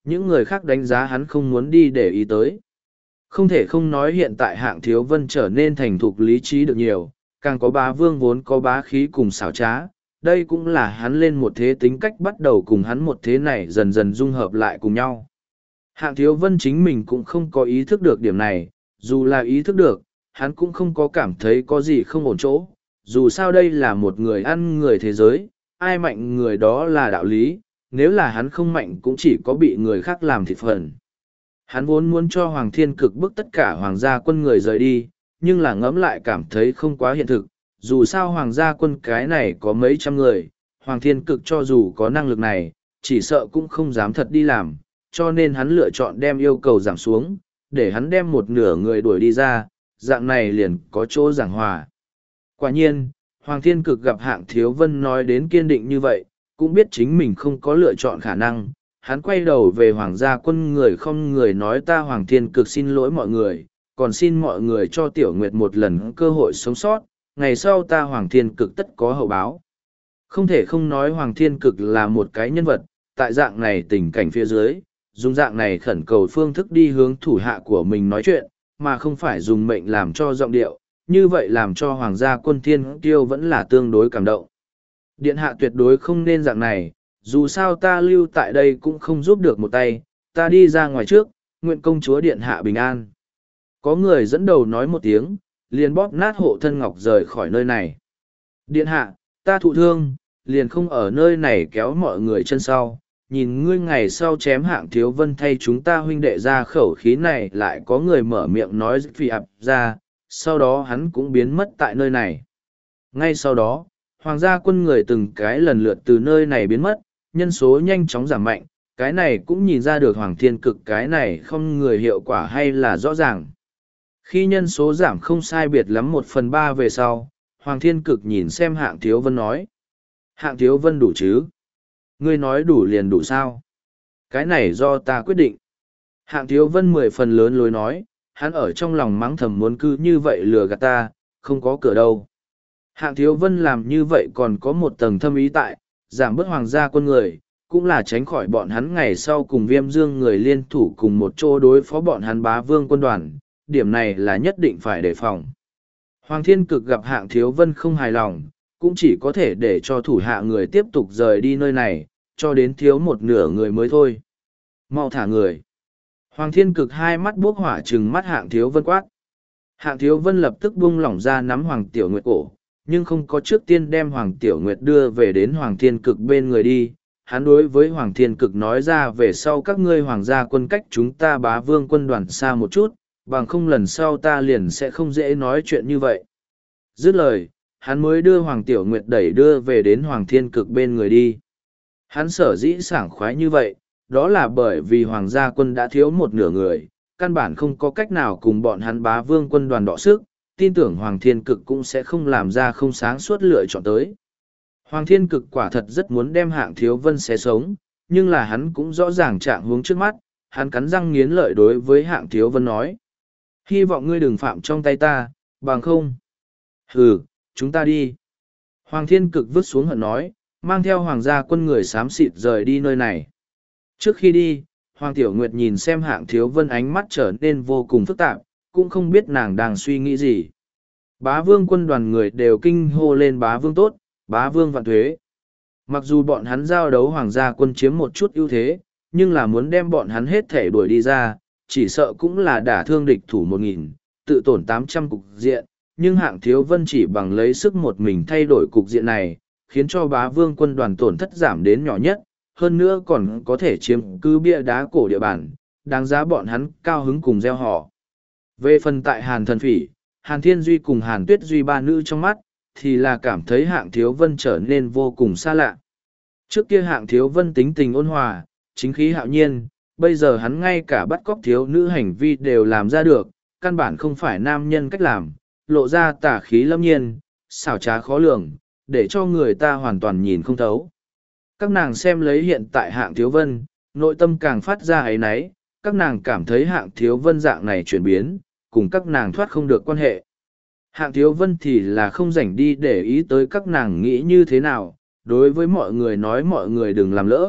những người khác đánh giá hắn không muốn đi để ý tới. Không thể không nói hiện tại Hạng Thiếu Vân trở nên thành thục lý trí được nhiều, càng có bá vương vốn có bá khí cùng xảo trá, đây cũng là hắn lên một thế tính cách bắt đầu cùng hắn một thế này dần dần dung hợp lại cùng nhau. Hạng Thiếu Vân chính mình cũng không có ý thức được điểm này, dù là ý thức được, hắn cũng không có cảm thấy có gì không ổn chỗ, dù sao đây là một người ăn người thế giới, ai mạnh người đó là đạo lý, nếu là hắn không mạnh cũng chỉ có bị người khác làm thịt phần. Hắn vốn muốn cho Hoàng Thiên Cực bức tất cả hoàng gia quân người rời đi, nhưng là ngẫm lại cảm thấy không quá hiện thực, dù sao hoàng gia quân cái này có mấy trăm người, Hoàng Thiên Cực cho dù có năng lực này, chỉ sợ cũng không dám thật đi làm, cho nên hắn lựa chọn đem yêu cầu giảm xuống, để hắn đem một nửa người đuổi đi ra, dạng này liền có chỗ giảng hòa. Quả nhiên, Hoàng Thiên Cực gặp Hạng Thiếu Vân nói đến kiên định như vậy, cũng biết chính mình không có lựa chọn khả năng. Hắn quay đầu về Hoàng gia quân người không người nói ta Hoàng Thiên Cực xin lỗi mọi người, còn xin mọi người cho Tiểu Nguyệt một lần cơ hội sống sót, ngày sau ta Hoàng Thiên Cực tất có hậu báo. Không thể không nói Hoàng Thiên Cực là một cái nhân vật, tại dạng này tình cảnh phía dưới, dùng dạng này khẩn cầu phương thức đi hướng thủ hạ của mình nói chuyện, mà không phải dùng mệnh làm cho giọng điệu, như vậy làm cho Hoàng gia quân Thiên Kiêu vẫn là tương đối cảm động. Điện hạ tuyệt đối không nên dạng này, dù sao ta lưu tại đây cũng không giúp được một tay, ta đi ra ngoài trước, nguyện công chúa điện hạ bình an. Có người dẫn đầu nói một tiếng, liền bóp nát hộ thân ngọc rời khỏi nơi này. Điện hạ, ta thụ thương, liền không ở nơi này kéo mọi người chân sau, nhìn ngươi ngày sau chém Hạng Thiếu Vân thay chúng ta huynh đệ ra khẩu khí này lại có người mở miệng nói phi ập ra, sau đó hắn cũng biến mất tại nơi này. Ngay sau đó, hoàng gia quân người từng cái lần lượt từ nơi này biến mất, nhân số nhanh chóng giảm mạnh, cái này cũng nhìn ra được Hoàng Thiên Cực cái này không người hiệu quả hay là rõ ràng. Khi nhân số giảm không sai biệt lắm 1/3 về sau, Hoàng Thiên Cực nhìn xem Hạng Thiếu Vân nói. Hạng Thiếu Vân đủ chứ? Ngươi nói đủ liền đủ sao? Cái này do ta quyết định. Hạng Thiếu Vân 10 phần lớn lối nói, hắn ở trong lòng mắng thầm muốn cứ như vậy lừa gạt ta, không có cửa đâu. Hạng Thiếu Vân làm như vậy còn có một tầng thâm ý tại, giảm bớt hoàng gia quân người, cũng là tránh khỏi bọn hắn ngày sau cùng Viêm Dương người liên thủ cùng một chỗ đối phó bọn hắn Bá Vương quân đoàn, điểm này là nhất định phải đề phòng. Hoàng Thiên Cực gặp Hạng Thiếu Vân không hài lòng, cũng chỉ có thể để cho thủ hạ người tiếp tục rời đi nơi này, cho đến thiếu một nửa người mới thôi. Mau thả người. Hoàng Thiên Cực hai mắt bốc hỏa trừng mắt Hạng Thiếu Vân quát. Hạng Thiếu Vân lập tức buông lỏng ra nắm Hoàng Tiểu Nguyệt cổ, nhưng không có trước tiên đem Hoàng Tiểu Nguyệt đưa về đến Hoàng Thiên Cực bên người đi. Hắn đối với Hoàng Thiên Cực nói ra về sau các ngươi hoàng gia quân cách chúng ta Bá Vương quân đoàn xa một chút, bằng không lần sau ta liền sẽ không dễ nói chuyện như vậy. Dứt lời, hắn mới đưa Hoàng Tiểu Nguyệt đẩy đưa về đến Hoàng Thiên Cực bên người đi. Hắn sở dĩ sảng khoái như vậy, đó là bởi vì hoàng gia quân đã thiếu một nửa người, căn bản không có cách nào cùng bọn hắn Bá Vương quân đoàn đọ sức, tin tưởng Hoàng Thiên Cực cũng sẽ không làm ra không sáng suốt lựa chọn tới. Hoàng Thiên Cực quả thật rất muốn đem Hạng Thiếu Vân xé sống, nhưng là hắn cũng rõ ràng trạng huống trước mắt, hắn cắn răng nghiến lợi đối với Hạng Thiếu Vân nói. Hy vọng ngươi đừng phạm trong tay ta, bằng không. Hừ, chúng ta đi. Hoàng Thiên Cực vứt xuống hận nói, mang theo hoàng gia quân người xám xịt rời đi nơi này. Trước khi đi, Hoàng Tiểu Nguyệt nhìn xem Hạng Thiếu Vân ánh mắt trở nên vô cùng phức tạp, cũng không biết nàng đang suy nghĩ gì. Bá Vương quân đoàn người đều kinh hô lên Bá Vương tốt, Bá Vương vạn thuế. Mặc dù bọn hắn giao đấu hoàng gia quân chiếm một chút ưu thế, nhưng là muốn đem bọn hắn hết thể đuổi đi ra, chỉ sợ cũng là đả thương địch thủ 1000, tự tổn 800 cục diện, nhưng Hạng Thiếu Vân chỉ bằng lấy sức một mình thay đổi cục diện này, khiến cho Bá Vương quân đoàn tổn thất giảm đến nhỏ nhất, hơn nữa còn có thể chiếm cứ bia đá cổ địa bàn, đáng giá bọn hắn cao hứng cùng gieo họ. Về phần tại Hàn Thần Phỉ, Hàn Thiên Duy cùng Hàn Tuyết Duy ba nữ trong mắt, thì là cảm thấy Hạng Thiếu Vân trở nên vô cùng xa lạ. Trước kia Hạng Thiếu Vân tính tình ôn hòa, chính khí hạo nhiên, bây giờ hắn ngay cả bắt cóc thiếu nữ hành vi đều làm ra được, căn bản không phải nam nhân cách làm, lộ ra tà khí lâm nhiên, xảo trá khó lường, để cho người ta hoàn toàn nhìn không thấu. Các nàng xem lấy hiện tại Hạng Thiếu Vân, nội tâm càng phát ra ấy nấy, các nàng cảm thấy Hạng Thiếu Vân dạng này chuyển biến, cùng các nàng thoát không được quan hệ. Hạng Thiếu Vân thì là không rảnh đi để ý tới các nàng nghĩ như thế nào, đối với mọi người nói mọi người đừng làm lỡ,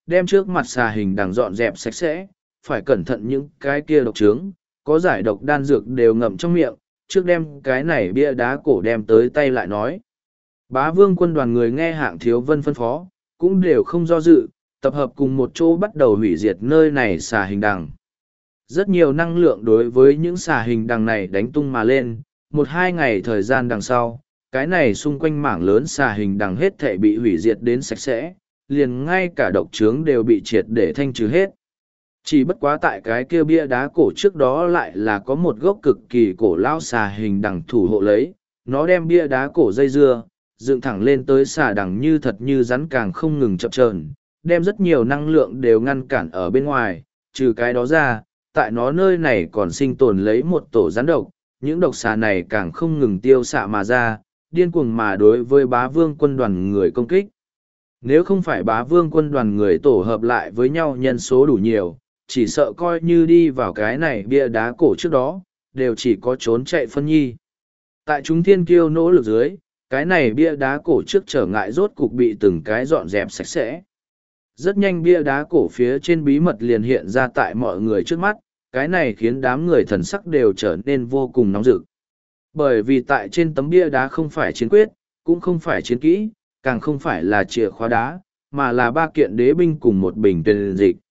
đem trước mặt xà hình đằng dọn dẹp sạch sẽ, phải cẩn thận những cái kia độc trướng, có giải độc đan dược đều ngậm trong miệng, trước đem cái này bia đá cổ đem tới tay lại nói. Bá vương quân đoàn người nghe Hạng Thiếu Vân phân phó, cũng đều không do dự, tập hợp cùng một chỗ bắt đầu hủy diệt nơi này xà hình đằng. Rất nhiều năng lượng đối với những xà hình đằng này đánh tung mà lên, 1-2 ngày thời gian đằng sau, cái này xung quanh mảng lớn xà hình đằng hết thể bị hủy diệt đến sạch sẽ, liền ngay cả độc trướng đều bị triệt để thanh trừ hết. Chỉ bất quá tại cái kia bia đá cổ trước đó lại là có một gốc cực kỳ cổ lao xà hình đằng thủ hộ lấy, nó đem bia đá cổ dây dưa, dựng thẳng lên tới xà đằng như thật như rắn càng không ngừng chập chờn, đem rất nhiều năng lượng đều ngăn cản ở bên ngoài, trừ cái đó ra, tại nó nơi này còn sinh tồn lấy một tổ rắn độc, những độc xà này càng không ngừng tiêu xạ mà ra, điên cuồng mà đối với bá vương quân đoàn người công kích. Nếu không phải bá vương quân đoàn người tổ hợp lại với nhau nhân số đủ nhiều, chỉ sợ coi như đi vào cái này bia đá cổ trước đó, đều chỉ có trốn chạy phân nhi. Tại chúng thiên kiêu nỗ lực dưới, cái này bia đá cổ trước trở ngại rốt cục bị từng cái dọn dẹp sạch sẽ. Rất nhanh bia đá cổ phía trên bí mật liền hiện ra tại mọi người trước mắt, cái này khiến đám người thần sắc đều trở nên vô cùng nóng rực. Bởi vì tại trên tấm bia đá không phải chiến quyết, cũng không phải chiến kỹ, càng không phải là chìa khóa đá, mà là 3 kiện đế binh cùng một bình tuyển dịch.